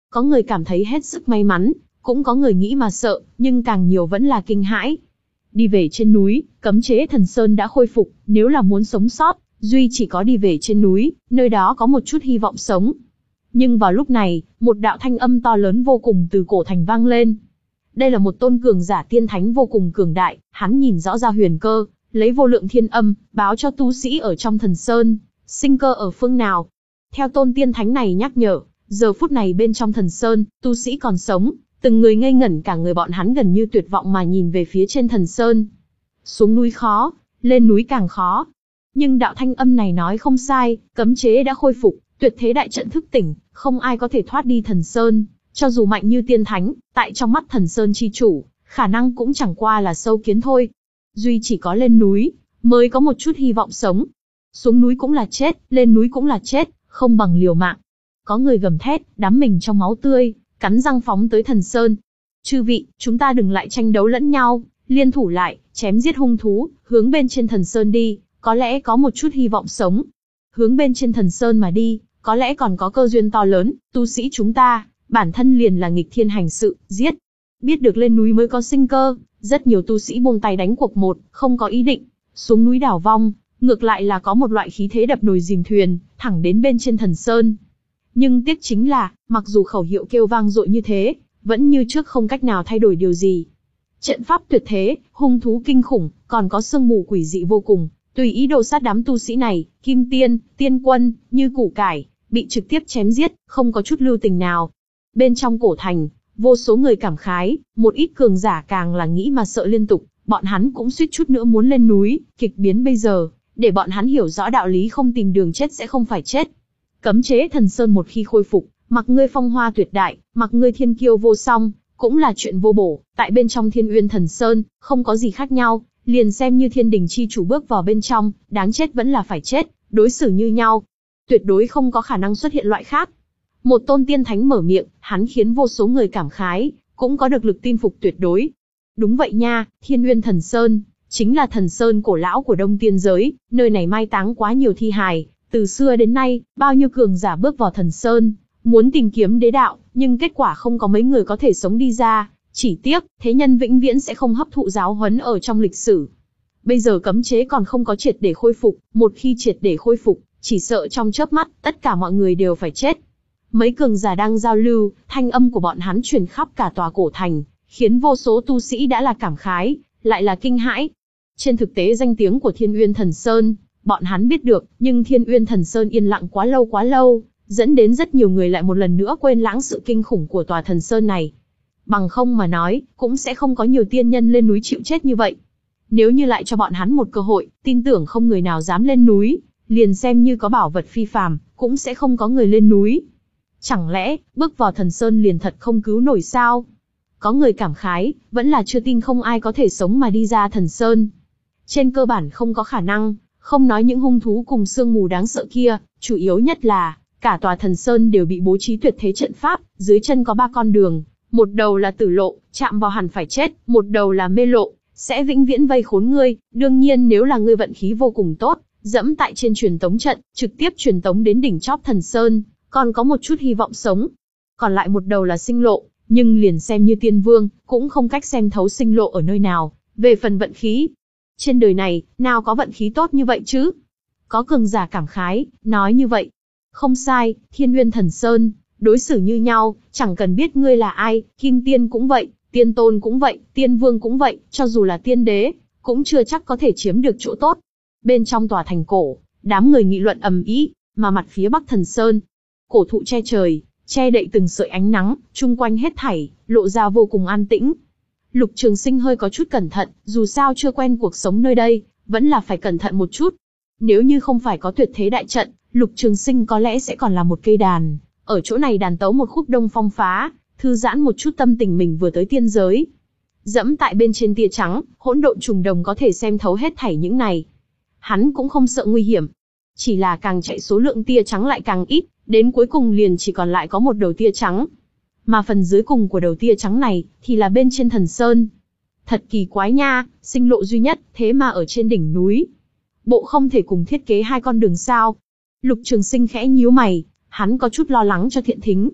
Có người cảm thấy hết sức may mắn, cũng có người nghĩ mà sợ, nhưng càng nhiều vẫn là kinh hãi. Đi về trên núi, cấm chế thần sơn đã khôi phục, nếu là muốn sống sót, duy chỉ có đi về trên núi, nơi đó có một chút hy vọng sống. Nhưng vào lúc này, một đạo thanh âm to lớn vô cùng từ cổ thành vang lên. Đây là một tôn cường giả tiên thánh vô cùng cường đại, hắn nhìn rõ ra huyền cơ, lấy vô lượng thiên âm, báo cho tu sĩ ở trong thần sơn, sinh cơ ở phương nào. Theo tôn tiên thánh này nhắc nhở, giờ phút này bên trong thần sơn, tu sĩ còn sống, từng người ngây ngẩn cả người bọn hắn gần như tuyệt vọng mà nhìn về phía trên thần sơn. Xuống núi khó, lên núi càng khó. Nhưng đạo thanh âm này nói không sai, cấm chế đã khôi phục, tuyệt thế đại trận thức tỉnh, không ai có thể thoát đi thần sơn. Cho dù mạnh như tiên thánh, tại trong mắt thần sơn chi chủ, khả năng cũng chẳng qua là sâu kiến thôi. Duy chỉ có lên núi, mới có một chút hy vọng sống. Xuống núi cũng là chết, lên núi cũng là chết, không bằng liều mạng. Có người gầm thét, đắm mình trong máu tươi, cắn răng phóng tới thần sơn. Chư vị, chúng ta đừng lại tranh đấu lẫn nhau, liên thủ lại, chém giết hung thú, hướng bên trên thần sơn đi, có lẽ có một chút hy vọng sống. Hướng bên trên thần sơn mà đi, có lẽ còn có cơ duyên to lớn, tu sĩ chúng ta, bản thân liền là nghịch thiên hành sự, giết. Biết được lên núi mới có sinh cơ, rất nhiều tu sĩ buông tay đánh cuộc một, không có ý định xuống núi đảo vong, ngược lại là có một loại khí thế đập nồi dìm thuyền, thẳng đến bên trên thần sơn. Nhưng tiếc chính là, mặc dù khẩu hiệu kêu vang dội như thế, vẫn như trước không cách nào thay đổi điều gì. Trận pháp tuyệt thế, hung thú kinh khủng, còn có sương mù quỷ dị vô cùng, tùy ý đồ sát đám tu sĩ này, kim tiên, tiên quân, như củ cải, bị trực tiếp chém giết, không có chút lưu tình nào. Bên trong cổ thành, vô số người cảm khái, một ít cường giả càng là nghĩ mà sợ liên tục, bọn hắn cũng suýt chút nữa muốn lên núi, kịch biến bây giờ, để bọn hắn hiểu rõ đạo lý không tìm đường chết sẽ không phải chết. Cấm chế thần sơn một khi khôi phục, mặc ngươi phong hoa tuyệt đại, mặc ngươi thiên kiêu vô song, cũng là chuyện vô bổ, tại bên trong Thiên Uyên Thần Sơn, không có gì khác nhau, liền xem như thiên đình chi chủ bước vào bên trong, đáng chết vẫn là phải chết, đối xử như nhau. Tuyệt đối không có khả năng xuất hiện loại khác. Một tôn tiên thánh mở miệng, hắn khiến vô số người cảm khái, cũng có được lực tin phục tuyệt đối. Đúng vậy nha, Thiên Uyên Thần Sơn, chính là thần sơn cổ lão của Đông Tiên giới, nơi này mai táng quá nhiều thi hài, từ xưa đến nay, bao nhiêu cường giả bước vào thần sơn, muốn tìm kiếm đế đạo, nhưng kết quả không có mấy người có thể sống đi ra, chỉ tiếc, thế nhân vĩnh viễn sẽ không hấp thụ giáo huấn ở trong lịch sử. Bây giờ cấm chế còn không có triệt để khôi phục, một khi triệt để khôi phục, chỉ sợ trong chớp mắt, tất cả mọi người đều phải chết. Mấy cường giả đang giao lưu, thanh âm của bọn hắn truyền khắp cả tòa cổ thành, khiến vô số tu sĩ đã là cảm khái, lại là kinh hãi. Trên thực tế danh tiếng của Thiên Uyên Thần Sơn, bọn hắn biết được, nhưng Thiên Uyên Thần Sơn yên lặng quá lâu quá lâu, dẫn đến rất nhiều người lại một lần nữa quên lãng sự kinh khủng của tòa thần sơn này. Bằng không mà nói, cũng sẽ không có nhiều tiên nhân lên núi chịu chết như vậy. Nếu như lại cho bọn hắn một cơ hội, tin tưởng không người nào dám lên núi, liền xem như có bảo vật phi phàm, cũng sẽ không có người lên núi. Chẳng lẽ, bước vào thần sơn liền thật không cứu nổi sao? Có người cảm khái, vẫn là chưa tin không ai có thể sống mà đi ra thần sơn. Trên cơ bản không có khả năng, không nói những hung thú cùng sương mù đáng sợ kia, chủ yếu nhất là, cả tòa thần sơn đều bị bố trí tuyệt thế trận pháp, dưới chân có ba con đường, một đầu là tử lộ, chạm vào hẳn phải chết, một đầu là mê lộ, sẽ vĩnh viễn vây khốn ngươi, đương nhiên nếu là ngươi vận khí vô cùng tốt, dẫm tại trên truyền tống trận, trực tiếp truyền tống đến đỉnh chóp thần sơn, còn có một chút hy vọng sống. Còn lại một đầu là sinh lộ, nhưng liền xem như tiên vương, cũng không cách xem thấu sinh lộ ở nơi nào, về phần vận khí. Trên đời này, nào có vận khí tốt như vậy chứ? Có cường giả cảm khái, nói như vậy. Không sai, Thiên Uyên Thần Sơn, đối xử như nhau, chẳng cần biết ngươi là ai, kim tiên cũng vậy, tiên tôn cũng vậy, tiên vương cũng vậy, cho dù là tiên đế, cũng chưa chắc có thể chiếm được chỗ tốt. Bên trong tòa thành cổ, đám người nghị luận ầm ĩ, mà mặt phía bắc thần sơn, cổ thụ che trời, che đậy từng sợi ánh nắng, chung quanh hết thảy, lộ ra vô cùng an tĩnh. Lục Trường Sinh hơi có chút cẩn thận, dù sao chưa quen cuộc sống nơi đây, vẫn là phải cẩn thận một chút. Nếu như không phải có tuyệt thế đại trận, Lục Trường Sinh có lẽ sẽ còn là một cây đàn, ở chỗ này đàn tấu một khúc Đông Phong phá, thư giãn một chút tâm tình mình vừa tới tiên giới. Dẫm tại bên trên tia trắng, hỗn độn trùng đồng có thể xem thấu hết thảy những này. Hắn cũng không sợ nguy hiểm, chỉ là càng chạy số lượng tia trắng lại càng ít, đến cuối cùng liền chỉ còn lại có một đầu tia trắng. Mà phần dưới cùng của đầu tia trắng này, thì là bên trên thần sơn. Thật kỳ quái nha, sinh lộ duy nhất, thế mà ở trên đỉnh núi. Bộ không thể cùng thiết kế hai con đường sao? Lục Trường Sinh khẽ nhíu mày, hắn có chút lo lắng cho Thiện Thính.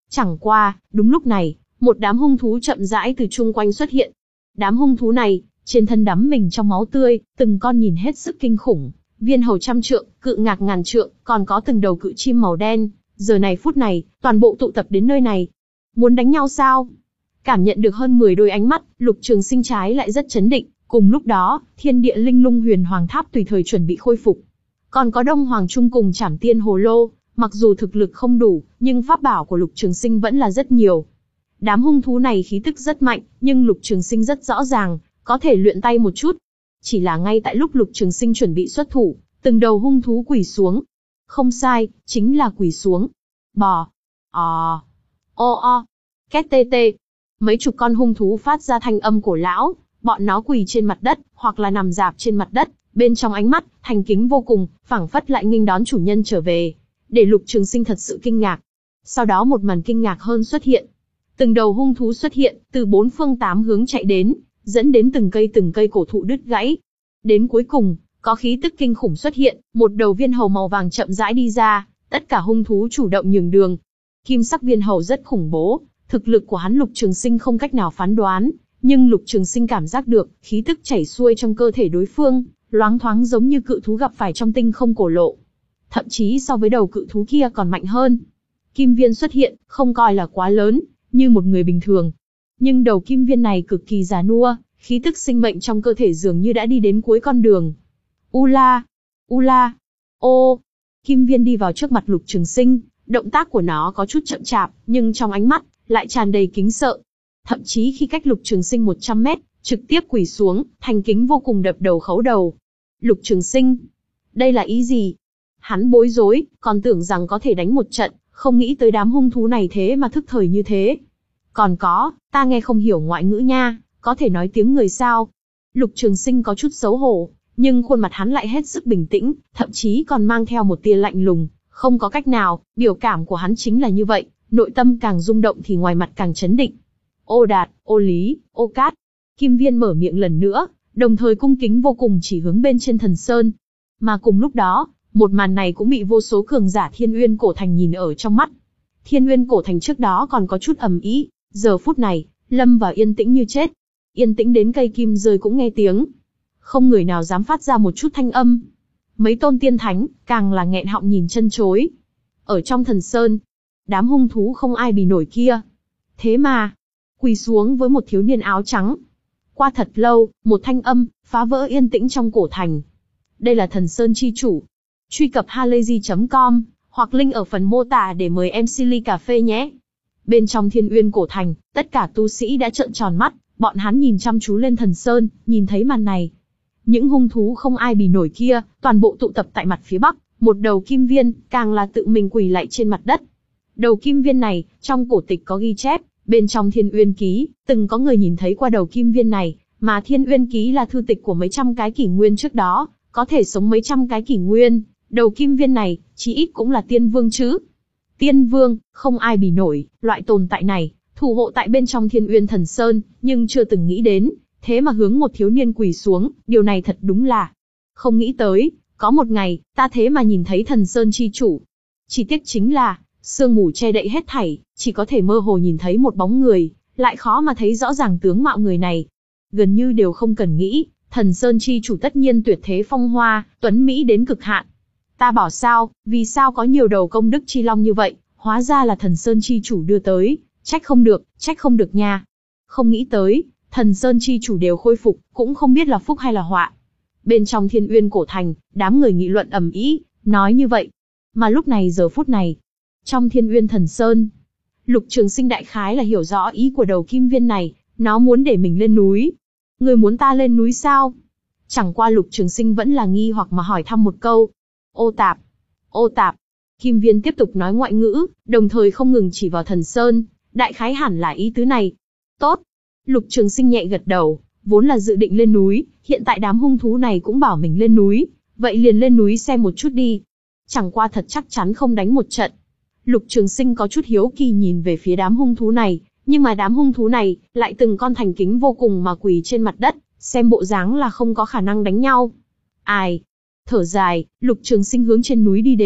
Chẳng qua, đúng lúc này, một đám hung thú chậm rãi từ chung quanh xuất hiện. Đám hung thú này, trên thân đắm mình trong máu tươi, từng con nhìn hết sức kinh khủng, viên hầu trăm trượng, cự ngạc ngàn trượng, còn có từng đầu cự chim màu đen, giờ này phút này, toàn bộ tụ tập đến nơi này. Muốn đánh nhau sao? Cảm nhận được hơn mười đôi ánh mắt, Lục Trường Sinh trái lại rất chấn định, cùng lúc đó, thiên địa linh lung huyền hoàng tháp tùy thời chuẩn bị khôi phục. Còn có Đông Hoàng Trung cùng Trảm Tiên Hồ Lô, mặc dù thực lực không đủ, nhưng pháp bảo của Lục Trường Sinh vẫn là rất nhiều. Đám hung thú này khí tức rất mạnh, nhưng Lục Trường Sinh rất rõ ràng, có thể luyện tay một chút. Chỉ là ngay tại lúc Lục Trường Sinh chuẩn bị xuất thủ, từng đầu hung thú quỳ xuống. Không sai, chính là quỳ xuống. Bò, ò, o o, két tê tê. Mấy chục con hung thú phát ra thanh âm cổ lão, bọn nó quỳ trên mặt đất, hoặc là nằm rạp trên mặt đất, bên trong ánh mắt, thành kính vô cùng, phảng phất lại nghênh đón chủ nhân trở về. Để Lục Trường Sinh thật sự kinh ngạc. Sau đó một màn kinh ngạc hơn xuất hiện. Từng đầu hung thú xuất hiện, từ bốn phương tám hướng chạy đến, dẫn đến từng cây từng cây cổ thụ đứt gãy. Đến cuối cùng, có khí tức kinh khủng xuất hiện, một đầu viên hầu màu vàng chậm rãi đi ra, tất cả hung thú chủ động nhường đường. Kim sắc viên hầu rất khủng bố, thực lực của hắn Lục Trường Sinh không cách nào phán đoán, nhưng Lục Trường Sinh cảm giác được, khí tức chảy xuôi trong cơ thể đối phương, loáng thoáng giống như cự thú gặp phải trong tinh không cổ lộ. Thậm chí so với đầu cự thú kia còn mạnh hơn. Kim viên xuất hiện, không coi là quá lớn, như một người bình thường. Nhưng đầu kim viên này cực kỳ già nua, khí tức sinh mệnh trong cơ thể dường như đã đi đến cuối con đường. U la, u la, ô. Kim viên đi vào trước mặt Lục Trường Sinh, động tác của nó có chút chậm chạp, nhưng trong ánh mắt lại tràn đầy kính sợ. Thậm chí khi cách Lục Trường Sinh một trăm mét, trực tiếp quỳ xuống, thành kính vô cùng đập đầu khấu đầu. Lục Trường Sinh, đây là ý gì? Hắn bối rối, còn tưởng rằng có thể đánh một trận, không nghĩ tới đám hung thú này thế mà thức thời như thế. Còn có, ta nghe không hiểu ngoại ngữ nha, có thể nói tiếng người sao? Lục Trường Sinh có chút xấu hổ, nhưng khuôn mặt hắn lại hết sức bình tĩnh, thậm chí còn mang theo một tia lạnh lùng, không có cách nào, biểu cảm của hắn chính là như vậy, nội tâm càng rung động thì ngoài mặt càng chấn định. Ô Đạt, Ô Lý, Ô Cát. Kim viên mở miệng lần nữa, đồng thời cung kính vô cùng chỉ hướng bên trên thần sơn. Mà cùng lúc đó, một màn này cũng bị vô số cường giả Thiên Uyên Cổ Thành nhìn ở trong mắt. Thiên Uyên Cổ Thành trước đó còn có chút ầm ĩ, giờ phút này, lâm vào yên tĩnh như chết. Yên tĩnh đến cây kim rơi cũng nghe tiếng. Không người nào dám phát ra một chút thanh âm. Mấy tôn tiên thánh, càng là nghẹn họng nhìn chân chối. Ở trong thần sơn, đám hung thú không ai bì nổi kia. Thế mà, quỳ xuống với một thiếu niên áo trắng. Qua thật lâu, một thanh âm, phá vỡ yên tĩnh trong cổ thành. Đây là thần sơn chi chủ. Truy cập halayzi chấm com, hoặc link ở phần mô tả để mời em xê ly cà phê nhé. Bên trong Thiên Uyên Cổ Thành, tất cả tu sĩ đã trợn tròn mắt, bọn hắn nhìn chăm chú lên thần sơn, nhìn thấy màn này. Những hung thú không ai bì nổi kia, toàn bộ tụ tập tại mặt phía bắc, một đầu kim viên, càng là tự mình quỳ lạy trên mặt đất. Đầu kim viên này, trong cổ tịch có ghi chép, bên trong Thiên Uyên Ký, từng có người nhìn thấy qua đầu kim viên này, mà Thiên Uyên Ký là thư tịch của mấy trăm cái kỷ nguyên trước đó, có thể sống mấy trăm cái kỷ nguyên, đầu kim viên này, chí ít cũng là tiên vương chứ. Tiên vương, không ai bì nổi, loại tồn tại này, thủ hộ tại bên trong Thiên Uyên Thần Sơn, nhưng chưa từng nghĩ đến, thế mà hướng một thiếu niên quỳ xuống, điều này thật đúng là không nghĩ tới, có một ngày, ta thế mà nhìn thấy Thần Sơn chi chủ. Chỉ tiếc chính là, sương mù che đậy hết thảy, chỉ có thể mơ hồ nhìn thấy một bóng người, lại khó mà thấy rõ ràng tướng mạo người này. Gần như đều không cần nghĩ, Thần Sơn chi chủ tất nhiên tuyệt thế phong hoa, tuấn mỹ đến cực hạn. Ta bảo sao, vì sao có nhiều đầu công đức chi long như vậy, hóa ra là Thần Sơn chi chủ đưa tới, trách không được, trách không được nha. Không nghĩ tới, Thần Sơn chi chủ đều khôi phục, cũng không biết là phúc hay là họa. Bên trong Thiên Uyên Cổ Thành, đám người nghị luận ầm ĩ, nói như vậy. Mà lúc này giờ phút này, trong Thiên Uyên Thần Sơn, Lục Trường Sinh đại khái là hiểu rõ ý của đầu kim viên này, nó muốn để mình lên núi. Người muốn ta lên núi sao? Chẳng qua Lục Trường Sinh vẫn là nghi hoặc mà hỏi thăm một câu. Ô tạp, ô tạp. Kim viên tiếp tục nói ngoại ngữ, đồng thời không ngừng chỉ vào thần sơn, đại khái hẳn là ý tứ này. Tốt. Lục Trường Sinh nhẹ gật đầu, vốn là dự định lên núi, hiện tại đám hung thú này cũng bảo mình lên núi, vậy liền lên núi xem một chút đi. Chẳng qua thật chắc chắn không đánh một trận. Lục Trường Sinh có chút hiếu kỳ nhìn về phía đám hung thú này, nhưng mà đám hung thú này, lại từng con thành kính vô cùng mà quỳ trên mặt đất, xem bộ dáng là không có khả năng đánh nhau. Ai? Thở dài, Lục Trường Sinh hướng trên núi đi đến,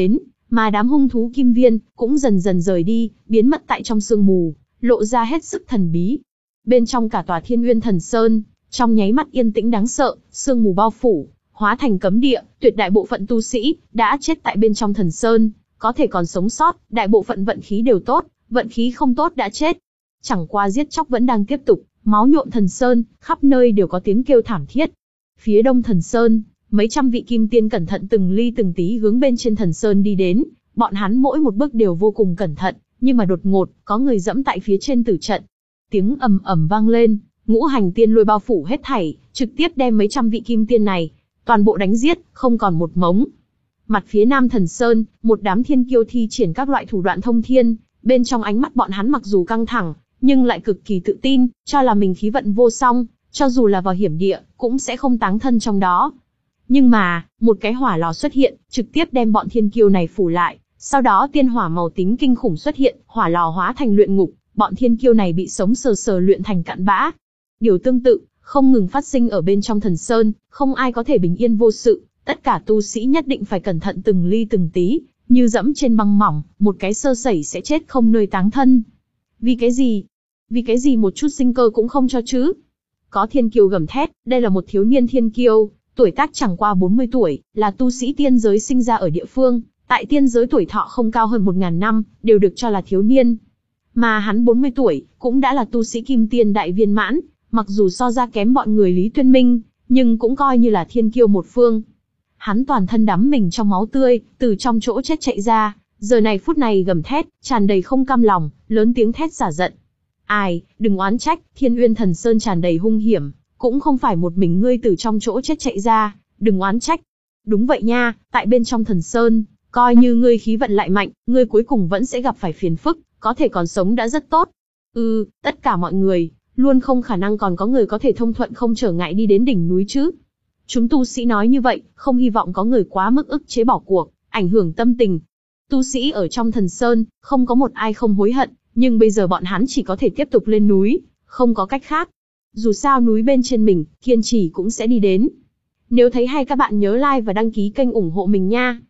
Mà đám hung thú kim viên cũng dần dần rời đi, biến mất tại trong sương mù, lộ ra hết sức thần bí. Bên trong cả tòa Thiên Uyên Thần Sơn, trong nháy mắt yên tĩnh đáng sợ, sương mù bao phủ, hóa thành cấm địa, tuyệt đại bộ phận tu sĩ đã chết tại bên trong Thần Sơn, có thể còn sống sót, đại bộ phận vận khí đều tốt, vận khí không tốt đã chết. Chẳng qua giết chóc vẫn đang tiếp tục, máu nhuộm Thần Sơn, khắp nơi đều có tiếng kêu thảm thiết. Phía đông Thần Sơn, mấy trăm vị kim tiên cẩn thận từng ly từng tí hướng bên trên Thần Sơn đi đến, bọn hắn mỗi một bước đều vô cùng cẩn thận, nhưng mà đột ngột, có người dẫm tại phía trên tử trận. Tiếng ầm ầm vang lên, ngũ hành tiên lôi bao phủ hết thảy, trực tiếp đem mấy trăm vị kim tiên này toàn bộ đánh giết, không còn một mống. Mặt phía nam Thần Sơn, một đám thiên kiêu thi triển các loại thủ đoạn thông thiên, bên trong ánh mắt bọn hắn mặc dù căng thẳng, nhưng lại cực kỳ tự tin, cho là mình khí vận vô song, cho dù là vào hiểm địa, cũng sẽ không táng thân trong đó. Nhưng mà, một cái hỏa lò xuất hiện, trực tiếp đem bọn thiên kiêu này phủ lại, sau đó tiên hỏa màu tím kinh khủng xuất hiện, hỏa lò hóa thành luyện ngục, bọn thiên kiêu này bị sống sờ sờ luyện thành cặn bã. Điều tương tự, không ngừng phát sinh ở bên trong Thần Sơn, không ai có thể bình yên vô sự, tất cả tu sĩ nhất định phải cẩn thận từng ly từng tí, như dẫm trên băng mỏng, một cái sơ sẩy sẽ chết không nơi táng thân. Vì cái gì? Vì cái gì một chút sinh cơ cũng không cho chứ? Có thiên kiêu gầm thét, đây là một thiếu niên thiên kiêu, tuổi tác chẳng qua bốn mươi tuổi, là tu sĩ tiên giới sinh ra ở địa phương, tại tiên giới tuổi thọ không cao hơn một nghìn năm, đều được cho là thiếu niên. Mà hắn bốn mươi tuổi, cũng đã là tu sĩ kim tiên đại viên mãn, mặc dù so ra kém bọn người Lý Tuyên Minh, nhưng cũng coi như là thiên kiêu một phương. Hắn toàn thân đắm mình trong máu tươi, từ trong chỗ chết chạy ra, giờ này phút này gầm thét, tràn đầy không cam lòng, lớn tiếng thét xả giận. Ai, đừng oán trách, Thiên Uyên Thần Sơn tràn đầy hung hiểm, cũng không phải một mình ngươi từ trong chỗ chết chạy ra, đừng oán trách. Đúng vậy nha, tại bên trong Thần Sơn, coi như ngươi khí vận lại mạnh, ngươi cuối cùng vẫn sẽ gặp phải phiền phức, có thể còn sống đã rất tốt. Ừ, tất cả mọi người, luôn không khả năng còn có người có thể thông thuận không trở ngại đi đến đỉnh núi chứ. Chúng tu sĩ nói như vậy, không hy vọng có người quá mức ức chế bỏ cuộc, ảnh hưởng tâm tình. Tu sĩ ở trong Thần Sơn, không có một ai không hối hận, nhưng bây giờ bọn hắn chỉ có thể tiếp tục lên núi, không có cách khác. Dù sao núi bên trên mình, kiên trì cũng sẽ đi đến. Nếu thấy hay các bạn nhớ like và đăng ký kênh ủng hộ mình nha.